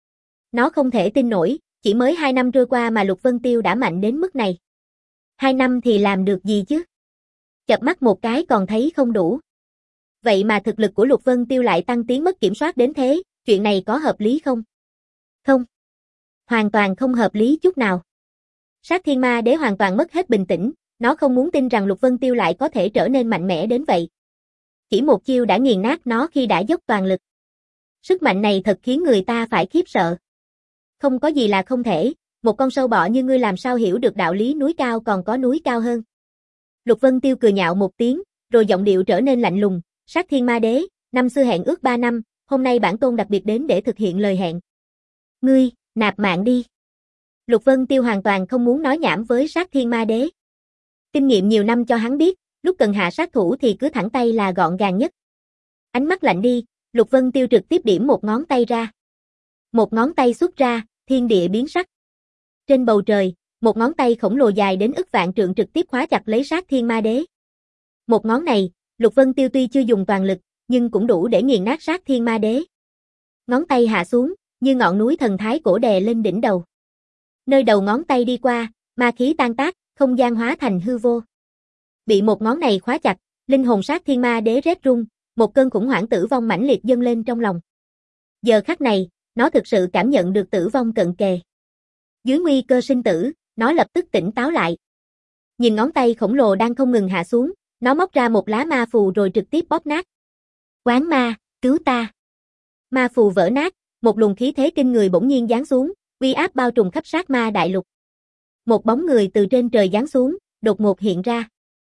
Nó không thể tin nổi, chỉ mới hai năm trôi qua mà Lục Vân Tiêu đã mạnh đến mức này. Hai năm thì làm được gì chứ? Chợp mắt một cái còn thấy không đủ. Vậy mà thực lực của Lục Vân Tiêu lại tăng tiến mất kiểm soát đến thế, chuyện này có hợp lý không? Không. Hoàn toàn không hợp lý chút nào. Sát Thiên Ma Đế hoàn toàn mất hết bình tĩnh, nó không muốn tin rằng Lục Vân Tiêu lại có thể trở nên mạnh mẽ đến vậy. Chỉ một chiêu đã nghiền nát nó khi đã dốc toàn lực. Sức mạnh này thật khiến người ta phải khiếp sợ. Không có gì là không thể, một con sâu bọ như ngươi làm sao hiểu được đạo lý núi cao còn có núi cao hơn. Lục Vân Tiêu cười nhạo một tiếng, rồi giọng điệu trở nên lạnh lùng, Sát Thiên Ma Đế, năm xưa hẹn ước ba năm, hôm nay bản tôn đặc biệt đến để thực hiện lời hẹn. Ngươi, nạp mạng đi. Lục Vân Tiêu hoàn toàn không muốn nói nhảm với Sát Thiên Ma Đế. Kinh nghiệm nhiều năm cho hắn biết, lúc cần hạ sát thủ thì cứ thẳng tay là gọn gàng nhất. Ánh mắt lạnh đi, Lục Vân Tiêu trực tiếp điểm một ngón tay ra. Một ngón tay xuất ra, thiên địa biến sắc. Trên bầu trời, một ngón tay khổng lồ dài đến ức vạn trượng trực tiếp khóa chặt lấy Sát Thiên Ma Đế. Một ngón này, Lục Vân Tiêu tuy chưa dùng toàn lực, nhưng cũng đủ để nghiền nát Sát Thiên Ma Đế. Ngón tay hạ xuống, như ngọn núi thần thái cổ đè lên đỉnh đầu. Nơi đầu ngón tay đi qua, ma khí tan tác, không gian hóa thành hư vô. Bị một ngón này khóa chặt, linh hồn Sát Thiên Ma Đế rét run, một cơn khủng hoảng tử vong mãnh liệt dâng lên trong lòng. Giờ khắc này, nó thực sự cảm nhận được tử vong cận kề. Dưới nguy cơ sinh tử, nó lập tức tỉnh táo lại. Nhìn ngón tay khổng lồ đang không ngừng hạ xuống, nó móc ra một lá ma phù rồi trực tiếp bóp nát. Quán ma, cứu ta. Ma phù vỡ nát, một luồng khí thế kinh người bỗng nhiên giáng xuống, uy áp bao trùm khắp sát ma đại lục. Một bóng người từ trên trời giáng xuống, đột ngột hiện ra.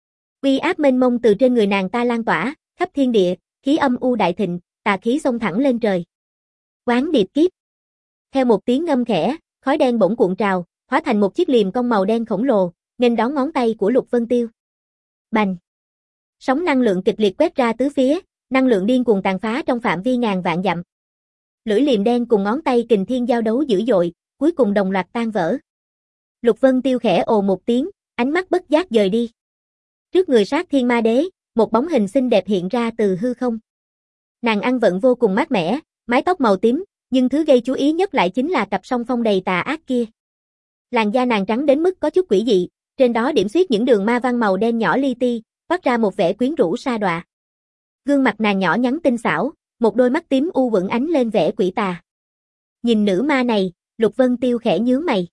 Uy áp mênh mông từ trên người nàng ta lan tỏa, khắp thiên địa, khí âm u đại thịnh, tà khí xông thẳng lên trời. Quán điệp kiếp. Theo một tiếng ngâm khẽ, khói đen bỗng cuộn trào, hóa thành một chiếc liềm cong màu đen khổng lồ, nghênh đón ngón tay của Lục Vân Tiêu. Bành! Sóng năng lượng kịch liệt quét ra tứ phía, năng lượng điên cuồng tàn phá trong phạm vi ngàn vạn dặm. Lưỡi liềm đen cùng ngón tay kình thiên giao đấu dữ dội, cuối cùng đồng loạt tan vỡ. Lục Vân Tiêu khẽ ồ một tiếng, ánh mắt bất giác dời đi. Trước người Sát Thiên Ma Đế, một bóng hình xinh đẹp hiện ra từ hư không. Nàng ăn vận vô cùng mát mẻ, mái tóc màu tím, nhưng thứ gây chú ý nhất lại chính là cặp song phong đầy tà ác kia. Làn da nàng trắng đến mức có chút quỷ dị, trên đó điểm xuyết những đường ma văn màu đen nhỏ li ti, phát ra một vẻ quyến rũ sa đọa. Gương mặt nàng nhỏ nhắn tinh xảo, một đôi mắt tím u vững ánh lên vẻ quỷ tà. Nhìn nữ ma này, Lục Vân Tiêu khẽ nhướng mày.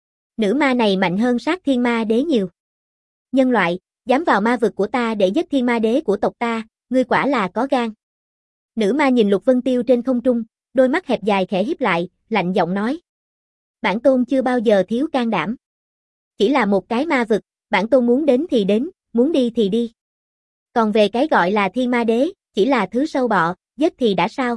Nữ ma này mạnh hơn Sát Thiên Ma Đế nhiều. Nhân loại, dám vào ma vực của ta để giết Thiên Ma Đế của tộc ta, ngươi quả là có gan. Nữ ma nhìn Lục Vân Tiêu trên không trung, đôi mắt hẹp dài khẽ híp lại, lạnh giọng nói. Bản tôn chưa bao giờ thiếu can đảm. Chỉ là một cái ma vực, bản tôn muốn đến thì đến, muốn đi thì đi. Còn về cái gọi là Thiên Ma Đế, chỉ là thứ sâu bọ, giết thì đã sao?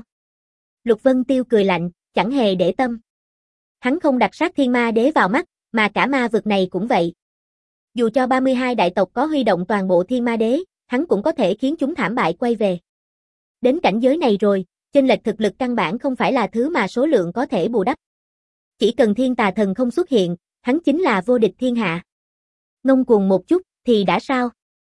Lục Vân Tiêu cười lạnh, chẳng hề để tâm. Hắn không đặt Sát Thiên Ma Đế vào mắt, mà cả ma vực này cũng vậy. Dù cho ba mươi hai đại tộc có huy động toàn bộ Thiên Ma Đế, hắn cũng có thể khiến chúng thảm bại quay về. Đến cảnh giới này rồi, chênh lệch thực lực căn bản không phải là thứ mà số lượng có thể bù đắp. Chỉ cần Thiên Tà Thần không xuất hiện, hắn chính là vô địch thiên hạ. Ngông cuồng một chút, thì đã sao?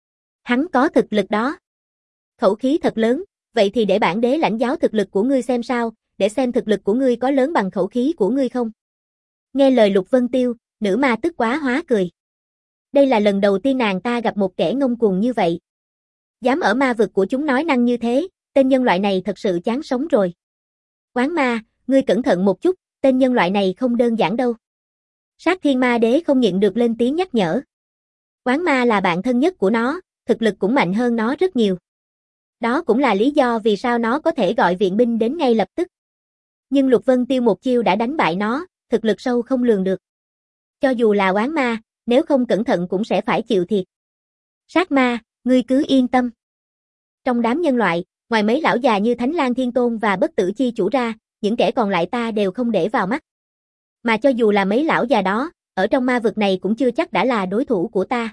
Hắn có thực lực đó. Khẩu khí thật lớn, vậy thì để bản đế lãnh giáo thực lực của ngươi xem sao, để xem thực lực của ngươi có lớn bằng khẩu khí của ngươi không. Nghe lời Lục Vân Tiêu, nữ ma tức quá hóa cười. Đây là lần đầu tiên nàng ta gặp một kẻ ngông cuồng như vậy. Dám ở ma vực của chúng nói năng như thế, tên nhân loại này thật sự chán sống rồi. Quán ma, ngươi cẩn thận một chút, tên nhân loại này không đơn giản đâu. Sát Thiên Ma Đế không nhịn được lên tiếng nhắc nhở. Quán ma là bạn thân nhất của nó, thực lực cũng mạnh hơn nó rất nhiều. Đó cũng là lý do vì sao nó có thể gọi viện binh đến ngay lập tức. Nhưng Lục Vân Tiêu một chiêu đã đánh bại nó, thực lực sâu không lường được. Cho dù là quán ma, nếu không cẩn thận cũng sẽ phải chịu thiệt. Sát ma, ngươi cứ yên tâm. Trong đám nhân loại, ngoài mấy lão già như Thánh Lang Thiên Tôn và Bất Tử Chi Chủ ra, những kẻ còn lại ta đều không để vào mắt. Mà cho dù là mấy lão già đó, ở trong ma vực này cũng chưa chắc đã là đối thủ của ta.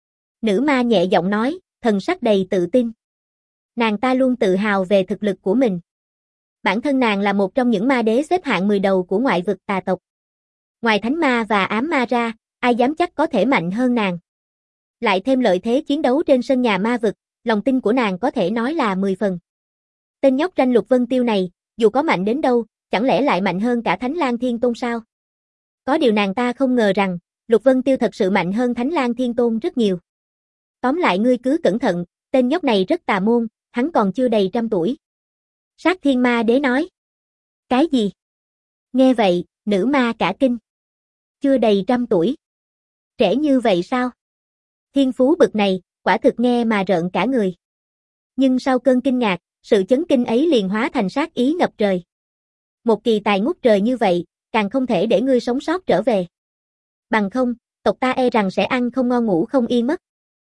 Nữ ma nhẹ giọng nói, thần sắc đầy tự tin. Nàng ta luôn tự hào về thực lực của mình. Bản thân nàng là một trong những ma đế xếp hạng mười đầu của ngoại vực tà tộc. Ngoài thánh ma và ám ma ra, ai dám chắc có thể mạnh hơn nàng. Lại thêm lợi thế chiến đấu trên sân nhà ma vực, lòng tin của nàng có thể nói là mười phần. Tên nhóc ranh Lục Vân Tiêu này, dù có mạnh đến đâu, chẳng lẽ lại mạnh hơn cả Thánh Lang Thiên Tôn sao? Có điều nàng ta không ngờ rằng, Lục Vân Tiêu thật sự mạnh hơn Thánh Lang Thiên Tôn rất nhiều. Tóm lại ngươi cứ cẩn thận, tên nhóc này rất tà môn, hắn còn chưa đầy trăm tuổi. Sát Thiên Ma Đế nói. Cái gì? Nghe vậy, nữ ma cả kinh. Chưa đầy trăm tuổi. Trẻ như vậy sao? Thiên phú bực này, quả thực nghe mà rợn cả người. Nhưng sau cơn kinh ngạc, sự chấn kinh ấy liền hóa thành sát ý ngập trời. Một kỳ tài ngút trời như vậy, càng không thể để ngươi sống sót trở về. Bằng không, tộc ta e rằng sẽ ăn không ngon ngủ không yên mất.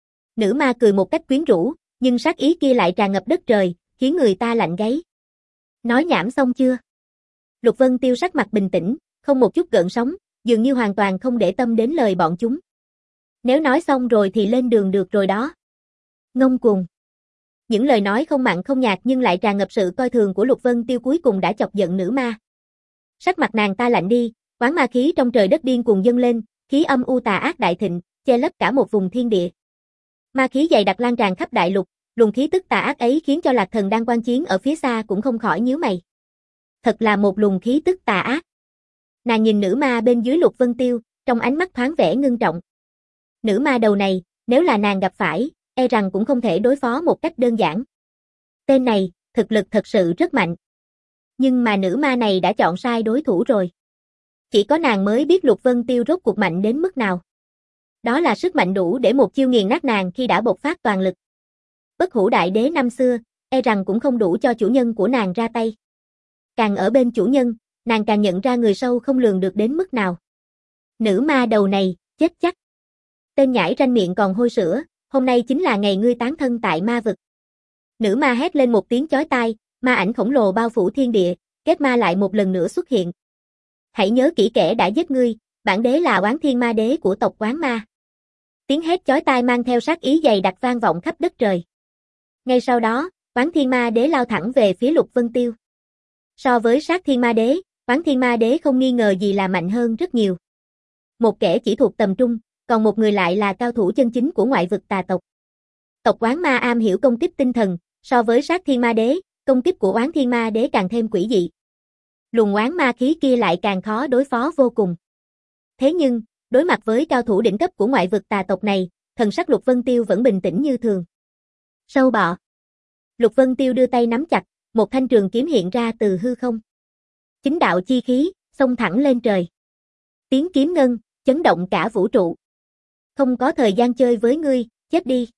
Nữ ma cười một cách quyến rũ, nhưng sát ý kia lại tràn ngập đất trời, khiến người ta lạnh gáy. Nói nhảm xong chưa? Lục Vân Tiêu sắc mặt bình tĩnh, không một chút gợn sóng, dường như hoàn toàn không để tâm đến lời bọn chúng. Nếu nói xong rồi thì lên đường được rồi đó. Ngông cuồng. Những lời nói không mặn không nhạt nhưng lại tràn ngập sự coi thường của Lục Vân Tiêu cuối cùng đã chọc giận nữ ma. Sắc mặt nàng ta lạnh đi, quán ma khí trong trời đất điên cuồng dâng lên, khí âm u tà ác đại thịnh, che lấp cả một vùng thiên địa. Ma khí dày đặc lan tràn khắp đại lục, Luồng khí tức tà ác ấy khiến cho Lạc Thần đang quan chiến ở phía xa cũng không khỏi nhíu mày. Thật là một luồng khí tức tà ác. Nàng nhìn nữ ma bên dưới Lục Vân Tiêu, trong ánh mắt thoáng vẻ ngưng trọng. Nữ ma đầu này, nếu là nàng gặp phải, e rằng cũng không thể đối phó một cách đơn giản. Tên này, thực lực thật sự rất mạnh. Nhưng mà nữ ma này đã chọn sai đối thủ rồi. Chỉ có nàng mới biết Lục Vân Tiêu rốt cuộc mạnh đến mức nào. Đó là sức mạnh đủ để một chiêu nghiền nát nàng khi đã bộc phát toàn lực. Bất Hủ Đại Đế năm xưa, e rằng cũng không đủ cho chủ nhân của nàng ra tay. Càng ở bên chủ nhân, nàng càng nhận ra người sâu không lường được đến mức nào. Nữ ma đầu này, chết chắc. Tên nhãi ranh miệng còn hôi sữa, hôm nay chính là ngày ngươi tán thân tại ma vực. Nữ ma hét lên một tiếng chói tai, ma ảnh khổng lồ bao phủ thiên địa, kết ma lại một lần nữa xuất hiện. Hãy nhớ kỹ kẻ đã giết ngươi, bản đế là Oán Thiên Ma Đế của tộc Oán Ma. Tiếng hét chói tai mang theo sát ý dày đặc vang vọng khắp đất trời. Ngay sau đó, Oán Thiên Ma Đế lao thẳng về phía Lục Vân Tiêu. So với Sát Thiên Ma Đế, Oán Thiên Ma Đế không nghi ngờ gì là mạnh hơn rất nhiều. Một kẻ chỉ thuộc tầm trung, còn một người lại là cao thủ chân chính của ngoại vực tà tộc. Tộc Oán Ma am hiểu công kích tinh thần, so với Sát Thiên Ma Đế, công kích của Oán Thiên Ma Đế càng thêm quỷ dị. Luồng oán ma khí kia lại càng khó đối phó vô cùng. Thế nhưng, đối mặt với cao thủ đỉnh cấp của ngoại vực tà tộc này, thần sắc Lục Vân Tiêu vẫn bình tĩnh như thường. Sâu bọ. Lục Vân Tiêu đưa tay nắm chặt, một thanh trường kiếm hiện ra từ hư không. Chính đạo chi khí, xông thẳng lên trời. Tiếng kiếm ngân, chấn động cả vũ trụ. Không có thời gian chơi với ngươi, chết đi.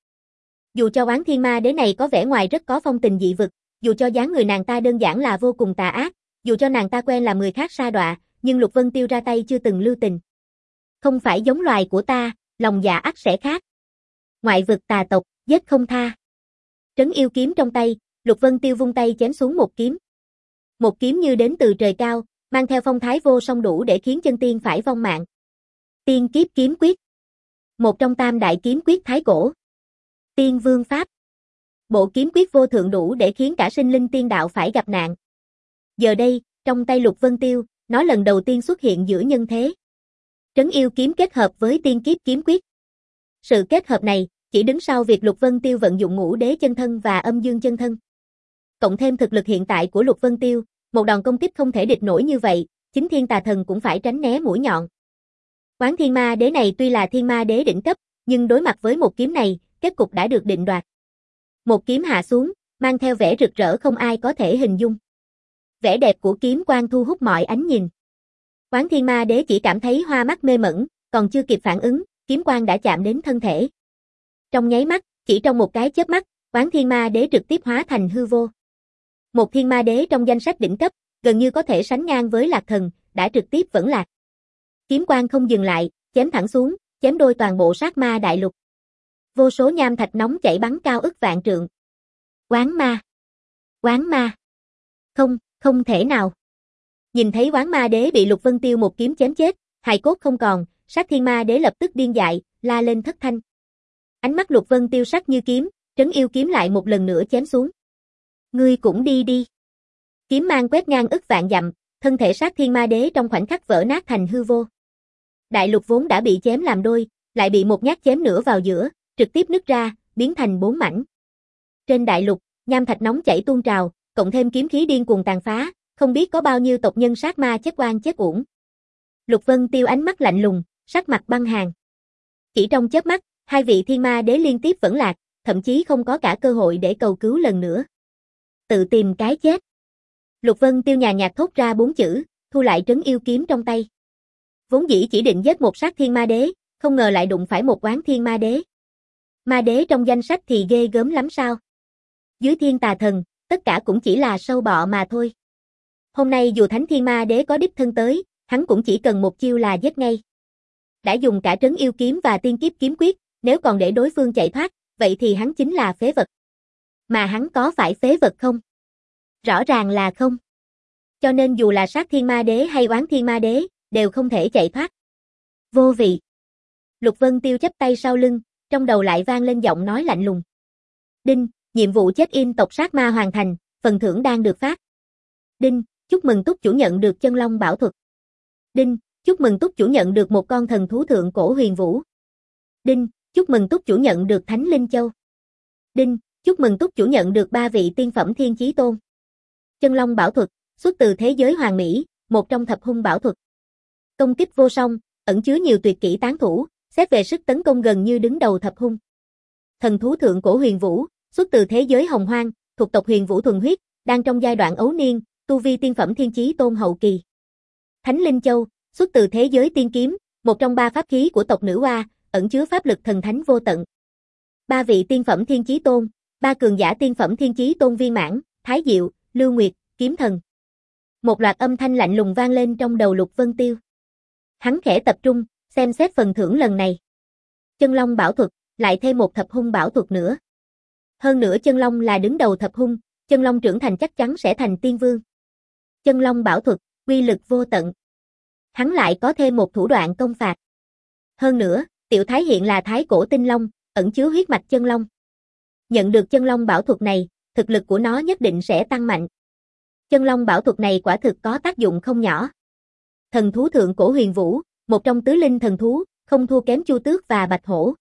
Dù cho Oán Thiên Ma Đế này có vẻ ngoài rất có phong tình dị vực, dù cho dáng người nàng ta đơn giản là vô cùng tà ác, dù cho nàng ta quen làm người khác sa đọa, nhưng Lục Vân Tiêu ra tay chưa từng lưu tình. Không phải giống loài của ta, lòng dạ ắt sẽ khác. Ngoại vực tà tộc, giết không tha. Trấn yêu kiếm trong tay, Lục Vân Tiêu vung tay chém xuống một kiếm. Một kiếm như đến từ trời cao, mang theo phong thái vô song đủ để khiến chân tiên phải vong mạng. Tiên kiếp kiếm quyết. Một trong tam đại kiếm quyết thái cổ. Tiên vương pháp. Bộ kiếm quyết vô thượng đủ để khiến cả sinh linh tiên đạo phải gặp nạn. Giờ đây, trong tay Lục Vân Tiêu, nó lần đầu tiên xuất hiện giữa nhân thế. Trấn yêu kiếm kết hợp với tiên kiếp kiếm quyết. Sự kết hợp này, chỉ đứng sau việc Lục Vân Tiêu vận dụng ngũ đế chân thân và âm dương chân thân. Cộng thêm thực lực hiện tại của Lục Vân Tiêu, một đòn công kích không thể địch nổi như vậy, chính thiên tà thần cũng phải tránh né mũi nhọn. Oán Thiên Ma Đế này tuy là thiên ma đế đỉnh cấp, nhưng đối mặt với một kiếm này, kết cục đã được định đoạt. Một kiếm hạ xuống, mang theo vẻ rực rỡ không ai có thể hình dung. Vẻ đẹp của kiếm quang thu hút mọi ánh nhìn. Oán Thiên Ma Đế chỉ cảm thấy hoa mắt mê mẩn, còn chưa kịp phản ứng, kiếm quang đã chạm đến thân thể. Trong nháy mắt, chỉ trong một cái chớp mắt, Oán Thiên Ma Đế trực tiếp hóa thành hư vô. Một thiên ma đế trong danh sách đỉnh cấp, gần như có thể sánh ngang với Lạc Thần, đã trực tiếp vẫn lạc. Kiếm quang không dừng lại, chém thẳng xuống, chém đôi toàn bộ sát ma đại lục. Vô số nham thạch nóng chảy bắn cao ức vạn trượng. Oán ma. Oán ma. Không, không thể nào. Nhìn thấy Oán Ma Đế bị Lục Vân Tiêu một kiếm chém chết, hài cốt không còn, Sát Thiên Ma Đế lập tức điên dại, la lên thất thanh. Ánh mắt Lục Vân Tiêu sắc như kiếm, trấn yêu kiếm lại một lần nữa chém xuống. Ngươi cũng đi đi. Kiếm mang quét ngang ức vạn dặm, thân thể Sát Thiên Ma Đế trong khoảnh khắc vỡ nát thành hư vô. Đại lục vốn đã bị chém làm đôi, lại bị một nhát chém nữa vào giữa, trực tiếp nứt ra, biến thành bốn mảnh. Trên đại lục, nham thạch nóng chảy tuôn trào, cộng thêm kiếm khí điên cuồng tàn phá, không biết có bao nhiêu tộc nhân sát ma chết oan chết uổng. Lục Vân Tiêu ánh mắt lạnh lùng, sắc mặt băng hàn. Chỉ trong chớp mắt, hai vị thiên ma đế liên tiếp vẫn lạc, thậm chí không có cả cơ hội để cầu cứu lần nữa. Tự tìm cái chết. Lục Vân Tiêu nhàn nhạt thốt ra bốn chữ, thu lại trấn yêu kiếm trong tay. Vốn dĩ chỉ định giết một sát thiên ma đế, không ngờ lại đụng phải một oán thiên ma đế. Ma đế trong danh sách thì ghê gớm lắm sao? Dưới thiên tà thần, tất cả cũng chỉ là sâu bọ mà thôi. Hôm nay dù thánh thiên ma đế có đích thân tới, hắn cũng chỉ cần một chiêu là giết ngay. Đã dùng cả trấn yêu kiếm và tiên kiếp kiếm quyết, nếu còn để đối phương chạy thoát, vậy thì hắn chính là phế vật. Mà hắn có phải phế vật không? Rõ ràng là không. Cho nên dù là sát thiên ma đế hay oán thiên ma đế, đều không thể chạy thoát. Vô vị. Lục Vân Tiêu chắp tay sau lưng, trong đầu lại vang lên giọng nói lạnh lùng. Đinh, nhiệm vụ check in tộc sát ma hoàn thành, phần thưởng đang được phát. Đinh, chúc mừng túc chủ nhận được chân long bảo thuật. Đinh, chúc mừng túc chủ nhận được một con thần thú thượng cổ huyền vũ. Đinh, chúc mừng túc chủ nhận được thánh linh châu. Đinh, Chúc mừng túc chủ nhận được ba vị tiên phẩm thiên chí tôn. Chân long bảo thuật, xuất từ thế giới hoàng mỹ, một trong thập hung bảo thuật. Công kích vô song, ẩn chứa nhiều tuyệt kỹ tán thủ, xét về sức tấn công gần như đứng đầu thập hung. Thần thú thượng cổ huyền vũ, xuất từ thế giới hồng hoang, thuộc tộc huyền vũ thuần huyết, đang trong giai đoạn ấu niên, tu vi tiên phẩm thiên chí tôn hậu kỳ. Thánh linh châu, xuất từ thế giới tiên kiếm, một trong ba pháp khí của tộc nữ hoa, ẩn chứa pháp lực thần thánh vô tận. Ba vị tiên phẩm thiên chí tôn, ba cường giả tiên phẩm thiên chí tôn viên mãn, Thái Diệu, Lưu Nguyệt, Kiếm Thần. Một loạt âm thanh lạnh lùng vang lên trong đầu Lục Vân Tiêu. Hắn khẽ tập trung, xem xét phần thưởng lần này. Chân long bảo thuật, lại thêm một thập hung bảo thuật nữa. Hơn nữa chân long là đứng đầu thập hung, chân long trưởng thành chắc chắn sẽ thành tiên vương. Chân long bảo thuật, uy lực vô tận. Hắn lại có thêm một thủ đoạn công phạt. Hơn nữa, tiểu thái hiện là thái cổ tinh long, ẩn chứa huyết mạch chân long. Nhận được chân long bảo thuật này, thực lực của nó nhất định sẽ tăng mạnh. Chân long bảo thuật này quả thực có tác dụng không nhỏ. Thần thú thượng cổ huyền vũ, một trong tứ linh thần thú, không thua kém Chu Tước và Bạch Hổ.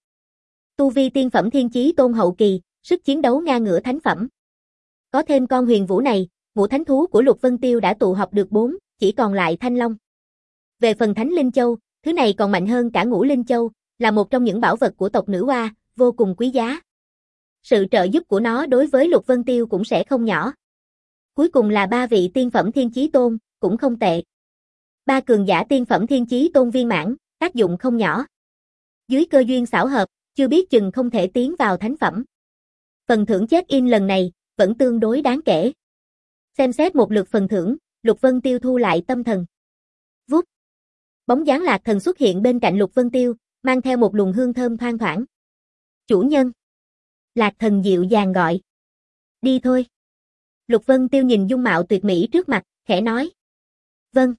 Tu vi tiên phẩm thiên chí tôn hậu kỳ, sức chiến đấu ngang ngửa thánh phẩm. Có thêm con huyền vũ này, ngũ thánh thú của Lục Vân Tiêu đã tụ họp được bốn, chỉ còn lại thanh long. Về phần thánh linh châu, thứ này còn mạnh hơn cả ngũ linh châu, là một trong những bảo vật của tộc nữ hoa, vô cùng quý giá. Sự trợ giúp của nó đối với Lục Vân Tiêu cũng sẽ không nhỏ. Cuối cùng là ba vị tiên phẩm thiên chí tôn, cũng không tệ. Ba cường giả tiên phẩm thiên chí tôn viên mãn, tác dụng không nhỏ. Dưới cơ duyên xảo hợp, chưa biết chừng không thể tiến vào thánh phẩm. Phần thưởng check-in lần này, vẫn tương đối đáng kể. Xem xét một lượt phần thưởng, Lục Vân Tiêu thu lại tâm thần. Vút. Bóng dáng Lạc Thần xuất hiện bên cạnh Lục Vân Tiêu, mang theo một luồng hương thơm thoang thoảng. Chủ nhân. Lạc Thần dịu dàng gọi. Đi thôi. Lục Vân Tiêu nhìn dung mạo tuyệt mỹ trước mặt, khẽ nói. Vâng.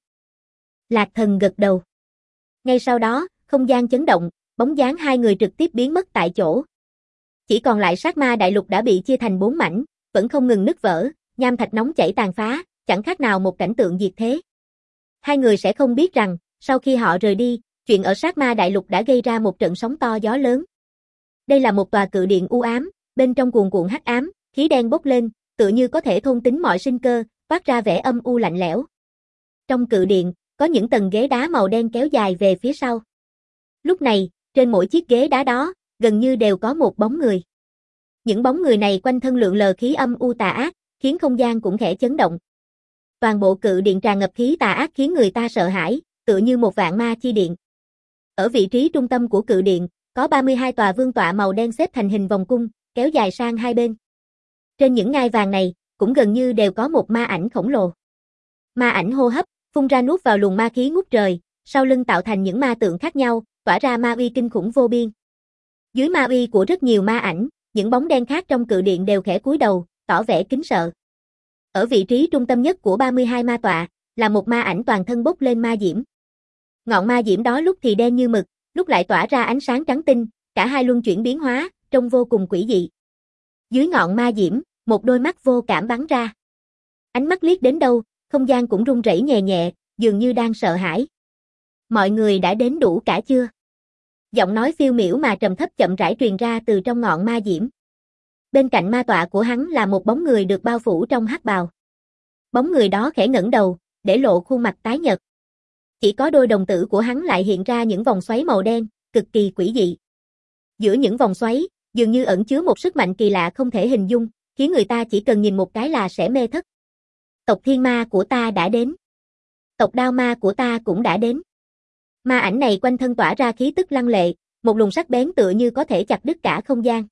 Lạc Thần gật đầu. Ngay sau đó, không gian chấn động, bóng dáng hai người trực tiếp biến mất tại chỗ. Chỉ còn lại sát ma đại lục đã bị chia thành bốn mảnh, vẫn không ngừng nứt vỡ, nham thạch nóng chảy tàn phá, chẳng khác nào một cảnh tượng diệt thế. Hai người sẽ không biết rằng, sau khi họ rời đi, chuyện ở sát ma đại lục đã gây ra một trận sóng to gió lớn. Đây là một tòa cự điện u ám, bên trong cuồn cuộn hắc ám, khí đen bốc lên, tựa như có thể thôn tính mọi sinh cơ, toát ra vẻ âm u lạnh lẽo. Trong cự điện, có những tầng ghế đá màu đen kéo dài về phía sau. Lúc này, trên mỗi chiếc ghế đá đó, gần như đều có một bóng người. Những bóng người này quanh thân lượn lờ khí âm u tà ác, khiến không gian cũng khẽ chấn động. Toàn bộ cự điện tràn ngập khí tà ác khiến người ta sợ hãi, tựa như một vạn ma chi điện. Ở vị trí trung tâm của cự điện, có ba mươi hai tòa vương tọa màu đen xếp thành hình vòng cung, kéo dài sang hai bên. Trên những ngai vàng này, cũng gần như đều có một ma ảnh khổng lồ. Ma ảnh hô hấp, phun ra nuốt vào luồng ma khí ngút trời, sau lưng tạo thành những ma tượng khác nhau, tỏa ra ma uy kinh khủng vô biên. Dưới ma uy của rất nhiều ma ảnh, những bóng đen khác trong cự điện đều khẽ cúi đầu, tỏ vẻ kính sợ. Ở vị trí trung tâm nhất của ba mươi hai ma tọa, là một ma ảnh toàn thân bốc lên ma diễm. Ngọn ma diễm đó lúc thì đen như mực, lúc lại tỏa ra ánh sáng trắng tinh, cả hai luân chuyển biến hóa, trông vô cùng quỷ dị. Dưới ngọn ma diễm, một đôi mắt vô cảm bắn ra. Ánh mắt liếc đến đâu, không gian cũng rung rẩy nhẹ nhẹ, dường như đang sợ hãi. Mọi người đã đến đủ cả chưa? Giọng nói phiêu miểu mà trầm thấp chậm rãi truyền ra từ trong ngọn ma diễm. Bên cạnh ma tọa của hắn là một bóng người được bao phủ trong hắc bào. Bóng người đó khẽ ngẩng đầu, để lộ khuôn mặt tái nhợt. Chỉ có đôi đồng tử của hắn lại hiện ra những vòng xoáy màu đen, cực kỳ quỷ dị. Giữa những vòng xoáy, dường như ẩn chứa một sức mạnh kỳ lạ không thể hình dung, khiến người ta chỉ cần nhìn một cái là sẽ mê thất. Tộc thiên ma của ta đã đến. Tộc đao ma của ta cũng đã đến. Ma ảnh này quanh thân tỏa ra khí tức lăng lệ, một luồng sắc bén tựa như có thể chặt đứt cả không gian.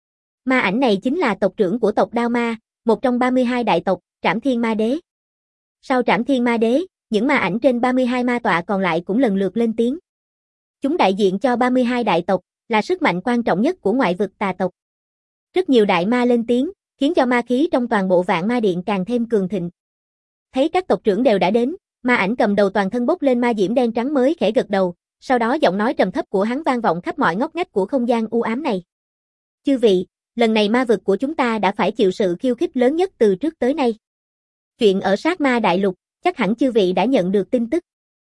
Ma ảnh này chính là tộc trưởng của tộc đao ma, một trong ba mươi hai đại tộc, Trảm Thiên Ma Đế. Sau Trảm Thiên Ma Đế, những ma ảnh trên ba mươi hai ma tọa còn lại cũng lần lượt lên tiếng. Chúng đại diện cho ba mươi hai đại tộc, là sức mạnh quan trọng nhất của ngoại vực tà tộc. Rất nhiều đại ma lên tiếng, khiến cho ma khí trong toàn bộ Vạn Ma Điện càng thêm cường thịnh. Thấy các tộc trưởng đều đã đến, ma ảnh cầm đầu toàn thân bốc lên ma diễm đen trắng mới khẽ gật đầu, sau đó giọng nói trầm thấp của hắn vang vọng khắp mọi ngóc ngách của không gian u ám này. Chư vị, lần này ma vực của chúng ta đã phải chịu sự khiêu khích lớn nhất từ trước tới nay. Chuyện ở sát ma đại lục, chắc hẳn chư vị đã nhận được tin tức.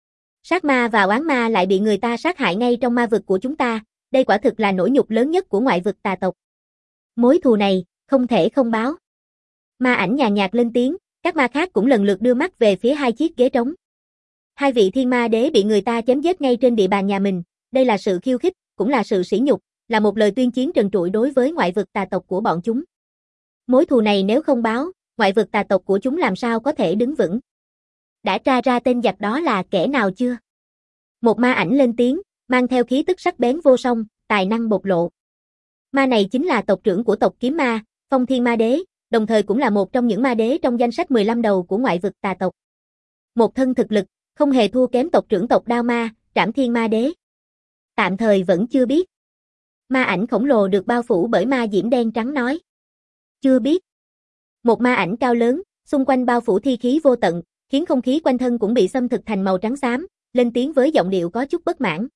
Sát ma và oán ma lại bị người ta sát hại ngay trong ma vực của chúng ta, đây quả thực là nỗi nhục lớn nhất của ngoại vực tà tộc. Mối thù này, Không thể không báo. Ma ảnh nhàn nhạt lên tiếng, các ma khác cũng lần lượt đưa mắt về phía hai chiếc ghế trống. Hai vị thiên ma đế bị người ta chém giết ngay trên địa bàn nhà mình, đây là sự khiêu khích, cũng là sự sỉ nhục, là một lời tuyên chiến trần trụi đối với ngoại vực tà tộc của bọn chúng. Mối thù này nếu không báo, ngoại vực tà tộc của chúng làm sao có thể đứng vững? Đã tra ra tên giặc đó là kẻ nào chưa? Một ma ảnh lên tiếng, mang theo khí tức sắc bén vô song, tài năng bộc lộ. Ma này chính là tộc trưởng của tộc Kiếm Ma, Phong Thiên Ma Đế, đồng thời cũng là một trong những ma đế trong danh sách mười lăm đầu của ngoại vực tà tộc. Một thân thực lực, không hề thua kém tộc trưởng tộc Đao Ma, Trảm Thiên Ma Đế. Tạm thời vẫn chưa biết. Ma ảnh khổng lồ được bao phủ bởi ma diễm đen trắng nói. Chưa biết. Một ma ảnh cao lớn, xung quanh bao phủ thi khí vô tận, khiến không khí quanh thân cũng bị xâm thực thành màu trắng xám, lên tiếng với giọng điệu có chút bất mãn.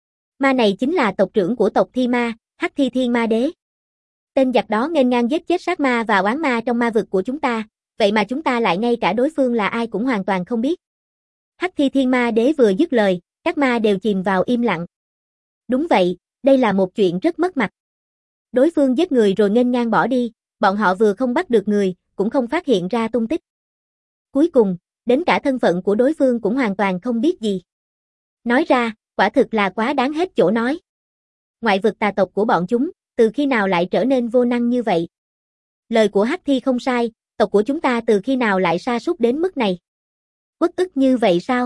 Ma này chính là tộc trưởng của tộc Thi Ma, Hắc Thi Thiên Ma Đế. Tên giặc đó nghênh ngang giết chết sát ma và oán ma trong ma vực của chúng ta, vậy mà chúng ta lại ngay cả đối phương là ai cũng hoàn toàn không biết. Hắc Thi Thiên Ma Đế vừa dứt lời, các ma đều chìm vào im lặng. Đúng vậy, đây là một chuyện rất mất mặt. Đối phương giết người rồi nghênh ngang bỏ đi, bọn họ vừa không bắt được người, cũng không phát hiện ra tung tích. Cuối cùng, đến cả thân phận của đối phương cũng hoàn toàn không biết gì. Nói ra, quả thực là quá đáng hết chỗ nói. Ngoại vực tà tộc của bọn chúng, từ khi nào lại trở nên vô năng như vậy? Lời của Hắc Thi không sai, tộc của chúng ta từ khi nào lại sa sút đến mức này? Uất ức như vậy sao?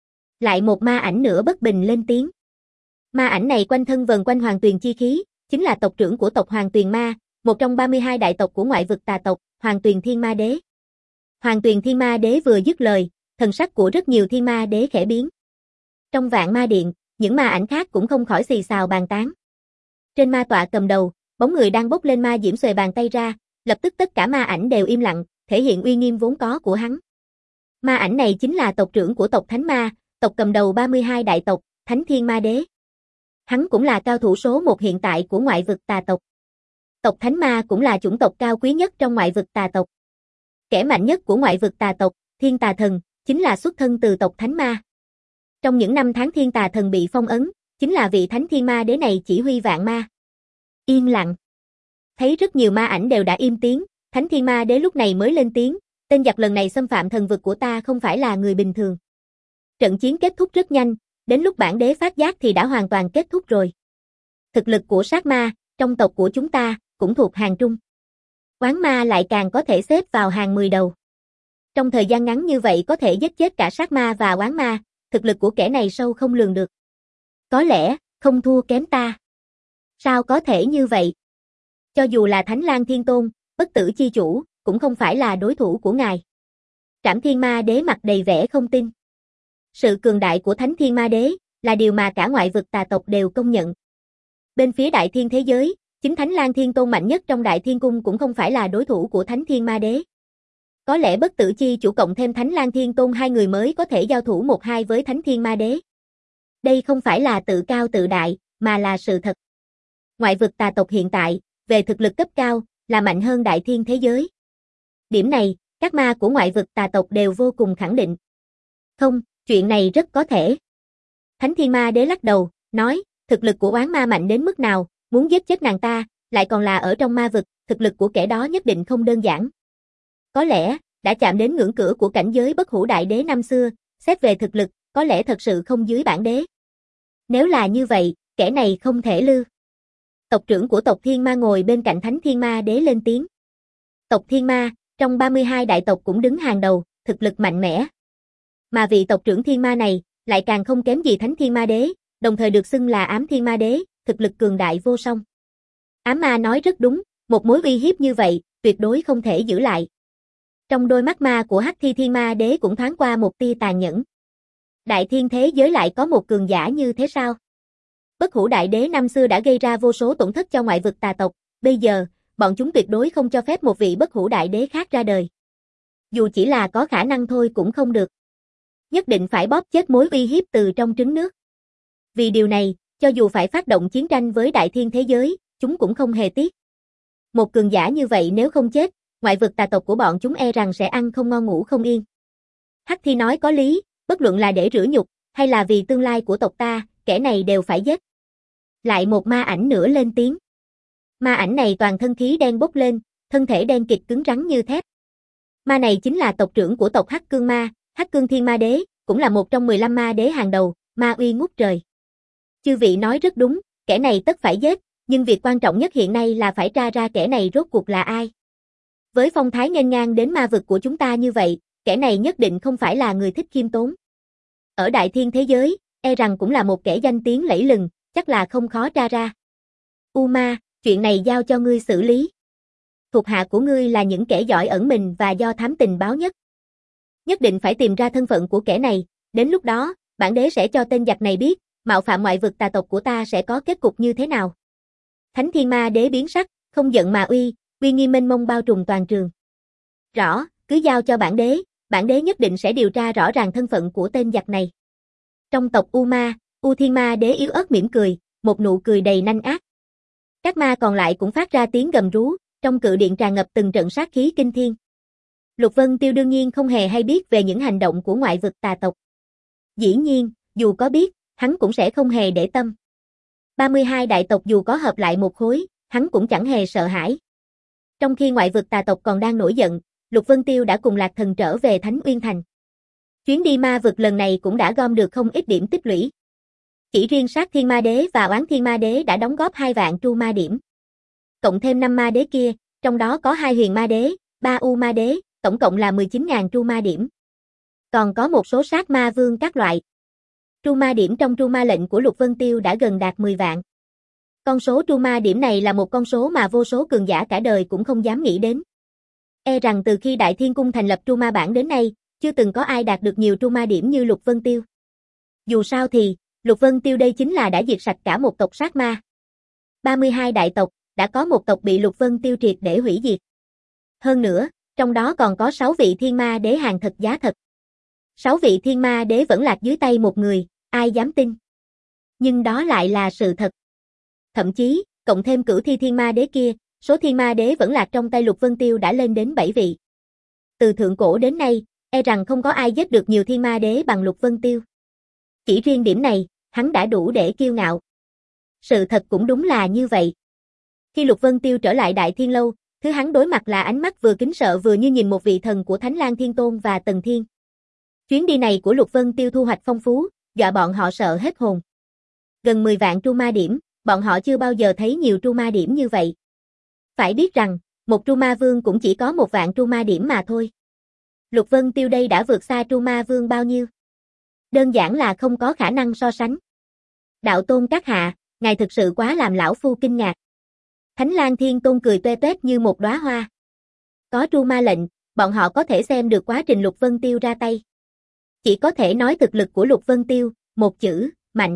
Lại một ma ảnh nữa bất bình lên tiếng. Ma ảnh này quanh thân vần quanh Hoàng Tuyền chi khí, chính là tộc trưởng của tộc Hoàng Tuyền Ma, một trong ba mươi hai đại tộc của ngoại vực tà tộc, Hoàng Tuyền Thiên Ma Đế. Hoàng Tuyền Thiên Ma Đế vừa dứt lời, thần sắc của rất nhiều thiên ma đế khẽ biến. Trong vạn ma điện, những ma ảnh khác cũng không khỏi xì xào bàn tán. Trên ma tọa cầm đầu, bóng người đang bốc lên ma diễm xuề bàn tay ra, lập tức tất cả ma ảnh đều im lặng, thể hiện uy nghiêm vốn có của hắn. Ma ảnh này chính là tộc trưởng của tộc Thánh Ma, tộc cầm đầu ba mươi hai đại tộc, Thánh Thiên Ma Đế. Hắn cũng là cao thủ số một hiện tại của ngoại vực tà tộc. Tộc Thánh Ma cũng là chủng tộc cao quý nhất trong ngoại vực tà tộc. Kẻ mạnh nhất của ngoại vực tà tộc, Thiên Tà Thần, chính là xuất thân từ tộc Thánh Ma. Trong những năm tháng Thiên Tà Thần bị phong ấn, chính là vị Thánh Thiên Ma Đế này chỉ huy vạn ma. Yên lặng. Thấy rất nhiều ma ảnh đều đã im tiếng, Thánh Thiên Ma Đế lúc này mới lên tiếng, tên giặc lần này xâm phạm thần vực của ta không phải là người bình thường. Trận chiến kết thúc rất nhanh, đến lúc bản đế phát giác thì đã hoàn toàn kết thúc rồi. Thực lực của sát ma, trong tộc của chúng ta, cũng thuộc hàng trung. Oán ma lại càng có thể xếp vào hàng mười đầu. Trong thời gian ngắn như vậy có thể giết chết cả sát ma và oán ma, thực lực của kẻ này sâu không lường được. Có lẽ, không thua kém ta. Sao có thể như vậy? Cho dù là Thánh Lang Thiên Tôn, bất tử chi chủ, cũng không phải là đối thủ của ngài. Trảm Thiên Ma Đế mặt đầy vẻ không tin. Sự cường đại của Thánh Thiên Ma Đế, là điều mà cả ngoại vực tà tộc đều công nhận. Bên phía Đại Thiên thế giới, chính Thánh Lang Thiên Tôn mạnh nhất trong Đại Thiên Cung cũng không phải là đối thủ của Thánh Thiên Ma Đế. Có lẽ bất tử chi chủ cộng thêm Thánh Lang Thiên Tôn hai người mới có thể giao thủ một hai với Thánh Thiên Ma Đế. Đây không phải là tự cao tự đại, mà là sự thật. Ngoại vực tà tộc hiện tại, về thực lực cấp cao, là mạnh hơn Đại Thiên thế giới. Điểm này, các ma của ngoại vực tà tộc đều vô cùng khẳng định. Không, chuyện này rất có thể. Thánh Thiên Ma Đế lắc đầu, nói, thực lực của oán ma mạnh đến mức nào, muốn giết chết nàng ta, lại còn là ở trong ma vực, thực lực của kẻ đó nhất định không đơn giản. Có lẽ, đã chạm đến ngưỡng cửa của cảnh giới bất hủ đại đế năm xưa, xét về thực lực, có lẽ thật sự không dưới bản đế. Nếu là như vậy, kẻ này không thể lư. Tộc trưởng của tộc Thiên Ma ngồi bên cạnh Thánh Thiên Ma Đế lên tiếng. Tộc Thiên Ma, trong ba mươi hai đại tộc cũng đứng hàng đầu, thực lực mạnh mẽ. Mà vị tộc trưởng Thiên Ma này, lại càng không kém gì Thánh Thiên Ma Đế, đồng thời được xưng là Ám Thiên Ma Đế, thực lực cường đại vô song. Ám Ma nói rất đúng, một mối uy hiếp như vậy, tuyệt đối không thể giữ lại. Trong đôi mắt ma của Hắc Thi Thiên Ma Đế cũng thoáng qua một tia tàn nhẫn. Đại Thiên thế giới lại có một cường giả như thế sao? Bất hủ đại đế năm xưa đã gây ra vô số tổn thất cho ngoại vực tà tộc, bây giờ, bọn chúng tuyệt đối không cho phép một vị bất hủ đại đế khác ra đời. Dù chỉ là có khả năng thôi cũng không được. Nhất định phải bóp chết mối uy hiếp từ trong trứng nước. Vì điều này, cho dù phải phát động chiến tranh với Đại Thiên thế giới, chúng cũng không hề tiếc. Một cường giả như vậy nếu không chết, ngoại vực tà tộc của bọn chúng e rằng sẽ ăn không ngon ngủ không yên. Hắc Thi nói có lý, bất luận là để rửa nhục, hay là vì tương lai của tộc ta, kẻ này đều phải giết. Lại một ma ảnh nữa lên tiếng. Ma ảnh này toàn thân khí đen bốc lên, thân thể đen kịt cứng rắn như thép. Ma này chính là tộc trưởng của tộc Hắc Cương Ma, Hắc Cương Thiên Ma Đế, cũng là một trong mười lăm ma đế hàng đầu, ma uy ngút trời. Chư vị nói rất đúng, kẻ này tất phải giết, nhưng việc quan trọng nhất hiện nay là phải tra ra kẻ này rốt cuộc là ai. Với phong thái nghênh ngang đến ma vực của chúng ta như vậy, kẻ này nhất định không phải là người thích khiêm tốn. Ở đại thiên thế giới, e rằng cũng là một kẻ danh tiếng lẫy lừng, chắc là không khó tra ra. U Ma, chuyện này giao cho ngươi xử lý. Thuộc hạ của ngươi là những kẻ giỏi ẩn mình và do thám tình báo nhất. Nhất định phải tìm ra thân phận của kẻ này, đến lúc đó, bản đế sẽ cho tên giặc này biết, mạo phạm ngoại vực tà tộc của ta sẽ có kết cục như thế nào. Thánh Thiên Ma Đế biến sắc, không giận mà uy, uy nghiêm mênh mông bao trùm toàn trường. Rõ, cứ giao cho bản đế, bản đế nhất định sẽ điều tra rõ ràng thân phận của tên giặc này. Trong tộc U Ma, U Thiên Ma Đế yếu ớt mỉm cười, một nụ cười đầy nanh ác. Các ma còn lại cũng phát ra tiếng gầm rú, trong cự điện tràn ngập từng trận sát khí kinh thiên. Lục Vân Tiêu đương nhiên không hề hay biết về những hành động của ngoại vực tà tộc. Dĩ nhiên, dù có biết, hắn cũng sẽ không hề để tâm. ba mươi hai đại tộc dù có hợp lại một khối, hắn cũng chẳng hề sợ hãi. Trong khi ngoại vực tà tộc còn đang nổi giận, Lục Vân Tiêu đã cùng Lạc Thần trở về Thánh Uyên Thành. Chuyến đi ma vực lần này cũng đã gom được không ít điểm tích lũy. Chỉ riêng Sát Thiên Ma Đế và Oán Thiên Ma Đế đã đóng góp hai vạn tru ma điểm. Cộng thêm năm ma đế kia, trong đó có hai Huyền Ma Đế, ba U Ma Đế, tổng cộng là mười chín nghìn tru ma điểm. Còn có một số sát ma vương các loại. Tru ma điểm trong tru ma lệnh của Lục Vân Tiêu đã gần đạt mười vạn. Con số tru ma điểm này là một con số mà vô số cường giả cả đời cũng không dám nghĩ đến. E rằng từ khi Đại Thiên Cung thành lập tru ma bản đến nay, chưa từng có ai đạt được nhiều tru ma điểm như Lục Vân Tiêu. Dù sao thì, Lục Vân Tiêu đây chính là đã diệt sạch cả một tộc sát ma. ba mươi hai đại tộc, đã có một tộc bị Lục Vân Tiêu triệt để hủy diệt. Hơn nữa, trong đó còn có sáu vị thiên ma đế hàng thật giá thật. sáu vị thiên ma đế vẫn lạc dưới tay một người, ai dám tin. Nhưng đó lại là sự thật. Thậm chí, cộng thêm cửu thi thiên ma đế kia, số thiên ma đế vẫn lạc trong tay Lục Vân Tiêu đã lên đến bảy vị. Từ thượng cổ đến nay, e rằng không có ai giết được nhiều thiên ma đế bằng Lục Vân Tiêu. Chỉ riêng điểm này, hắn đã đủ để kiêu ngạo. Sự thật cũng đúng là như vậy. Khi Lục Vân Tiêu trở lại Đại Thiên Lâu, thứ hắn đối mặt là ánh mắt vừa kính sợ vừa như nhìn một vị thần của Thánh Lang Thiên Tôn và Tần Thiên. Chuyến đi này của Lục Vân Tiêu thu hoạch phong phú, dọa bọn họ sợ hết hồn. Gần mười vạn tru ma điểm, bọn họ chưa bao giờ thấy nhiều tru ma điểm như vậy. Phải biết rằng, một tru ma vương cũng chỉ có một vạn tru ma điểm mà thôi. Lục Vân Tiêu đây đã vượt xa tru ma vương bao nhiêu? Đơn giản là không có khả năng so sánh. Đạo Tôn các hạ, ngài thực sự quá làm lão phu kinh ngạc. Thánh Lang Thiên Tôn cười toe toét như một đóa hoa. Có tru ma lệnh, bọn họ có thể xem được quá trình Lục Vân Tiêu ra tay. Chỉ có thể nói thực lực của Lục Vân Tiêu, một chữ, mạnh.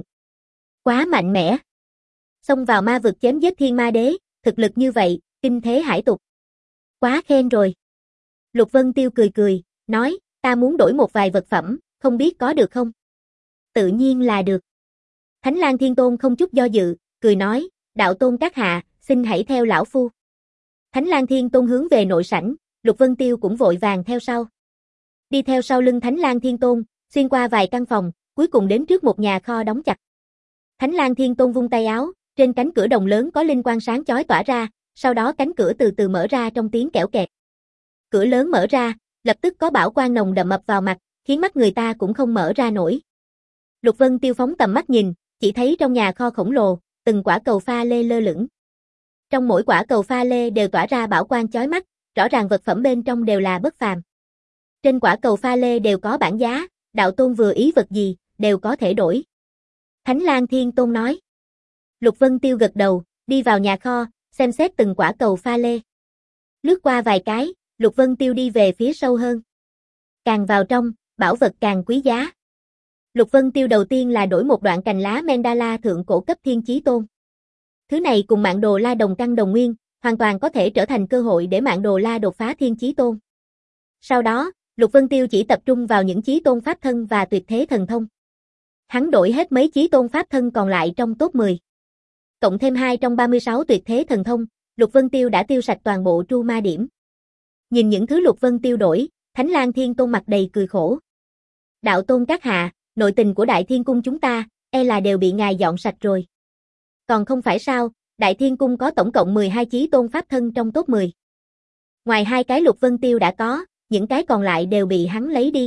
Quá mạnh mẽ. Xông vào ma vực chém giết thiên ma đế, thực lực như vậy, kinh thế hải tục. Quá khen rồi. Lục Vân Tiêu cười cười, nói, ta muốn đổi một vài vật phẩm, không biết có được không? Tự nhiên là được. Thánh Lang Thiên Tôn không chút do dự, cười nói, đạo tôn các hạ, xin hãy theo lão phu. Thánh Lang Thiên Tôn hướng về nội sảnh, Lục Vân Tiêu cũng vội vàng theo sau. Đi theo sau lưng Thánh Lang Thiên Tôn, xuyên qua vài căn phòng, cuối cùng đến trước một nhà kho đóng chặt. Thánh Lang Thiên Tôn vung tay áo, trên cánh cửa đồng lớn có linh quang sáng chói tỏa ra, sau đó cánh cửa từ từ mở ra trong tiếng kẽo kẹt. Cửa lớn mở ra, lập tức có bảo quang nồng đậm ập vào mặt, khiến mắt người ta cũng không mở ra nổi. Lục Vân Tiêu phóng tầm mắt nhìn, chỉ thấy trong nhà kho khổng lồ, từng quả cầu pha lê lơ lửng. Trong mỗi quả cầu pha lê đều tỏa ra bảo quang chói mắt, rõ ràng vật phẩm bên trong đều là bất phàm. Trên quả cầu pha lê đều có bảng giá, đạo tôn vừa ý vật gì, đều có thể đổi. Thánh Lang Thiên Tôn nói. Lục Vân Tiêu gật đầu, đi vào nhà kho, xem xét từng quả cầu pha lê. Lướt qua vài cái, Lục Vân Tiêu đi về phía sâu hơn. Càng vào trong, bảo vật càng quý giá. Lục Vân Tiêu đầu tiên là đổi một đoạn cành lá Mandala thượng cổ cấp Thiên Chí Tôn. Thứ này cùng Mạng Đồ La đồng căn đồng nguyên, hoàn toàn có thể trở thành cơ hội để Mạng Đồ La đột phá Thiên Chí Tôn. Sau đó, Lục Vân Tiêu chỉ tập trung vào những Chí Tôn pháp thân và tuyệt thế thần thông. Hắn đổi hết mấy Chí Tôn pháp thân còn lại trong top mười. Cộng thêm hai trong ba mươi sáu tuyệt thế thần thông, Lục Vân Tiêu đã tiêu sạch toàn bộ tru ma điểm. Nhìn những thứ Lục Vân Tiêu đổi, Thánh Lang Thiên Tôn mặt đầy cười khổ. Đạo tôn các hạ, nội tình của Đại Thiên Cung chúng ta, e là đều bị ngài dọn sạch rồi. Còn không phải sao, Đại Thiên Cung có tổng cộng mười hai Chí Tôn pháp thân trong top mười. Ngoài hai cái Lục Vân Tiêu đã có, những cái còn lại đều bị hắn lấy đi.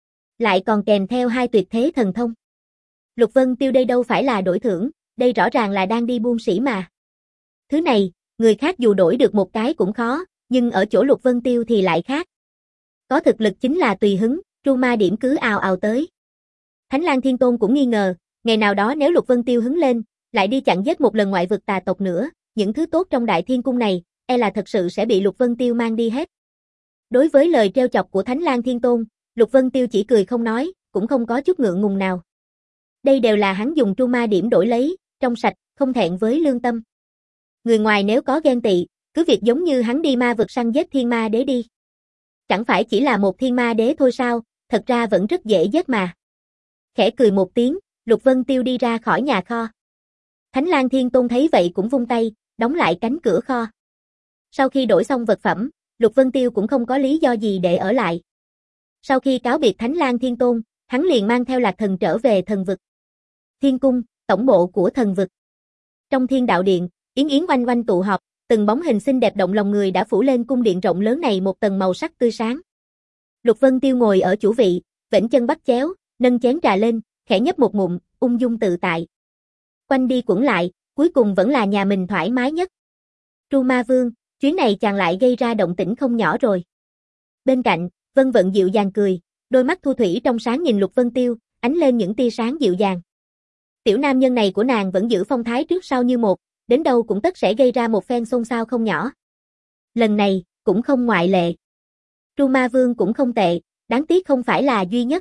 Lại còn kèm theo hai tuyệt thế thần thông. Lục Vân Tiêu đây đâu phải là đổi thưởng, đây rõ ràng là đang đi buôn sỉ mà. Thứ này, người khác dù đổi được một cái cũng khó, nhưng ở chỗ Lục Vân Tiêu thì lại khác. Có thực lực chính là tùy hứng, tru ma điểm cứ ào ào tới. Thánh Lang Thiên Tôn cũng nghi ngờ, ngày nào đó nếu Lục Vân Tiêu hứng lên, lại đi chặn giết một lần ngoại vực tà tộc nữa, những thứ tốt trong Đại Thiên Cung này, e là thật sự sẽ bị Lục Vân Tiêu mang đi hết. Đối với lời trêu chọc của Thánh Lang Thiên Tôn, Lục Vân Tiêu chỉ cười không nói, cũng không có chút ngượng ngùng nào. Đây đều là hắn dùng tru ma điểm đổi lấy, trong sạch, không thẹn với lương tâm. Người ngoài nếu có ghen tị, cứ việc giống như hắn đi ma vực săn giết thiên ma đế đi. Chẳng phải chỉ là một thiên ma đế thôi sao, thật ra vẫn rất dễ giết mà. Khẽ cười một tiếng, Lục Vân Tiêu đi ra khỏi nhà kho. Thánh Lang Thiên Tôn thấy vậy cũng vung tay, đóng lại cánh cửa kho. Sau khi đổi xong vật phẩm, Lục Vân Tiêu cũng không có lý do gì để ở lại. Sau khi cáo biệt Thánh Lang Thiên Tôn, hắn liền mang theo Lạc Thần trở về thần vực. Thiên Cung, tổng bộ của thần vực. Trong Thiên Đạo Điện, yến yến oanh oanh tụ họp, từng bóng hình xinh đẹp động lòng người đã phủ lên cung điện rộng lớn này một tầng màu sắc tươi sáng. Lục Vân Tiêu ngồi ở chủ vị, vểnh chân bắt chéo, nâng chén trà lên, khẽ nhấp một ngụm, ung dung tự tại. Quanh đi quẩn lại, cuối cùng vẫn là nhà mình thoải mái nhất. Tru Ma Vương, chuyến này chàng lại gây ra động tĩnh không nhỏ rồi. Bên cạnh, Vân Vận dịu dàng cười, đôi mắt thu thủy trong sáng nhìn Lục Vân Tiêu, ánh lên những tia sáng dịu dàng. Tiểu nam nhân này của nàng vẫn giữ phong thái trước sau như một, đến đâu cũng tất sẽ gây ra một phen xôn xao không nhỏ. Lần này, cũng không ngoại lệ. Tru Ma Vương cũng không tệ, đáng tiếc không phải là duy nhất.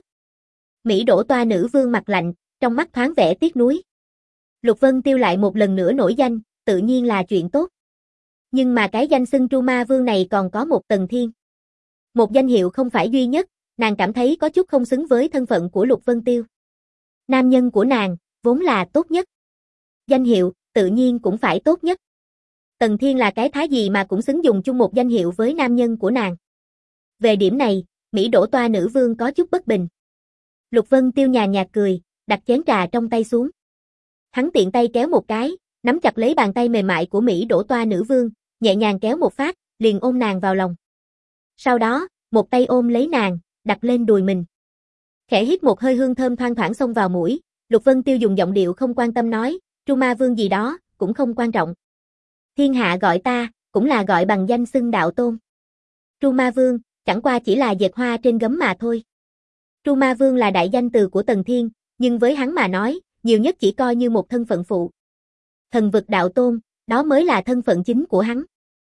Mỹ Đỗ Toa nữ vương mặt lạnh, trong mắt thoáng vẻ tiếc nuối. Lục Vân Tiêu lại một lần nữa nổi danh, tự nhiên là chuyện tốt. Nhưng mà cái danh xưng Tru Ma Vương này còn có một tầng thiên. Một danh hiệu không phải duy nhất, nàng cảm thấy có chút không xứng với thân phận của Lục Vân Tiêu. Nam nhân của nàng, vốn là tốt nhất. Danh hiệu, tự nhiên cũng phải tốt nhất. Tầng thiên là cái thái gì mà cũng xứng dùng chung một danh hiệu với nam nhân của nàng. Về điểm này, Mỹ Đỗ Toa nữ vương có chút bất bình. Lục Vân Tiêu nhàn nhạt cười, đặt chén trà trong tay xuống. Hắn tiện tay kéo một cái, nắm chặt lấy bàn tay mềm mại của Mỹ Đỗ Toa nữ vương, nhẹ nhàng kéo một phát, liền ôm nàng vào lòng. Sau đó, một tay ôm lấy nàng, đặt lên đùi mình. Khẽ hít một hơi hương thơm thoang thoảng xông vào mũi, Lục Vân Tiêu dùng giọng điệu không quan tâm nói, Tru Ma Vương gì đó, cũng không quan trọng. Thiên hạ gọi ta, cũng là gọi bằng danh xưng đạo tôn. Tru Ma Vương, chẳng qua chỉ là dệt hoa trên gấm mà thôi. Tru Ma Vương là đại danh từ của Tần Thiên, nhưng với hắn mà nói, nhiều nhất chỉ coi như một thân phận phụ. Thần vực đạo tôn, đó mới là thân phận chính của hắn.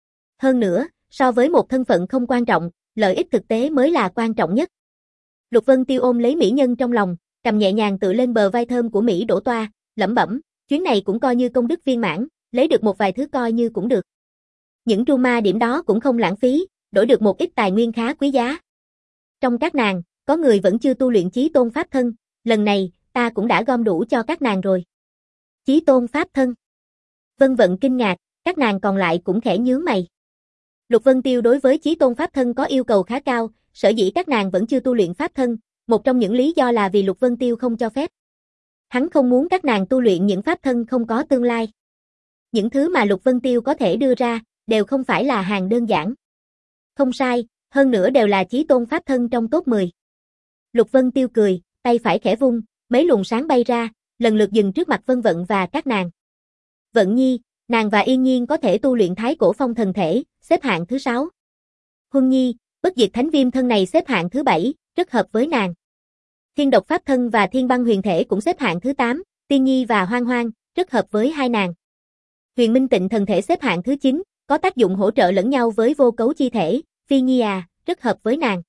Hơn nữa, so với một thân phận không quan trọng, lợi ích thực tế mới là quan trọng nhất. Lục Vân Tiêu ôm lấy mỹ nhân trong lòng, cầm nhẹ nhàng tựa lên bờ vai thơm của Mỹ Đỗ Toa, lẩm bẩm, chuyến này cũng coi như công đức viên mãn, lấy được một vài thứ coi như cũng được. Những tru ma điểm đó cũng không lãng phí, đổi được một ít tài nguyên khá quý giá. Trong các nàng, có người vẫn chưa tu luyện Chí Tôn Pháp Thân, lần này, ta cũng đã gom đủ cho các nàng rồi. Chí Tôn Pháp Thân. Vân Vận kinh ngạc, các nàng còn lại cũng khẽ nhướng mày. Lục Vân Tiêu đối với Chí Tôn Pháp Thân có yêu cầu khá cao, sở dĩ các nàng vẫn chưa tu luyện Pháp Thân, một trong những lý do là vì Lục Vân Tiêu không cho phép. Hắn không muốn các nàng tu luyện những Pháp Thân không có tương lai. Những thứ mà Lục Vân Tiêu có thể đưa ra, đều không phải là hàng đơn giản. Không sai, hơn nữa đều là Chí Tôn Pháp Thân trong top mười. Lục Vân Tiêu cười, tay phải khẽ vung, mấy luồng sáng bay ra, lần lượt dừng trước mặt Vân Vận và các nàng. Vận Nhi, nàng và Yên Nhiên có thể tu luyện Thái Cổ Phong thần thể, xếp hạng thứ sáu. Huân Nhi, Bất Diệt Thánh Viêm thân này xếp hạng thứ bảy, rất hợp với nàng. Thiên Độc Pháp thân và Thiên Băng Huyền thể cũng xếp hạng thứ tám, Tiên Nhi và Hoang Hoang, rất hợp với hai nàng. Huyền Minh Tịnh thần thể xếp hạng thứ chín, có tác dụng hỗ trợ lẫn nhau với vô cấu chi thể, Phi Nhi à, rất hợp với nàng.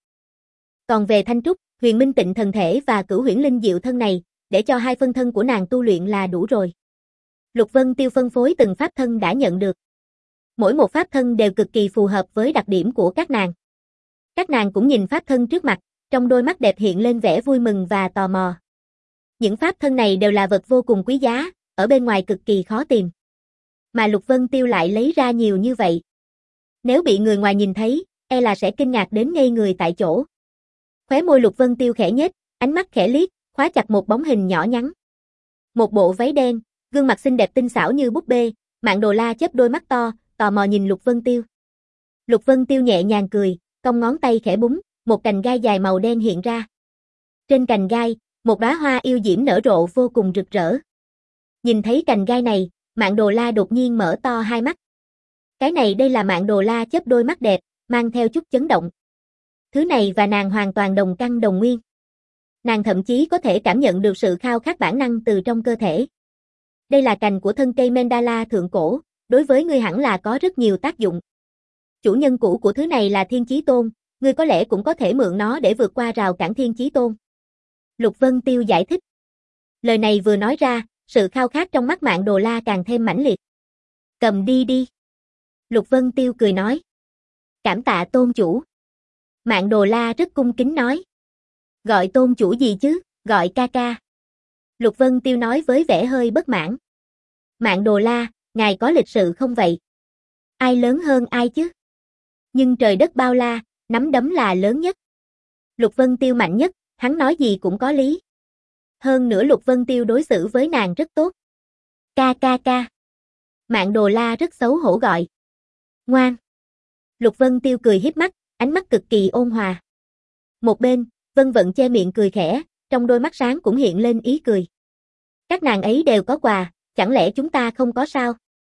Còn về Thanh Trúc, Huyền Minh Tịnh thần thể và Cửu Huyễn Linh Diệu thân này, để cho hai phân thân của nàng tu luyện là đủ rồi. Lục Vân Tiêu phân phối từng pháp thân đã nhận được. Mỗi một pháp thân đều cực kỳ phù hợp với đặc điểm của các nàng. Các nàng cũng nhìn pháp thân trước mặt, trong đôi mắt đẹp hiện lên vẻ vui mừng và tò mò. Những pháp thân này đều là vật vô cùng quý giá, ở bên ngoài cực kỳ khó tìm. Mà Lục Vân Tiêu lại lấy ra nhiều như vậy. Nếu bị người ngoài nhìn thấy, e là sẽ kinh ngạc đến ngây người tại chỗ. Khóe môi Lục Vân Tiêu khẽ nhếch, ánh mắt khẽ liếc, khóa chặt một bóng hình nhỏ nhắn. Một bộ váy đen, gương mặt xinh đẹp tinh xảo như búp bê, Mạn Đồ La chớp đôi mắt to, tò mò nhìn Lục Vân Tiêu. Lục Vân Tiêu nhẹ nhàng cười, cong ngón tay khẽ búng, một cành gai dài màu đen hiện ra. Trên cành gai, một đóa hoa yêu diễm nở rộ vô cùng rực rỡ. Nhìn thấy cành gai này, Mạn Đồ La đột nhiên mở to hai mắt. Cái này đây là Mạn Đồ La chớp đôi mắt đẹp, mang theo chút chấn động. Thứ này và nàng hoàn toàn đồng căn đồng nguyên. Nàng thậm chí có thể cảm nhận được sự khao khát bản năng từ trong cơ thể. Đây là cành của thân cây Mandala thượng cổ, đối với ngươi hẳn là có rất nhiều tác dụng. Chủ nhân cũ của thứ này là Thiên Chí Tôn, ngươi có lẽ cũng có thể mượn nó để vượt qua rào cản Thiên Chí Tôn. Lục Vân Tiêu giải thích. Lời này vừa nói ra, sự khao khát trong mắt Mạn Đồ La càng thêm mãnh liệt. Cầm đi đi. Lục Vân Tiêu cười nói. Cảm tạ tôn chủ. Mạn Đồ La rất cung kính nói. Gọi tôn chủ gì chứ, gọi ca ca. Lục Vân Tiêu nói với vẻ hơi bất mãn. Mạn Đồ La, ngài có lịch sự không vậy? Ai lớn hơn ai chứ? Nhưng trời đất bao la, nắm đấm là lớn nhất. Lục Vân Tiêu mạnh nhất, hắn nói gì cũng có lý. Hơn nữa Lục Vân Tiêu đối xử với nàng rất tốt. Ca ca ca. Mạn Đồ La rất xấu hổ gọi. Ngoan. Lục Vân Tiêu cười híp mắt, ánh mắt cực kỳ ôn hòa. Một bên, Vân Vận che miệng cười khẽ, trong đôi mắt sáng cũng hiện lên ý cười. Các nàng ấy đều có quà, chẳng lẽ chúng ta không có sao?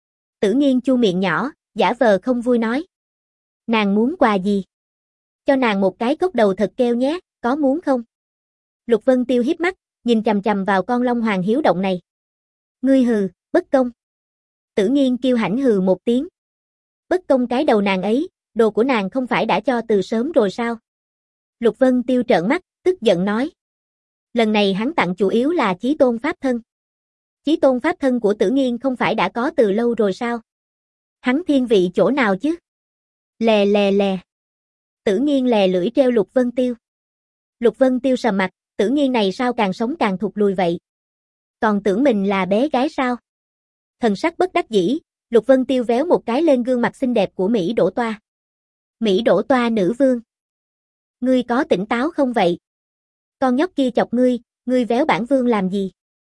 Tử Nghiên chu miệng nhỏ, giả vờ không vui nói. Nàng muốn quà gì? Cho nàng một cái cốc đầu thật keo nhé, có muốn không? Lục Vân Tiêu híp mắt, nhìn chằm chằm vào con Long Hoàng hiếu động này. Ngươi hừ, bất công. Tử Nghiên kêu hãnh hừ một tiếng. Bất công cái đầu nàng ấy, đồ của nàng không phải đã cho từ sớm rồi sao? Lục Vân Tiêu trợn mắt, tức giận nói. Lần này hắn tặng chủ yếu là Chí Tôn Pháp Thân. Chí Tôn Pháp Thân của Tử Nghiên không phải đã có từ lâu rồi sao? Hắn thiên vị chỗ nào chứ? Lè lè lè. Tử Nghiên lè lưỡi treo Lục Vân Tiêu. Lục Vân Tiêu sầm mặt, Tử Nghiên này sao càng sống càng thụt lùi vậy? Còn tưởng mình là bé gái sao? Thần sắc bất đắc dĩ, Lục Vân Tiêu véo một cái lên gương mặt xinh đẹp của Mỹ Đỗ Toa. Mỹ Đỗ Toa nữ vương. Ngươi có tỉnh táo không vậy? Con nhóc kia chọc ngươi, ngươi véo bản vương làm gì?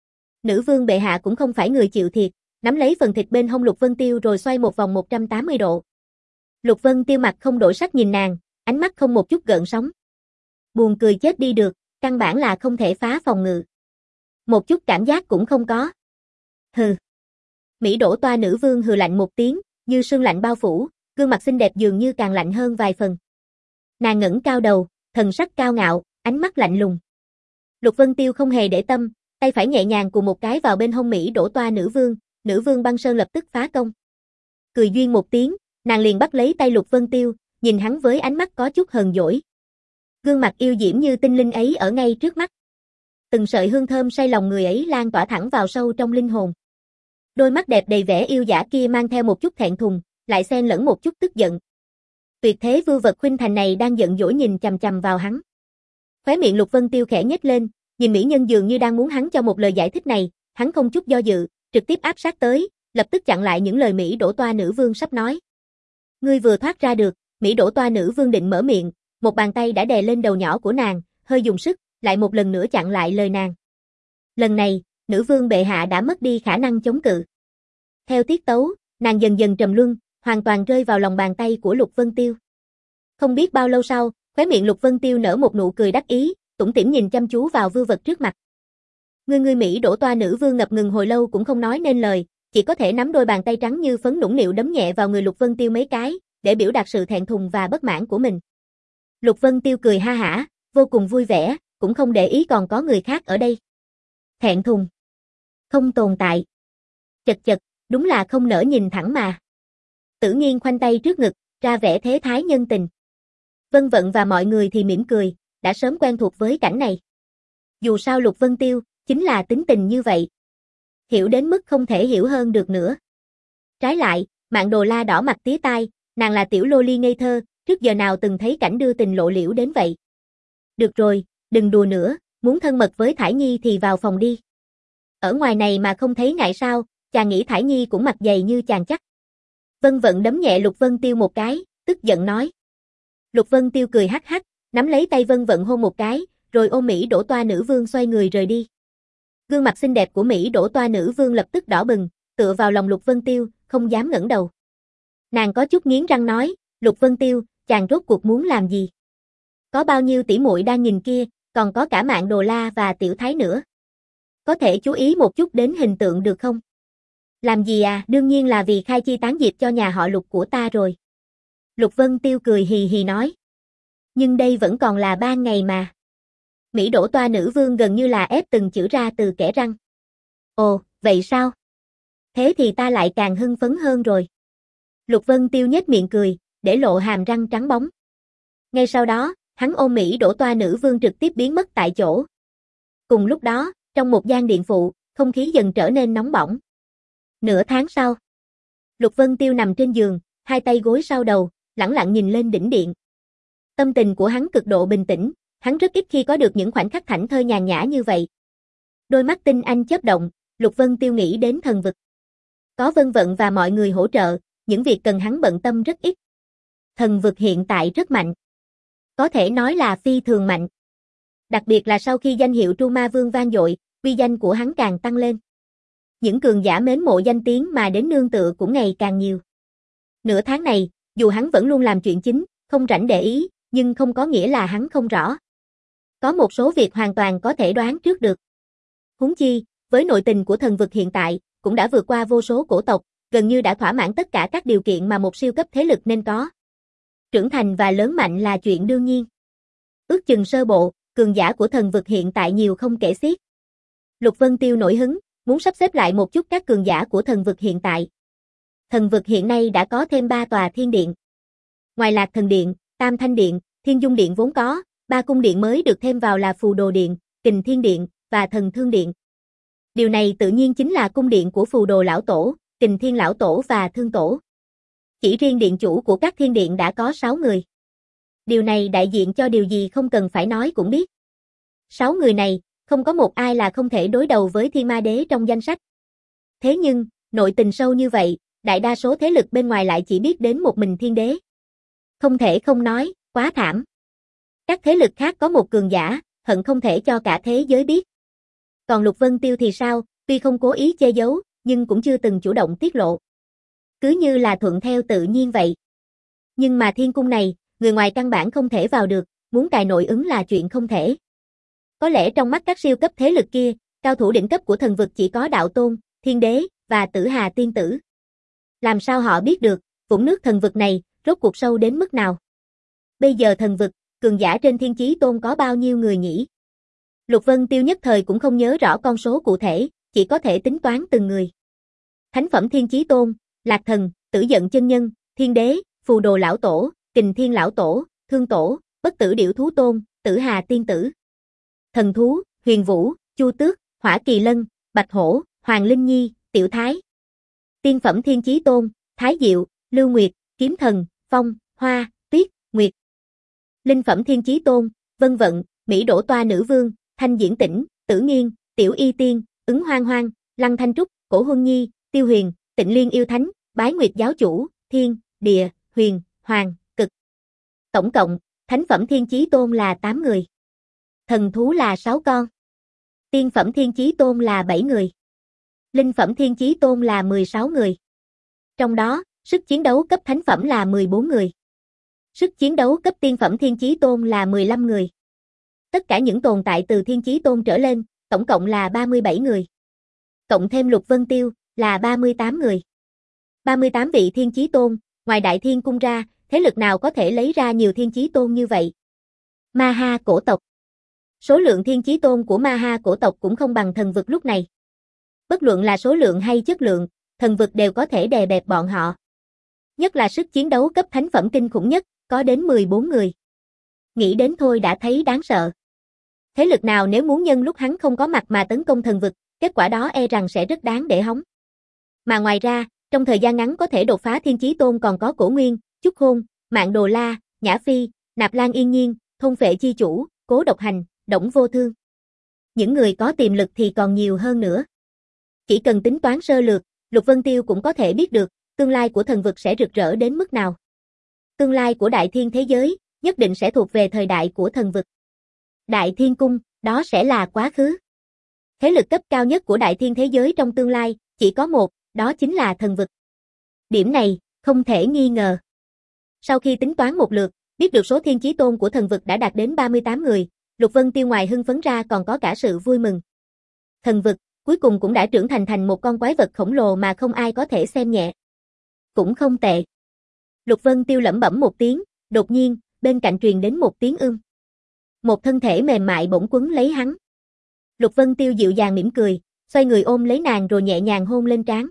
Nữ vương bệ hạ cũng không phải người chịu thiệt, nắm lấy phần thịt bên hông Lục Vân Tiêu rồi xoay một vòng một trăm tám mươi độ. Lục Vân Tiêu mặt không đổi sắc nhìn nàng, ánh mắt không một chút gợn sóng. Buồn cười chết đi được, căn bản là không thể phá phòng ngự. Một chút cảm giác cũng không có. Hừ. Mỹ Đỗ Toa nữ vương hừ lạnh một tiếng, như sương lạnh bao phủ, gương mặt xinh đẹp dường như càng lạnh hơn vài phần. Nàng ngẩng cao đầu, thần sắc cao ngạo, ánh mắt lạnh lùng. Lục Vân Tiêu không hề để tâm, tay phải nhẹ nhàng cùng một cái vào bên hông Mỹ Đỗ Toa nữ vương, nữ vương băng sơn lập tức phá công. Cười duyên một tiếng, nàng liền bắt lấy tay Lục Vân Tiêu, nhìn hắn với ánh mắt có chút hờn dỗi. Gương mặt yêu diễm như tinh linh ấy ở ngay trước mắt. Từng sợi hương thơm say lòng người ấy lan tỏa thẳng vào sâu trong linh hồn. Đôi mắt đẹp đầy vẻ yêu dã kia mang theo một chút thẹn thùng, lại xen lẫn một chút tức giận. Tuyệt thế vưu vật khuynh thành này đang giận dỗi nhìn chằm chằm vào hắn. Khóe miệng Lục Vân Tiêu khẽ nhếch lên, nhìn mỹ nhân dường như đang muốn hắn cho một lời giải thích này, hắn không chút do dự, trực tiếp áp sát tới, lập tức chặn lại những lời Mỹ Đỗ Toa nữ vương sắp nói. Ngươi vừa thoát ra được, Mỹ Đỗ Toa nữ vương định mở miệng, một bàn tay đã đè lên đầu nhỏ của nàng, hơi dùng sức, lại một lần nữa chặn lại lời nàng. Lần này, nữ vương bệ hạ đã mất đi khả năng chống cự. Theo tiết tấu, nàng dần dần trầm luân, hoàn toàn rơi vào lòng bàn tay của Lục Vân Tiêu. Không biết bao lâu sau, khóe miệng Lục Vân Tiêu nở một nụ cười đắc ý, tủm tỉm nhìn chăm chú vào vưu vật trước mặt. Ngươi ngươi Mỹ Đỗ Toa nữ vương ngập ngừng hồi lâu cũng không nói nên lời, chỉ có thể nắm đôi bàn tay trắng như phấn nũng nịu đấm nhẹ vào người Lục Vân Tiêu mấy cái, để biểu đạt sự thẹn thùng và bất mãn của mình. Lục Vân Tiêu cười ha hả, vô cùng vui vẻ, cũng không để ý còn có người khác ở đây. Thẹn thùng. Không tồn tại. Chật chật, đúng là không nỡ nhìn thẳng mà. Tử Nghiên khoanh tay trước ngực, ra vẻ thế thái nhân tình. Vân Vận và mọi người thì mỉm cười, đã sớm quen thuộc với cảnh này. Dù sao Lục Vân Tiêu, chính là tính tình như vậy. Hiểu đến mức không thể hiểu hơn được nữa. Trái lại, Mạn Đồ La đỏ mặt tía tai, nàng là tiểu lô ly ngây thơ, trước giờ nào từng thấy cảnh đưa tình lộ liễu đến vậy. Được rồi, đừng đùa nữa, muốn thân mật với Thải Nhi thì vào phòng đi. Ở ngoài này mà không thấy ngại sao, chàng nghĩ Thải Nhi cũng mặt dày như chàng chắc. Vân Vận đấm nhẹ Lục Vân Tiêu một cái, tức giận nói. Lục Vân Tiêu cười hắc hắc, nắm lấy tay Vân Vận hôn một cái, rồi ôm Mỹ Đỗ Toa nữ vương xoay người rời đi. Gương mặt xinh đẹp của Mỹ Đỗ Toa nữ vương lập tức đỏ bừng, tựa vào lòng Lục Vân Tiêu, không dám ngẩng đầu. Nàng có chút nghiến răng nói, Lục Vân Tiêu, chàng rốt cuộc muốn làm gì? Có bao nhiêu tỷ muội đang nhìn kia, còn có cả Mạng Đồ La và Tiểu Thái nữa. Có thể chú ý một chút đến hình tượng được không? Làm gì à, đương nhiên là vì khai chi tán diệp cho nhà họ Lục của ta rồi. Lục Vân Tiêu cười hì hì nói. Nhưng đây vẫn còn là ban ngày mà. Mỹ Đỗ Toa nữ vương gần như là ép từng chữ ra từ kẽ răng. Ồ, vậy sao? Thế thì ta lại càng hưng phấn hơn rồi. Lục Vân Tiêu nhếch miệng cười, để lộ hàm răng trắng bóng. Ngay sau đó, hắn ôm Mỹ Đỗ Toa nữ vương trực tiếp biến mất tại chỗ. Cùng lúc đó, trong một gian điện phụ, không khí dần trở nên nóng bỏng. Nửa tháng sau, Lục Vân Tiêu nằm trên giường, hai tay gối sau đầu, lẳng lặng nhìn lên đỉnh điện. Tâm tình của hắn cực độ bình tĩnh, hắn rất ít khi có được những khoảnh khắc thảnh thơi nhàn nhã như vậy. Đôi mắt tinh anh chớp động, Lục Vân Tiêu nghĩ đến thần vực. Có Vân Vận và mọi người hỗ trợ, những việc cần hắn bận tâm rất ít. Thần vực hiện tại rất mạnh. Có thể nói là phi thường mạnh. Đặc biệt là sau khi danh hiệu Tru Ma Vương vang dội, uy danh của hắn càng tăng lên. Những cường giả mến mộ danh tiếng mà đến nương tựa cũng ngày càng nhiều. Nửa tháng này, dù hắn vẫn luôn làm chuyện chính, không rảnh để ý, nhưng không có nghĩa là hắn không rõ. Có một số việc hoàn toàn có thể đoán trước được. Huống chi, với nội tình của thần vực hiện tại, cũng đã vượt qua vô số cổ tộc, gần như đã thỏa mãn tất cả các điều kiện mà một siêu cấp thế lực nên có. Trưởng thành và lớn mạnh là chuyện đương nhiên. Ước chừng sơ bộ, cường giả của thần vực hiện tại nhiều không kể xiết. Lục Vân Tiêu nổi hứng, muốn sắp xếp lại một chút các cường giả của thần vực hiện tại. Thần vực hiện nay đã có thêm ba tòa thiên điện. Ngoài Lạc Thần Điện, Tam Thanh Điện, Thiên Dung Điện vốn có, ba cung điện mới được thêm vào là Phù Đồ Điện, Kình Thiên Điện và Thần Thương Điện. Điều này tự nhiên chính là cung điện của Phù Đồ Lão Tổ, Kình Thiên Lão Tổ và Thương Tổ. Chỉ riêng điện chủ của các thiên điện đã có sáu người. Điều này đại diện cho điều gì không cần phải nói cũng biết. Sáu người này, không có một ai là không thể đối đầu với Thiên Ma Đế trong danh sách. Thế nhưng, nội tình sâu như vậy, đại đa số thế lực bên ngoài lại chỉ biết đến một mình Thiên Đế. Không thể không nói, quá thảm. Các thế lực khác có một cường giả, hận không thể cho cả thế giới biết. Còn Lục Vân Tiêu thì sao, tuy không cố ý che giấu, nhưng cũng chưa từng chủ động tiết lộ. Cứ như là thuận theo tự nhiên vậy. Nhưng mà thiên cung này, người ngoài căn bản không thể vào được, muốn cài nội ứng là chuyện không thể. Có lẽ trong mắt các siêu cấp thế lực kia, cao thủ đỉnh cấp của thần vực chỉ có Đạo Tôn, Thiên Đế và Tử Hà Tiên Tử. Làm sao họ biết được, vũng nước thần vực này, rốt cuộc sâu đến mức nào? Bây giờ thần vực, cường giả trên Thiên Chí Tôn có bao nhiêu người nhỉ? Lục Vân Tiêu nhất thời cũng không nhớ rõ con số cụ thể, chỉ có thể tính toán từng người. Thánh phẩm Thiên Chí Tôn, Lạc Thần, Tử Giận Chân Nhân, Thiên Đế, Phù Đồ Lão Tổ, Kình Thiên Lão Tổ, Thương Tổ, Bất Tử Điểu Thú Tôn, Tử Hà Tiên Tử. Thần thú, Huyền Vũ, Chu Tước, Hỏa Kỳ Lân, Bạch Hổ, Hoàng Linh Nhi, Tiểu Thái. Tiên phẩm Thiên Chí Tôn, Thái Diệu, Lưu Nguyệt, Kiếm Thần, Phong, Hoa, Tuyết, Nguyệt. Linh phẩm Thiên Chí Tôn, Vân Vận, Mỹ Đỗ Toa Nữ Vương, Thanh Diễn Tĩnh, Tử Nghiên, Tiểu Y Tiên, Ứng Hoang Hoang, Lăng Thanh Trúc, Cổ Huân Nhi, Tiêu Huyền, Tịnh Liên Yêu Thánh, Bái Nguyệt Giáo Chủ, Thiên, Địa, Huyền, Hoàng, Cực. Tổng cộng, thánh phẩm Thiên Chí Tôn là tám người. Thần thú là sáu con. Tiên phẩm Thiên Chí Tôn là bảy người. Linh phẩm Thiên Chí Tôn là mười sáu người. Trong đó, sức chiến đấu cấp thánh phẩm là mười bốn người. Sức chiến đấu cấp tiên phẩm Thiên Chí Tôn là mười lăm người. Tất cả những tồn tại từ Thiên Chí Tôn trở lên, tổng cộng là ba mươi bảy người. Cộng thêm Lục Vân Tiêu, là ba mươi tám người. ba mươi tám vị Thiên Chí Tôn, ngoài Đại Thiên Cung ra, thế lực nào có thể lấy ra nhiều Thiên Chí Tôn như vậy? Ma Ha cổ tộc. Số lượng Thiên Chí Tôn của Ma Ha cổ tộc cũng không bằng thần vực lúc này. Bất luận là số lượng hay chất lượng, thần vực đều có thể đè bẹp bọn họ. Nhất là sức chiến đấu cấp thánh phẩm kinh khủng nhất, có đến mười bốn người. Nghĩ đến thôi đã thấy đáng sợ. Thế lực nào nếu muốn nhân lúc hắn không có mặt mà tấn công thần vực, kết quả đó e rằng sẽ rất đáng để hóng. Mà ngoài ra, trong thời gian ngắn có thể đột phá Thiên Chí Tôn còn có Cổ Nguyên, Chúc Khôn, Mạng Đồ La, Nhã Phi, Nạp Lan Yên Nhiên, Thôn Phệ Chi Chủ, Cố Độc Hành, Đổng Vô Thương. Những người có tiềm lực thì còn nhiều hơn nữa. Chỉ cần tính toán sơ lược, Lục Vân Tiêu cũng có thể biết được, tương lai của thần vực sẽ rực rỡ đến mức nào. Tương lai của Đại Thiên thế giới, nhất định sẽ thuộc về thời đại của thần vực. Đại Thiên Cung, đó sẽ là quá khứ. Thế lực cấp cao nhất của Đại Thiên thế giới trong tương lai, chỉ có một, đó chính là thần vực. Điểm này, không thể nghi ngờ. Sau khi tính toán một lượt, biết được số thiên chí tôn của thần vực đã đạt đến ba mươi tám người, Lục Vân Tiêu ngoài hưng phấn ra còn có cả sự vui mừng. Thần vực, cuối cùng cũng đã trưởng thành thành một con quái vật khổng lồ mà không ai có thể xem nhẹ. Cũng không tệ. Lục Vân Tiêu lẩm bẩm một tiếng, đột nhiên, bên cạnh truyền đến một tiếng ưm. Một thân thể mềm mại bỗng quấn lấy hắn. Lục Vân Tiêu dịu dàng mỉm cười, xoay người ôm lấy nàng rồi nhẹ nhàng hôn lên trán.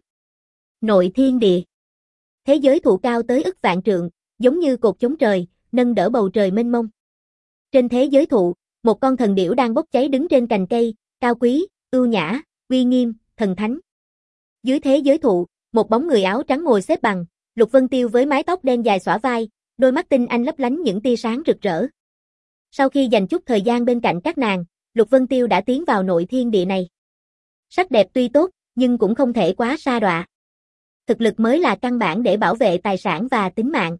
Nội thiên địa. Thế giới thụ cao tới ức vạn trượng, giống như cột chống trời, nâng đỡ bầu trời mênh mông. Trên thế giới thụ, một con thần điểu đang bốc cháy đứng trên cành cây, cao quý, ưu nhã, uy nghiêm, thần thánh. Dưới thế giới thụ, một bóng người áo trắng ngồi xếp bằng, Lục Vân Tiêu với mái tóc đen dài xõa vai, đôi mắt tinh anh lấp lánh những tia sáng rực rỡ. Sau khi dành chút thời gian bên cạnh các nàng, Lục Vân Tiêu đã tiến vào nội thiên địa này. Sắc đẹp tuy tốt, nhưng cũng không thể quá sa đọa. Thực lực mới là căn bản để bảo vệ tài sản và tính mạng.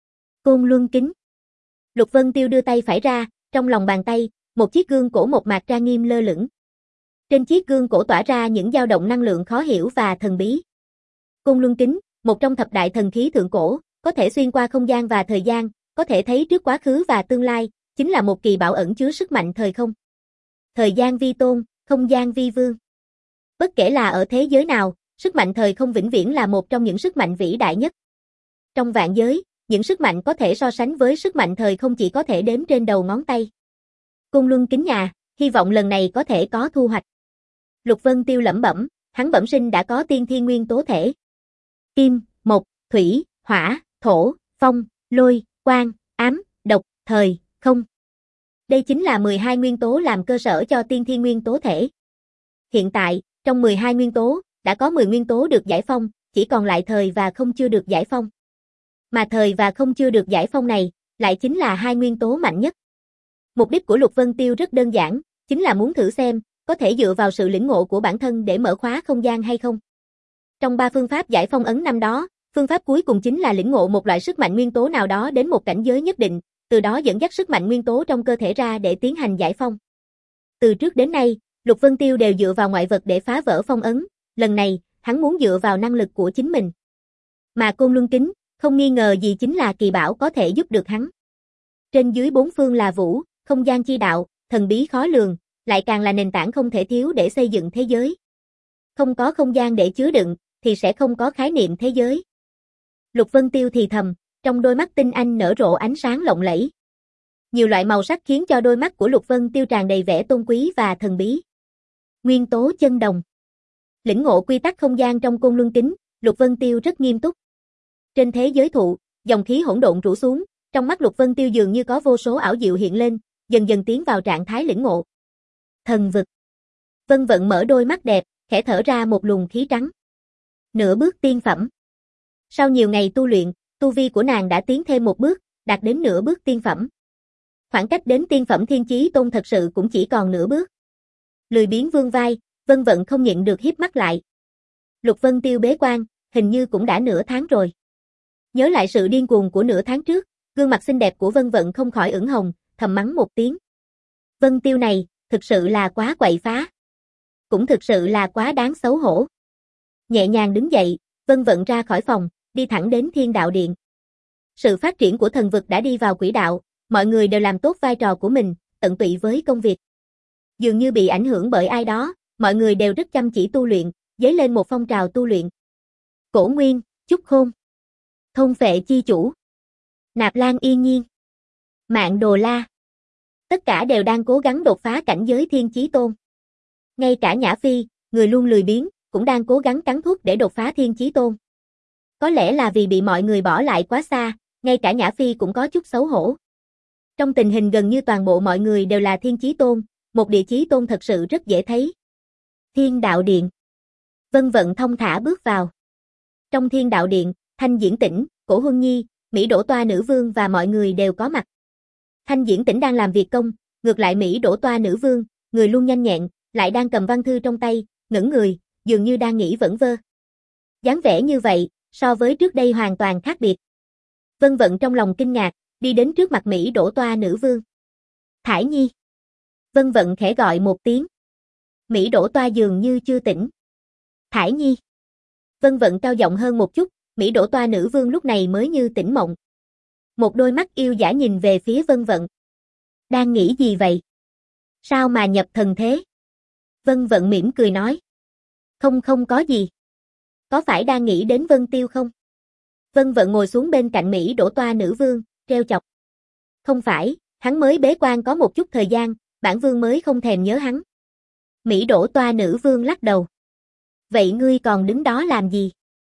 Côn Luân kính. Lục Vân Tiêu đưa tay phải ra, trong lòng bàn tay, một chiếc gương cổ một mạc trang nghiêm lơ lửng. Trên chiếc gương cổ tỏa ra những dao động năng lượng khó hiểu và thần bí. Côn Luân kính, một trong thập đại thần khí thượng cổ, có thể xuyên qua không gian và thời gian, có thể thấy trước quá khứ và tương lai, chính là một kỳ bảo ẩn chứa sức mạnh thời không. Thời gian vi tôn, không gian vi vương. Bất kể là ở thế giới nào, sức mạnh thời không vĩnh viễn là một trong những sức mạnh vĩ đại nhất. Trong vạn giới, những sức mạnh có thể so sánh với sức mạnh thời không chỉ có thể đếm trên đầu ngón tay. Côn Luân kính nhà, hy vọng lần này có thể có thu hoạch. Lục Vân Tiêu lẩm bẩm, hắn bẩm sinh đã có tiên thiên nguyên tố thể. Kim, mộc, thủy, hỏa, thổ, phong, lôi, quang, ám, độc, thời, không. Đây chính là mười hai nguyên tố làm cơ sở cho tiên thiên nguyên tố thể. Hiện tại, trong mười hai nguyên tố, đã có mười nguyên tố được giải phong, chỉ còn lại thời và không chưa được giải phong. Mà thời và không chưa được giải phong này, lại chính là hai nguyên tố mạnh nhất. Mục đích của Lục Vân Tiêu rất đơn giản, chính là muốn thử xem, có thể dựa vào sự lĩnh ngộ của bản thân để mở khóa không gian hay không. Trong ba phương pháp giải phong ấn năm đó, phương pháp cuối cùng chính là lĩnh ngộ một loại sức mạnh nguyên tố nào đó đến một cảnh giới nhất định, từ đó dẫn dắt sức mạnh nguyên tố trong cơ thể ra để tiến hành giải phong. Từ trước đến nay, Lục Vân Tiêu đều dựa vào ngoại vật để phá vỡ phong ấn, lần này, hắn muốn dựa vào năng lực của chính mình. Mà Côn Luân kính, không nghi ngờ gì chính là kỳ bảo có thể giúp được hắn. Trên dưới bốn phương là vũ, không gian chi đạo, thần bí khó lường, lại càng là nền tảng không thể thiếu để xây dựng thế giới. Không có không gian để chứa đựng, thì sẽ không có khái niệm thế giới. Lục Vân Tiêu thì thầm, trong đôi mắt tinh anh nở rộ ánh sáng lộng lẫy. Nhiều loại màu sắc khiến cho đôi mắt của Lục Vân Tiêu tràn đầy vẻ tôn quý và thần bí. Nguyên tố chân đồng. Lĩnh ngộ quy tắc không gian trong Côn Luân kính, Lục Vân Tiêu rất nghiêm túc. Trên thế giới thụ, dòng khí hỗn độn rủ xuống, trong mắt Lục Vân Tiêu dường như có vô số ảo diệu hiện lên, dần dần tiến vào trạng thái lĩnh ngộ. Thần vực. Vân Vận mở đôi mắt đẹp, khẽ thở ra một luồng khí trắng. Nửa bước tiên phẩm. Sau nhiều ngày tu luyện, tu vi của nàng đã tiến thêm một bước, đạt đến nửa bước tiên phẩm. Khoảng cách đến tiên phẩm thiên chí tôn thật sự cũng chỉ còn nửa bước. Lười biếng vương vai, Vân Vận không nhịn được híp mắt lại. Lục Vân Tiêu bế quan, hình như cũng đã nửa tháng rồi. Nhớ lại sự điên cuồng của nửa tháng trước, gương mặt xinh đẹp của Vân Vận không khỏi ửng hồng, thầm mắng một tiếng. Vân Tiêu này, thực sự là quá quậy phá. Cũng thực sự là quá đáng xấu hổ. Nhẹ nhàng đứng dậy, Vân Vận ra khỏi phòng, đi thẳng đến Thiên Đạo Điện. Sự phát triển của thần vực đã đi vào quỹ đạo, mọi người đều làm tốt vai trò của mình, tận tụy với công việc. Dường như bị ảnh hưởng bởi ai đó, mọi người đều rất chăm chỉ tu luyện, dấy lên một phong trào tu luyện. Cổ Nguyên, Chúc Khôn, Thôn Phệ Chi Chủ, Nạp Lan Yên Nhiên, Mạng Đồ La. Tất cả đều đang cố gắng đột phá cảnh giới thiên chí tôn. Ngay cả Nhã Phi, người luôn lười biếng, cũng đang cố gắng cắn thuốc để đột phá thiên chí tôn. Có lẽ là vì bị mọi người bỏ lại quá xa, ngay cả Nhã Phi cũng có chút xấu hổ. Trong tình hình gần như toàn bộ mọi người đều là thiên chí tôn, một địa chí tôn thật sự rất dễ thấy. Thiên Đạo Điện. Vân Vận thông thả bước vào. Trong Thiên Đạo Điện, Thanh Diễn Tĩnh, Cổ Huân Nhi, Mỹ Đỗ Toa nữ vương và mọi người đều có mặt. Thanh Diễn Tĩnh đang làm việc công, ngược lại Mỹ Đỗ Toa nữ vương, người luôn nhanh nhẹn, lại đang cầm văn thư trong tay, ngẩng người, dường như đang nghĩ vẩn vơ. Dáng vẻ như vậy, so với trước đây hoàn toàn khác biệt. Vân Vận trong lòng kinh ngạc, đi đến trước mặt Mỹ Đỗ Toa nữ vương. Thải Nhi. Vân Vận khẽ gọi một tiếng. Mỹ Đỗ Toa dường như chưa tỉnh. Thải Nhi. Vân Vận cao giọng hơn một chút, Mỹ Đỗ Toa nữ vương lúc này mới như tỉnh mộng. Một đôi mắt yêu dã nhìn về phía Vân Vận. Đang nghĩ gì vậy? Sao mà nhập thần thế? Vân Vận mỉm cười nói. Không không có gì. Có phải đang nghĩ đến Vân Tiêu không? Vân Vận ngồi xuống bên cạnh Mỹ Đỗ Toa nữ vương, trêu chọc. Không phải, hắn mới bế quan có một chút thời gian, bản vương mới không thèm nhớ hắn. Mỹ Đỗ Toa nữ vương lắc đầu. Vậy ngươi còn đứng đó làm gì?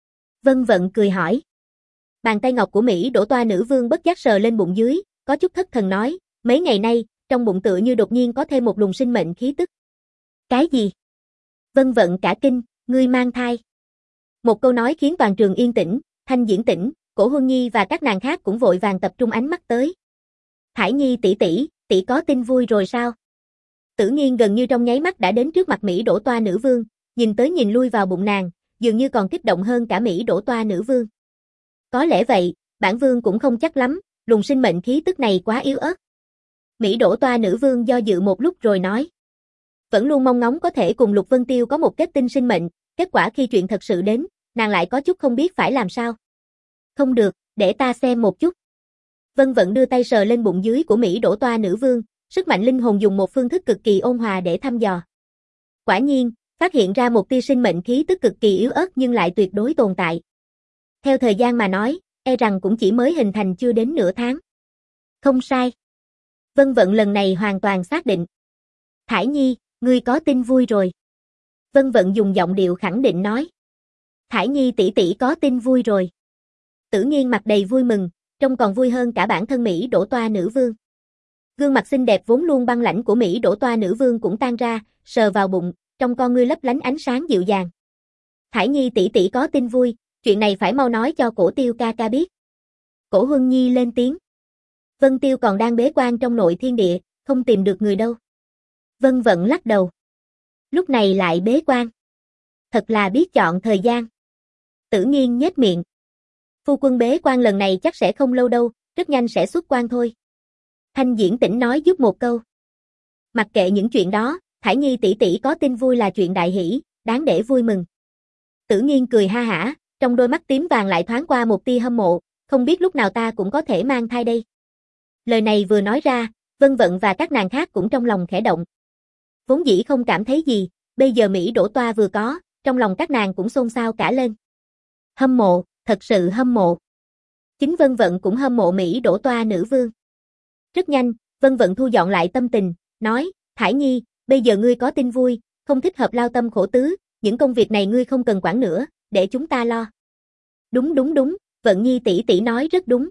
Vân Vận cười hỏi. Bàn tay ngọc của Mỹ Đỗ Toa nữ vương bất giác sờ lên bụng dưới, có chút thất thần nói, mấy ngày nay, trong bụng tựa như đột nhiên có thêm một luồng sinh mệnh khí tức. Cái gì? Vân Vận cả kinh, ngươi mang thai. Một câu nói khiến toàn trường yên tĩnh, Thanh Diễn Tĩnh, Cổ Huân Nhi và các nàng khác cũng vội vàng tập trung ánh mắt tới. Thải Nhi tỷ tỷ, tỷ có tin vui rồi sao? Tử Nghiên gần như trong nháy mắt đã đến trước mặt Mỹ Đỗ Toa nữ vương, nhìn tới nhìn lui vào bụng nàng, dường như còn kích động hơn cả Mỹ Đỗ Toa nữ vương. Có lẽ vậy, bản vương cũng không chắc lắm, luồng sinh mệnh khí tức này quá yếu ớt. Mỹ Đỗ Toa nữ vương do dự một lúc rồi nói. Vẫn luôn mong ngóng có thể cùng Lục Vân Tiêu có một kết tinh sinh mệnh, kết quả khi chuyện thật sự đến, nàng lại có chút không biết phải làm sao. Không được, để ta xem một chút. Vân Vận đưa tay sờ lên bụng dưới của Mỹ Đỗ Toa nữ vương, sức mạnh linh hồn dùng một phương thức cực kỳ ôn hòa để thăm dò. Quả nhiên, phát hiện ra một tia sinh mệnh khí tức cực kỳ yếu ớt nhưng lại tuyệt đối tồn tại. Theo thời gian mà nói, e rằng cũng chỉ mới hình thành chưa đến nửa tháng. Không sai. Vân Vận lần này hoàn toàn xác định. Thải Nhi, ngươi có tin vui rồi. Vân Vận dùng giọng điệu khẳng định nói. Thải Nhi tỷ tỷ có tin vui rồi. Tử Nghiên mặt đầy vui mừng, trông còn vui hơn cả bản thân Mỹ Đỗ Toa nữ vương. Gương mặt xinh đẹp vốn luôn băng lãnh của Mỹ Đỗ Toa nữ vương cũng tan ra, sờ vào bụng, trong con ngươi lấp lánh ánh sáng dịu dàng. Thải Nhi tỷ tỷ có tin vui, chuyện này phải mau nói cho Cổ Tiêu ca ca biết. Cổ Huân Nhi lên tiếng. Vân Tiêu còn đang bế quan trong nội thiên địa, không tìm được người đâu. Vân Vận lắc đầu. Lúc này lại bế quan. Thật là biết chọn thời gian. Tử Nghiên nhếch miệng. Phu quân bế quan lần này chắc sẽ không lâu đâu, rất nhanh sẽ xuất quan thôi. Thanh Diễn Tĩnh nói giúp một câu. Mặc kệ những chuyện đó, Thải Nhi tỷ tỷ có tin vui là chuyện đại hỷ, đáng để vui mừng. Tử Nghiên cười ha hả, trong đôi mắt tím vàng lại thoáng qua một tia hâm mộ, không biết lúc nào ta cũng có thể mang thai đây. Lời này vừa nói ra, Vân Vận và các nàng khác cũng trong lòng khẽ động. Vốn dĩ không cảm thấy gì, bây giờ Mỹ Đỗ Toa vừa có, trong lòng các nàng cũng xôn xao cả lên. Hâm mộ, thật sự hâm mộ. Chính Vân Vận cũng hâm mộ Mỹ Đỗ Toa nữ vương. Rất nhanh, Vân Vận thu dọn lại tâm tình, nói, Thải Nhi, bây giờ ngươi có tin vui, không thích hợp lao tâm khổ tứ, những công việc này ngươi không cần quản nữa, để chúng ta lo. Đúng đúng đúng, Vận Nhi tỷ tỷ nói rất đúng.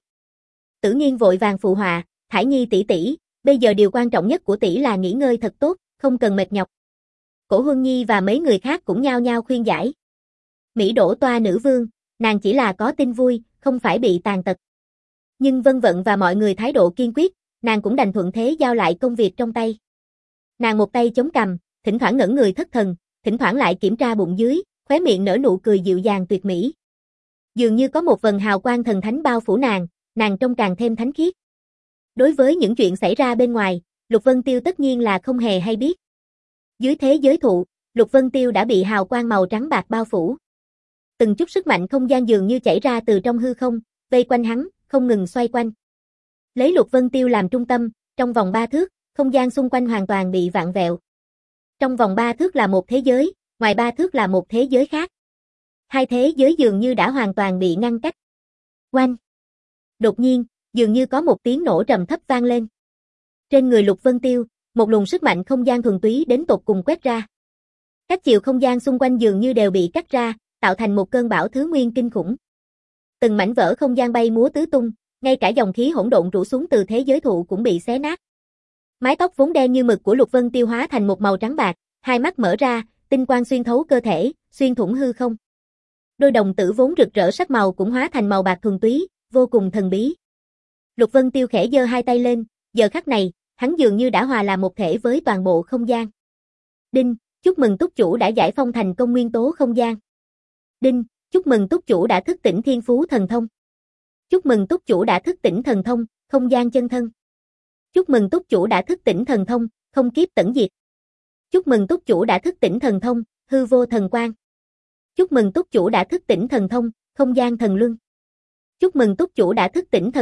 Tử Nghiên vội vàng phụ họa, Thải Nhi tỷ tỷ, bây giờ điều quan trọng nhất của tỷ là nghỉ ngơi thật tốt, không cần mệt nhọc. Cổ Huân Nhi và mấy người khác cũng nhao nhao khuyên giải. Mỹ Đỗ Toa nữ vương, nàng chỉ là có tin vui, không phải bị tàn tật. Nhưng Vân Vận và mọi người thái độ kiên quyết, nàng cũng đành thuận thế giao lại công việc trong tay. Nàng một tay chống cằm, thỉnh thoảng ngẩn người thất thần, thỉnh thoảng lại kiểm tra bụng dưới, khóe miệng nở nụ cười dịu dàng tuyệt mỹ. Dường như có một vầng hào quang thần thánh bao phủ nàng, nàng trông càng thêm thánh khiết. Đối với những chuyện xảy ra bên ngoài, Lục Vân Tiêu tất nhiên là không hề hay biết. Dưới thế giới thụ, Lục Vân Tiêu đã bị hào quang màu trắng bạc bao phủ. Từng chút sức mạnh không gian dường như chảy ra từ trong hư không, vây quanh hắn, không ngừng xoay quanh. Lấy Lục Vân Tiêu làm trung tâm, trong vòng ba thước, không gian xung quanh hoàn toàn bị vặn vẹo. Trong vòng ba thước là một thế giới, ngoài ba thước là một thế giới khác. Hai thế giới dường như đã hoàn toàn bị ngăn cách. Oanh! Đột nhiên, dường như có một tiếng nổ trầm thấp vang lên. Trên người Lục Vân Tiêu, một luồng sức mạnh không gian thuần túy đến tột cùng quét ra. Các chiều không gian xung quanh dường như đều bị cắt ra, tạo thành một cơn bão thứ nguyên kinh khủng. Từng mảnh vỡ không gian bay múa tứ tung, ngay cả dòng khí hỗn độn rủ xuống từ thế giới thụ cũng bị xé nát. Mái tóc vốn đen như mực của Lục Vân Tiêu hóa thành một màu trắng bạc, hai mắt mở ra, tinh quang xuyên thấu cơ thể, xuyên thủng hư không. Đôi đồng tử vốn rực rỡ sắc màu cũng hóa thành màu bạc thuần túy, vô cùng thần bí. Lục Vân Tiêu khẽ giơ hai tay lên, giờ khắc này, hắn dường như đã hòa làm một thể với toàn bộ không gian. Đinh, chúc mừng túc chủ đã giải phong thành công nguyên tố không gian. Đinh, chúc mừng túc chủ đã thức tỉnh thiên phú thần thông. Chúc mừng túc chủ đã thức tỉnh thần thông, không gian chân thân. Chúc mừng túc chủ đã thức tỉnh thần thông, không kiếp tận diệt. Chúc mừng túc chủ đã thức tỉnh thần thông, hư vô thần quang. Chúc mừng túc chủ đã thức tỉnh thần thông, không gian thần luân. Chúc mừng túc chủ đã thức tỉnh thần thông,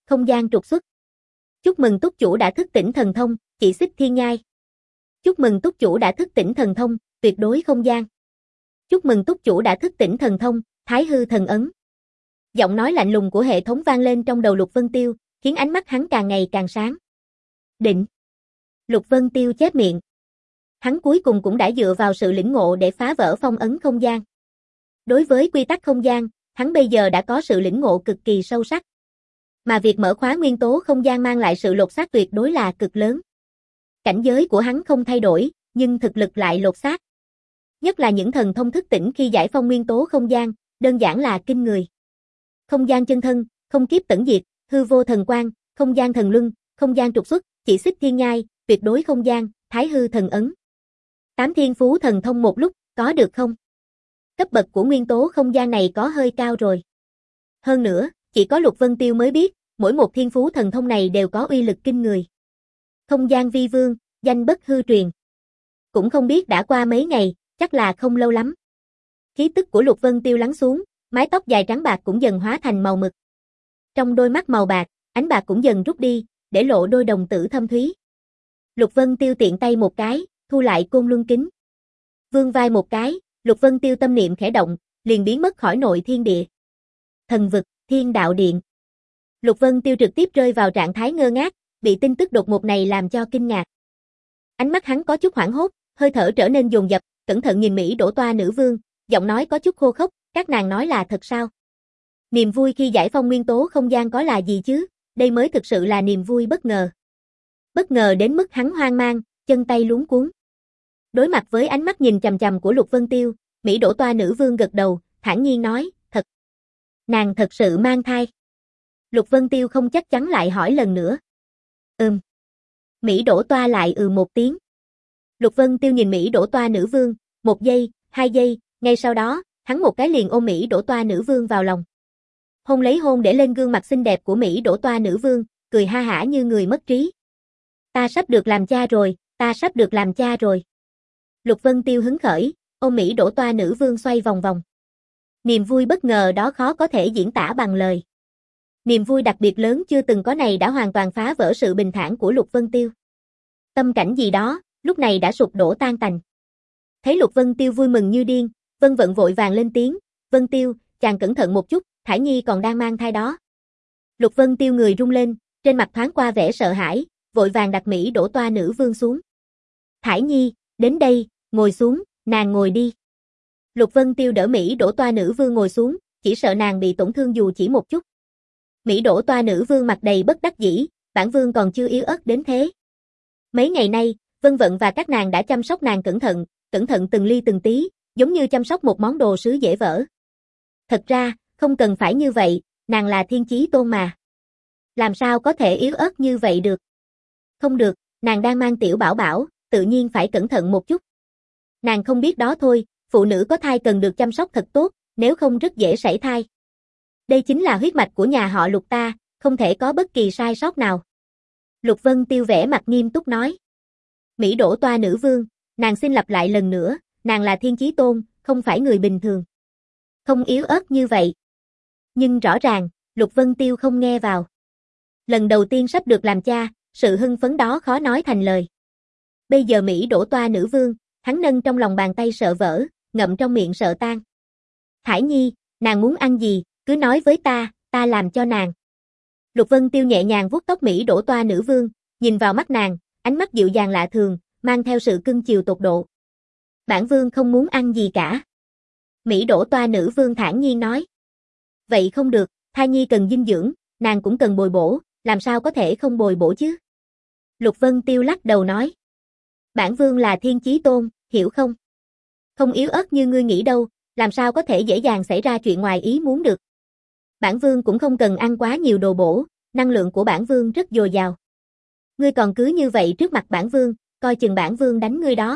không gian trục xuất. Chúc mừng túc chủ đã thức tỉnh thần thông, chỉ xích thiên nhai. Chúc mừng túc chủ đã thức tỉnh thần thông, tuyệt đối không gian. Chúc mừng túc chủ đã thức tỉnh thần thông, thái hư thần ấn. Giọng nói lạnh lùng của hệ thống vang lên trong đầu Lục Vân Tiêu, khiến ánh mắt hắn càng ngày càng sáng. Định. Lục Vân Tiêu chép miệng. Hắn cuối cùng cũng đã dựa vào sự lĩnh ngộ để phá vỡ phong ấn không gian. Đối với quy tắc không gian, hắn bây giờ đã có sự lĩnh ngộ cực kỳ sâu sắc. Mà việc mở khóa nguyên tố không gian mang lại sự lột xác tuyệt đối là cực lớn. Cảnh giới của hắn không thay đổi, nhưng thực lực lại lột xác. Nhất là những thần thông thức tỉnh khi giải phong nguyên tố không gian, đơn giản là kinh người. Không gian chân thân, không kiếp tận diệt, hư vô thần quang, không gian thần luân, không gian trục xuất, chỉ xích thiên nhai, tuyệt đối không gian, thái hư thần ấn. Tám thiên phú thần thông một lúc, có được không? Cấp bậc của nguyên tố không gian này có hơi cao rồi. Hơn nữa, chỉ có Lục Vân Tiêu mới biết, mỗi một thiên phú thần thông này đều có uy lực kinh người. Không gian vi vương, danh bất hư truyền. Cũng không biết đã qua mấy ngày, chắc là không lâu lắm. Khí tức của Lục Vân Tiêu lắng xuống, mái tóc dài trắng bạc cũng dần hóa thành màu mực. Trong đôi mắt màu bạc, ánh bạc cũng dần rút đi, để lộ đôi đồng tử thâm thúy. Lục Vân Tiêu tiện tay một cái, thu lại côn luân kính. Vươn vai một cái, Lục Vân Tiêu tâm niệm khẽ động, liền biến mất khỏi nội thiên địa. Thần vực, Thiên Đạo Điện. Lục Vân Tiêu trực tiếp rơi vào trạng thái ngơ ngác, bị tin tức đột ngột này làm cho kinh ngạc. Ánh mắt hắn có chút hoảng hốt, hơi thở trở nên dồn dập, cẩn thận nhìn Mỹ Đỗ Toa nữ vương, giọng nói có chút khô khốc, các nàng nói là thật sao? Niềm vui khi giải phong nguyên tố không gian có là gì chứ? Đây mới thực sự là niềm vui bất ngờ. Bất ngờ đến mức hắn hoang mang, chân tay luống cuống. Đối mặt với ánh mắt nhìn chằm chằm của Lục Vân Tiêu, Mỹ Đỗ Toa nữ vương gật đầu, thản nhiên nói, thật. Nàng thật sự mang thai. Lục Vân Tiêu không chắc chắn lại hỏi lần nữa. Ừm. Mỹ Đỗ Toa lại ừ một tiếng. Lục Vân Tiêu nhìn Mỹ Đỗ Toa nữ vương, một giây, hai giây, ngay sau đó, hắn một cái liền ôm Mỹ Đỗ Toa nữ vương vào lòng. Hôn lấy hôn để lên gương mặt xinh đẹp của Mỹ Đỗ Toa nữ vương, cười ha hả như người mất trí. Ta sắp được làm cha rồi, ta sắp được làm cha rồi. Lục Vân Tiêu hứng khởi, ôm Mỹ Đỗ Toa nữ vương xoay vòng vòng. Niềm vui bất ngờ đó khó có thể diễn tả bằng lời. Niềm vui đặc biệt lớn chưa từng có này đã hoàn toàn phá vỡ sự bình thản của Lục Vân Tiêu. Tâm cảnh gì đó, lúc này đã sụp đổ tan tành. Thấy Lục Vân Tiêu vui mừng như điên, Vân Vận vội vàng lên tiếng, Vân Tiêu, chàng cẩn thận một chút, Thải Nhi còn đang mang thai đó. Lục Vân Tiêu người rung lên, trên mặt thoáng qua vẻ sợ hãi, vội vàng đặt Mỹ Đỗ Toa nữ vương xuống. Thải Nhi, đến đây, ngồi xuống, nàng ngồi đi. Lục Vân Tiêu đỡ Mỹ Đỗ Toa nữ vương ngồi xuống, chỉ sợ nàng bị tổn thương dù chỉ một chút. Mỹ Đỗ Toa nữ vương mặt đầy bất đắc dĩ, bản vương còn chưa yếu ớt đến thế. Mấy ngày nay, Vân Vận và các nàng đã chăm sóc nàng cẩn thận, cẩn thận từng ly từng tí, giống như chăm sóc một món đồ sứ dễ vỡ. Thật ra, không cần phải như vậy, nàng là thiên chí tôn mà. Làm sao có thể yếu ớt như vậy được? Không được, nàng đang mang tiểu bảo bảo, tự nhiên phải cẩn thận một chút. Nàng không biết đó thôi, phụ nữ có thai cần được chăm sóc thật tốt, nếu không rất dễ sảy thai. Đây chính là huyết mạch của nhà họ Lục ta, không thể có bất kỳ sai sót nào. Lục Vân Tiêu vẻ mặt nghiêm túc nói. Mỹ Đỗ Toa nữ vương, nàng xin lặp lại lần nữa, nàng là thiên chí tôn, không phải người bình thường. Không yếu ớt như vậy. Nhưng rõ ràng, Lục Vân Tiêu không nghe vào. Lần đầu tiên sắp được làm cha, sự hưng phấn đó khó nói thành lời. Bây giờ Mỹ Đỗ Toa nữ vương, hắn nâng trong lòng bàn tay sợ vỡ, ngậm trong miệng sợ tan. Thải Nhi, nàng muốn ăn gì, cứ nói với ta, ta làm cho nàng. Lục Vân Tiêu nhẹ nhàng vuốt tóc Mỹ Đỗ Toa nữ vương, nhìn vào mắt nàng, ánh mắt dịu dàng lạ thường, mang theo sự cưng chiều tột độ. Bản vương không muốn ăn gì cả. Mỹ Đỗ Toa nữ vương thản nhiên nói. Vậy không được, thai nhi cần dinh dưỡng, nàng cũng cần bồi bổ, làm sao có thể không bồi bổ chứ? Lục Vân Tiêu lắc đầu nói. Bản vương là thiên chí tôn, hiểu không? Không yếu ớt như ngươi nghĩ đâu, làm sao có thể dễ dàng xảy ra chuyện ngoài ý muốn được. Bản vương cũng không cần ăn quá nhiều đồ bổ, năng lượng của bản vương rất dồi dào. Ngươi còn cứ như vậy trước mặt bản vương, coi chừng bản vương đánh ngươi đó.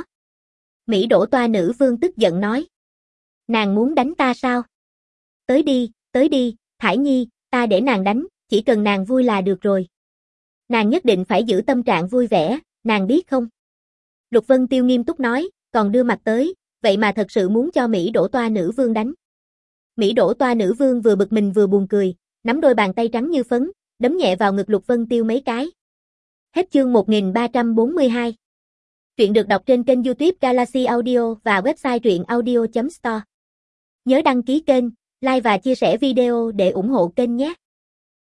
Mỹ Đỗ Toa nữ vương tức giận nói. Nàng muốn đánh ta sao? Tới đi, tới đi, Thải Nhi, ta để nàng đánh, chỉ cần nàng vui là được rồi. Nàng nhất định phải giữ tâm trạng vui vẻ, nàng biết không? Lục Vân Tiêu nghiêm túc nói, còn đưa mặt tới, vậy mà thật sự muốn cho Mỹ Đỗ Toa nữ vương đánh. Mỹ Đỗ Toa nữ vương vừa bực mình vừa buồn cười, nắm đôi bàn tay trắng như phấn, đấm nhẹ vào ngực Lục Vân Tiêu mấy cái. Hết chương một nghìn ba trăm bốn mươi hai. Truyện được đọc trên kênh YouTube Galaxy Audio và website truyện audio chấm store. Nhớ đăng ký kênh, like và chia sẻ video để ủng hộ kênh nhé.